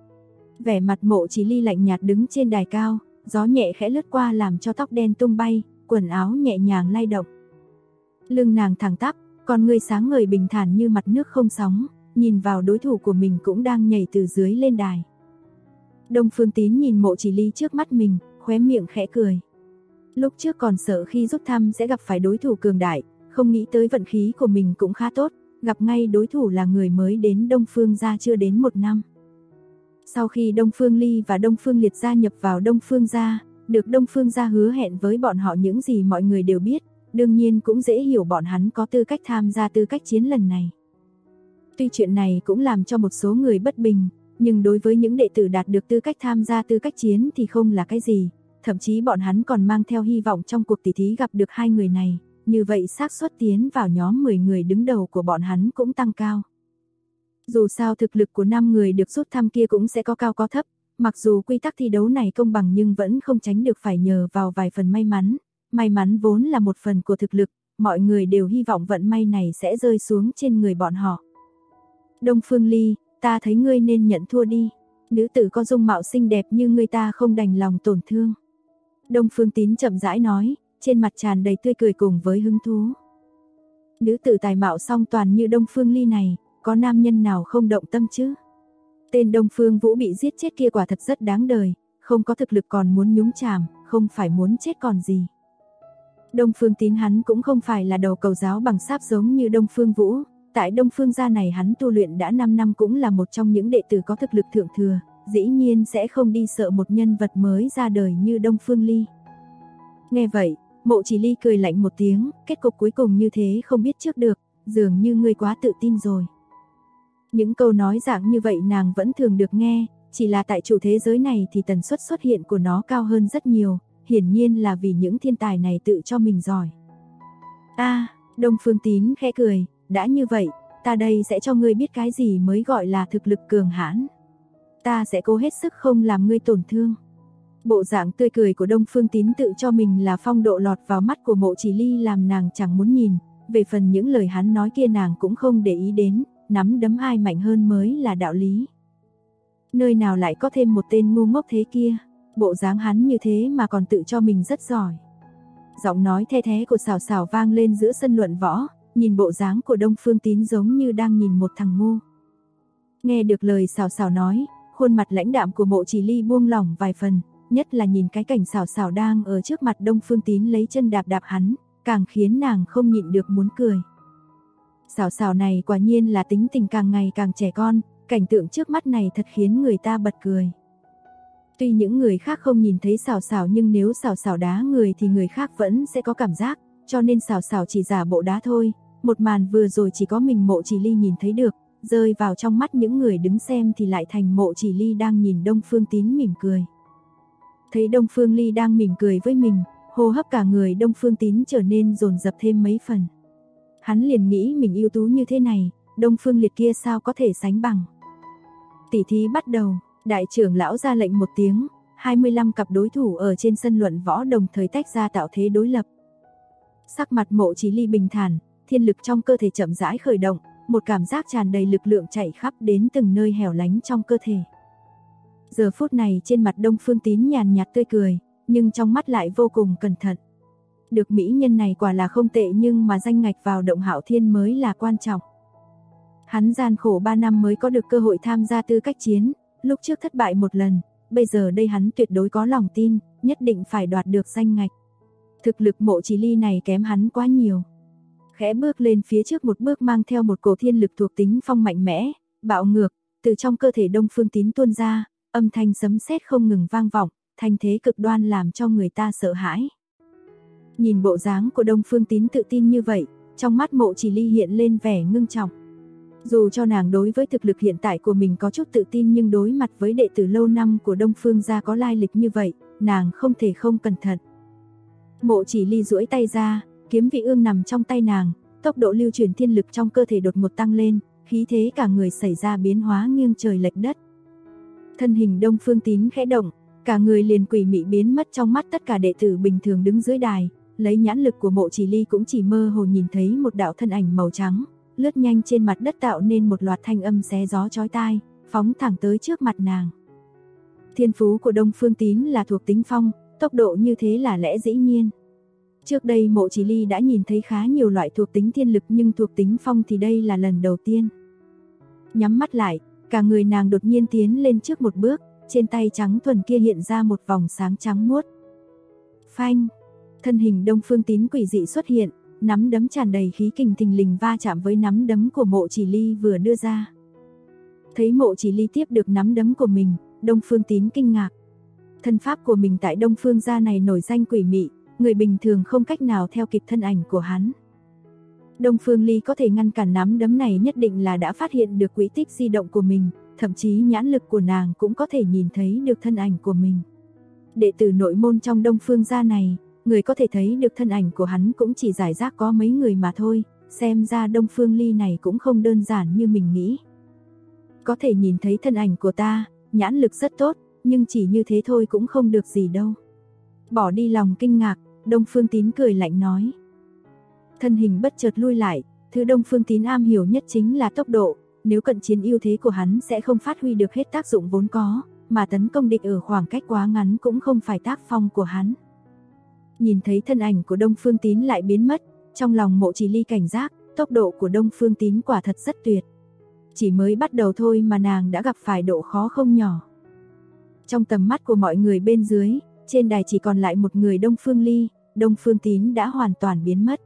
Vẻ mặt Mộ Chỉ Ly lạnh nhạt đứng trên đài cao, gió nhẹ khẽ lướt qua làm cho tóc đen tung bay, quần áo nhẹ nhàng lay động. Lưng nàng thẳng tắp, con người sáng ngời bình thản như mặt nước không sóng, nhìn vào đối thủ của mình cũng đang nhảy từ dưới lên đài. Đông Phương Tín nhìn Mộ Chỉ Ly trước mắt mình, khóe miệng khẽ cười. Lúc trước còn sợ khi rút thăm sẽ gặp phải đối thủ cường đại, không nghĩ tới vận khí của mình cũng khá tốt, gặp ngay đối thủ là người mới đến Đông Phương gia chưa đến 1 năm. Sau khi Đông Phương Ly và Đông Phương Liệt gia nhập vào Đông Phương gia, được Đông Phương gia hứa hẹn với bọn họ những gì mọi người đều biết, đương nhiên cũng dễ hiểu bọn hắn có tư cách tham gia tư cách chiến lần này. Tuy chuyện này cũng làm cho một số người bất bình, nhưng đối với những đệ tử đạt được tư cách tham gia tư cách chiến thì không là cái gì, thậm chí bọn hắn còn mang theo hy vọng trong cuộc tỷ thí gặp được hai người này, như vậy xác suất tiến vào nhóm 10 người đứng đầu của bọn hắn cũng tăng cao. Dù sao thực lực của 5 người được rút thăm kia cũng sẽ có cao có thấp, mặc dù quy tắc thi đấu này công bằng nhưng vẫn không tránh được phải nhờ vào vài phần may mắn vốn là một phần của thực lực, mọi người đều hy vọng vận may này sẽ rơi xuống trên người bọn họ. Đông Phương Ly, ta thấy ngươi nên nhận thua đi, nữ tử có dung mạo xinh đẹp như ngươi ta không đành lòng tổn thương. Đông Phương Tín chậm rãi nói, trên mặt tràn đầy tươi cười cùng với hứng thú. Nữ tử tài mạo song toàn như Đông Phương Ly này, có nam nhân nào không động tâm chứ? Tên Đông Phương Vũ bị giết chết kia quả thật rất đáng đời, không có thực lực còn muốn nhúng chàm, không phải muốn chết còn gì. Đông Phương Tín hắn cũng không phải là đầu cầu giáo bằng sáp giống như Đông Phương Vũ, tại Đông Phương gia này hắn tu luyện đã 5 năm cũng là một trong những đệ tử có thực lực thượng thừa, dĩ nhiên sẽ không đi sợ một nhân vật mới ra đời như Đông Phương Ly. Nghe vậy, Mộ Chỉ Ly cười lạnh một tiếng, kết cục cuối cùng như thế không biết trước được, dường như ngươi quá tự tin rồi. Những câu nói dạng như vậy nàng vẫn thường được nghe, chỉ là tại chủ thế giới này thì tần suất xuất hiện của nó cao hơn rất nhiều, hiển nhiên là vì những thiên tài này tự cho mình giỏi. Đông Phương Tín khẽ cười, đã như vậy, ta đây sẽ cho ngươi biết cái gì mới gọi là thực lực cường hãn. Ta sẽ cố hết sức không làm ngươi tổn thương. Bộ dạng tươi cười của Đông Phương Tín tự cho mình là phong độ lọt vào mắt của Mộ Chỉ Ly làm nàng chẳng muốn nhìn, về phần những lời hắn nói kia nàng cũng không để ý đến, nắm đấm ai mạnh hơn mới là đạo lý. Nơi nào lại có thêm một tên ngu ngốc thế kia, bộ dáng hắn như thế mà còn tự cho mình rất giỏi. Giọng nói the thé của Sảo Sảo vang lên giữa sân luận võ, nhìn bộ dáng của Đông Phương Tín giống như đang nhìn một thằng ngu. Nghe được lời Sảo Sảo nói, khuôn mặt lãnh đạm của Mộ Chỉ Ly buông lỏng vài phần, nhất là nhìn cái cảnh Sảo Sảo đang ở trước mặt Đông Phương Tín lấy chân đạp đạp hắn, càng khiến nàng không nhịn được muốn cười. Sảo Sảo này quả nhiên là tính tình càng ngày càng trẻ con, cảnh tượng trước mắt này thật khiến người ta bật cười. Tuy những người khác không nhìn thấy Sảo Sảo nhưng nếu Sảo Sảo đá người thì người khác vẫn sẽ có cảm giác, cho nên Sảo Sảo chỉ giả bộ đá thôi. Một màn vừa rồi chỉ có mình Mộ Chỉ Ly nhìn thấy được, rơi vào trong mắt những người đứng xem thì lại thành Mộ Chỉ Ly đang nhìn Đông Phương Tín mỉm cười. Thấy Đông Phương Ly đang mỉm cười với mình, hô hấp cả người Đông Phương Tín trở nên dồn dập thêm mấy phần. Hắn liền nghĩ mình ưu tú như thế này, Đông Phương Liệt kia sao có thể sánh bằng. Tỷ thí bắt đầu, đại trưởng lão ra lệnh một tiếng, 25 cặp đối thủ ở trên sân luận võ đồng thời tách ra tạo thế đối lập. Sắc mặt Mộ Chỉ Ly bình thản, thiên lực trong cơ thể chậm rãi khởi động, một cảm giác tràn đầy lực lượng chảy khắp đến từng nơi hẻo lánh trong cơ thể. Giờ phút này trên mặt Đông Phương Tín nhàn nhạt tươi cười, nhưng trong mắt lại vô cùng cẩn thận. Được mỹ nhân này quả là không tệ nhưng mà danh ngạch vào Động Hạo Thiên mới là quan trọng. Hắn gian khổ 3 năm mới có được cơ hội tham gia tư cách chiến, lúc trước thất bại một lần, bây giờ đây hắn tuyệt đối có lòng tin, nhất định phải đoạt được danh ngạch. Thực lực Mộ Chỉ Ly này kém hắn quá nhiều. Khẽ bước lên phía trước một bước mang theo một cổ thiên lực thuộc tính phong mạnh mẽ, bạo ngược, từ trong cơ thể Đông Phương Tín tuôn ra, âm thanh sấm sét không ngừng vang vọng, thanh thế cực đoan làm cho người ta sợ hãi. Nhìn bộ dáng của Đông Phương Tín tự tin như vậy, trong mắt Mộ Chỉ Ly hiện lên vẻ ngưng trọng. Dù cho nàng đối với thực lực hiện tại của mình có chút tự tin nhưng đối mặt với đệ tử lâu năm của Đông Phương gia có lai lịch như vậy, nàng không thể không cẩn thận. Mộ Chỉ Ly duỗi tay ra, kiếm vị ương nằm trong tay nàng, tốc độ lưu chuyển thiên lực trong cơ thể đột ngột tăng lên, khí thế cả người xảy ra biến hóa nghiêng trời lệch đất. Thân hình Đông Phương Tín khẽ động, cả người liền quỷ mị biến mất trong mắt tất cả đệ tử bình thường đứng dưới đài, lấy nhãn lực của Mộ Chỉ Ly cũng chỉ mơ hồ nhìn thấy một đạo thân ảnh màu trắng, lướt nhanh trên mặt đất tạo nên một loạt thanh âm xé gió chói tai, phóng thẳng tới trước mặt nàng. Thiên phú của Đông Phương Tín là thuộc tính phong, tốc độ như thế là lẽ dĩ nhiên. Trước đây Mộ Chỉ Ly đã nhìn thấy khá nhiều loại thuộc tính thiên lực nhưng thuộc tính phong thì đây là lần đầu tiên. Nhắm mắt lại, cả người nàng đột nhiên tiến lên trước một bước, trên tay trắng thuần kia hiện ra một vòng sáng trắng muốt. Phanh, thân hình Đông Phương Tín quỷ dị xuất hiện, nắm đấm tràn đầy khí kình thình lình va chạm với nắm đấm của Mộ Chỉ Ly vừa đưa ra. Thấy Mộ Chỉ Ly tiếp được nắm đấm của mình, Đông Phương Tín kinh ngạc. Thân pháp của mình tại Đông Phương gia này nổi danh quỷ mị, người bình thường không cách nào theo kịp thân ảnh của hắn. Đông Phương Ly có thể ngăn cản nắm đấm này nhất định là đã phát hiện được quỹ tích di động của mình, thậm chí nhãn lực của nàng cũng có thể nhìn thấy được thân ảnh của mình. Đệ tử nội môn trong Đông Phương gia này, người có thể thấy được thân ảnh của hắn cũng chỉ rải rác có mấy người mà thôi, xem ra Đông Phương Ly này cũng không đơn giản như mình nghĩ. Có thể nhìn thấy thân ảnh của ta, nhãn lực rất tốt, nhưng chỉ như thế thôi cũng không được gì đâu. Bỏ đi lòng kinh ngạc, Đông Phương Tín cười lạnh nói. Thân hình bất chợt lui lại, thứ Đông Phương Tín am hiểu nhất chính là tốc độ, nếu cận chiến ưu thế của hắn sẽ không phát huy được hết tác dụng vốn có, mà tấn công địch ở khoảng cách quá ngắn cũng không phải tác phong của hắn. Nhìn thấy thân ảnh của Đông Phương Tín lại biến mất, trong lòng Mộ Chỉ Ly cảnh giác, tốc độ của Đông Phương Tín quả thật rất tuyệt. Chỉ mới bắt đầu thôi mà nàng đã gặp phải độ khó không nhỏ. Trong tầm mắt của mọi người bên dưới, trên đài chỉ còn lại một người Đông Phương Ly, Đông Phương Tín đã hoàn toàn biến mất.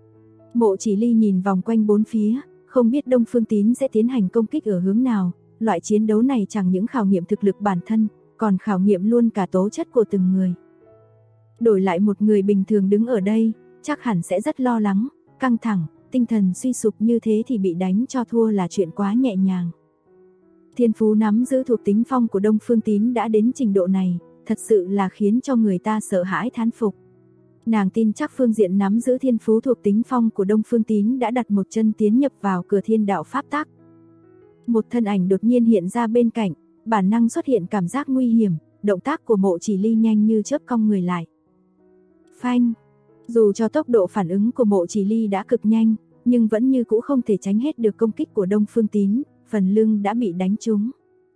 Mộ Chỉ Ly nhìn vòng quanh bốn phía, không biết Đông Phương Tín sẽ tiến hành công kích ở hướng nào, loại chiến đấu này chẳng những khảo nghiệm thực lực bản thân, còn khảo nghiệm luôn cả tố chất của từng người. Đổi lại một người bình thường đứng ở đây, chắc hẳn sẽ rất lo lắng, căng thẳng, tinh thần suy sụp như thế thì bị đánh cho thua là chuyện quá nhẹ nhàng. Thiên phú nắm giữ thuộc tính phong của Đông Phương Tín đã đến trình độ này, thật sự là khiến cho người ta sợ hãi thán phục. Nàng tin chắc phương diện nắm giữ thiên phú thuộc tính phong của Đông Phương Tín đã đặt một chân tiến nhập vào cửa thiên đạo pháp tắc. Một thân ảnh đột nhiên hiện ra bên cạnh, bản năng xuất hiện cảm giác nguy hiểm, động tác của Mộ Chỉ Ly nhanh như chớp cong người lại. Phanh, dù cho tốc độ phản ứng của Mộ Chỉ Ly đã cực nhanh, nhưng vẫn như cũ không thể tránh hết được công kích của Đông Phương Tín, phần lưng đã bị đánh trúng.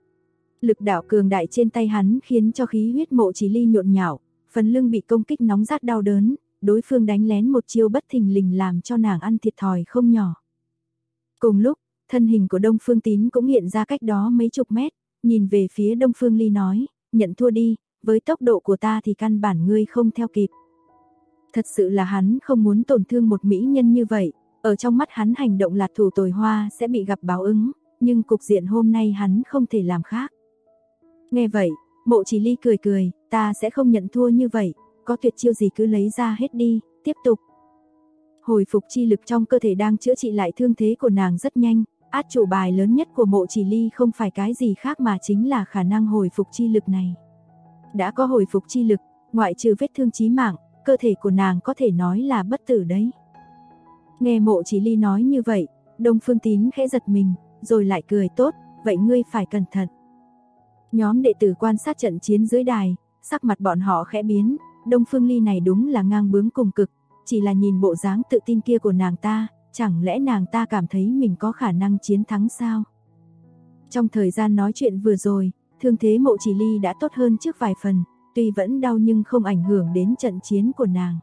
Lực đạo cường đại trên tay hắn khiến cho khí huyết Mộ Chỉ Ly nhộn nhạo, phần lưng bị công kích nóng rát đau đớn, đối phương đánh lén một chiêu bất thình lình làm cho nàng ăn thiệt thòi không nhỏ. Cùng lúc, thân hình của Đông Phương Tín cũng hiện ra cách đó mấy chục mét, nhìn về phía Đông Phương Ly nói, nhận thua đi, với tốc độ của ta thì căn bản ngươi không theo kịp. Thật sự là hắn không muốn tổn thương một mỹ nhân như vậy, ở trong mắt hắn hành động lạc thủ tồi hoa sẽ bị gặp báo ứng, nhưng cục diện hôm nay hắn không thể làm khác. Nghe vậy, Mộ Chỉ Ly cười cười, ta sẽ không nhận thua như vậy, có tuyệt chiêu gì cứ lấy ra hết đi, tiếp tục. Hồi phục chi lực trong cơ thể đang chữa trị lại thương thế của nàng rất nhanh, át chủ bài lớn nhất của Mộ Chỉ Ly không phải cái gì khác mà chính là khả năng hồi phục chi lực này. Đã có hồi phục chi lực, ngoại trừ vết thương chí mạng, cơ thể của nàng có thể nói là bất tử đấy. Nghe Mộ Chỉ Ly nói như vậy, Đông Phương Tín khẽ giật mình, rồi lại cười tốt, vậy ngươi phải cẩn thận. Nhóm đệ tử quan sát trận chiến dưới đài, sắc mặt bọn họ khẽ biến, Đông Phương Ly này đúng là ngang bướng cùng cực, chỉ là nhìn bộ dáng tự tin kia của nàng ta, chẳng lẽ nàng ta cảm thấy mình có khả năng chiến thắng sao? Trong thời gian nói chuyện vừa rồi, thương thế Mộ Chỉ Ly đã tốt hơn trước vài phần, tuy vẫn đau nhưng không ảnh hưởng đến trận chiến của nàng.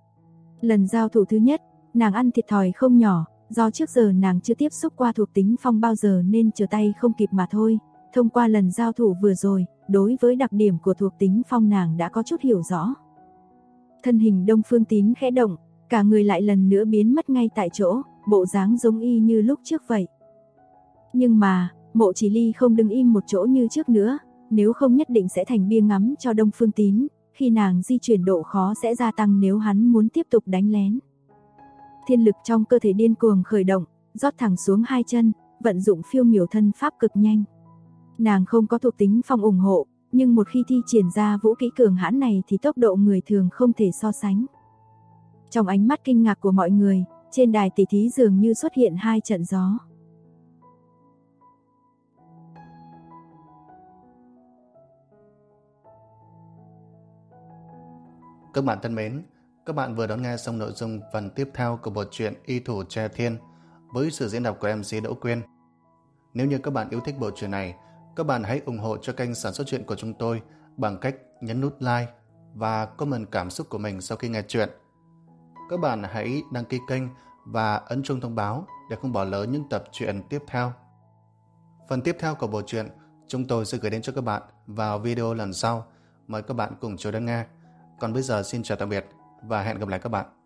Lần giao thủ thứ nhất, nàng ăn thiệt thòi không nhỏ, do trước giờ nàng chưa tiếp xúc qua thuộc tính phong bao giờ nên trở tay không kịp mà thôi. Thông qua lần giao thủ vừa rồi, đối với đặc điểm của thuộc tính phong nàng đã có chút hiểu rõ. Thân hình Đông Phương Tín khẽ động, cả người lại lần nữa biến mất ngay tại chỗ, bộ dáng giống y như lúc trước vậy. Nhưng mà, Mộ Chỉ Ly không đứng im một chỗ như trước nữa, nếu không nhất định sẽ thành bia ngắm cho Đông Phương Tín, khi nàng di chuyển độ khó sẽ gia tăng nếu hắn muốn tiếp tục đánh lén. Thiên lực trong cơ thể điên cuồng khởi động, rót thẳng xuống hai chân, vận dụng phiêu miểu thân pháp cực nhanh. Nàng không có thuộc tính phong ủng hộ, nhưng một khi thi triển ra vũ kỹ cường hãn này thì tốc độ người thường không thể so sánh. Trong ánh mắt kinh ngạc của mọi người, trên đài tỷ thí dường như xuất hiện hai trận gió. Các bạn thân mến, các bạn vừa đón nghe xong nội dung phần tiếp theo của bộ truyện Y Thủ Tre Thiên với sự diễn đọc của MC Đỗ Quyên. Nếu như các bạn yêu thích bộ truyện này, các bạn hãy ủng hộ cho kênh sản xuất truyện của chúng tôi bằng cách nhấn nút like và comment cảm xúc của mình sau khi nghe truyện. Các bạn hãy đăng ký kênh và ấn chuông thông báo để không bỏ lỡ những tập truyện tiếp theo. Phần tiếp theo của bộ truyện chúng tôi sẽ gửi đến cho các bạn vào video lần sau. Mời các bạn cùng chờ đón nghe. Còn bây giờ xin chào tạm biệt và hẹn gặp lại các bạn.